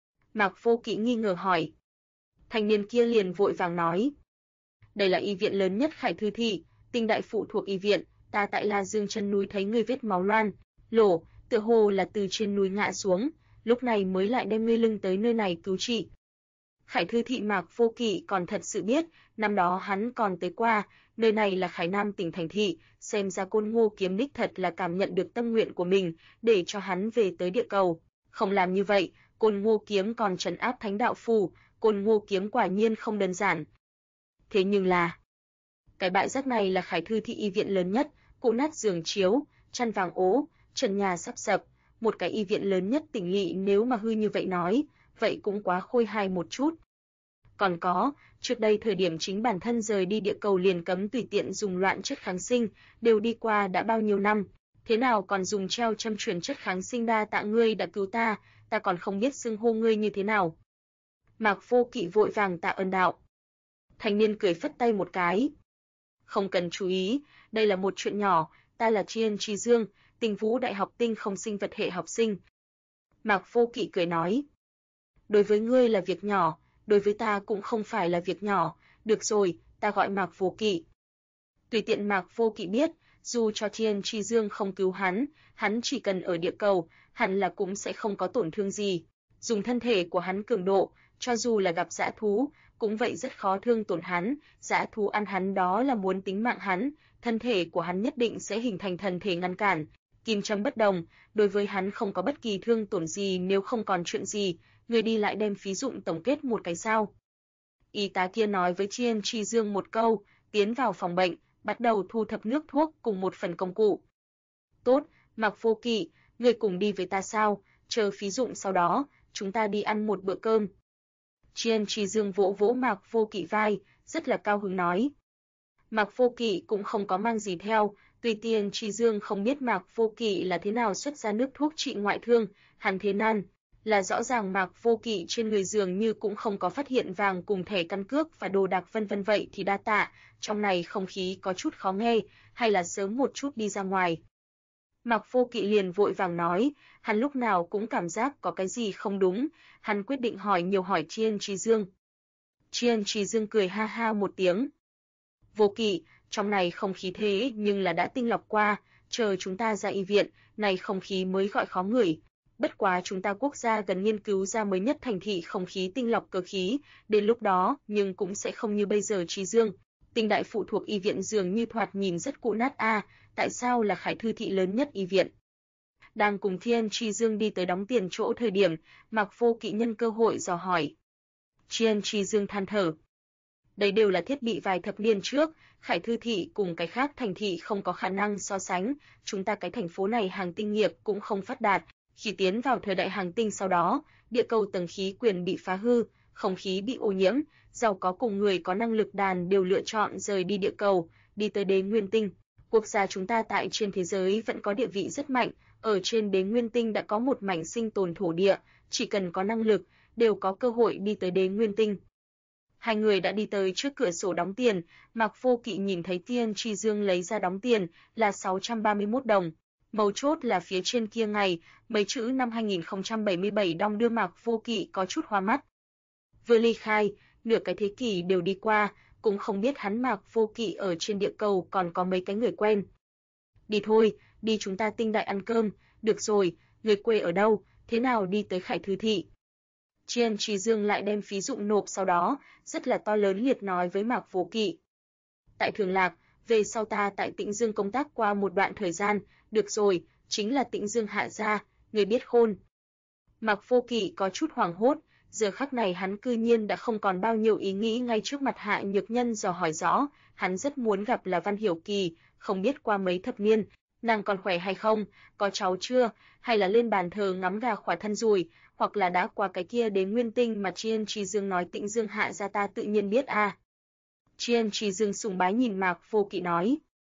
Mạc Vô Kỵ nghi ngờ hỏi. Thanh niên kia liền vội vàng nói: "Đây là y viện lớn nhất Khải Thư thị, Tinh Đại phụ thuộc y viện, ta tại La Dương chân núi thấy ngươi vết máu loang lổ, tựa hồ là từ trên núi ngã xuống, lúc này mới lại đem ngươi lưng tới nơi này cứu trị." Khải Thư thị Mạc Vô Kỵ còn thật sự biết, năm đó hắn còn tới qua, nơi này là Khải Nam tỉnh thành thị, xem ra Côn Ngô kiếm đích thật là cảm nhận được tâm nguyện của mình, để cho hắn về tới địa cầu. Không làm như vậy, Côn Ngô kiếm còn trấn áp Thánh Đạo Phù, Côn Ngô kiếm quả nhiên không đơn giản. Thế nhưng là, cái bãi rác này là Khải Thư thị y viện lớn nhất, cũ nát giường chiếu, chăn vàng ố, trần nhà sắp sập, một cái y viện lớn nhất tỉnh lỵ nếu mà hư như vậy nói, vậy cũng quá khôi hài một chút. Còn có, trước đây thời điểm chính bản thân rời đi địa cầu liền cấm tùy tiện dùng loạn chất kháng sinh, đều đi qua đã bao nhiêu năm, thế nào còn dùng treo châm truyền chất kháng sinh? Đa tạ ngươi đã cứu ta, ta còn không biết xưng hô ngươi như thế nào. Mạc Vô Kỵ vội vàng tạ ơn đạo. Thanh niên cười phất tay một cái. Không cần chú ý, đây là một chuyện nhỏ, ta là Triên Tri Dương, Tinh Vũ Đại học tinh không sinh vật hệ học sinh. Mạc Vô Kỵ cười nói. Đối với ngươi là việc nhỏ, đối với ta cũng không phải là việc nhỏ, được rồi, ta gọi Mạc Vô Kỵ. Tùy tiện Mạc Vô Kỵ biết, dù cho Triên Tri Dương không cứu hắn chỉ cần ở địa cầu, hẳn là cũng sẽ không có tổn thương gì. Dùng thân thể của hắn cường độ, cho dù là gặp dã thú, cũng vậy rất khó thương tổn hắn, dã thú ăn hắn đó là muốn tính mạng hắn, thân thể của hắn nhất định sẽ hình thành thần thể ngăn cản. Kim châm bất đồng, đối với hắn không có bất kỳ thương tổn gì. Nếu không còn chuyện gì, người đi lại đem phí dụng tổng kết một cái sao. Y tá kia nói với Triên Tri Dương một câu, tiến vào phòng bệnh, bắt đầu thu thập nước thuốc cùng một phần công cụ. Tốt, Mạc Vô Kỵ, Ngươi cùng đi với ta sao? Chờ phí dụng sau đó, chúng ta đi ăn một bữa cơm. Chiên Chi Dương vỗ vỗ Mạc Vô Kỵ vai, rất là cao hứng nói. Mạc Vô Kỵ cũng không có mang gì theo, tuy Chiên Chi Dương không biết Mạc Vô Kỵ là thế nào xuất ra nước thuốc trị ngoại thương, hắn thế nan, là rõ ràng Mạc Vô Kỵ trên người dường như cũng không có phát hiện vàng cùng thẻ căn cước và đồ đạc vân vân, vậy thì đa tạ, trong này không khí có chút khó nghe, hay là sớm một chút đi ra ngoài. Mạc Vô Kỵ liền vội vàng nói, hắn lúc nào cũng cảm giác có cái gì không đúng, hắn quyết định hỏi nhiều hỏi Chiên Chi Dương. Chiên Chi Dương cười ha ha một tiếng. Vô Kỵ, trong này không khí thế nhưng là đã tinh lọc qua, chờ chúng ta ra y viện, này không khí mới gọi khó ngửi. Bất quá chúng ta quốc gia gần nghiên cứu ra mới nhất thành thị không khí tinh lọc cơ khí, đến lúc đó nhưng cũng sẽ không như bây giờ. Chi Dương, Tinh Đại phụ thuộc y viện dường như thoạt nhìn rất cũ nát a, tại sao là Khải Thư thị lớn nhất y viện? Đang cùng Chiên Chi Dương đi tới đóng tiền chỗ thời điểm, Mạc Vô Kỵ nhân cơ hội dò hỏi. Chiên Chi Dương than thở. Đây đều là thiết bị vài thập niên trước, Khải Thư thị cùng cái khác thành thị không có khả năng so sánh, chúng ta cái thành phố này hàng tinh nghiệp cũng không phát đạt, khi tiến vào thời đại hàng tinh sau đó, địa cầu tầng khí quyển bị phá hư, không khí bị ô nhiễm, giàu có cùng người có năng lực đàn đều lựa chọn rời đi địa cầu, đi tới đế nguyên tinh. Quốc gia chúng ta tại trên thế giới vẫn có địa vị rất mạnh, ở trên đế nguyên tinh đã có một mảnh sinh tồn thổ địa, chỉ cần có năng lực, đều có cơ hội đi tới đế nguyên tinh. Hai người đã đi tới trước cửa sổ đóng tiền, Mạc Vô Kỵ nhìn thấy Chiên Chi Dương lấy ra đóng tiền là 631 đồng. Mấu chốt là phía trên kia ngày, mấy chữ năm 2077 đong đưa Mạc Vô Kỵ có chút hoa mắt. Vừa ly khai, nửa cái thế kỷ đều đi qua, cũng không biết hắn Mạc Vô Kỵ ở trên địa cầu còn có mấy cái người quen. Đi thôi, đi chúng ta Tinh Đại ăn cơm, được rồi, người quê ở đâu, thế nào đi tới Khải Thư thị? Chiên Chi Dương lại đem phí dụng nộp sau đó, rất là to lớn liệt nói với Mạc Vô Kỵ. Tại Thường Lạc, về sau ta tại Tĩnh Dương công tác qua một đoạn thời gian, được rồi, chính là Tĩnh Dương Hạ gia, người biết khôn. Mạc Vô Kỵ có chút hoảng hốt, giờ khắc này hắn cư nhiên đã không còn bao nhiêu ý nghĩ ngay trước mặt Hạ Nhược Nhân dò hỏi rõ, hắn rất muốn gặp là Văn Hiểu Kỳ, không biết qua mấy thập niên, nàng còn khỏe hay không, có cháu chưa, hay là lên bàn thờ ngắm gà khỏa thân rồi, hoặc là đã qua cái kia đến nguyên tinh mà Chiên Chi Dương nói Tĩnh Dương Hạ gia ta tự nhiên biết a. Chiên Chi Dương sùng bái nhìn Mạc Vô Kỵ nói.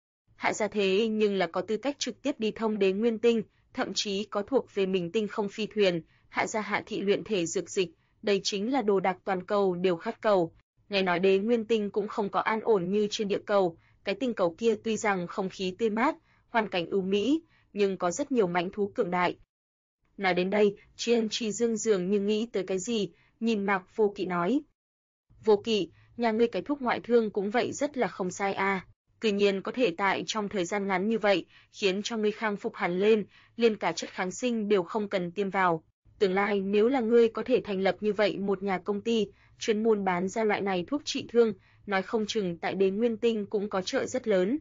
Hạ gia thế nhưng là có tư cách trực tiếp đi thông đến nguyên tinh, thậm chí có thuộc về mình tinh không phi thuyền, Hạ gia Hạ thị luyện thể dược dịch, đây chính là đồ đạc toàn cầu đều khát cầu. Nghe nói đến nguyên tinh cũng không có an ổn như trên địa cầu, cái tinh cầu kia tuy rằng không khí tươi mát, hoàn cảnh ưu mỹ, nhưng có rất nhiều mãnh thú cường đại. Nói đến đây, Chiên Chi Dương dường như nghĩ tới cái gì, nhìn Mạc Vô Kỵ nói. Vô Kỵ, nhà ngươi cái thuốc ngoại thương cũng vậy rất là không sai a, cư nhiên có thể tại trong thời gian ngắn như vậy, khiến cho ngươi khang phục hẳn lên, liền cả chất kháng sinh đều không cần tiêm vào. Tương lai nếu là ngươi có thể thành lập như vậy một nhà công ty, chuyên môn bán ra loại này thuốc trị thương, nói không chừng tại đế nguyên tinh cũng có trợ rất lớn.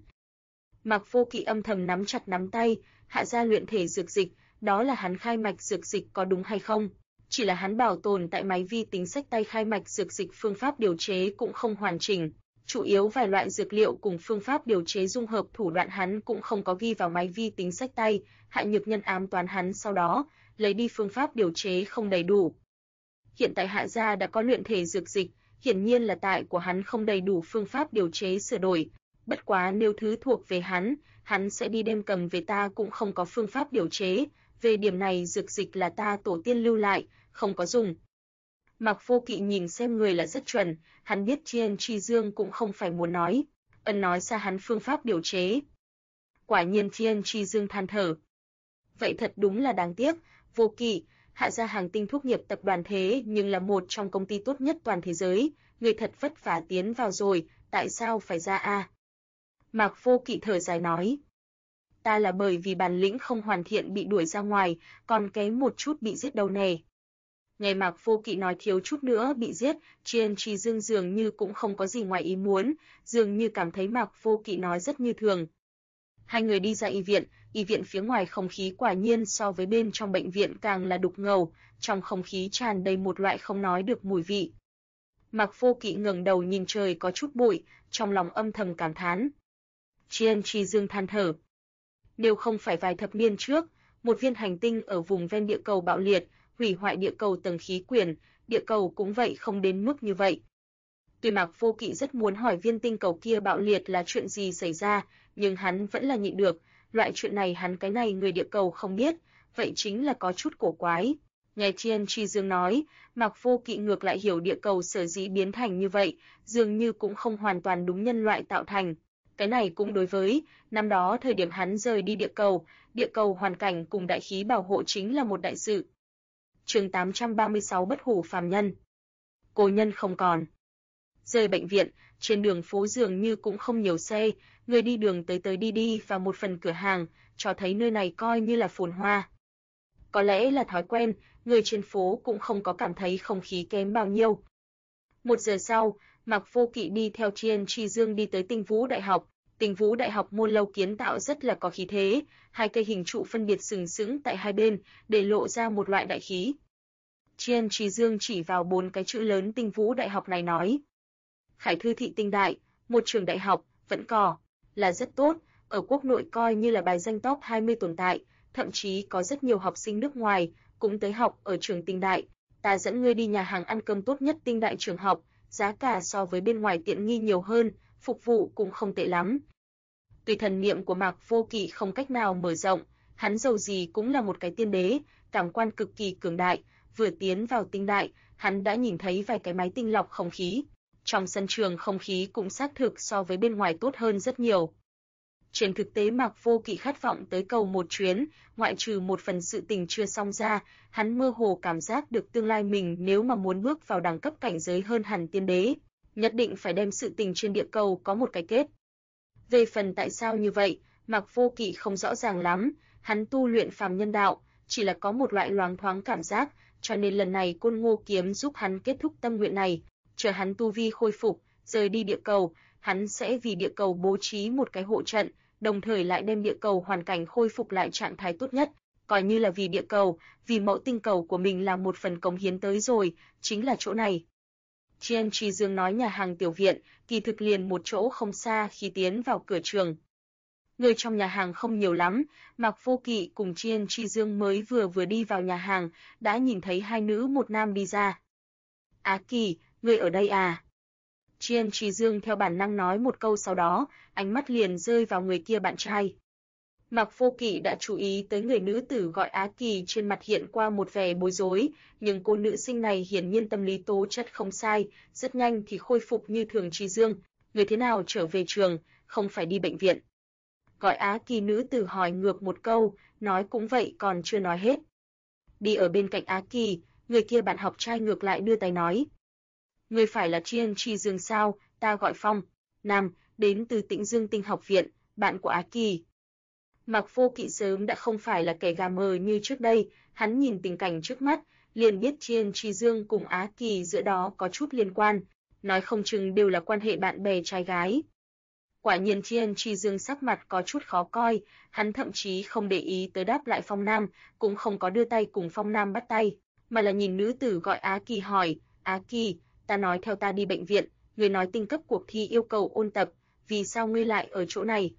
Mạc Vô Kỵ âm thầm nắm chặt nắm tay, Hạ gia luyện thể dược dịch, đó là hắn khai mạch dược dịch có đúng hay không? Chỉ là hắn bảo tồn tại máy vi tính sách tay khai mạch dược dịch phương pháp điều chế cũng không hoàn chỉnh, chủ yếu vài loại dược liệu cùng phương pháp điều chế dung hợp thủ đoạn hắn cũng không có ghi vào máy vi tính sách tay, Hạ Nhược Nhân ám toán hắn sau đó, lấy đi phương pháp điều chế không đầy đủ. Hiện tại Hạ gia đã có luyện thể dược dịch, hiển nhiên là tại của hắn không đầy đủ phương pháp điều chế sửa đổi. Bất quá nếu thứ thuộc về hắn sẽ đi đem cầm về, ta cũng không có phương pháp điều chế, về điểm này dược dịch là ta tổ tiên lưu lại, không có dùng. Mạc Vô Kỵ nhìn xem người là rất chuẩn, hắn biết Chiên Chi Dương cũng không phải muốn nói, nói ra hắn phương pháp điều chế. Quả nhiên Chiên Chi Dương than thở. Vậy thật đúng là đáng tiếc, Vô Kỵ, Hạ gia Hàng Tinh Thuốc nghiệp tập đoàn thế nhưng là một trong công ty tốt nhất toàn thế giới, người thật vất vả tiến vào rồi, tại sao phải ra a? Mạc Vô Kỵ thở dài nói. Ta là bởi vì bản lĩnh không hoàn thiện bị đuổi ra ngoài, còn kém một chút bị giết đâu nè. Nghe Mạc Vô Kỵ nói thiếu chút nữa bị giết, Chiên Chi Dương dường như cũng không có gì ngoài ý muốn, dường như cảm thấy Mạc Vô Kỵ nói rất như thường. Hai người đi ra y viện phía ngoài không khí quả nhiên so với bên trong bệnh viện càng là đục ngầu, trong không khí tràn đầy một loại không nói được mùi vị. Mạc Vô Kỵ ngẩng đầu nhìn trời có chút bụi, trong lòng âm thầm cảm thán. Chiên Chi Dương than thở. Nếu không phải vài thập niên trước, một viên hành tinh ở vùng ven địa cầu bạo liệt, hủy hoại địa cầu tầng khí quyển, địa cầu cũng vậy không đến mức như vậy. Tuy Mạc Vô Kỵ rất muốn hỏi viên tinh cầu kia bạo liệt là chuyện gì xảy ra, nhưng hắn vẫn là nhịn được, loại chuyện này hắn cái này người địa cầu không biết, vậy chính là có chút cổ quái. Nghe Chiên Chi Dương nói, Mạc Vô Kỵ ngược lại hiểu địa cầu sở dĩ biến thành như vậy, dường như cũng không hoàn toàn đúng nhân loại tạo thành. Cái này cũng đối với, năm đó thời điểm hắn rời đi địa cầu hoàn cảnh cùng đại khí bảo hộ chính là một đại sự. Chương 836 Bất hủ phàm nhân. Cố nhân không còn. Rời bệnh viện, trên đường phố dường như cũng không nhiều xe, người đi đường tới tới đi đi và một phần cửa hàng, cho thấy nơi này coi như là phồn hoa. Có lẽ là thói quen, người trên phố cũng không có cảm thấy không khí kém bao nhiêu. 1 giờ sau, Mạc Vô Kỵ đi theo Chiên Chi Dương đi tới Tinh Vũ Đại học. Tinh Vũ Đại học môn lâu kiến tạo rất là có khí thế, hai cây hình trụ phân biệt sừng sững tại hai bên, để lộ ra một loại đại khí. Chiên Chi Dương chỉ vào 4 cái chữ lớn Tinh Vũ Đại học này nói: Khải Thư thị Tinh Đại, một trường đại học, vẫn có, là rất tốt, ở quốc nội coi như là bài danh top 20 tồn tại, thậm chí có rất nhiều học sinh nước ngoài cũng tới học ở trường Tinh Đại. Ta dẫn ngươi đi nhà hàng ăn cơm tốt nhất Tinh Đại trường học, giá cả so với bên ngoài tiện nghi nhiều hơn, phục vụ cũng không tệ lắm. Tuy thần niệm của Mạc Vô Kỵ không cách nào mở rộng, hắn dầu gì cũng là một cái tiên đế, cảm quan cực kỳ cường đại, vừa tiến vào Tinh Đại, hắn đã nhìn thấy vài cái máy tinh lọc không khí. Trong sân trường không khí cũng xác thực so với bên ngoài tốt hơn rất nhiều. Trên thực tế Mạc Vô Kỵ khát vọng tới cầu một chuyến, ngoại trừ một phần sự tình chưa xong ra, hắn mơ hồ cảm giác được tương lai mình nếu mà muốn bước vào đẳng cấp cảnh giới hơn hẳn tiên đế, nhất định phải đem sự tình trên địa cầu có một cái kết. Về phần tại sao như vậy, Mạc Vô Kỵ không rõ ràng lắm, hắn tu luyện phàm nhân đạo, chỉ là có một loại loáng thoáng cảm giác, cho nên lần này Côn Ngô kiếm giúp hắn kết thúc tâm nguyện này. Chờ hắn tu vi khôi phục, rời đi địa cầu, hắn sẽ vì địa cầu bố trí một cái hộ trận, đồng thời lại đem địa cầu hoàn cảnh khôi phục lại trạng thái tốt nhất, coi như là vì địa cầu, vì mẫu tinh cầu của mình là một phần cống hiến tới rồi, chính là chỗ này. Chiên Chi Dương nói nhà hàng tiểu viện, kỳ thực liền một chỗ không xa khi tiến vào cửa trường. Người trong nhà hàng không nhiều lắm, Mạc Vô Kỵ cùng Chiên Chi Dương mới vừa đi vào nhà hàng, đã nhìn thấy hai nữ một nam đi ra. Á Kỳ, ngươi ở đây à? Chiên Chi Dương theo bản năng nói một câu sau đó, ánh mắt liền rơi vào người kia bạn trai. Mạc Vô Kỵ đã chú ý tới người nữ tử gọi Á Kỳ trên mặt hiện qua một vẻ bối rối, nhưng cô nữ sinh này hiển nhiên tâm lý tố chất không sai, rất nhanh thì khôi phục như thường. Chi Dương, người thế nào trở về trường, không phải đi bệnh viện? Gọi Á Kỳ nữ tử hỏi ngược một câu, nói cũng vậy còn chưa nói hết. Đi ở bên cạnh Á Kỳ, người kia bạn học trai ngược lại đưa tay nói: Ngươi phải là Chiên Chi Dương sao? Ta gọi Phong Nam, đến từ Tĩnh Dương Tinh học viện, bạn của Á Kỳ. Mạc Vô Kỵ sớm đã không phải là kẻ gà mờ như trước đây, hắn nhìn tình cảnh trước mắt, liền biết Chiên Chi Dương cùng Á Kỳ giữa đó có chút liên quan, nói không chừng đều là quan hệ bạn bè trai gái. Quả nhiên Chiên Chi Dương sắc mặt có chút khó coi, hắn thậm chí không để ý tới đáp lại Phong Nam, cũng không có đưa tay cùng Phong Nam bắt tay, mà là nhìn nữ tử gọi Á Kỳ hỏi: Á Kỳ, ta nói theo ta đi bệnh viện, người nói tinh cấp cuộc thi yêu cầu ôn tập, vì sao ngươi lại ở chỗ này?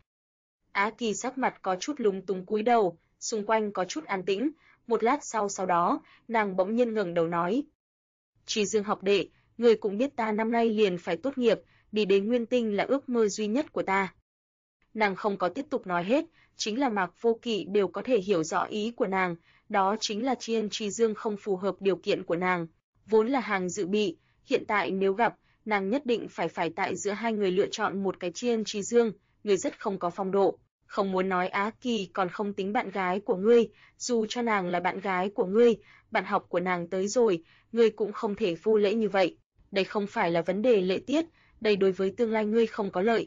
Á Kỳ sắc mặt có chút lúng túng cúi đầu, xung quanh có chút an tĩnh, một lát sau đó, nàng bỗng nhiên ngẩng đầu nói: Chi Dương học đệ, ngươi cũng biết ta năm nay liền phải tốt nghiệp, đi đến Nguyên Tinh là ước mơ duy nhất của ta. Nàng không có tiếp tục nói hết, chính là Mạc Vô Kỵ đều có thể hiểu rõ ý của nàng, đó chính là Chiên Chi Dương không phù hợp điều kiện của nàng, vốn là hàng dự bị, hiện tại nếu gặp, nàng nhất định phải tại giữa hai người lựa chọn một cái. Chiên Chi Dương, người rất không có phong độ, không muốn nói Á Kỳ còn không tính bạn gái của ngươi, dù cho nàng là bạn gái của ngươi, bạn học của nàng tới rồi, ngươi cũng không thể vô lễ như vậy, đây không phải là vấn đề lễ tiết, đây đối với tương lai ngươi không có lợi.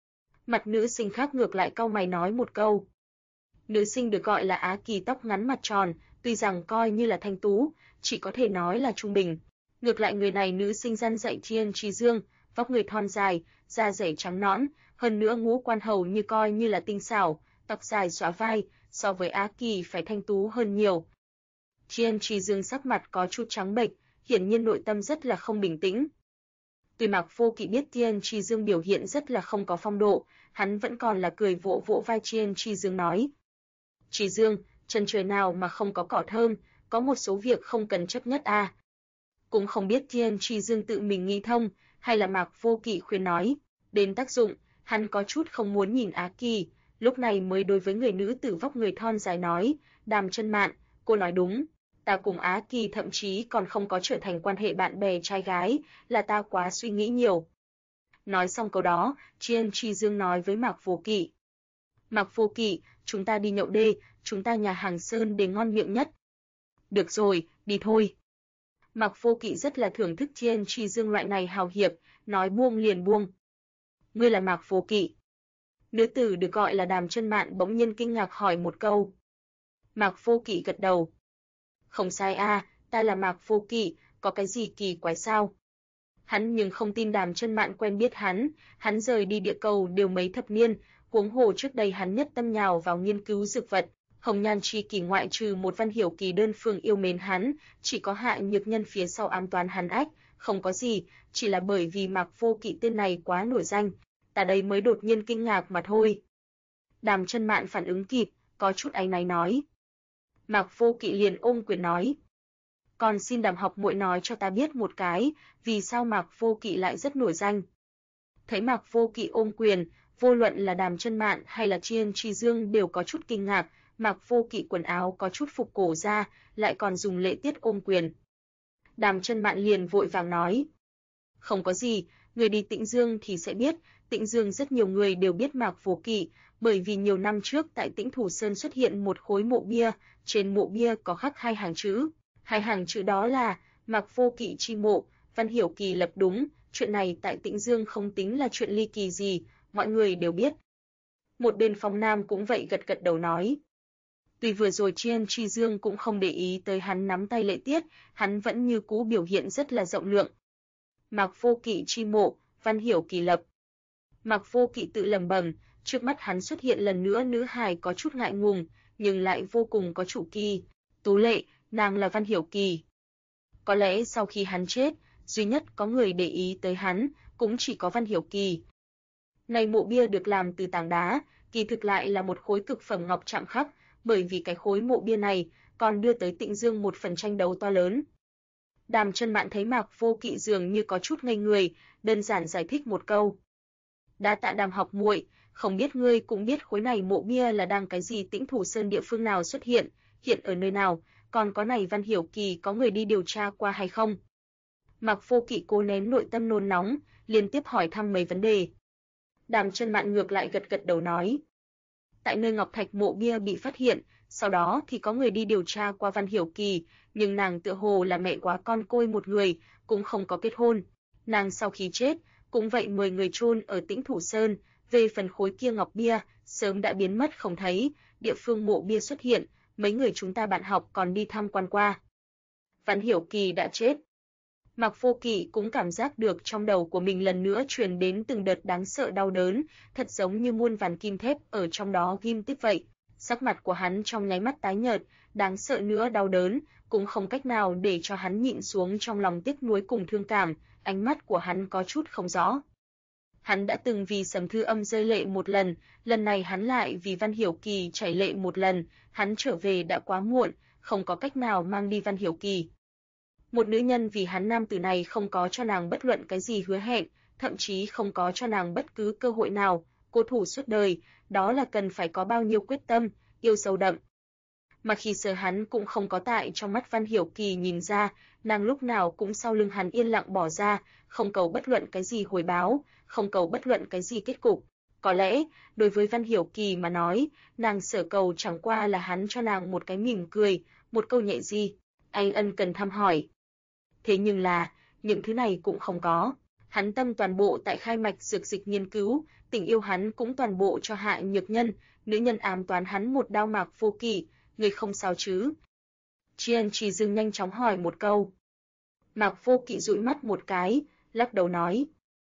Mặt nữ sinh khác ngược lại cau mày nói một câu. Nữ sinh được gọi là Á Kỳ tóc ngắn mặt tròn, tuy rằng coi như là thanh tú, chỉ có thể nói là trung bình. Ngược lại người này nữ sinh răn dạy Chiên Chi Dương, vóc người thon dài, da dẻ trắng nõn, hơn nữa ngũ quan hầu như coi như là tinh xảo, tóc dài xõa vai, so với Á Kỳ phải thanh tú hơn nhiều. Chiên Chi Dương sắc mặt có chút trắng bệch, hiển nhiên nội tâm rất là không bình tĩnh. Tuy Mạc Vô Kỵ biết Chiên Chi Dương biểu hiện rất là không có phong độ, hắn vẫn còn là cười vỗ vỗ vai Chiên Chi Dương nói: Chi Dương, Chân trời nào mà không có cỏ thơm, có một số việc không cần chấp nhất à. Cũng không biết Thiên Chi Dương tự mình nghĩ thông, hay là Mạc Vô Kỵ khuyên nói, đến tác dụng, hắn có chút không muốn nhìn Á Kỳ, lúc này mới đối với người nữ tử vóc người thon dài nói, Đàm Chân Mạn, cô nói đúng, ta cùng Á Kỳ thậm chí còn không có trở thành quan hệ bạn bè trai gái, là ta quá suy nghĩ nhiều. Nói xong câu đó, Thiên Chi Dương nói với Mạc Vô Kỵ, Mạc Vô Kỵ, chúng ta đi nhậu đê, chúng ta nhà hàng Sơn để ngon miệng nhất. Được rồi, đi thôi. Mạc Vô Kỵ rất là thưởng thức Thiên Chi Dương loại này hào hiệp, nói buông liền buông. Ngươi là Mạc Vô Kỵ. Nữ tử được gọi là Đàm Chân Mạn bỗng nhiên kinh ngạc hỏi một câu. Mạc Vô Kỵ gật đầu. Không sai a, ta là Mạc Vô Kỵ, có cái gì kỳ quái sao? Hắn nhưng không tin Đàm Chân Mạn quen biết hắn rời đi địa cầu đều mấy thập niên, huống hồ trước đây hắn nhất tâm nhào vào nghiên cứu dược vật. Hồng Nhan Chi Kỷ ngoại trừ một Văn Hiểu Kỳ đơn phương yêu mến hắn, chỉ có Hạ Nhược Nhân phía sau ám toán hắn ách, không có gì, chỉ là bởi vì Mạc Vô Kỵ tên này quá nổi danh, ta đây mới đột nhiên kinh ngạc mà thôi. Đàm Chân Mạn phản ứng kịp, có chút áy náy nói. Mạc Vô Kỵ liền ôm quyền nói, còn xin Đàm học muội nói cho ta biết một cái, vì sao Mạc Vô Kỵ lại rất nổi danh. Thấy Mạc Vô Kỵ ôm quyền, vô luận là Đàm Chân Mạn hay là Thiên Chi Dương đều có chút kinh ngạc. Mạc Vô Kỵ quần áo có chút phục cổ ra, lại còn dùng lễ tiết ôm quyền. Đàm Chân Mạn liền vội vàng nói, không có gì, người đi Tĩnh Dương thì sẽ biết, Tĩnh Dương rất nhiều người đều biết Mạc Vô Kỵ, bởi vì nhiều năm trước tại Tĩnh Thủ Sơn xuất hiện một khối mộ bia, trên mộ bia có khắc hai hàng chữ đó là Mạc Vô Kỵ chi mộ, Văn Hiểu Kỳ lập đúng, chuyện này tại Tĩnh Dương không tính là chuyện ly kỳ gì, mọi người đều biết. Một bên Phong Nam cũng vậy gật gật đầu nói. Tuy vừa rồi Thiên Chi Dương cũng không để ý tới hắn nắm tay lễ tiết, hắn vẫn như cũ biểu hiện rất là rộng lượng. Mạc Vô Kỵ chi mộ, Văn Hiểu Kỳ lập. Mạc Vô Kỵ tự lẩm bẩm, trước mắt hắn xuất hiện lần nữa nữ hài có chút ngại ngùng, nhưng lại vô cùng có chủ kỳ. Tú Lệ, nàng là Văn Hiểu Kỳ. Có lẽ sau khi hắn chết, duy nhất có người để ý tới hắn, cũng chỉ có Văn Hiểu Kỳ. Này mộ bia được làm từ tảng đá, kỳ thực lại là một khối cực phẩm ngọc chạm khắc, bởi vì cái khối mộ bia này còn đưa tới Tĩnh Dương một phần tranh đấu to lớn. Đàm Chân Mạn thấy Mạc Vô Kỵ dường như có chút ngây người, đơn giản giải thích một câu. Đa tạ Đàm học muội, không biết ngươi cũng biết khối này mộ bia là đang cái gì Tĩnh Thủ Sơn địa phương nào xuất hiện, hiện ở nơi nào, còn có này Văn Hiểu Kỳ có người đi điều tra qua hay không? Mạc Vô Kỵ cố nén nội tâm nôn nóng, liên tiếp hỏi thăm mấy vấn đề. Đàm Chân Mạn ngược lại gật gật đầu nói. Tại nơi Ngọc Thạch mộ bia bị phát hiện, sau đó thì có người đi điều tra qua Văn Hiểu Kỳ, nhưng nàng tựa hồ là mẹ quá con côi một người, cũng không có kết hôn. Nàng sau khi chết, cũng vậy 10 người chôn ở Tĩnh Thủ Sơn, về phần khối kia ngọc bia, sớm đã biến mất không thấy, địa phương mộ bia xuất hiện, mấy người chúng ta bạn học còn đi tham quan qua. Văn Hiểu Kỳ đã chết. Mạc Vô Kỵ cũng cảm giác được trong đầu của mình lần nữa truyền đến từng đợt đáng sợ đau đớn, thật giống như muôn vàn kim thép ở trong đó ghim tiếp vậy. Sắc mặt của hắn trong nháy mắt tái nhợt, đáng sợ nữa đau đớn, cũng không cách nào để cho hắn nhịn xuống trong lòng tiếc nuối cùng thương cảm, ánh mắt của hắn có chút không rõ. Hắn đã từng vì Sầm Thư Âm rơi lệ một lần này hắn lại vì Văn Hiểu Kỳ chảy lệ một lần, hắn trở về đã quá muộn, không có cách nào mang đi Văn Hiểu Kỳ. Một nữ nhân vì hắn nam tử này không có cho nàng bất luận cái gì hứa hẹn, thậm chí không có cho nàng bất cứ cơ hội nào, cô thủ suốt đời, đó là cần phải có bao nhiêu quyết tâm, yêu sâu đậm. Mà khi sờ hắn cũng không có tại trong mắt Văn Hiểu Kỳ nhìn ra, nàng lúc nào cũng sau lưng hắn yên lặng bỏ ra, không cầu bất luận cái gì hồi báo, không cầu bất luận cái gì kết cục. Có lẽ, đối với Văn Hiểu Kỳ mà nói, nàng sở cầu chẳng qua là hắn cho nàng một cái mỉm cười, một câu nhẹ gì, anh ân cần thăm hỏi. Thế nhưng là, những thứ này cũng không có. Hắn tâm toàn bộ tại khai mạch dược dịch nghiên cứu, tình yêu hắn cũng toàn bộ cho Hạ Nhược Nhân, nữ nhân ám toán hắn một đao. Mạc Vô Kỵ, người không sao chứ? Thiên Chi Dương nhanh chóng hỏi một câu. Mạc Vô Kỵ dụi mắt một cái, lắc đầu nói.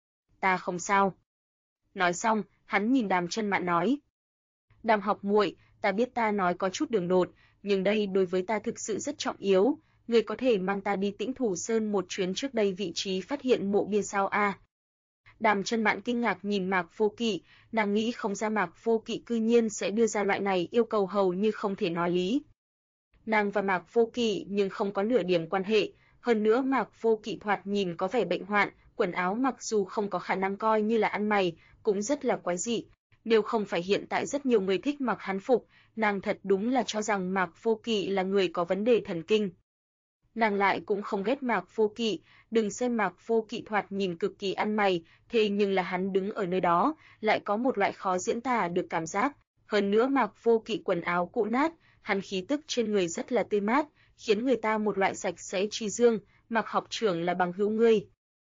Ta không sao. Nói xong, hắn nhìn Đàm Chân Mạn nói. Đàm học muội, ta biết ta nói có chút đường đột, nhưng đây đối với ta thực sự rất trọng yếu. Người có thể mang ta đi Tĩnh Thủ Sơn một chuyến trước đây vị trí phát hiện mộ bia sao a? Đàm Chân Mạn kinh ngạc nhìn Mạc Vô Kỵ, nàng nghĩ không ra Mạc Vô Kỵ cư nhiên sẽ đưa ra loại này yêu cầu hầu như không thể nói lý. Nàng và Mạc Vô Kỵ nhưng không có nửa điểm quan hệ, hơn nữa Mạc Vô Kỵ thoạt nhìn có vẻ bệnh hoạn, quần áo mặc dù không có khả năng coi như là ăn mày, cũng rất là quái dị. Nếu không phải hiện tại rất nhiều người thích mặc hán phục, nàng thật đúng là cho rằng Mạc Vô Kỵ là người có vấn đề thần kinh. Nàng lại cũng không ghét Mạc Vô Kỵ, đừng xem Mạc Vô Kỵ thoạt nhìn cực kỳ ăn mày, thế nhưng là hắn đứng ở nơi đó, lại có một loại khó diễn tả được cảm giác. Hơn nữa Mạc Vô Kỵ quần áo cũ nát, hắn khí tức trên người rất là tươi mát, khiến người ta một loại sạch sẽ chi dương. Mạc học trưởng là bằng hữu ngươi.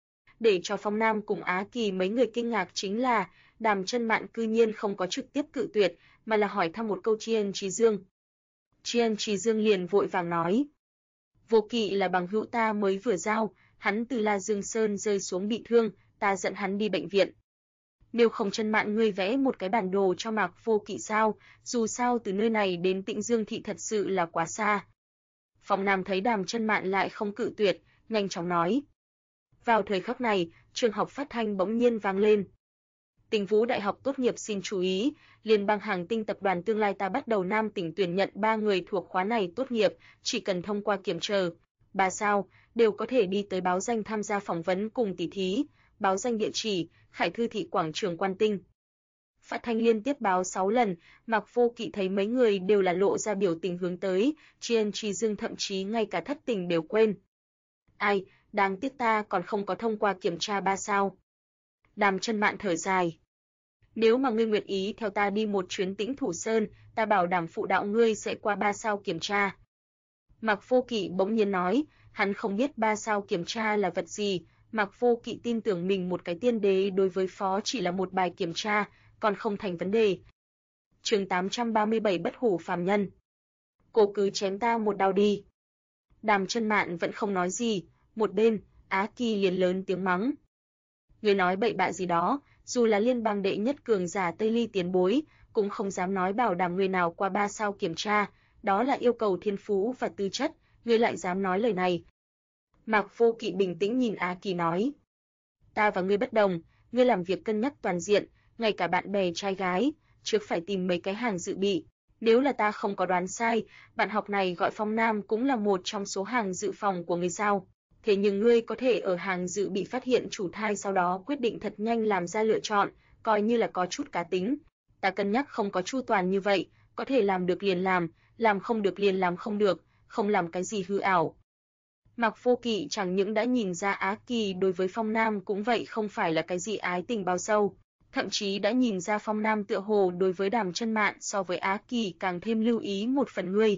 Để cho Phong Nam cùng Á Kỳ mấy người kinh ngạc chính là, Đàm Chân Mạn cư nhiên không có trực tiếp cự tuyệt, mà là hỏi thăm một câu Triên Trí Dương. Triên Trí Dương liền vội vàng nói: Vô Kỵ là bằng hữu ta mới vừa giao, hắn từ La Dương Sơn rơi xuống bị thương, ta dẫn hắn đi bệnh viện. Nếu không Chân Mạn ngươi vẽ một cái bản đồ cho Mạc Vô Kỵ sao, dù sao từ nơi này đến Tịnh Dương thị thật sự là quá xa. Phong Nam thấy Đàm Chân Mạn lại không cự tuyệt, nhanh chóng nói. Vào thời khắc này, trường học phát thanh bỗng nhiên vang lên. Tinh Vũ Đại học tốt nghiệp xin chú ý, Liên bang Hàng Tinh tập đoàn tương lai ta bắt đầu Nam tỉnh tuyển nhận 3 người thuộc khóa này tốt nghiệp, chỉ cần thông qua kiểm tra 3 sao, đều có thể đi tới báo danh tham gia phỏng vấn cùng tỷ thí, báo danh địa chỉ, Khải Thư thị quảng trường Quan Tinh. Phát thanh liên tiếp báo 6 lần, Mạc Vô Kỵ thấy mấy người đều là lộ ra biểu tình hướng tới, Triên Trí Dương thậm chí ngay cả thất tình đều quên. Ai, đáng tiếc ta còn không có thông qua kiểm tra 3 sao. Đàm Chân Mạn thở dài. Nếu mà ngươi nguyện ý theo ta đi một chuyến Tĩnh Thủ Sơn, ta bảo đảm phụ đạo ngươi sẽ qua 3 sao kiểm tra. Mạc Vô Kỵ bỗng nhiên nói, hắn không biết 3 sao kiểm tra là vật gì, Mạc Vô Kỵ tin tưởng mình một cái tiên đế đối với phó chỉ là một bài kiểm tra, còn không thành vấn đề. Chương 837 Bất hủ phàm nhân. Cô cứ chém ta một đao đi. Đàm Chân Mạn vẫn không nói gì, một bên, Á Kỳ liền lớn tiếng mắng. Ngươi nói bậy bạ gì đó, dù là liên bang đệ nhất cường giả Tây Ly tiền bối, cũng không dám nói bảo đảm người nào qua 3 sao kiểm tra, đó là yêu cầu thiên phú và tư chất, ngươi lại dám nói lời này. Mạc Vô Kỵ bình tĩnh nhìn Á Kỳ nói. Ta và ngươi bất đồng, ngươi làm việc cân nhắc toàn diện, ngay cả bạn bè trai gái, trước phải tìm mấy cái hàng dự bị. Nếu là ta không có đoán sai, bạn học này gọi Phong Nam cũng là một trong số hàng dự phòng của ngươi sao? Thế nhưng ngươi có thể ở hàng dự bị phát hiện chủ thai sau đó quyết định thật nhanh làm ra lựa chọn, coi như là có chút cá tính. Ta cân nhắc không có chu toàn như vậy, có thể làm được liền làm không được liền làm không được, không làm cái gì hư ảo. Mạc Vô Kỵ chẳng những đã nhìn ra Á Kỳ đối với Phong Nam cũng vậy không phải là cái gì ái tình bao sâu, thậm chí đã nhìn ra Phong Nam tựa hồ đối với Đàm Chân Mạn so với Á Kỳ càng thêm lưu ý một phần người.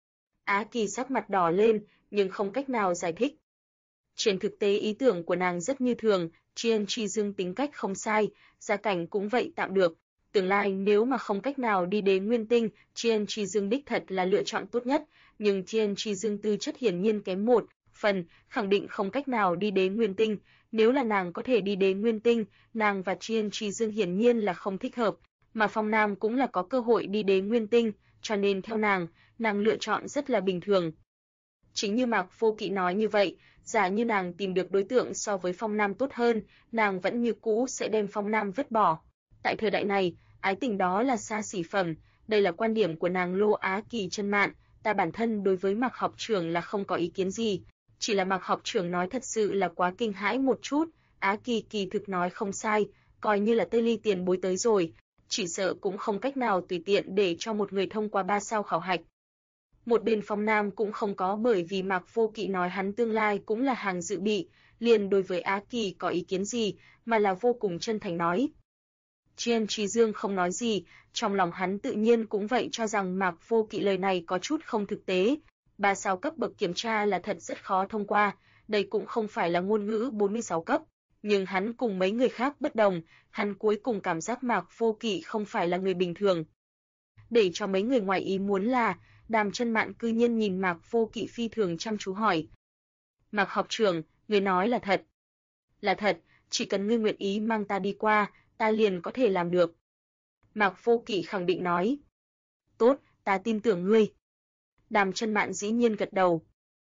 Á Kỳ sắc mặt đỏ lên, nhưng không cách nào giải thích. Trên thực tế ý tưởng của nàng rất như thường, Triên Trí Dương tính cách không sai, gia cảnh cũng vậy tạm được. Tương lai nếu mà không cách nào đi đến Nguyên Tinh, Triên Trí Dương đích thật là lựa chọn tốt nhất, nhưng Triên Trí Dương tư chất hiển nhiên kém một phần, khẳng định không cách nào đi đến Nguyên Tinh. Nếu là nàng có thể đi đến Nguyên Tinh, nàng và Triên Trí Dương hiển nhiên là không thích hợp, mà Phong Nam cũng là có cơ hội đi đến Nguyên Tinh, cho nên theo nàng lựa chọn rất là bình thường. Chính như Mạc Vô Kỵ nói như vậy, giả như nàng tìm được đối tượng so với Phong Nam tốt hơn, nàng vẫn như cũ sẽ đem Phong Nam vứt bỏ. Tại thời đại này, ái tình đó là xa xỉ phẩm, đây là quan điểm của nàng Lô Á Kỳ Chân Mạn, ta bản thân đối với Mạc học trưởng là không có ý kiến gì, chỉ là Mạc học trưởng nói thật sự là quá kinh hãi một chút, Á Kỳ kỳ thực nói không sai, coi như là Tây Ly tiền bối tới rồi, chỉ sợ cũng không cách nào tùy tiện để cho một người thông qua 3 sao khảo hạch. Một bên Phong Nam cũng không có bởi vì Mạc Vô Kỵ nói hắn tương lai cũng là hàng dự bị, liền đối với Á Kỳ có ý kiến gì, mà là vô cùng chân thành nói. Triên Trí Dương không nói gì, trong lòng hắn tự nhiên cũng vậy cho rằng Mạc Vô Kỵ lời này có chút không thực tế. 3 sao cấp bậc kiểm tra là thật rất khó thông qua, đây cũng không phải là ngôn ngữ 46 cấp, nhưng hắn cùng mấy người khác bất đồng, hắn cuối cùng cảm giác Mạc Vô Kỵ không phải là người bình thường. Để cho mấy người ngoài ý muốn là, Đàm Chân Mạn cư nhiên nhìn Mạc Vô Kỵ phi thường chăm chú hỏi. Mạc học trưởng, người nói là thật. Là thật, chỉ cần ngươi nguyện ý mang ta đi qua, ta liền có thể làm được. Mạc Vô Kỵ khẳng định nói. Tốt, ta tin tưởng ngươi. Đàm Chân Mạn dĩ nhiên gật đầu.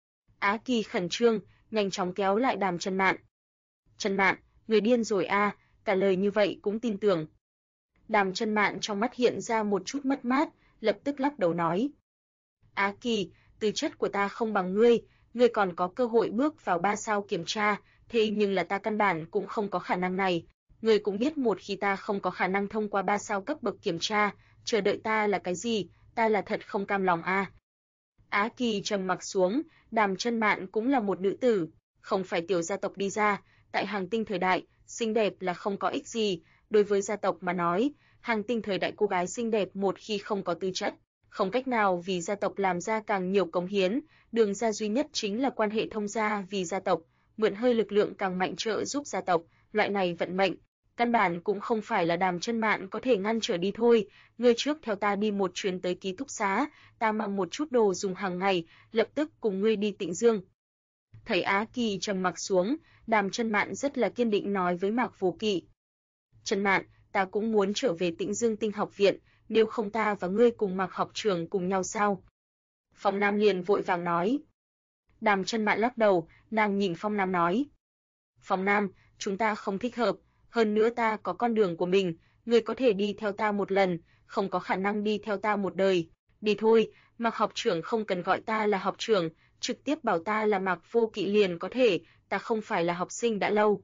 Á Kỳ khẩn trương, nhanh chóng kéo lại Đàm Chân Mạn. Chân Mạn, người điên rồi a, cả lời như vậy cũng tin tưởng. Đàm Chân Mạn trong mắt hiện ra một chút mất mát, lập tức lắc đầu nói: Á Kỳ, tư chất của ta không bằng ngươi còn có cơ hội bước vào 3 sao kiểm tra, thế nhưng là ta căn bản cũng không có khả năng này. Ngươi cũng biết một khi ta không có khả năng thông qua 3 sao cấp bậc kiểm tra, chờ đợi ta là cái gì, ta là thật không cam lòng a. Á Kỳ trầm mặc xuống, Đàm Chân Mạn cũng là một nữ tử, không phải tiểu gia tộc đi ra, tại Hàng Tinh thời đại, xinh đẹp là không có ích gì, đối với gia tộc mà nói, Hàng Tinh thời đại cô gái xinh đẹp một khi không có tư chất, không cách nào vì gia tộc làm ra càng nhiều cống hiến, đường ra duy nhất chính là quan hệ thông gia vì gia tộc, mượn hơi lực lượng càng mạnh trợ giúp gia tộc, loại này vận mệnh, căn bản cũng không phải là Đàm Chân Mạn có thể ngăn trở đi thôi, ngươi trước theo ta đi một chuyến tới ký túc xá, ta mang một chút đồ dùng hàng ngày, lập tức cùng ngươi đi Tịnh Dương. Thấy Á Kỳ trầm mặc xuống, Đàm Chân Mạn rất là kiên định nói với Mạc Vô Kỵ: Chân Mạn, ta cũng muốn trở về Tịnh Dương Tinh học viện, nếu không ta và ngươi cùng Mạc học trưởng cùng nhau sao? Phong Nam liền vội vàng nói. Đàm Chân Mạn lắc đầu, nàng nhìn Phong Nam nói: Phong Nam, chúng ta không thích hợp, hơn nữa ta có con đường của mình, ngươi có thể đi theo ta một lần, không có khả năng đi theo ta một đời. Đi thôi, Mạc học trưởng không cần gọi ta là học trưởng, trực tiếp bảo ta là Mạc Vô Kỵ liền có thể, ta không phải là học sinh đã lâu.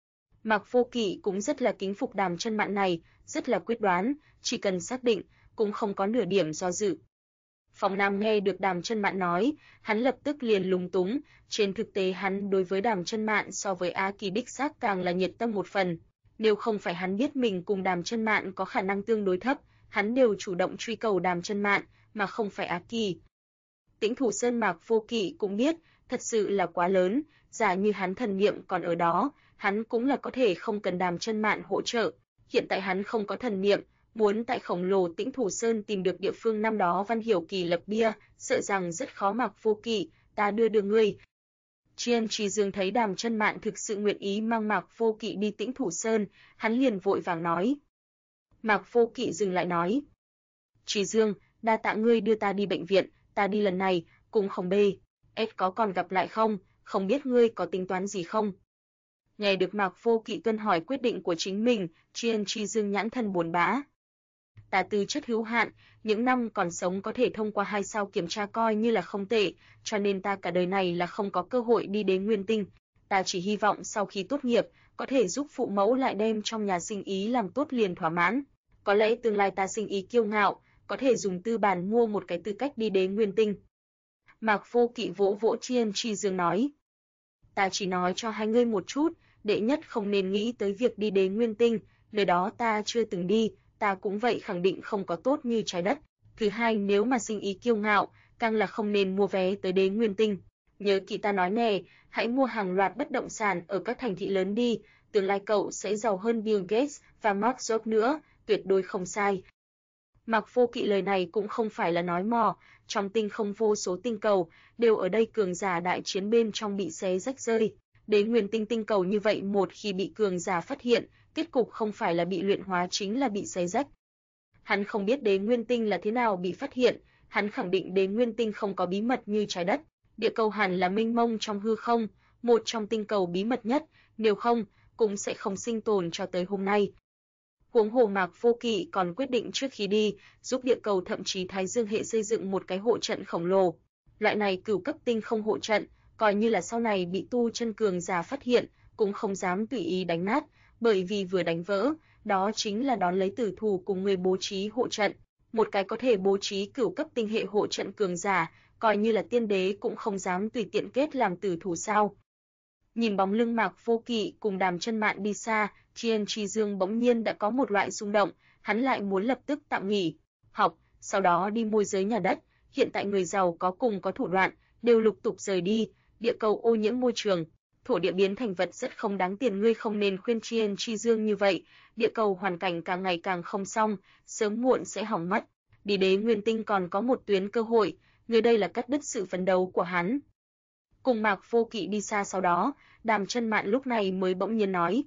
Mạc Vô Kỵ cũng rất là kính phục Đàm Chân Mạn này, rất là quyết đoán, chỉ cần xác định, cũng không có nửa điểm do dự. Phong Nam nghe được Đàm Chân Mạn nói, hắn lập tức liền lúng túng, trên thực tế hắn đối với Đàm Chân Mạn so với Á Kỳ đích xác càng là nhiệt tâm một phần. Nếu không phải hắn biết mình cùng Đàm Chân Mạn có khả năng tương đối thấp, hắn đều chủ động truy cầu Đàm Chân Mạn, mà không phải Á Kỳ. Tĩnh Thủ Sơn Mạc Vô Kỵ cũng biết, thật sự là quá lớn, giả như hắn thần niệm còn ở đó, hắn cũng là có thể không cần Đàm Chân Mạn hỗ trợ. Hiện tại hắn không có thần niệm, muốn tại khổng lồ Tĩnh Thủ Sơn tìm được địa phương năm đó Văn Hiểu Kỳ lập bia, sợ rằng rất khó. Mạc Vô Kỵ, ta đưa ngươi. Chiên Trì Dương thấy Đàm Chân Mạn thực sự nguyện ý mang Mạc Vô Kỵ đi Tĩnh Thủ Sơn, hắn liền vội vàng nói. Mạc Vô Kỵ dừng lại nói: Trì Dương, đa tạ ngươi đưa ta đi bệnh viện, ta đi lần này, cùng không bê, có còn gặp lại không, không biết ngươi có tính toán gì không? Nghe được Mạc Vô Kỵ tuân hỏi quyết định của chính mình, Chiên Trì Dương nhãn thần buồn bã. Ta tư chất hữu hạn, những năm còn sống có thể thông qua 2 sao kiểm tra coi như là không tệ, cho nên ta cả đời này là không có cơ hội đi đến Nguyên Tinh. Ta chỉ hy vọng sau khi tốt nghiệp, có thể giúp phụ mẫu lại đem trong nhà sinh ý làm tốt liền thỏa mãn. Có lẽ tương lai ta sinh ý kiêu ngạo, có thể dùng tư bản mua một cái tư cách đi đến Nguyên Tinh. Mạc Vô Kỵ vỗ vỗ Chiên Trì Dương nói. Ta chỉ nói cho hai ngươi một chút, đệ nhất không nên nghĩ tới việc đi đến Nguyên Tinh, nơi đó ta chưa từng đi, ta cũng vậy khẳng định không có tốt như Trái Đất. Thứ hai, nếu mà sinh ý kiêu ngạo, càng là không nên mua vé tới đến Nguyên Tinh. Nhớ kỹ ta nói nè, hãy mua hàng loạt bất động sản ở các thành thị lớn đi, tương lai cậu sẽ giàu hơn Bill Gates và Mark Zuckerberg nữa, tuyệt đối không sai. Mạc Vô Kỵ lời này cũng không phải là nói mò, trong tinh không vô số tinh cầu, đều ở đây cường giả đại chiến bên trong bị xé rách rơi. Đến Nguyên Tinh tinh cầu như vậy một khi bị cường giả phát hiện, kết cục không phải là bị luyện hóa chính là bị xé rách. Hắn không biết đến Nguyên Tinh là thế nào bị phát hiện, hắn khẳng định đến Nguyên Tinh không có bí mật như Trái Đất, địa cầu hẳn là mênh mông trong hư không, một trong tinh cầu bí mật nhất, nếu không, cũng sẽ không sinh tồn cho tới hôm nay. Huống hồ Mạc Vô Kỵ còn quyết định trước khi đi, giúp địa cầu thậm chí Thái Dương hệ xây dựng một cái hộ trận khổng lồ. Loại này cửu cấp tinh không hộ trận, coi như là sau này bị tu chân cường giả phát hiện, cũng không dám tùy ý đánh nát, bởi vì vừa đánh vỡ, đó chính là đón lấy tử thủ cùng người bố trí hộ trận. Một cái có thể bố trí cửu cấp tinh hệ hộ trận cường giả, coi như là tiên đế cũng không dám tùy tiện kết làm tử thủ sao. Nhìn bóng lưng Mạc Vô Kỵ cùng Đàm Chân Mạn đi xa, Chiên Trì Dương bỗng nhiên đã có một loại xung động, hắn lại muốn lập tức tạm nghỉ, học, sau đó đi môi giới nhà đất. Hiện tại người giàu có cùng có thủ đoạn, đều lục tục rời đi, địa cầu ô nhiễm môi trường, thổ địa biến thành vật rất không đáng tiền, ngươi không nên khuyên Chiên Trì Dương như vậy, địa cầu hoàn cảnh càng ngày càng không xong, sớm muộn sẽ hỏng mất. Đi đến Nguyên Tinh còn có một tuyến cơ hội, người đây là cắt đứt sự phấn đấu của hắn. Cùng Mạc Vô Kỵ đi xa sau đó, Đàm Chân Mạn lúc này mới bỗng nhiên nói.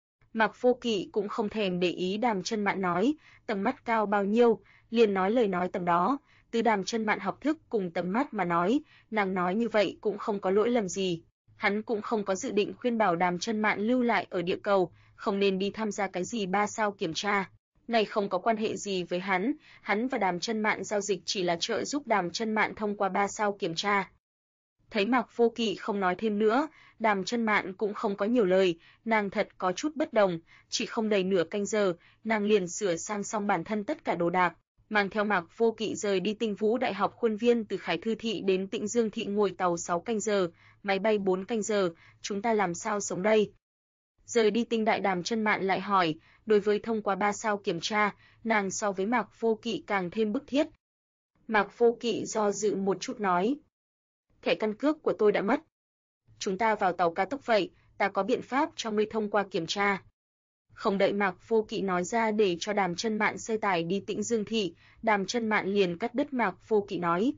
Mạc Vô Kỵ cũng không thèm để ý Đàm Chân Mạn nói, tầm mắt cao bao nhiêu, liền nói lời nói tầm đó, từ Đàm Chân Mạn học thức cùng tầm mắt mà nói, nàng nói như vậy cũng không có lỗi lầm gì. Hắn cũng không có dự định khuyên bảo Đàm Chân Mạn lưu lại ở địa cầu, không nên đi tham gia cái gì 3 sao kiểm tra. Này không có quan hệ gì với hắn và Đàm Chân Mạn giao dịch chỉ là trợ giúp Đàm Chân Mạn thông qua 3 sao kiểm tra. Thấy Mạc Vô Kỵ không nói thêm nữa, Đàm Chân Mạn cũng không có nhiều lời, nàng thật có chút bất đồng, chỉ không đầy nửa canh giờ, nàng liền sửa sang xong bản thân tất cả đồ đạc, mang theo Mạc Vô Kỵ rời đi Tinh Vũ Đại học khuôn viên từ Khải Thư thị đến Tịnh Dương thị ngồi tàu 6 canh giờ, máy bay 4 canh giờ, chúng ta làm sao sống đây? Rời đi Tinh Đại, Đàm Chân Mạn lại hỏi, đối với thông qua 3 sao kiểm tra, nàng so với Mạc Vô Kỵ càng thêm bức thiết. Mạc Vô Kỵ do dự một chút nói, thẻ căn cước của tôi đã mất. Chúng ta vào tàu cao tốc vậy, ta có biện pháp cho ngươi thông qua kiểm tra. Không đợi Mạc Vô Kỵ nói ra để cho Đàm Chân Mạn xe tải đi Tĩnh Dương thị, Đàm Chân Mạn liền cắt đứt Mạc Vô Kỵ nói.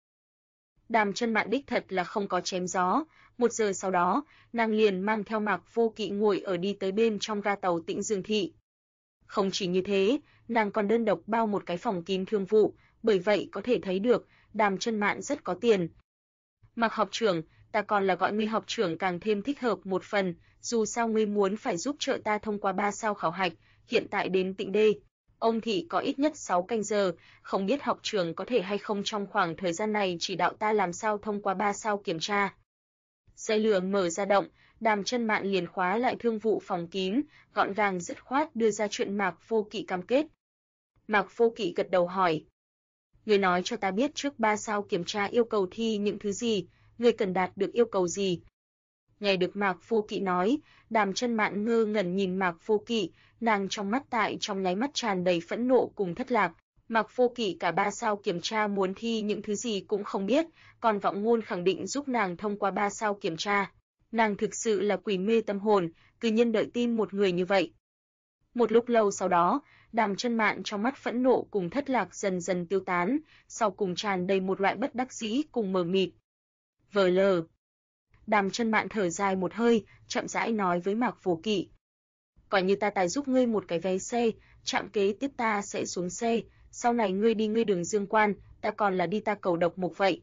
Đàm Chân Mạn đích thật là không có chém gió, 1 giờ sau đó, nàng liền mang theo Mạc Vô Kỵ ngồi ở đi tới bên trong ga tàu Tĩnh Dương thị. Không chỉ như thế, nàng còn đơn độc bao một cái phòng kín thương vụ, bởi vậy có thể thấy được, Đàm Chân Mạn rất có tiền. Mạc học trưởng, ta còn là gọi ngươi học trưởng càng thêm thích hợp một phần, dù sao ngươi muốn phải giúp trợ ta thông qua 3 sao khảo hạch, hiện tại đến Tịnh Đê. Ông thị có ít nhất 6 canh giờ, không biết học trưởng có thể hay không trong khoảng thời gian này chỉ đạo ta làm sao thông qua 3 sao kiểm tra. Dây lửa mở ra động, Đàm Chân Mạn liền khóa lại thương vụ phòng kín, gọn gàng dứt khoát đưa ra chuyện Mạc Vô Kỵ cam kết. Mạc Vô Kỵ gật đầu hỏi, ngươi nói cho ta biết trước 3 sao kiểm tra yêu cầu thi những thứ gì, ngươi cần đạt được yêu cầu gì. Nghe được Mạc Vô Kỵ nói, Đàm Chân Mạn ngơ ngẩn nhìn Mạc Vô Kỵ, nàng trong mắt tại trong nháy mắt tràn đầy phẫn nộ cùng thất lạc. Mạc Vô Kỵ cả 3 sao kiểm tra muốn thi những thứ gì cũng không biết, còn vọng ngôn khẳng định giúp nàng thông qua 3 sao kiểm tra. Nàng thực sự là quỷ mê tâm hồn, cư nhiên đợi tin một người như vậy. Một lúc lâu sau đó, Đàm Chân Mạn trong mắt phẫn nộ cùng thất lạc dần dần tiêu tán, sau cùng tràn đầy một loại bất đắc dĩ cùng mờ mịt. Vờ lờ. Đàm Chân Mạn thở dài một hơi, chậm rãi nói với Mạc Vô Kỵ. Coi như ta tài giúp ngươi một cái vé xe, trạm kế tiếp ta sẽ xuống xe, sau này ngươi đi ngươi đường Dương Quan, ta còn là đi ta cầu độc mục vậy.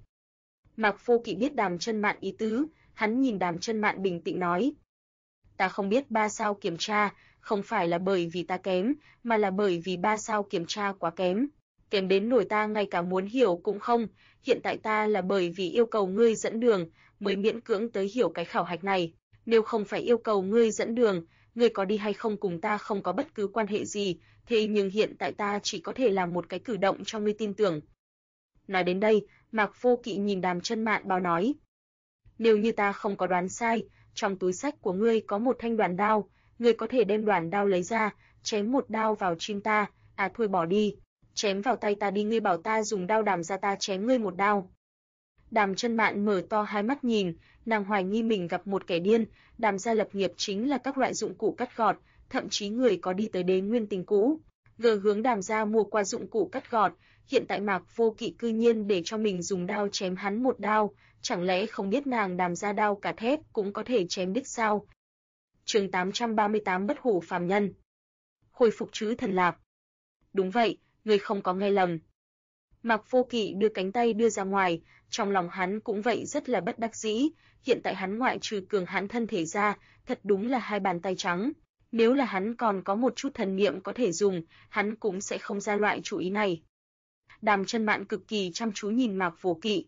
Mạc Vô Kỵ biết Đàm Chân Mạn ý tứ, hắn nhìn Đàm Chân Mạn bình tĩnh nói. Ta không biết 3 sao kiểm tra, không phải là bởi vì ta kém, mà là bởi vì 3 sao kiểm tra quá kém. Kém đến nỗi ta ngay cả muốn hiểu cũng không, hiện tại ta là bởi vì yêu cầu ngươi dẫn đường, mới miễn cưỡng tới hiểu cái khảo hạch này. Nếu không phải yêu cầu ngươi dẫn đường, ngươi có đi hay không cùng ta không có bất cứ quan hệ gì, thế nhưng hiện tại ta chỉ có thể làm một cái cử động cho ngươi tin tưởng. Nói đến đây, Mạc Vô Kỵ nhìn Đàm Chân Mạn báo nói. Nếu như ta không có đoán sai, trong túi sách của ngươi có một thanh đoản đao, ngươi có thể đem đoản đao lấy ra, chém một đao vào chim ta, à thôi bỏ đi, chém vào tay ta đi, ngươi bảo ta dùng đao đàm ra ta chém ngươi một đao. Đàm Chân Mạn mở to hai mắt nhìn, nàng hoài nghi mình gặp một kẻ điên, Đàm gia lập nghiệp chính là các loại dụng cụ cắt gọt, thậm chí người có đi tới Đế Nguyên Tinh cũ, vừa hướng Đàm gia mua qua dụng cụ cắt gọt, hiện tại Mạc Vô Kỵ cư nhiên để cho mình dùng đao chém hắn một đao, chẳng lẽ không biết nàng Đàm gia đao cả thép cũng có thể chém đứt sao? Chương 838 Bất hủ phàm nhân. Hồi phục chữ thần lạc. Đúng vậy, ngươi không có nghe lầm. Mạc Vô Kỵ đưa cánh tay đưa ra ngoài, trong lòng hắn cũng vậy rất là bất đắc dĩ, hiện tại hắn ngoại trừ cường hãn thân thể ra, thật đúng là hai bàn tay trắng. Nếu là hắn còn có một chút thần niệm có thể dùng, hắn cũng sẽ không ra loại chủ ý này. Đàm Chân Mạn cực kỳ chăm chú nhìn Mạc Vô Kỵ.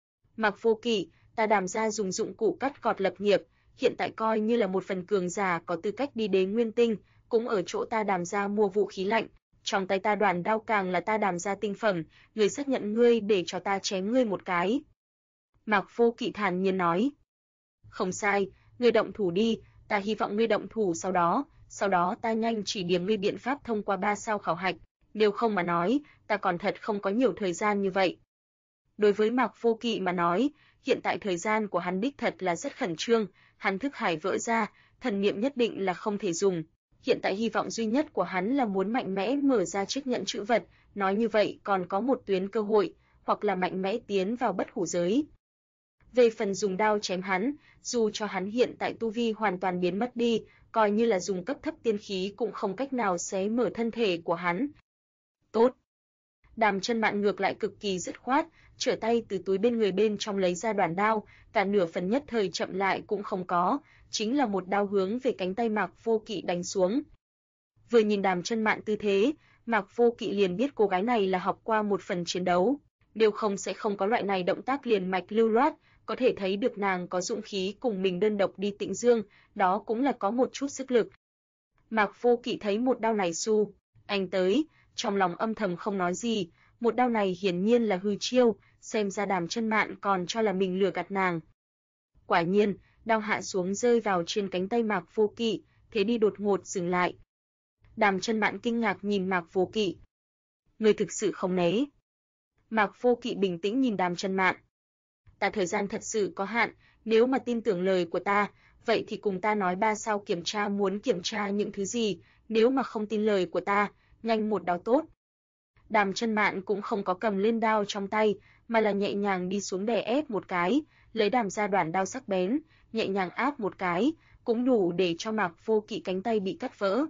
Mạc Vô Kỵ, ta Đàm gia dùng dụng cụ cắt gọt lập nghiệp, hiện tại coi như là một phần cường giả có tư cách đi đến Nguyên Tinh, cũng ở chỗ ta Đàm gia mua vũ khí lạnh, trong tay ta đoản đao càng là ta Đàm gia tinh phẩm, ngươi xác nhận ngươi để cho ta chém ngươi một cái. Mạc Vô Kỵ thản nhiên nói. Không sai, ngươi động thủ đi, ta hy vọng ngươi động thủ sau đó ta nhanh chỉ điểm ngươi biện pháp thông qua 3 sao khảo hạch, nếu không mà nói, ta còn thật không có nhiều thời gian như vậy. Đối với Mạc Vô Kỵ mà nói, hiện tại thời gian của hắn đích thật là rất khẩn trương, hắn thức hải vỡ ra, thần niệm nhất định là không thể dùng. Hiện tại hy vọng duy nhất của hắn là muốn mạnh mẽ mở ra chiếc nhẫn chữ vật, nói như vậy còn có một tuyến cơ hội, hoặc là mạnh mẽ tiến vào bất hủ giới. Về phần dùng đao chém hắn, dù cho hắn hiện tại tu vi hoàn toàn biến mất đi, coi như là dùng cấp thấp tiên khí cũng không cách nào xé mở thân thể của hắn. Tốt. Đàm Chân Mạn ngược lại cực kỳ dứt khoát, trở tay từ túi bên người bên trong lấy ra đoạn đao, cả nửa phần nhất thời chậm lại cũng không có, chính là một đao hướng về cánh tay Mạc Vô Kỵ đánh xuống. Vừa nhìn Đàm Chân Mạn tư thế, Mạc Vô Kỵ liền biết cô gái này là học qua một phần chiến đấu, nếu không sẽ không có loại này động tác liền mạch lưu loát, có thể thấy được nàng có dũng khí cùng mình đơn độc đi Tịnh Dương, đó cũng là có một chút sức lực. Mạc Vô Kỵ thấy một đao này anh tới, trong lòng âm thầm không nói gì, một đao này hiển nhiên là hư chiêu, xem ra Đàm Chân Mạn còn cho là mình lừa gạt nàng. Quả nhiên, đao hạ xuống rơi vào trên cánh tay Mạc Vô Kỵ, thế đi đột ngột dừng lại. Đàm Chân Mạn kinh ngạc nhìn Mạc Vô Kỵ. Ngươi thực sự không né? Mạc Vô Kỵ bình tĩnh nhìn Đàm Chân Mạn. Ta thời gian thật sự có hạn, nếu mà tin tưởng lời của ta, vậy thì cùng ta nói 3 sao kiểm tra muốn kiểm tra những thứ gì, nếu mà không tin lời của ta, nhanh một đao tốt. Đàm Chân Mạn cũng không có cầm lên đao trong tay, mà là nhẹ nhàng đi xuống đè ép một cái, lấy đàm ra đoạn đao sắc bén, nhẹ nhàng áp một cái, cũng đủ để cho Mạc Vô Kỵ cánh tay bị cắt vỡ.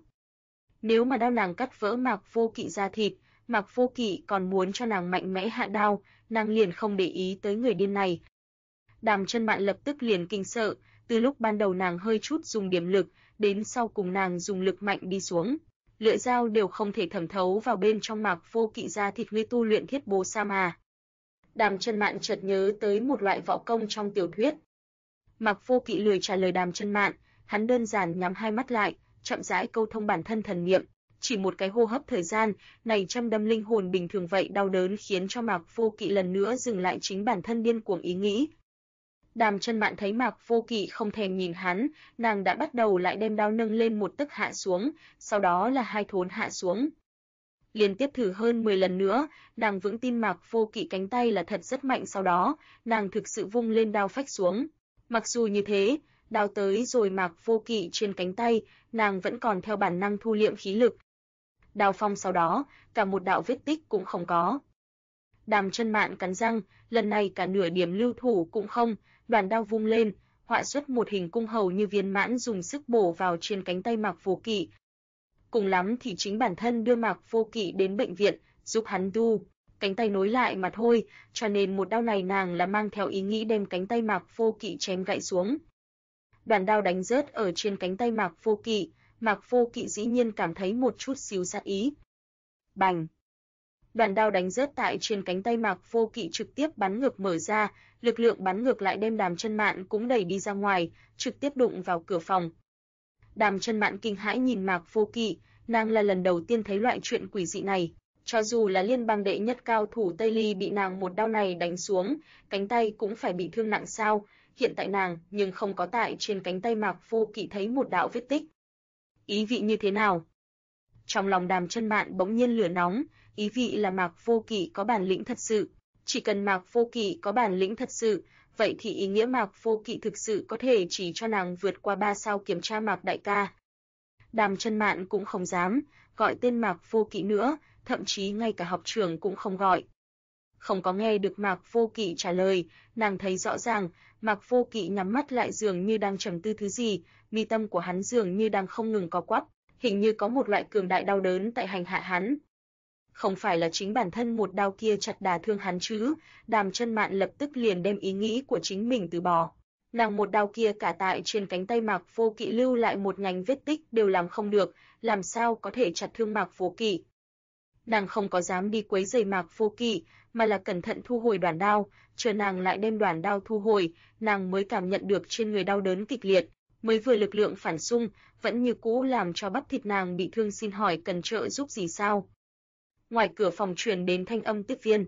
Nếu mà đao nàng cắt vỡ Mạc Vô Kỵ da thịt, Mạc Vô Kỵ còn muốn cho nàng mạnh mẽ hạ đao, nàng liền không để ý tới người điên này. Đàm Chân Mạn lập tức liền kinh sợ, từ lúc ban đầu nàng hơi chút dùng điểm lực, đến sau cùng nàng dùng lực mạnh đi xuống, lưỡi dao đều không thể thẩm thấu vào bên trong Mạc Vô Kỵ da thịt. Ngươi tu luyện Thiết Bố Sa mà. Đàm Chân Mạn chợt nhớ tới một loại võ công trong tiểu thuyết. Mạc Vô Kỵ lười trả lời Đàm Chân Mạn, hắn đơn giản nhắm hai mắt lại, chậm rãi câu thông bản thân thần niệm, chỉ một cái hô hấp thời gian, này châm đâm linh hồn bình thường vậy đau đớn khiến cho Mạc Vô Kỵ lần nữa dừng lại chính bản thân điên cuồng ý nghĩ. Đàm Chân Mạn thấy Mạc Vô Kỵ không thèm nhìn hắn, nàng đã bắt đầu lại đem đao nâng lên một tấc hạ xuống, sau đó là hai thốn hạ xuống. Liên tiếp thử hơn 10 lần nữa, nàng vững tin Mạc Vô Kỵ cánh tay là thật rất mạnh, sau đó, nàng thực sự vung lên đao phách xuống. Mặc dù như thế, đao tới rồi Mạc Vô Kỵ trên cánh tay, nàng vẫn còn theo bản năng thu liệm khí lực. Đao phong sau đó, cả một đạo vết tích cũng không có. Đàm Chân Mạn cắn răng, lần này cả nửa điểm lưu thủ cũng không, đoàn đao vung lên, họa xuất một hình cung hầu như viên mãn dùng sức bổ vào trên cánh tay Mạc Vô Kỵ. Cùng lắm thì chính bản thân đưa Mạc Vô Kỵ đến bệnh viện, giúp hắn tu cánh tay nối lại mà thôi, cho nên một đao này nàng là mang theo ý nghĩ đem cánh tay Mạc Vô Kỵ chém gãy xuống. Đoàn đao đánh rớt ở trên cánh tay Mạc Vô Kỵ, Mạc Vô Kỵ dĩ nhiên cảm thấy một chút xíu sát ý. Bành! Đoàn đao đánh rớt tại trên cánh tay Mạc Vô Kỵ trực tiếp bắn ngược mở ra, lực lượng bắn ngược lại đem Đàm Chân Mạn cũng đẩy đi ra ngoài, trực tiếp đụng vào cửa phòng. Đàm Chân Mạn kinh hãi nhìn Mạc Vô Kỵ, nàng là lần đầu tiên thấy loại chuyện quỷ dị này, cho dù là liên bang đệ nhất cao thủ Tây Ly bị nàng một đao này đánh xuống, cánh tay cũng phải bị thương nặng sao, hiện tại nàng nhưng không có tại trên cánh tay Mạc Vô Kỵ thấy một đạo vết tích. Ý vị như thế nào? Trong lòng Đàm Chân Mạn bỗng nhiên lửa nóng, ý vị là Mạc Vô Kỵ có bản lĩnh thật sự, chỉ cần Mạc Vô Kỵ có bản lĩnh thật sự, vậy thì ý nghĩa Mạc Vô Kỵ thực sự có thể chỉ cho nàng vượt qua 3 sao kiểm tra Mạc đại ca. Đàm Chân Mạn cũng không dám gọi tên Mạc Vô Kỵ nữa, thậm chí ngay cả học trưởng cũng không gọi. Không có nghe được Mạc Vô Kỵ trả lời, nàng thấy rõ ràng, Mạc Vô Kỵ nhắm mắt lại dường như đang trầm tư thứ gì, mi tâm của hắn dường như đang không ngừng co quắp, hình như có một loại cường đại đau đớn tại hành hạ hắn. Không phải là chính bản thân một đao kia chặt đả thương hắn chứ? Đàm Chân Mạn lập tức liền đem ý nghĩ của chính mình từ bỏ. Nàng một đao kia cả tại trên cánh tay Mạc Vô Kỵ lưu lại một nhánh vết tích đều làm không được, làm sao có thể chặt thương Mạc Vô Kỵ? Nàng không có dám đi quấy rầy Mạc Vô Kỵ, mà là cẩn thận thu hồi đoản đao, chờ nàng lại đem đoản đao thu hồi, nàng mới cảm nhận được trên người đau đớn kịch liệt, mới vừa lực lượng phản xung, vẫn như cũ làm cho bắp thịt nàng bị thương. Xin hỏi cần trợ giúp gì sao? Ngoài cửa phòng truyền đến thanh âm tiếp viên.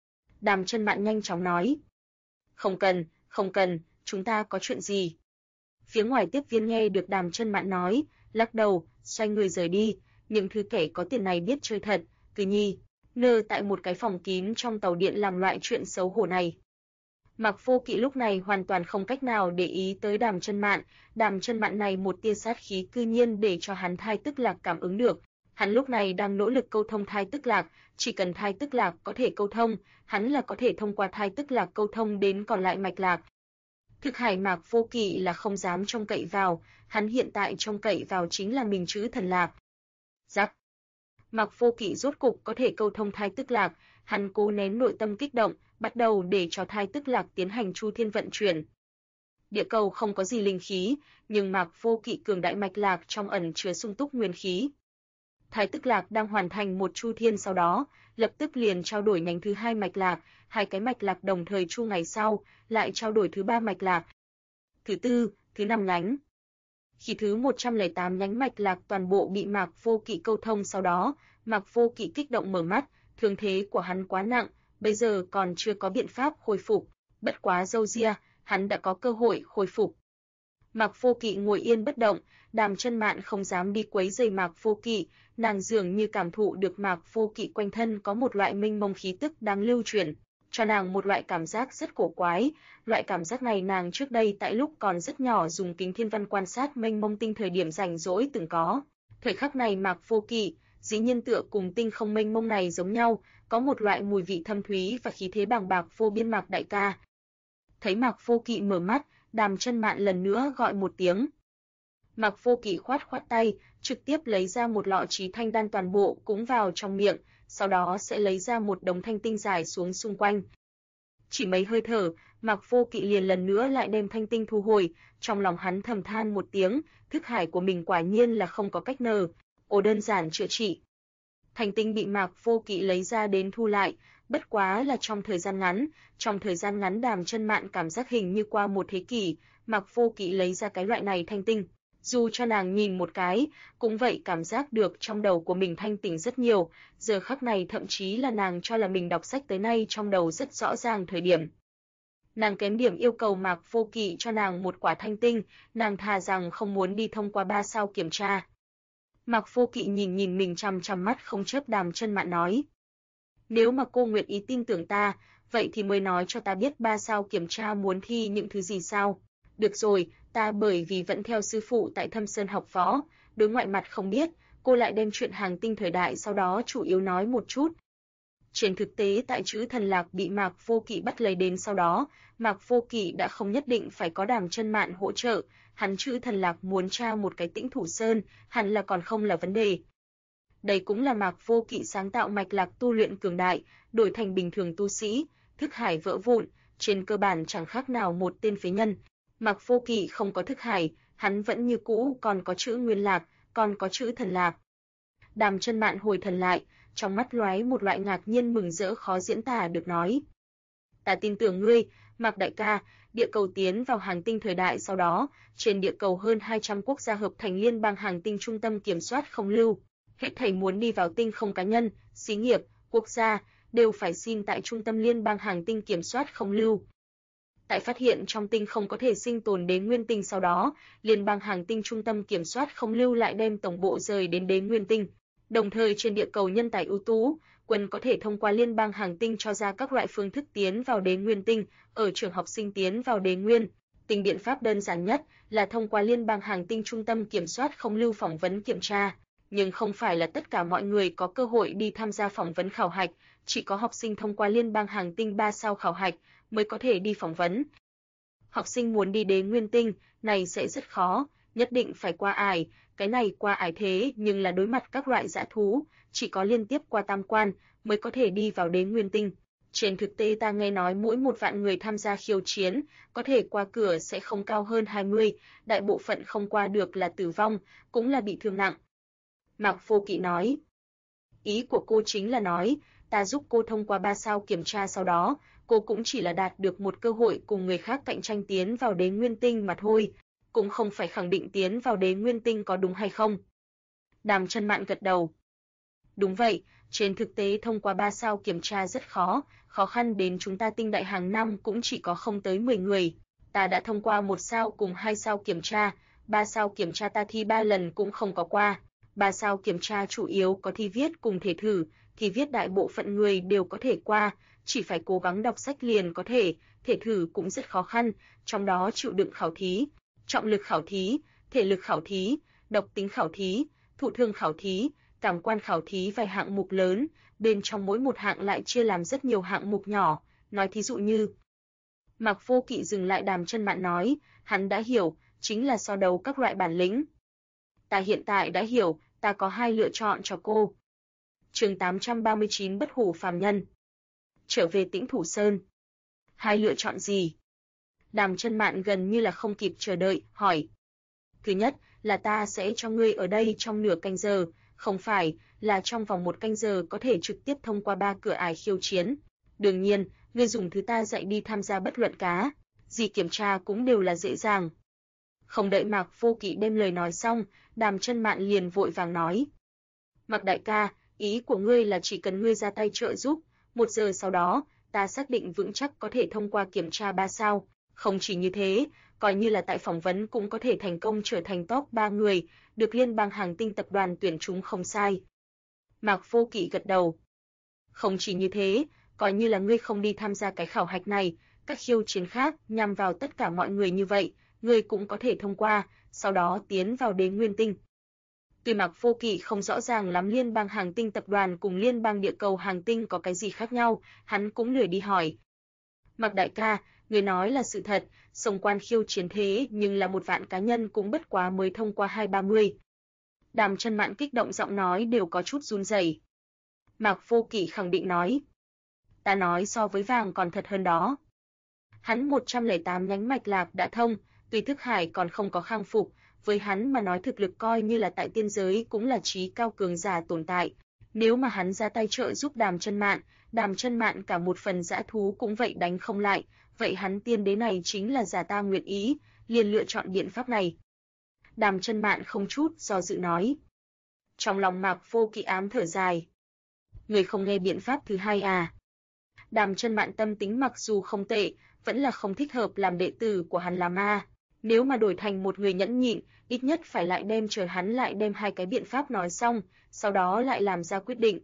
Đàm Chân Mạn nhanh chóng nói. Không cần, chúng ta có chuyện gì? Phía ngoài tiếp viên nghe được Đàm Chân Mạn nói, lắc đầu, xoay người rời đi, những thứ kẻ có tiền này biết chơi thật, cứ nhi, nơ tại một cái phòng kín trong tàu điện làm loại chuyện xấu hổ này. Mạc Vô Kỵ lúc này hoàn toàn không cách nào để ý tới Đàm Chân Mạn này một tia sát khí cư nhiên để cho hắn thai tức lạc cảm ứng được. Hắn lúc này đang nỗ lực câu thông thai tức lạc, chỉ cần thai tức lạc có thể câu thông, hắn là có thể thông qua thai tức lạc câu thông đến còn lại mạch lạc. Thực hải Mạc Vô Kỵ là không dám trông cậy vào, hắn hiện tại trông cậy vào chính là mình chữ thần lạc. Rắc. Mạc Vô Kỵ rốt cục có thể câu thông thai tức lạc, hắn cố nén nội tâm kích động, bắt đầu để cho thai tức lạc tiến hành chu thiên vận chuyển. Địa cầu không có gì linh khí, nhưng Mạc Vô Kỵ cường đại mạch lạc trong ẩn chứa sung túc nguyên khí. Thái tức lạc đang hoàn thành một chu thiên sau đó, lập tức liền trao đổi nhánh thứ hai mạch lạc, hai cái mạch lạc đồng thời chu ngày sau, lại trao đổi thứ ba mạch lạc, thứ tư, thứ năm nhánh. Khi thứ 108 nhánh mạch lạc toàn bộ bị Mạc Vô Kỵ câu thông sau đó, Mạc Vô Kỵ kích động mở mắt, thương thế của hắn quá nặng, bây giờ còn chưa có biện pháp khôi phục, bất quá râu ria, hắn đã có cơ hội khôi phục. Mạc Vô Kỵ ngồi yên bất động, Đàm Chân Mạn không dám đi quấy rầy Mạc Vô Kỵ, nàng dường như cảm thụ được Mạc Vô Kỵ quanh thân có một loại mênh mông khí tức đang lưu chuyển, cho nàng một loại cảm giác rất cổ quái, loại cảm giác này nàng trước đây tại lúc còn rất nhỏ dùng kính thiên văn quan sát mênh mông tinh thời điểm rảnh rỗi từng có. Thời khắc này Mạc Vô Kỵ, dĩ nhiên tựa cùng tinh không mênh mông này giống nhau, có một loại mùi vị thâm thúy và khí thế bàng bạc vô biên. Mạc đại ca. Thấy Mạc Vô Kỵ mở mắt, Đàm Chân Mạn lần nữa gọi một tiếng. Mạc Vô Kỵ khoát khoát tay, trực tiếp lấy ra một lọ trí thanh đan toàn bộ cũng vào trong miệng, sau đó sẽ lấy ra một đống thanh tinh dài xuống xung quanh. Chỉ mấy hơi thở, Mạc Vô Kỵ liền lần nữa lại đem thanh tinh thu hồi, trong lòng hắn thầm than một tiếng, thức hải của mình quả nhiên là không có cách nờ, đơn giản chữa trị. Thanh tinh bị Mạc Vô Kỵ lấy ra đến thu lại, bất quá là trong thời gian ngắn Đàm Chân Mạn cảm giác hình như qua một thế kỷ, Mạc Vô Kỵ lấy ra cái loại này thanh tinh, dù cho nàng nhìn một cái, cũng vậy cảm giác được trong đầu của mình thanh tỉnh rất nhiều, giờ khắc này thậm chí là nàng cho là mình đọc sách tới nay trong đầu rất rõ ràng thời điểm. Nàng kém điểm yêu cầu Mạc Vô Kỵ cho nàng một quả thanh tinh, nàng thà rằng không muốn đi thông qua 3 sao kiểm tra. Mạc Vô Kỵ nhìn mình chằm chằm mắt không chớp. Đàm Chân Mạn nói: "Nếu mà cô nguyện ý tin tưởng ta, vậy thì mới nói cho ta biết 3 sao kiểm tra muốn thi những thứ gì sao?" "Được rồi, ta bởi vì vẫn theo sư phụ tại Thâm Sơn học võ, đối ngoại mặt không biết, cô lại đem chuyện hàng tinh thời đại sau đó chủ yếu nói một chút." Trên thực tế tại chữ thần lạc bị Mạc Vô Kỵ bắt lấy đến sau đó, Mạc Vô Kỵ đã không nhất định phải có Đàm Chân Mạn hỗ trợ, hắn chữ thần lạc muốn tra một cái Tĩnh Thủ Sơn, hẳn là còn không là vấn đề. Đây cũng là Mạc Vô Kỵ sáng tạo mạch lạc tu luyện cường đại, đổi thành bình thường tu sĩ, thức hải vỡ vụn, trên cơ bản chẳng khác nào một tên phế nhân. Mạc Vô Kỵ không có thức hải, hắn vẫn như cũ còn có chữ nguyên lạc, còn có chữ thần lạc. Đàm Chân Mạn hồi thần lại, trong mắt lóe một loại ngạc nhiên mừng rỡ khó diễn tả được nói: "Ta tin tưởng ngươi, Mạc đại ca, địa cầu tiến vào hàng tinh thời đại sau đó, trên địa cầu hơn 200 quốc gia hợp thành liên bang hàng tinh trung tâm kiểm soát không lưu, hết thảy muốn đi vào tinh không cá nhân, xí nghiệp, quốc gia đều phải xin tại trung tâm liên bang hàng tinh kiểm soát không lưu. Tại phát hiện trong tinh không có thể sinh tồn Đế Nguyên tinh sau đó, liên bang hàng tinh trung tâm kiểm soát không lưu lại đem tổng bộ rời đến Đế Nguyên tinh. Đồng thời trên địa cầu nhân tài ưu tú, quân có thể thông qua liên bang hàng tinh cho ra các loại phương thức tiến vào Đế Nguyên tinh, ở trường học sinh tiến vào Đế Nguyên tinh biện pháp đơn giản nhất là thông qua liên bang hàng tinh trung tâm kiểm soát không lưu phỏng vấn kiểm tra, nhưng không phải là tất cả mọi người có cơ hội đi tham gia phỏng vấn khảo hạch, chỉ có học sinh thông qua liên bang hàng tinh 3 sao khảo hạch mới có thể đi phỏng vấn. Học sinh muốn đi Đế Nguyên tinh, này sẽ rất khó, nhất định phải qua ải, cái này qua ải thế nhưng là đối mặt các loại dã thú, chỉ có liên tiếp qua tam quan mới có thể đi vào Đế Nguyên tinh. Trên thực tế ta nghe nói mỗi 1 vạn người tham gia khiêu chiến, có thể qua cửa sẽ không cao hơn 20, đại bộ phận không qua được là tử vong, cũng là bị thương nặng." Mạc Vô Kỵ nói: "Ý của cô chính là nói, ta giúp cô thông qua 3 sao kiểm tra sau đó, cô cũng chỉ là đạt được một cơ hội cùng người khác cạnh tranh tiến vào Đế Nguyên tinh mà thôi, cũng không phải khẳng định tiến vào Đế Nguyên tinh có đúng hay không?" Đàm Chân Mạn gật đầu: "Đúng vậy, trên thực tế thông qua 3 sao kiểm tra rất khó, khó khăn đến chúng ta tinh đại hàng năm cũng chỉ có không tới 10 người. Ta đã thông qua 1 sao cùng 2 sao kiểm tra, 3 sao kiểm tra ta thi 3 lần cũng không có qua. 3 sao kiểm tra chủ yếu có thi viết cùng thể thử, thi viết đại bộ phận người đều có thể qua, chỉ phải cố gắng đọc sách liền có thể, thể thử cũng rất khó khăn, trong đó chịu đựng khảo thí, trọng lực khảo thí, thể lực khảo thí, độc tính khảo thí, thụ thương khảo thí, cảm quan khảo thí vài hạng mục lớn, bên trong mỗi một hạng lại chia làm rất nhiều hạng mục nhỏ, nói thí dụ như." Mạc Vô Kỵ dừng lại. Đàm Chân Mạn nói, hắn đã hiểu, chính là so đấu các loại bản lĩnh. "Ta hiện tại đã hiểu, ta có 2 lựa chọn cho cô." Chương 839 Bất hủ phàm nhân. Trở về Tĩnh Thủ Sơn. Hai lựa chọn gì? Đàm Chân Mạn gần như là không kịp chờ đợi, hỏi. Thứ nhất là ta sẽ cho ngươi ở đây trong nửa canh giờ, không phải là trong vòng 1 canh giờ có thể trực tiếp thông qua 3 cửa ải khiêu chiến. Đương nhiên, ngươi dùng thứ ta dạy đi tham gia bất luận cá gì kiểm tra cũng đều là dễ dàng. Không đợi Mạc Vô Kỵ đem lời nói xong, Đàm Chân Mạn liền vội vàng nói. Mạc đại ca, ý của ngươi là chỉ cần ngươi ra tay trợ giúp, 1 giờ sau đó, ta xác định vững chắc có thể thông qua kiểm tra 3 sao. Không chỉ như thế, coi như là tại phỏng vấn cũng có thể thành công trở thành top 3 người, được Liên bang Hàng Tinh tập đoàn tuyển trúng không sai. Mạc Vô Kỵ gật đầu. Không chỉ như thế, coi như là ngươi không đi tham gia cái khảo hạch này, các khiêu chiến khác nhằm vào tất cả mọi người như vậy, ngươi cũng có thể thông qua, sau đó tiến vào Đế Nguyên Tinh. Tuy Mạc Vô Kỵ không rõ ràng lắm Liên bang Hàng Tinh tập đoàn cùng Liên bang Địa cầu Hàng Tinh có cái gì khác nhau, hắn cũng lười đi hỏi. Mạc đại ca, người nói là sự thật, sông quan khiêu chiến thế nhưng là 1 vạn cá nhân cũng bất quá mới thông qua 2-30. Đàm Chân Mạn kích động giọng nói đều có chút run rẩy. Mạc Vô Kỵ khẳng định nói. Ta nói so với vàng còn thật hơn đó. Hắn 108 nhánh mạch lạc đã thông, tuy thức hải còn không có khang phục, với hắn mà nói thực lực coi như là tại tiên giới cũng là trí cao cường giả tồn tại. Nếu mà hắn ra tay trợ giúp Đàm Chân Mạn cả một phần dã thú cũng vậy đánh không lại, vậy hắn tiên đế này chính là giả ta nguyện ý, liền lựa chọn biện pháp này. Đàm Chân Mạn không chút do dự nói. Trong lòng Mạc Vô Kỵ ám thở dài. Người không nghe biện pháp thứ hai à? Đàm Chân Mạn tâm tính mặc dù không tệ, vẫn là không thích hợp làm đệ tử của hắn làm ma. Nếu mà đổi thành một người nhẫn nhịn, ít nhất phải lại chờ hắn lại đem 2 cái biện pháp nói xong, sau đó lại làm ra quyết định.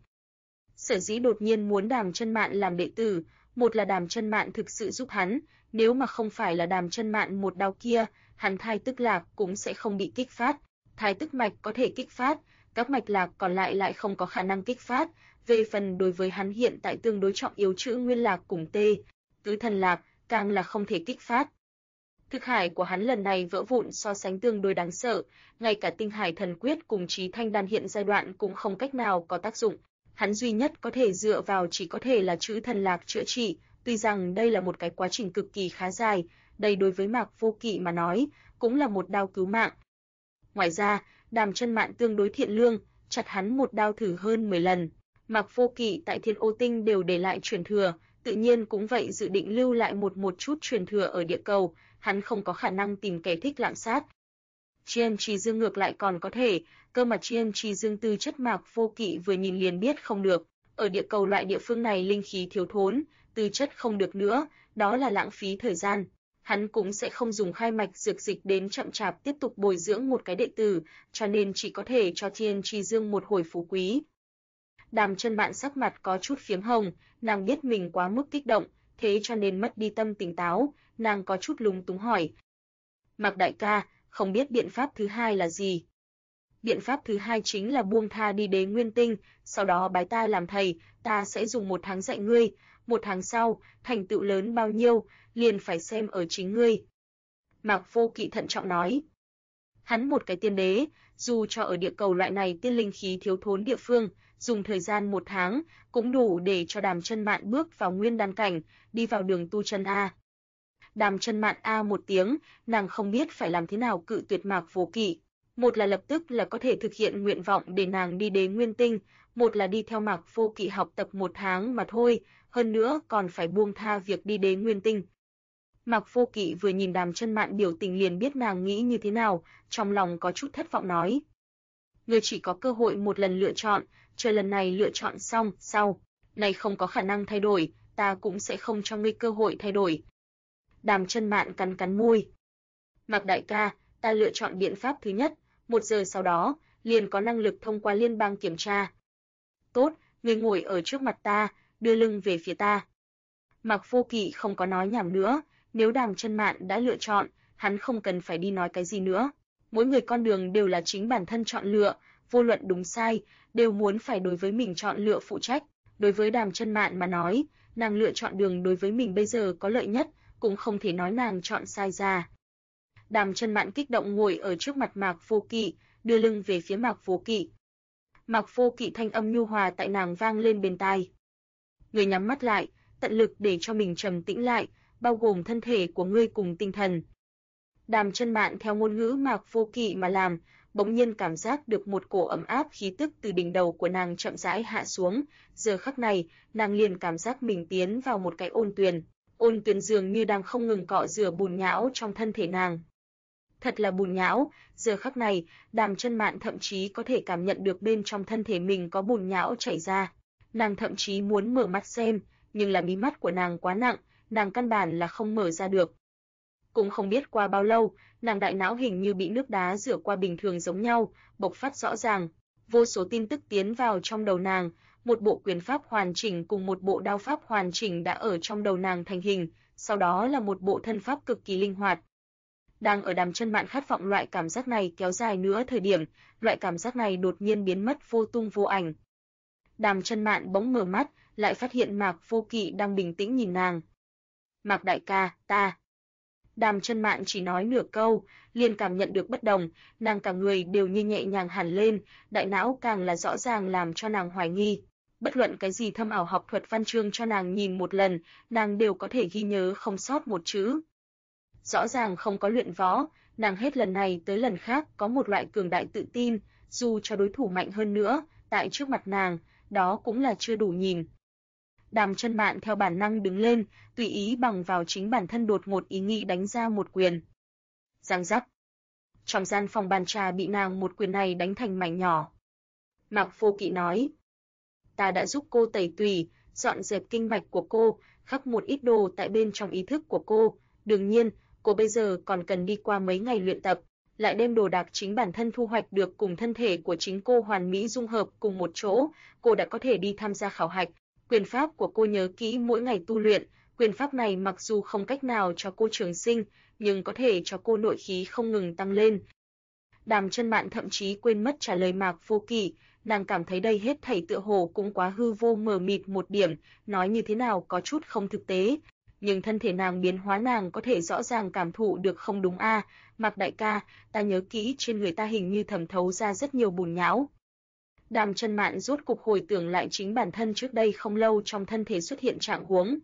Sở dĩ đột nhiên muốn Đàm Chân Mạn làm đệ tử, một là Đàm Chân Mạn thực sự giúp hắn, nếu mà không phải là Đàm Chân Mạn một đao kia, hắn thai tức lạc cũng sẽ không bị kích phát. Thai tức mạch có thể kích phát, các mạch lạc còn lại không có khả năng kích phát. Về phần đối với hắn hiện tại tương đối trọng yếu chữ nguyên lạc cùng tứ thần lạc, càng là không thể kích phát. Thức hải của hắn lần này vỡ vụn so sánh tương đối đáng sợ, ngay cả tinh hải thần quyết cùng trí thanh đan hiện giai đoạn cũng không cách nào có tác dụng. Hắn duy nhất có thể dựa vào chỉ có thể là chữ thần lạc chữa trị, tuy rằng đây là một cái quá trình cực kỳ khá dài, đây đối với Mạc Vô Kỵ mà nói, cũng là một đao cứu mạng. Ngoài ra, Đàm Chân Mạn tương đối thiện lương, chặt hắn một đao thử hơn 10 lần. Mạc Vô Kỵ tại Thiên Ô Tinh đều để lại truyền thừa, tự nhiên cũng vậy dự định lưu lại một chút truyền thừa ở địa cầu, hắn không có khả năng tìm kẻ thích lạm sát. Chiêm Trì Dương ngược lại còn có thể, cơ mà Chiêm Trì Dương tư chất Mạc Vô Kỵ vừa nhìn liền biết không được, ở địa cầu loại địa phương này linh khí thiếu thốn, tư chất không được nữa, đó là lãng phí thời gian. Hắn cũng sẽ không dùng khai mạch dược dịch đến chậm chạp tiếp tục bồi dưỡng một cái đệ tử, cho nên chỉ có thể cho Chiêm Trì Dương một hồi phú quý. Đàm Chân Mạn sắc mặt có chút phiếm hồng, nàng biết mình quá mức kích động, thế cho nên mất đi tâm tỉnh táo, nàng có chút lúng túng hỏi. Mạc đại ca, không biết biện pháp thứ hai là gì? Biện pháp thứ hai chính là buông tha đi Đế Nguyên Tinh, sau đó bái ta làm thầy, ta sẽ dùng 1 tháng dạy ngươi, 1 tháng sau, thành tựu lớn bao nhiêu, liền phải xem ở chính ngươi. Mạc Vô Kỵ thận trọng nói. Hắn một cái tiên đế, dù cho ở địa cầu loại này tiên linh khí thiếu thốn địa phương, dùng thời gian 1 tháng, cũng đủ để cho Đàm Chân Mạn bước vào nguyên đan cảnh, đi vào đường tu chân A. Đàm Chân Mạn A một tiếng, nàng không biết phải làm thế nào cự tuyệt Mạc Vô Kỵ. Một là lập tức là có thể thực hiện nguyện vọng để nàng đi Đế Nguyên Tinh, một là đi theo Mạc Vô Kỵ học tập 1 tháng mà thôi, hơn nữa còn phải buông tha việc đi Đế Nguyên Tinh. Mạc Vô Kỵ vừa nhìn Đàm Chân Mạn biểu tình liền biết nàng nghĩ như thế nào, trong lòng có chút thất vọng nói. Ngươi chỉ có cơ hội 1 lần lựa chọn, chờ lần này lựa chọn xong, sau này không có khả năng thay đổi, ta cũng sẽ không cho ngươi cơ hội thay đổi. Đàm Chân Mạn cắn môi. Mạc đại ca, ta lựa chọn biện pháp thứ nhất, 1 giờ sau đó, liền có năng lực thông qua liên bang kiểm tra. Tốt, ngươi ngồi ở trước mặt ta, đưa lưng về phía ta. Mạc Vô Kỵ không có nói nhảm nữa, nếu Đàm Chân Mạn đã lựa chọn, hắn không cần phải đi nói cái gì nữa. Mỗi người con đường đều là chính bản thân chọn lựa, vô luận đúng sai, đều muốn phải đối với mình chọn lựa phụ trách. Đối với Đàm Chân Mạn mà nói, nàng lựa chọn đường đối với mình bây giờ có lợi nhất, cũng không thể nói nàng chọn sai ra. Đàm Chân Mạn kích động ngồi ở trước mặt Mạc Vô Kỵ, đưa lưng về phía Mạc Vô Kỵ. Mạc Vô Kỵ thanh âm nhu hòa tại nàng vang lên bên tai. Ngươi nhắm mắt lại, tận lực để cho mình trầm tĩnh lại, bao gồm thân thể của ngươi cùng tinh thần. Đàm Chân Mạn theo ngôn ngữ Mạc Vô Kỵ mà làm, bỗng nhiên cảm giác được một cổ ấm áp khí tức từ đỉnh đầu của nàng chậm rãi hạ xuống, giờ khắc này, nàng liền cảm giác mình tiến vào một cái ôn tuyền dường như đang không ngừng cọ rửa bùn nhão trong thân thể nàng. Thật là bùn nhão, giờ khắc này, Đàm Chân Mạn thậm chí có thể cảm nhận được bên trong thân thể mình có bùn nhão chảy ra. Nàng thậm chí muốn mở mắt xem, nhưng là mí mắt của nàng quá nặng, nàng căn bản là không mở ra được. Cũng không biết qua bao lâu, nàng đại não hình như bị nước đá rửa qua bình thường giống nhau, bộc phát rõ ràng, vô số tin tức tiến vào trong đầu nàng, một bộ quyền pháp hoàn chỉnh cùng một bộ đao pháp hoàn chỉnh đã ở trong đầu nàng thành hình, sau đó là một bộ thân pháp cực kỳ linh hoạt. Đang ở Đàm Chân Mạn khát vọng loại cảm giác này kéo dài nữa thời điểm, loại cảm giác này đột nhiên biến mất vô tung vô ảnh. Đàm Chân Mạn bỗng mở mắt, lại phát hiện Mạc Vô Kỵ đang bình tĩnh nhìn nàng. "Mạc đại ca, ta..." Đàm Chân Mạn chỉ nói nửa câu, liền cảm nhận được bất đồng, nàng cả người đều như nhẹ nhàng hẳn lên, đại não càng là rõ ràng làm cho nàng hoài nghi. Bất luận cái gì thâm ảo học thuật văn chương cho nàng nhìn một lần, nàng đều có thể ghi nhớ không sót một chữ. Rõ ràng không có luyện võ, nàng hết lần này tới lần khác có một loại cường đại tự tin, dù cho đối thủ mạnh hơn nữa, tại trước mặt nàng, đó cũng là chưa đủ nhìn. Đàm Chân Mạn theo bản năng đứng lên, tùy ý bằng vào chính bản thân đột ngột ý nghĩ đánh ra một quyền. Giang giác. Trong gian phòng bàn trà bị nàng một quyền này đánh thành mảnh nhỏ. Mạc Vô Kỵ nói, ta đã giúp cô tẩy tùy, dọn dẹp kinh mạch của cô, khắc một ít đồ tại bên trong ý thức của cô. Đương nhiên, cô bây giờ còn cần đi qua mấy ngày luyện tập, lại đem đồ đạc chính bản thân thu hoạch được cùng thân thể của chính cô hoàn mỹ dung hợp cùng một chỗ, cô đã có thể đi tham gia khảo hạch. Quyền pháp của cô nhớ kỹ mỗi ngày tu luyện, quyền pháp này mặc dù không cách nào cho cô trường sinh, nhưng có thể cho cô nội khí không ngừng tăng lên. Đàm Chân Mạn thậm chí quên mất trả lời Mạc Vô Kỵ, nàng cảm thấy đây hết thảy tựa hồ cũng quá hư vô mờ mịt một điểm, nói như thế nào có chút không thực tế. Nhưng thân thể nàng biến hóa nàng có thể rõ ràng cảm thụ được không đúng a, Mạc đại ca, ta nhớ kỹ trên người ta hình như thẩm thấu ra rất nhiều bùn nhão. Đàm Chân Mạn rốt cục hồi tưởng lại chính bản thân trước đây không lâu trong thân thể xuất hiện trạng huống.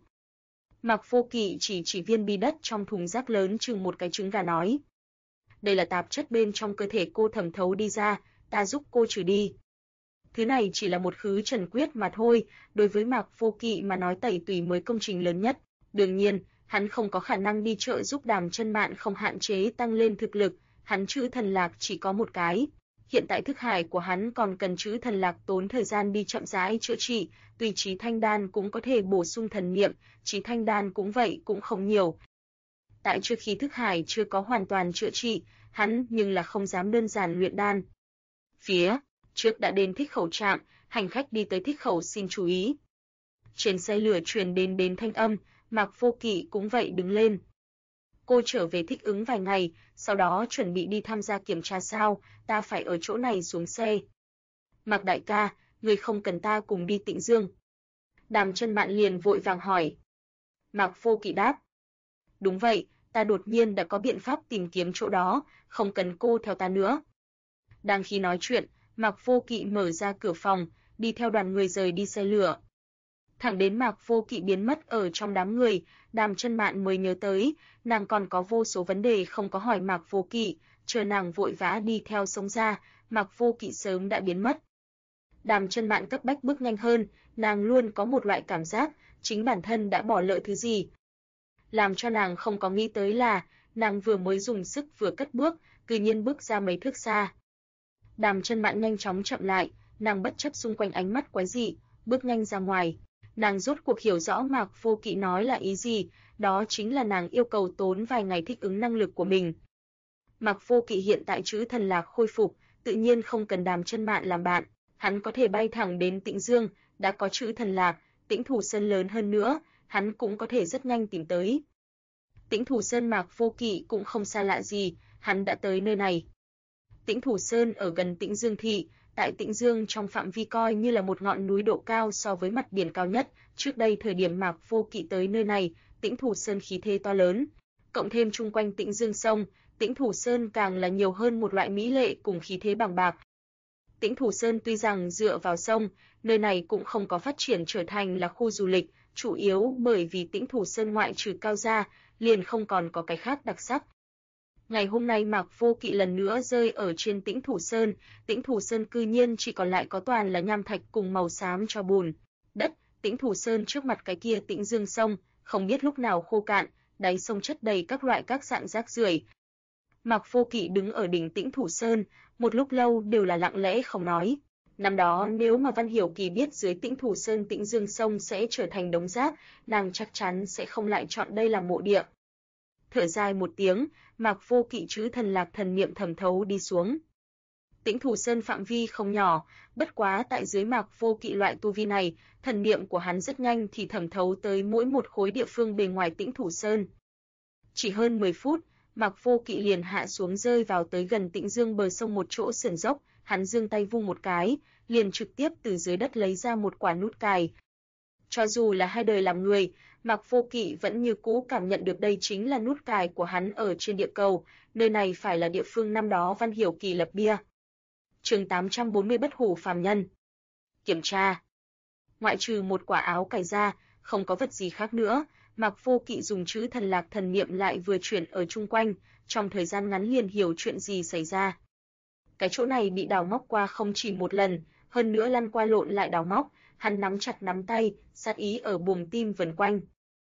Mạc Vô Kỵ chỉ viên bi đất trong thùng rác lớn chừng một cái trứng gà nói. Đây là tạp chất bên trong cơ thể cô thẩm thấu đi ra, ta giúp cô trừ đi. Thứ này chỉ là một khứ trần quyết mà thôi, đối với Mạc Vô Kỵ mà nói tẩy tùy mới công trình lớn nhất. Đương nhiên, hắn không có khả năng đi trợ giúp Đàm Chân Mạn không hạn chế tăng lên thực lực, hắn chữ thần lạc chỉ có một cái. Hiện tại thức hải của hắn còn cần chữ thần lạc tốn thời gian đi chậm rãi chữa trị, tùy Chí Thanh Đan cũng có thể bổ sung thần niệm, Chí Thanh Đan cũng vậy cũng không nhiều. Tại trước khi thức hải chưa có hoàn toàn chữa trị, hắn nhưng là không dám đơn giản luyện đan. Phía trước đã đến Thích Khẩu trạm, hành khách đi tới Thích Khẩu xin chú ý. Trên xe lửa truyền đến thanh âm, Mạc Vô Kỵ cũng vậy đứng lên. Cô trở về thích ứng vài ngày, sau đó chuẩn bị đi tham gia kiểm tra sao, ta phải ở chỗ này xuống xe. Mạc đại ca, người không cần ta cùng đi Tịnh Dương. Đàm Chân Mạn liền vội vàng hỏi. Mạc Vô Kỵ đáp. Đúng vậy, ta đột nhiên đã có biện pháp tìm kiếm chỗ đó, không cần cô theo ta nữa. Đang khi nói chuyện, Mạc Vô Kỵ mở ra cửa phòng, đi theo đoàn người rời đi xe lửa. Thẳng đến Mạc Vô Kỵ biến mất ở trong đám người, Đàm Chân Mạn mới nhớ tới, nàng còn có vô số vấn đề không có hỏi Mạc Vô Kỵ, chờ nàng vội vã đi theo sống ra, Mạc Vô Kỵ sớm đã biến mất. Đàm Chân Mạn cấp bách bước nhanh hơn, nàng luôn có một loại cảm giác, chính bản thân đã bỏ lỡ thứ gì. Làm cho nàng không có nghĩ tới là, nàng vừa mới dùng sức vừa cất bước, cư nhiên bước ra mấy thước xa. Đàm Chân Mạn nhanh chóng chậm lại, nàng bất chấp xung quanh ánh mắt quái dị, bước nhanh ra ngoài. Nàng rốt cuộc hiểu rõ Mạc Vô Kỵ nói là ý gì, đó chính là nàng yêu cầu tốn vài ngày thích ứng năng lực của mình. Mạc Vô Kỵ hiện tại chữ thần lạc khôi phục, tự nhiên không cần Đàm Chân Mạn làm bạn, hắn có thể bay thẳng đến Tịnh Dương, đã có chữ thần lạc, Tĩnh Thủ Sơn lớn hơn nữa, hắn cũng có thể rất nhanh tìm tới. Tĩnh Thủ Sơn Mạc Vô Kỵ cũng không xa lạ gì, hắn đã tới nơi này. Tĩnh Thủ Sơn ở gần Tĩnh Dương thị, tại Tĩnh Dương trong phạm vi coi như là một ngọn núi độ cao so với mặt biển cao nhất, trước đây thời điểm Mạc Vô Kỵ tới nơi này, Tĩnh Thủ Sơn khí thế to lớn, cộng thêm chung quanh Tĩnh Dương sông, Tĩnh Thủ Sơn càng là nhiều hơn một loại mỹ lệ cùng khí thế bằng bạc. Tĩnh Thủ Sơn tuy rằng dựa vào sông, nơi này cũng không có phát triển trở thành là khu du lịch, chủ yếu bởi vì Tĩnh Thủ Sơn ngoại trừ cao ra, liền không còn có cái khác đặc sắc. Ngày hôm nay Mạc Vô Kỵ lần nữa rơi ở trên Tĩnh Thủ Sơn cư nhiên chỉ còn lại có toàn là nham thạch cùng màu xám cho bùn. Đất, Tĩnh Thủ Sơn trước mặt cái kia Tĩnh Dương sông, không biết lúc nào khô cạn, đáy sông chất đầy các loại các dạng rác rưởi. Mạc Vô Kỵ đứng ở đỉnh Tĩnh Thủ Sơn, một lúc lâu đều là lặng lẽ không nói. Năm đó nếu mà Văn Hiểu Kỳ biết dưới Tĩnh Thủ Sơn Tĩnh Dương sông sẽ trở thành đống rác, nàng chắc chắn sẽ không lại chọn đây làm mộ địa. Thở dài một tiếng, Mạc Vô Kỵ trữ thần lạc thần niệm thẩm thấu đi xuống. Tĩnh Thủ Sơn phạm vi không nhỏ, bất quá tại dưới Mạc Vô Kỵ loại tu vi này, thần niệm của hắn rất nhanh thì thẩm thấu tới mỗi một khối địa phương bề ngoài Tĩnh Thủ Sơn. Chỉ hơn 10 phút, Mạc Vô Kỵ liền hạ xuống rơi vào tới gần Tĩnh Dương bờ sông một chỗ sườn dốc, hắn giương tay vung một cái, liền trực tiếp từ dưới đất lấy ra một quả nút cài. Cho dù là hai đời làm người, Mạc Vô Kỵ vẫn như cũ cảm nhận được đây chính là nút cài của hắn ở trên địa cầu, nơi này phải là địa phương năm đó Văn Hiểu Kỳ lập bia. Chương 840 Bất hủ phàm nhân. Kiểm tra. Ngoại trừ một quả áo cài ra, không có vật gì khác nữa, Mạc Vô Kỵ dùng chữ thần lạc thần niệm lại vừa chuyển ở chung quanh, trong thời gian ngắn liền hiểu chuyện gì xảy ra. Cái chỗ này bị đào móc qua không chỉ một lần, hơn nữa lăn qua lộn lại đào móc, hắn nắm chặt nắm tay, sát ý ở buồng tim vần quanh.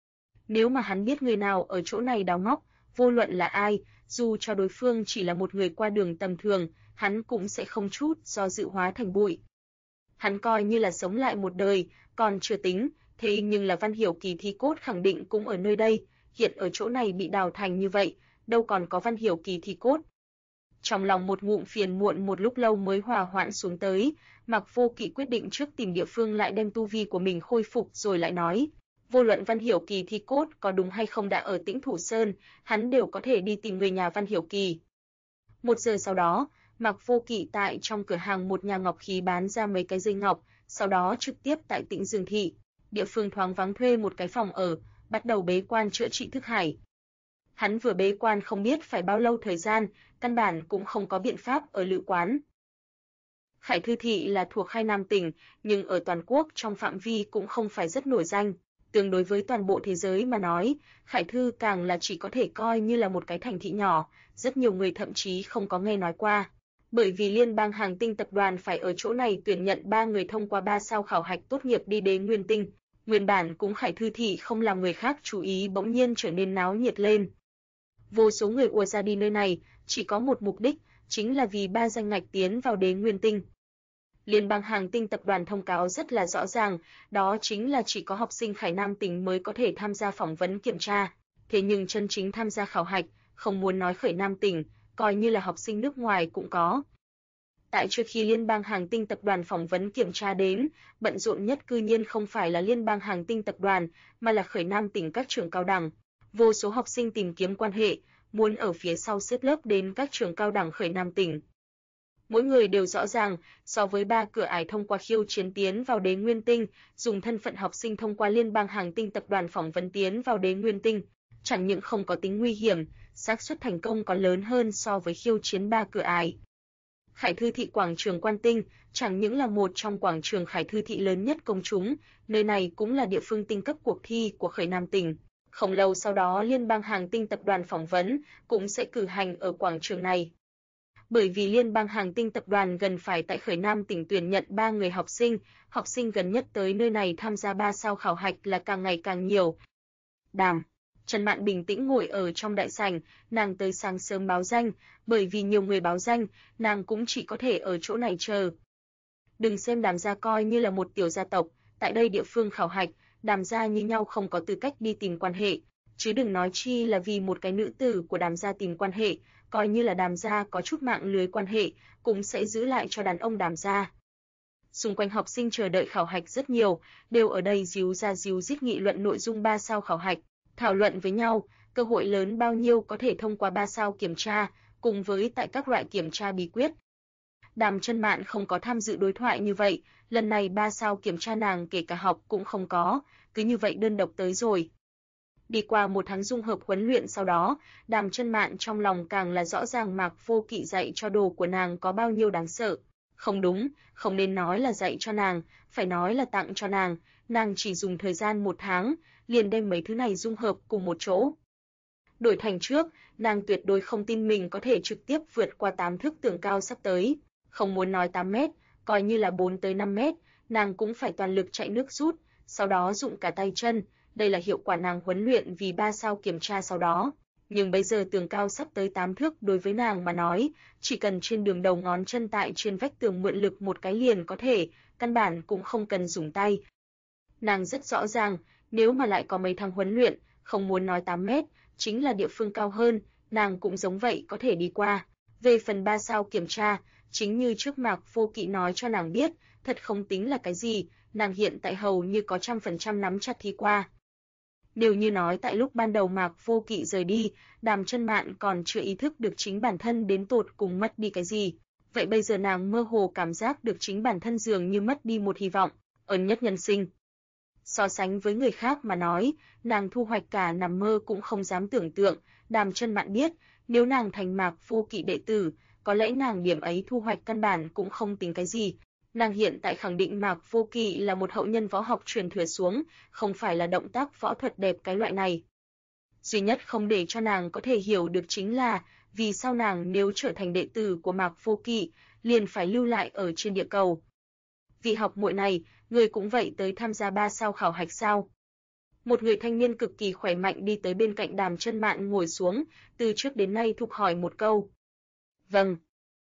Nếu mà hắn biết người nào ở chỗ này đào móc, vô luận là ai, dù cho đối phương chỉ là một người qua đường tầm thường, hắn cũng sẽ không chút do dự hóa thành bụi. Hắn coi như là sống lại một đời, còn chưa tính, thế nhưng là Văn Hiểu Kỳ thi cốt khẳng định cũng ở nơi đây, hiện ở chỗ này bị đào thành như vậy, đâu còn có Văn Hiểu Kỳ thi cốt. Trong lòng một ngụm phiền muộn một lúc lâu mới hòa hoãn xuống tới, Mạc Vô Kỵ quyết định trước tìm địa phương lại đem tu vi của mình khôi phục rồi lại nói. Vô luận Văn Hiểu Kỳ thi cốt có đúng hay không đã ở Tĩnh Thủ Sơn, hắn đều có thể đi tìm người nhà Văn Hiểu Kỳ. 1 giờ sau đó, Mạc Vô Kỵ tại trong cửa hàng một nhà ngọc khí bán ra mấy cái dây ngọc, sau đó trực tiếp tại Tĩnh Dương thị, địa phương thoáng vắng thuê một cái phòng ở, bắt đầu bế quan chữa trị thức hải. Hắn vừa bế quan không biết phải bao lâu thời gian, căn bản cũng không có biện pháp ở lữ quán. Khải Thư thị là thuộc Khai Nam tỉnh, nhưng ở toàn quốc trong phạm vi cũng không phải rất nổi danh. Tương đối với toàn bộ thế giới mà nói, Khải Thư càng là chỉ có thể coi như là một cái thành thị nhỏ, rất nhiều người thậm chí không có nghe nói qua. Bởi vì Liên bang Hàng Tinh tập đoàn phải ở chỗ này tuyển nhận 3 người thông qua 3 sao khảo hạch tốt nghiệp đi đến Nguyên Tinh. Nguyên bản cũng Khải Thư thị không làm người khác chú ý bỗng nhiên trở nên náo nhiệt lên. Vô số người ùa ra đi nơi này, chỉ có một mục đích, chính là vì 3 danh ngạch tiến vào Đế Nguyên Tinh. Liên bang Hàng Tinh tập đoàn thông cáo rất là rõ ràng, đó chính là chỉ có học sinh Khải Nam tỉnh mới có thể tham gia phỏng vấn kiểm tra. Thế nhưng chân chính tham gia khảo hạch, không muốn nói Khải Nam tỉnh, coi như là học sinh nước ngoài cũng có. Tại trước khi Liên bang Hàng Tinh tập đoàn phỏng vấn kiểm tra đến, bận rộn nhất cư nhiên không phải là Liên bang Hàng Tinh tập đoàn, mà là Khải Nam tỉnh các trường cao đẳng. Vô số học sinh tìm kiếm quan hệ, muốn ở phía sau xếp lớp đến các trường cao đẳng Khải Nam tỉnh. Mỗi người đều rõ ràng, so với 3 cửa ải thông qua khiêu chiến tiến vào Đế Nguyên Tinh, dùng thân phận học sinh thông qua Liên bang Hàng Tinh tập đoàn phỏng vấn tiến vào Đế Nguyên Tinh, chẳng những không có tính nguy hiểm, xác suất thành công còn lớn hơn so với khiêu chiến 3 cửa ải. Khải Thư thị quảng trường Quan Tinh chẳng những là một trong quảng trường Khải Thư thị lớn nhất công chúng, nơi này cũng là địa phương tinh cấp cuộc thi của Khải Nam tỉnh. Không lâu sau đó Liên bang Hàng Tinh tập đoàn phỏng vấn cũng sẽ cử hành ở quảng trường này. Bởi vì Liên bang Hàng Tinh tập đoàn gần phải tại Khải Nam tỉnh tuyển nhận 3 người học sinh gần nhất tới nơi này tham gia 3 sao khảo hạch là càng ngày càng nhiều. Trần Mạn bình tĩnh ngồi ở trong đại sảnh, nàng tới sáng sớm báo danh, bởi vì nhiều người báo danh, nàng cũng chỉ có thể ở chỗ này chờ. Đừng xem Đàm gia coi như là một tiểu gia tộc, tại đây địa phương khảo hạch, Đàm gia như nhau không có tư cách đi tìm quan hệ, chứ đừng nói chi là vì một cái nữ tử của Đàm gia tìm quan hệ, coi như là Đàm gia có chút mạng lưới quan hệ, cũng sẽ giữ lại cho đàn ông Đàm gia. Xung quanh học sinh chờ đợi khảo hạch rất nhiều, đều ở đây díu ra díu dít nghị luận nội dung 3 sao khảo hạch, thảo luận với nhau, cơ hội lớn bao nhiêu có thể thông qua 3 sao kiểm tra, cùng với tại các loại kiểm tra bí quyết. Đàm Chân Mạn không có tham dự đối thoại như vậy, lần này 3 sao kiểm tra nàng kể cả học cũng không có, cứ như vậy đơn độc tới rồi. Đi qua 1 tháng dung hợp huấn luyện sau đó, Đàm Chân Mạn trong lòng càng là rõ ràng Mạc Vô Kỵ dạy cho đồ của nàng có bao nhiêu đáng sợ. Không đúng, không nên nói là dạy cho nàng, phải nói là tặng cho nàng chỉ dùng thời gian 1 tháng, liền đem mấy thứ này dung hợp cùng một chỗ. Đổi thành trước, nàng tuyệt đối không tin mình có thể trực tiếp vượt qua 8 thước tường cao sắp tới, không muốn nói 8 mét, coi như là 4 tới 5 mét, nàng cũng phải toàn lực chạy nước rút, sau đó dụng cả tay chân, đây là hiệu quả nàng huấn luyện vì 3 sao kiểm tra sau đó. Nhưng bây giờ tường cao sắp tới 8 thước đối với nàng mà nói, chỉ cần trên đường đầu ngón chân tại trên vách tường mượn lực một cái liền có thể, căn bản cũng không cần dùng tay. Nàng rất rõ ràng, nếu mà lại có mấy tháng huấn luyện, không muốn nói 8 mét, chính là địa phương cao hơn, nàng cũng giống vậy có thể đi qua. Về phần 3 sao kiểm tra, chính như trước Mạc Vô Kỵ nói cho nàng biết, thật không tính là cái gì, nàng hiện tại hầu như có 100% nắm chặt thi qua. Nếu như nói tại lúc ban đầu Mạc Vô Kỵ rời đi, Đàm Chân Mạn còn chưa ý thức được chính bản thân đến tột cùng mất đi cái gì, vậy bây giờ nàng mơ hồ cảm giác được chính bản thân dường như mất đi một hy vọng, ân nhất nhân sinh. So sánh với người khác mà nói, nàng thu hoạch cả nằm mơ cũng không dám tưởng tượng, Đàm Chân Mạn biết, nếu nàng thành Mạc Vô Kỵ đệ tử, có lẽ nàng điểm ấy thu hoạch căn bản cũng không tính cái gì. Nàng hiện tại khẳng định Mạc Vô Kỵ là một hậu nhân võ học truyền thừa xuống, không phải là động tác võ thuật đẹp cái loại này. Duy nhất không để cho nàng có thể hiểu được chính là, vì sao nàng nếu trở thành đệ tử của Mạc Vô Kỵ, liền phải lưu lại ở trên địa cầu. Vị học muội này, người cũng vậy tới tham gia 3 sao khảo hạch sao? Một người thanh niên cực kỳ khỏe mạnh đi tới bên cạnh Đàm Chân Mạn ngồi xuống, từ trước đến nay thục hỏi một câu. Vâng.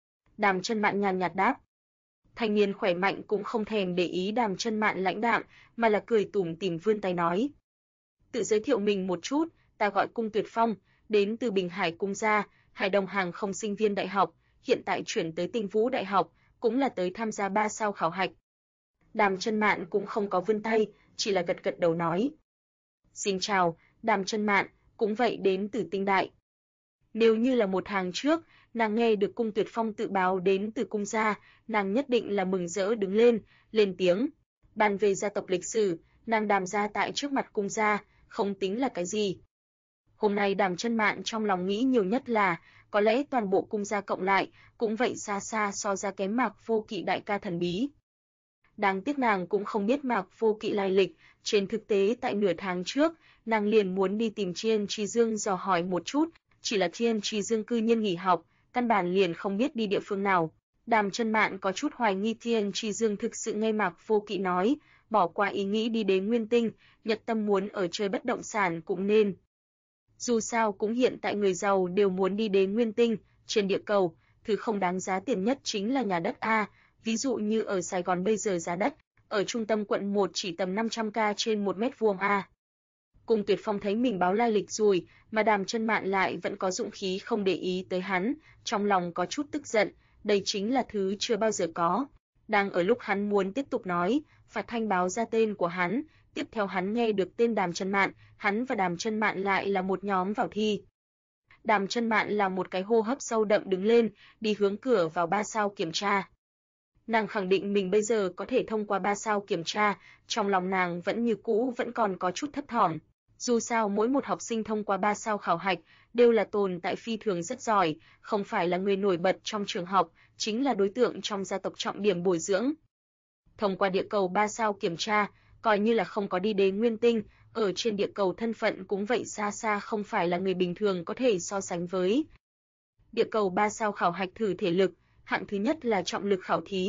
Đàm Chân Mạn nhàn nhạt đáp. Thanh niên khỏe mạnh cũng không thèm để ý Đàm Chân Mạn lãnh đạm, mà là cười tủm tỉm vươn tay nói. Tự giới thiệu mình một chút, ta gọi Cung Tuyệt Phong, đến từ Bình Hải Cung gia, Hải Đồng hàng không sinh viên đại học, hiện tại chuyển tới Tinh Vũ Đại học, cũng là tới tham gia 3 sao khảo hạch. Đàm Chân Mạn cũng không có vươn tay, chỉ là gật gật đầu nói. Xin chào, Đàm Chân Mạn, cũng vậy đến từ Tinh Đại. Nếu như là 1 tháng trước, nàng nghe được Cung Tuyệt Phong tự báo đến từ cung gia, nàng nhất định là mừng rỡ đứng lên tiếng. Bàn về gia tộc lịch sử, nàng Đàm gia tại trước mặt cung gia, không tính là cái gì. Hôm nay Đàm Chân Mạn trong lòng nghĩ nhiều nhất là, có lẽ toàn bộ cung gia cộng lại, cũng vậy xa xa so ra kém Mạc Vô Kỵ đại ca thần bí. Đáng tiếc nàng cũng không biết Mạc Vô Kỵ lai lịch, trên thực tế tại nửa tháng trước, nàng liền muốn đi tìm Thiên Chi Dương dò hỏi một chút, chỉ là Thiên Chi Dương cư nhiên nghỉ học, căn bản liền không biết đi địa phương nào. Đàm Chân Mạn có chút hoài nghi Thiên Chi Dương thực sự nghe Mạc Vô Kỵ nói, bỏ qua ý nghĩ đi đến Nguyên Tinh, nhật tâm muốn ở chơi bất động sản cũng nên. Dù sao cũng hiện tại người giàu đều muốn đi đến Nguyên Tinh, trên địa cầu, thứ không đáng giá tiền nhất chính là nhà đất A, ví dụ như ở Sài Gòn bây giờ giá đất, ở trung tâm quận 1 chỉ tầm 500k trên 1 mét vuông A. Cung Tuyệt Phong thấy mình báo lai lịch rồi, mà Đàm Chân Mạn lại vẫn có dũng khí không để ý tới hắn, trong lòng có chút tức giận, đây chính là thứ chưa bao giờ có. Đang ở lúc hắn muốn tiếp tục nói, Phạt Thanh báo ra tên của hắn, tiếp theo hắn nghe được tên Đàm Chân Mạn, hắn và Đàm Chân Mạn lại là một nhóm vào thi. Đàm Chân Mạn là một cái hô hấp sâu đậm đứng lên, đi hướng cửa vào 3 sao kiểm tra. Nàng khẳng định mình bây giờ có thể thông qua 3 sao kiểm tra, trong lòng nàng vẫn như cũ vẫn còn có chút thấp thỏm. Dù sao mỗi một học sinh thông qua 3 sao khảo hạch đều là tồn tại phi thường rất giỏi, không phải là người nổi bật trong trường học, chính là đối tượng trong gia tộc trọng điểm bồi dưỡng. Thông qua địa cầu 3 sao kiểm tra, coi như là không có đi đến Nguyên Tinh, ở trên địa cầu thân phận cũng vậy xa xa không phải là người bình thường có thể so sánh với. Địa cầu 3 sao khảo hạch thử thể lực, hạng thứ nhất là trọng lực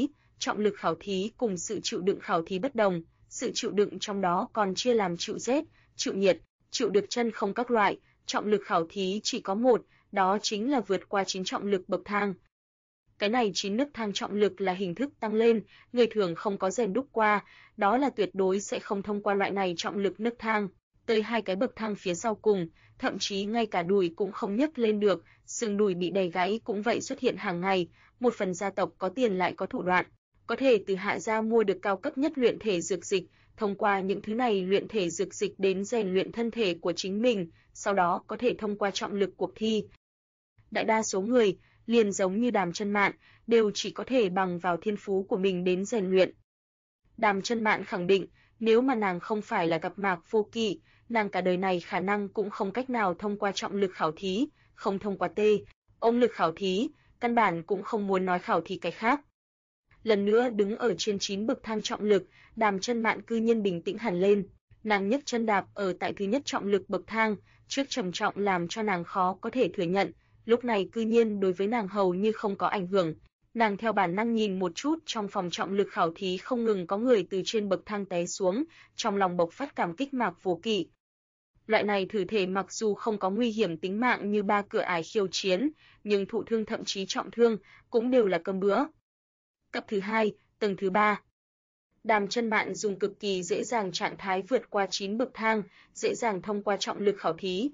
khảo thí cùng sự chịu đựng khảo thí bất đồng, sự chịu đựng trong đó còn chia làm chịu rét, chịu nhiệt, chịu được chân không các loại, trọng lực khảo thí chỉ có một, đó chính là vượt qua 9 trọng lực bậc thang. Cái này 9 nấc thang trọng lực là hình thức tăng lên, người thường không có rèn đúc qua, đó là tuyệt đối sẽ không thông qua loại này trọng lực nấc thang. Tới 2 cái bậc thang phía sau cùng, thậm chí ngay cả đùi cũng không nhấc lên được, xương đùi bị đè gãy cũng vậy xuất hiện hàng ngày. Một phần gia tộc có tiền lại có thủ đoạn, có thể từ hạ gia mua được cao cấp nhất luyện thể dược dịch, thông qua những thứ này luyện thể dược dịch đến rèn luyện thân thể của chính mình, sau đó có thể thông qua trọng lực cuộc thi. Đại đa số người, liền giống như Đàm Chân Mạn, đều chỉ có thể bằng vào thiên phú của mình đến rèn luyện. Đàm Chân Mạn khẳng định, nếu mà nàng không phải là gặp Mạc Vô Kỵ, nàng cả đời này khả năng cũng không cách nào thông qua trọng lực khảo thí, không thông qua ôm lực khảo thí, căn bản cũng không muốn nói khảo thí cái khác. Lần nữa đứng ở trên 9 bậc thang trọng lực, Đàm Chân Mạn cư nhiên bình tĩnh hẳn lên. Nàng nhấc chân đạp ở tại thứ nhất trọng lực bậc thang, trước trầm trọng làm cho nàng khó có thể thừa nhận, lúc này cư nhiên đối với nàng hầu như không có ảnh hưởng. Nàng theo bản năng nhìn một chút trong phòng trọng lực khảo thí không ngừng có người từ trên bậc thang té xuống, trong lòng bộc phát cảm kích Mạc Vô Kỵ. Loại này thử thể mặc dù không có nguy hiểm tính mạng như 3 cửa ải khiêu chiến, nhưng thụ thương thậm chí trọng thương cũng đều là cơm bữa. Cấp thứ 2, tầng thứ 3. Đàm Chân Mạn dùng cực kỳ dễ dàng trạng thái vượt qua 9 bậc thang, dễ dàng thông qua trọng lực khảo thí.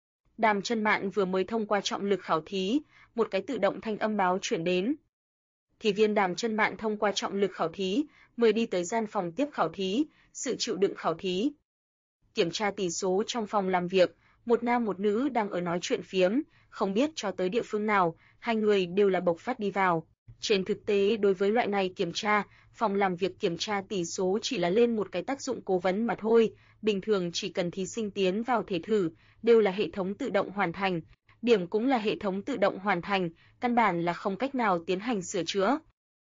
Đàm Chân Mạn vừa mới thông qua trọng lực khảo thí, một cái tự động thanh âm báo chuyển đến. Thì viên Đàm Chân Mạn thông qua trọng lực khảo thí, mời đi tới gian phòng tiếp khảo thí, sự chịu đựng khảo thí. Kiểm tra tỷ số trong phòng làm việc, một nam một nữ đang ở nói chuyện phiếm, không biết cho tới địa phương nào, hai người đều là bộc phát đi vào. Trên thực tế đối với loại này kiểm tra, phòng làm việc kiểm tra tỷ số chỉ là lên một cái tác dụng cố vấn mà thôi, bình thường chỉ cần thí sinh tiến vào thể thử, đều là hệ thống tự động hoàn thành, điểm cũng là hệ thống tự động hoàn thành, căn bản là không cách nào tiến hành sửa chữa.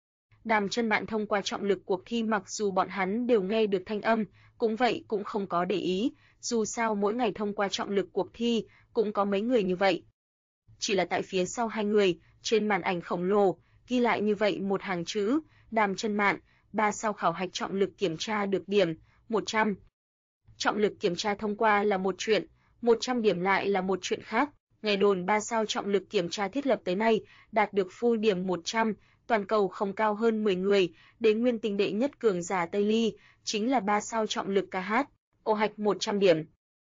Đàm Chân Mạn thông qua trọng lực cuộc thi mặc dù bọn hắn đều nghe được thanh âm, cũng vậy cũng không có để ý, dù sao mỗi ngày thông qua trọng lực cuộc thi, cũng có mấy người như vậy. Chỉ là tại phía sau hai người, trên màn ảnh khổng lồ, ghi lại như vậy một hàng chữ, Đàm Chân Mạn, 3 sao khảo hạch trọng lực kiểm tra được điểm, 100. Trọng lực kiểm tra thông qua là một chuyện, 100 điểm lại là một chuyện khác. Ngày đồn 3 sao trọng lực kiểm tra thiết lập tới nay, đạt được full điểm 100, toàn cầu không cao hơn 10 người, đến nguyên tinh đệ nhất cường giả Tây Ly, chính là 3 sao trọng lực KH, ô hạch 100 điểm.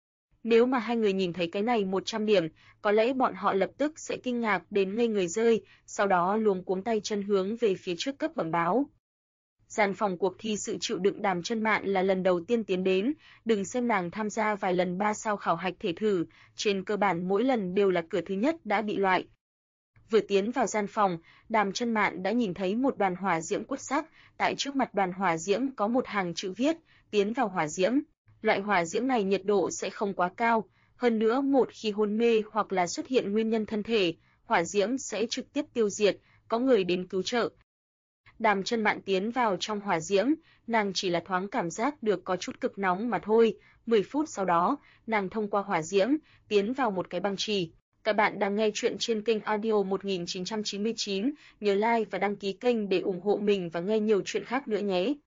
Nếu mà hai người nhìn thấy cái này 100 điểm, có lẽ bọn họ lập tức sẽ kinh ngạc đến ngây người rơi, sau đó luống cuống tay chân hướng về phía trước cấp bẩm báo. Gian phòng cuộc thi sự chịu đựng Đàm Chân Mạn là lần đầu tiên tiến đến, đừng xem nàng tham gia vài lần 3 sao khảo hạch thể thử, trên cơ bản mỗi lần đều là cửa thứ nhất đã bị loại. Vừa tiến vào gian phòng, Đàm Chân Mạn đã nhìn thấy một đoàn hỏa diễm quất sắc, tại trước mặt đoàn hỏa diễm có một hàng chữ viết, tiến vào hỏa diễm. Loại hỏa diễm này nhiệt độ sẽ không quá cao, hơn nữa một khi hôn mê hoặc là xuất hiện nguyên nhân thân thể, hỏa diễm sẽ trực tiếp tiêu diệt, có người đến cứu trợ. Đàm Chân Mạn tiến vào trong hỏa diễm, nàng chỉ là thoáng cảm giác được có chút cực nóng mà thôi, 10 phút sau đó, nàng thông qua hỏa diễm, tiến vào một cái băng trì. Các bạn đang nghe chuyện trên kênh audio 1999, nhớ like và đăng ký kênh để ủng hộ mình và nghe nhiều chuyện khác nữa nhé.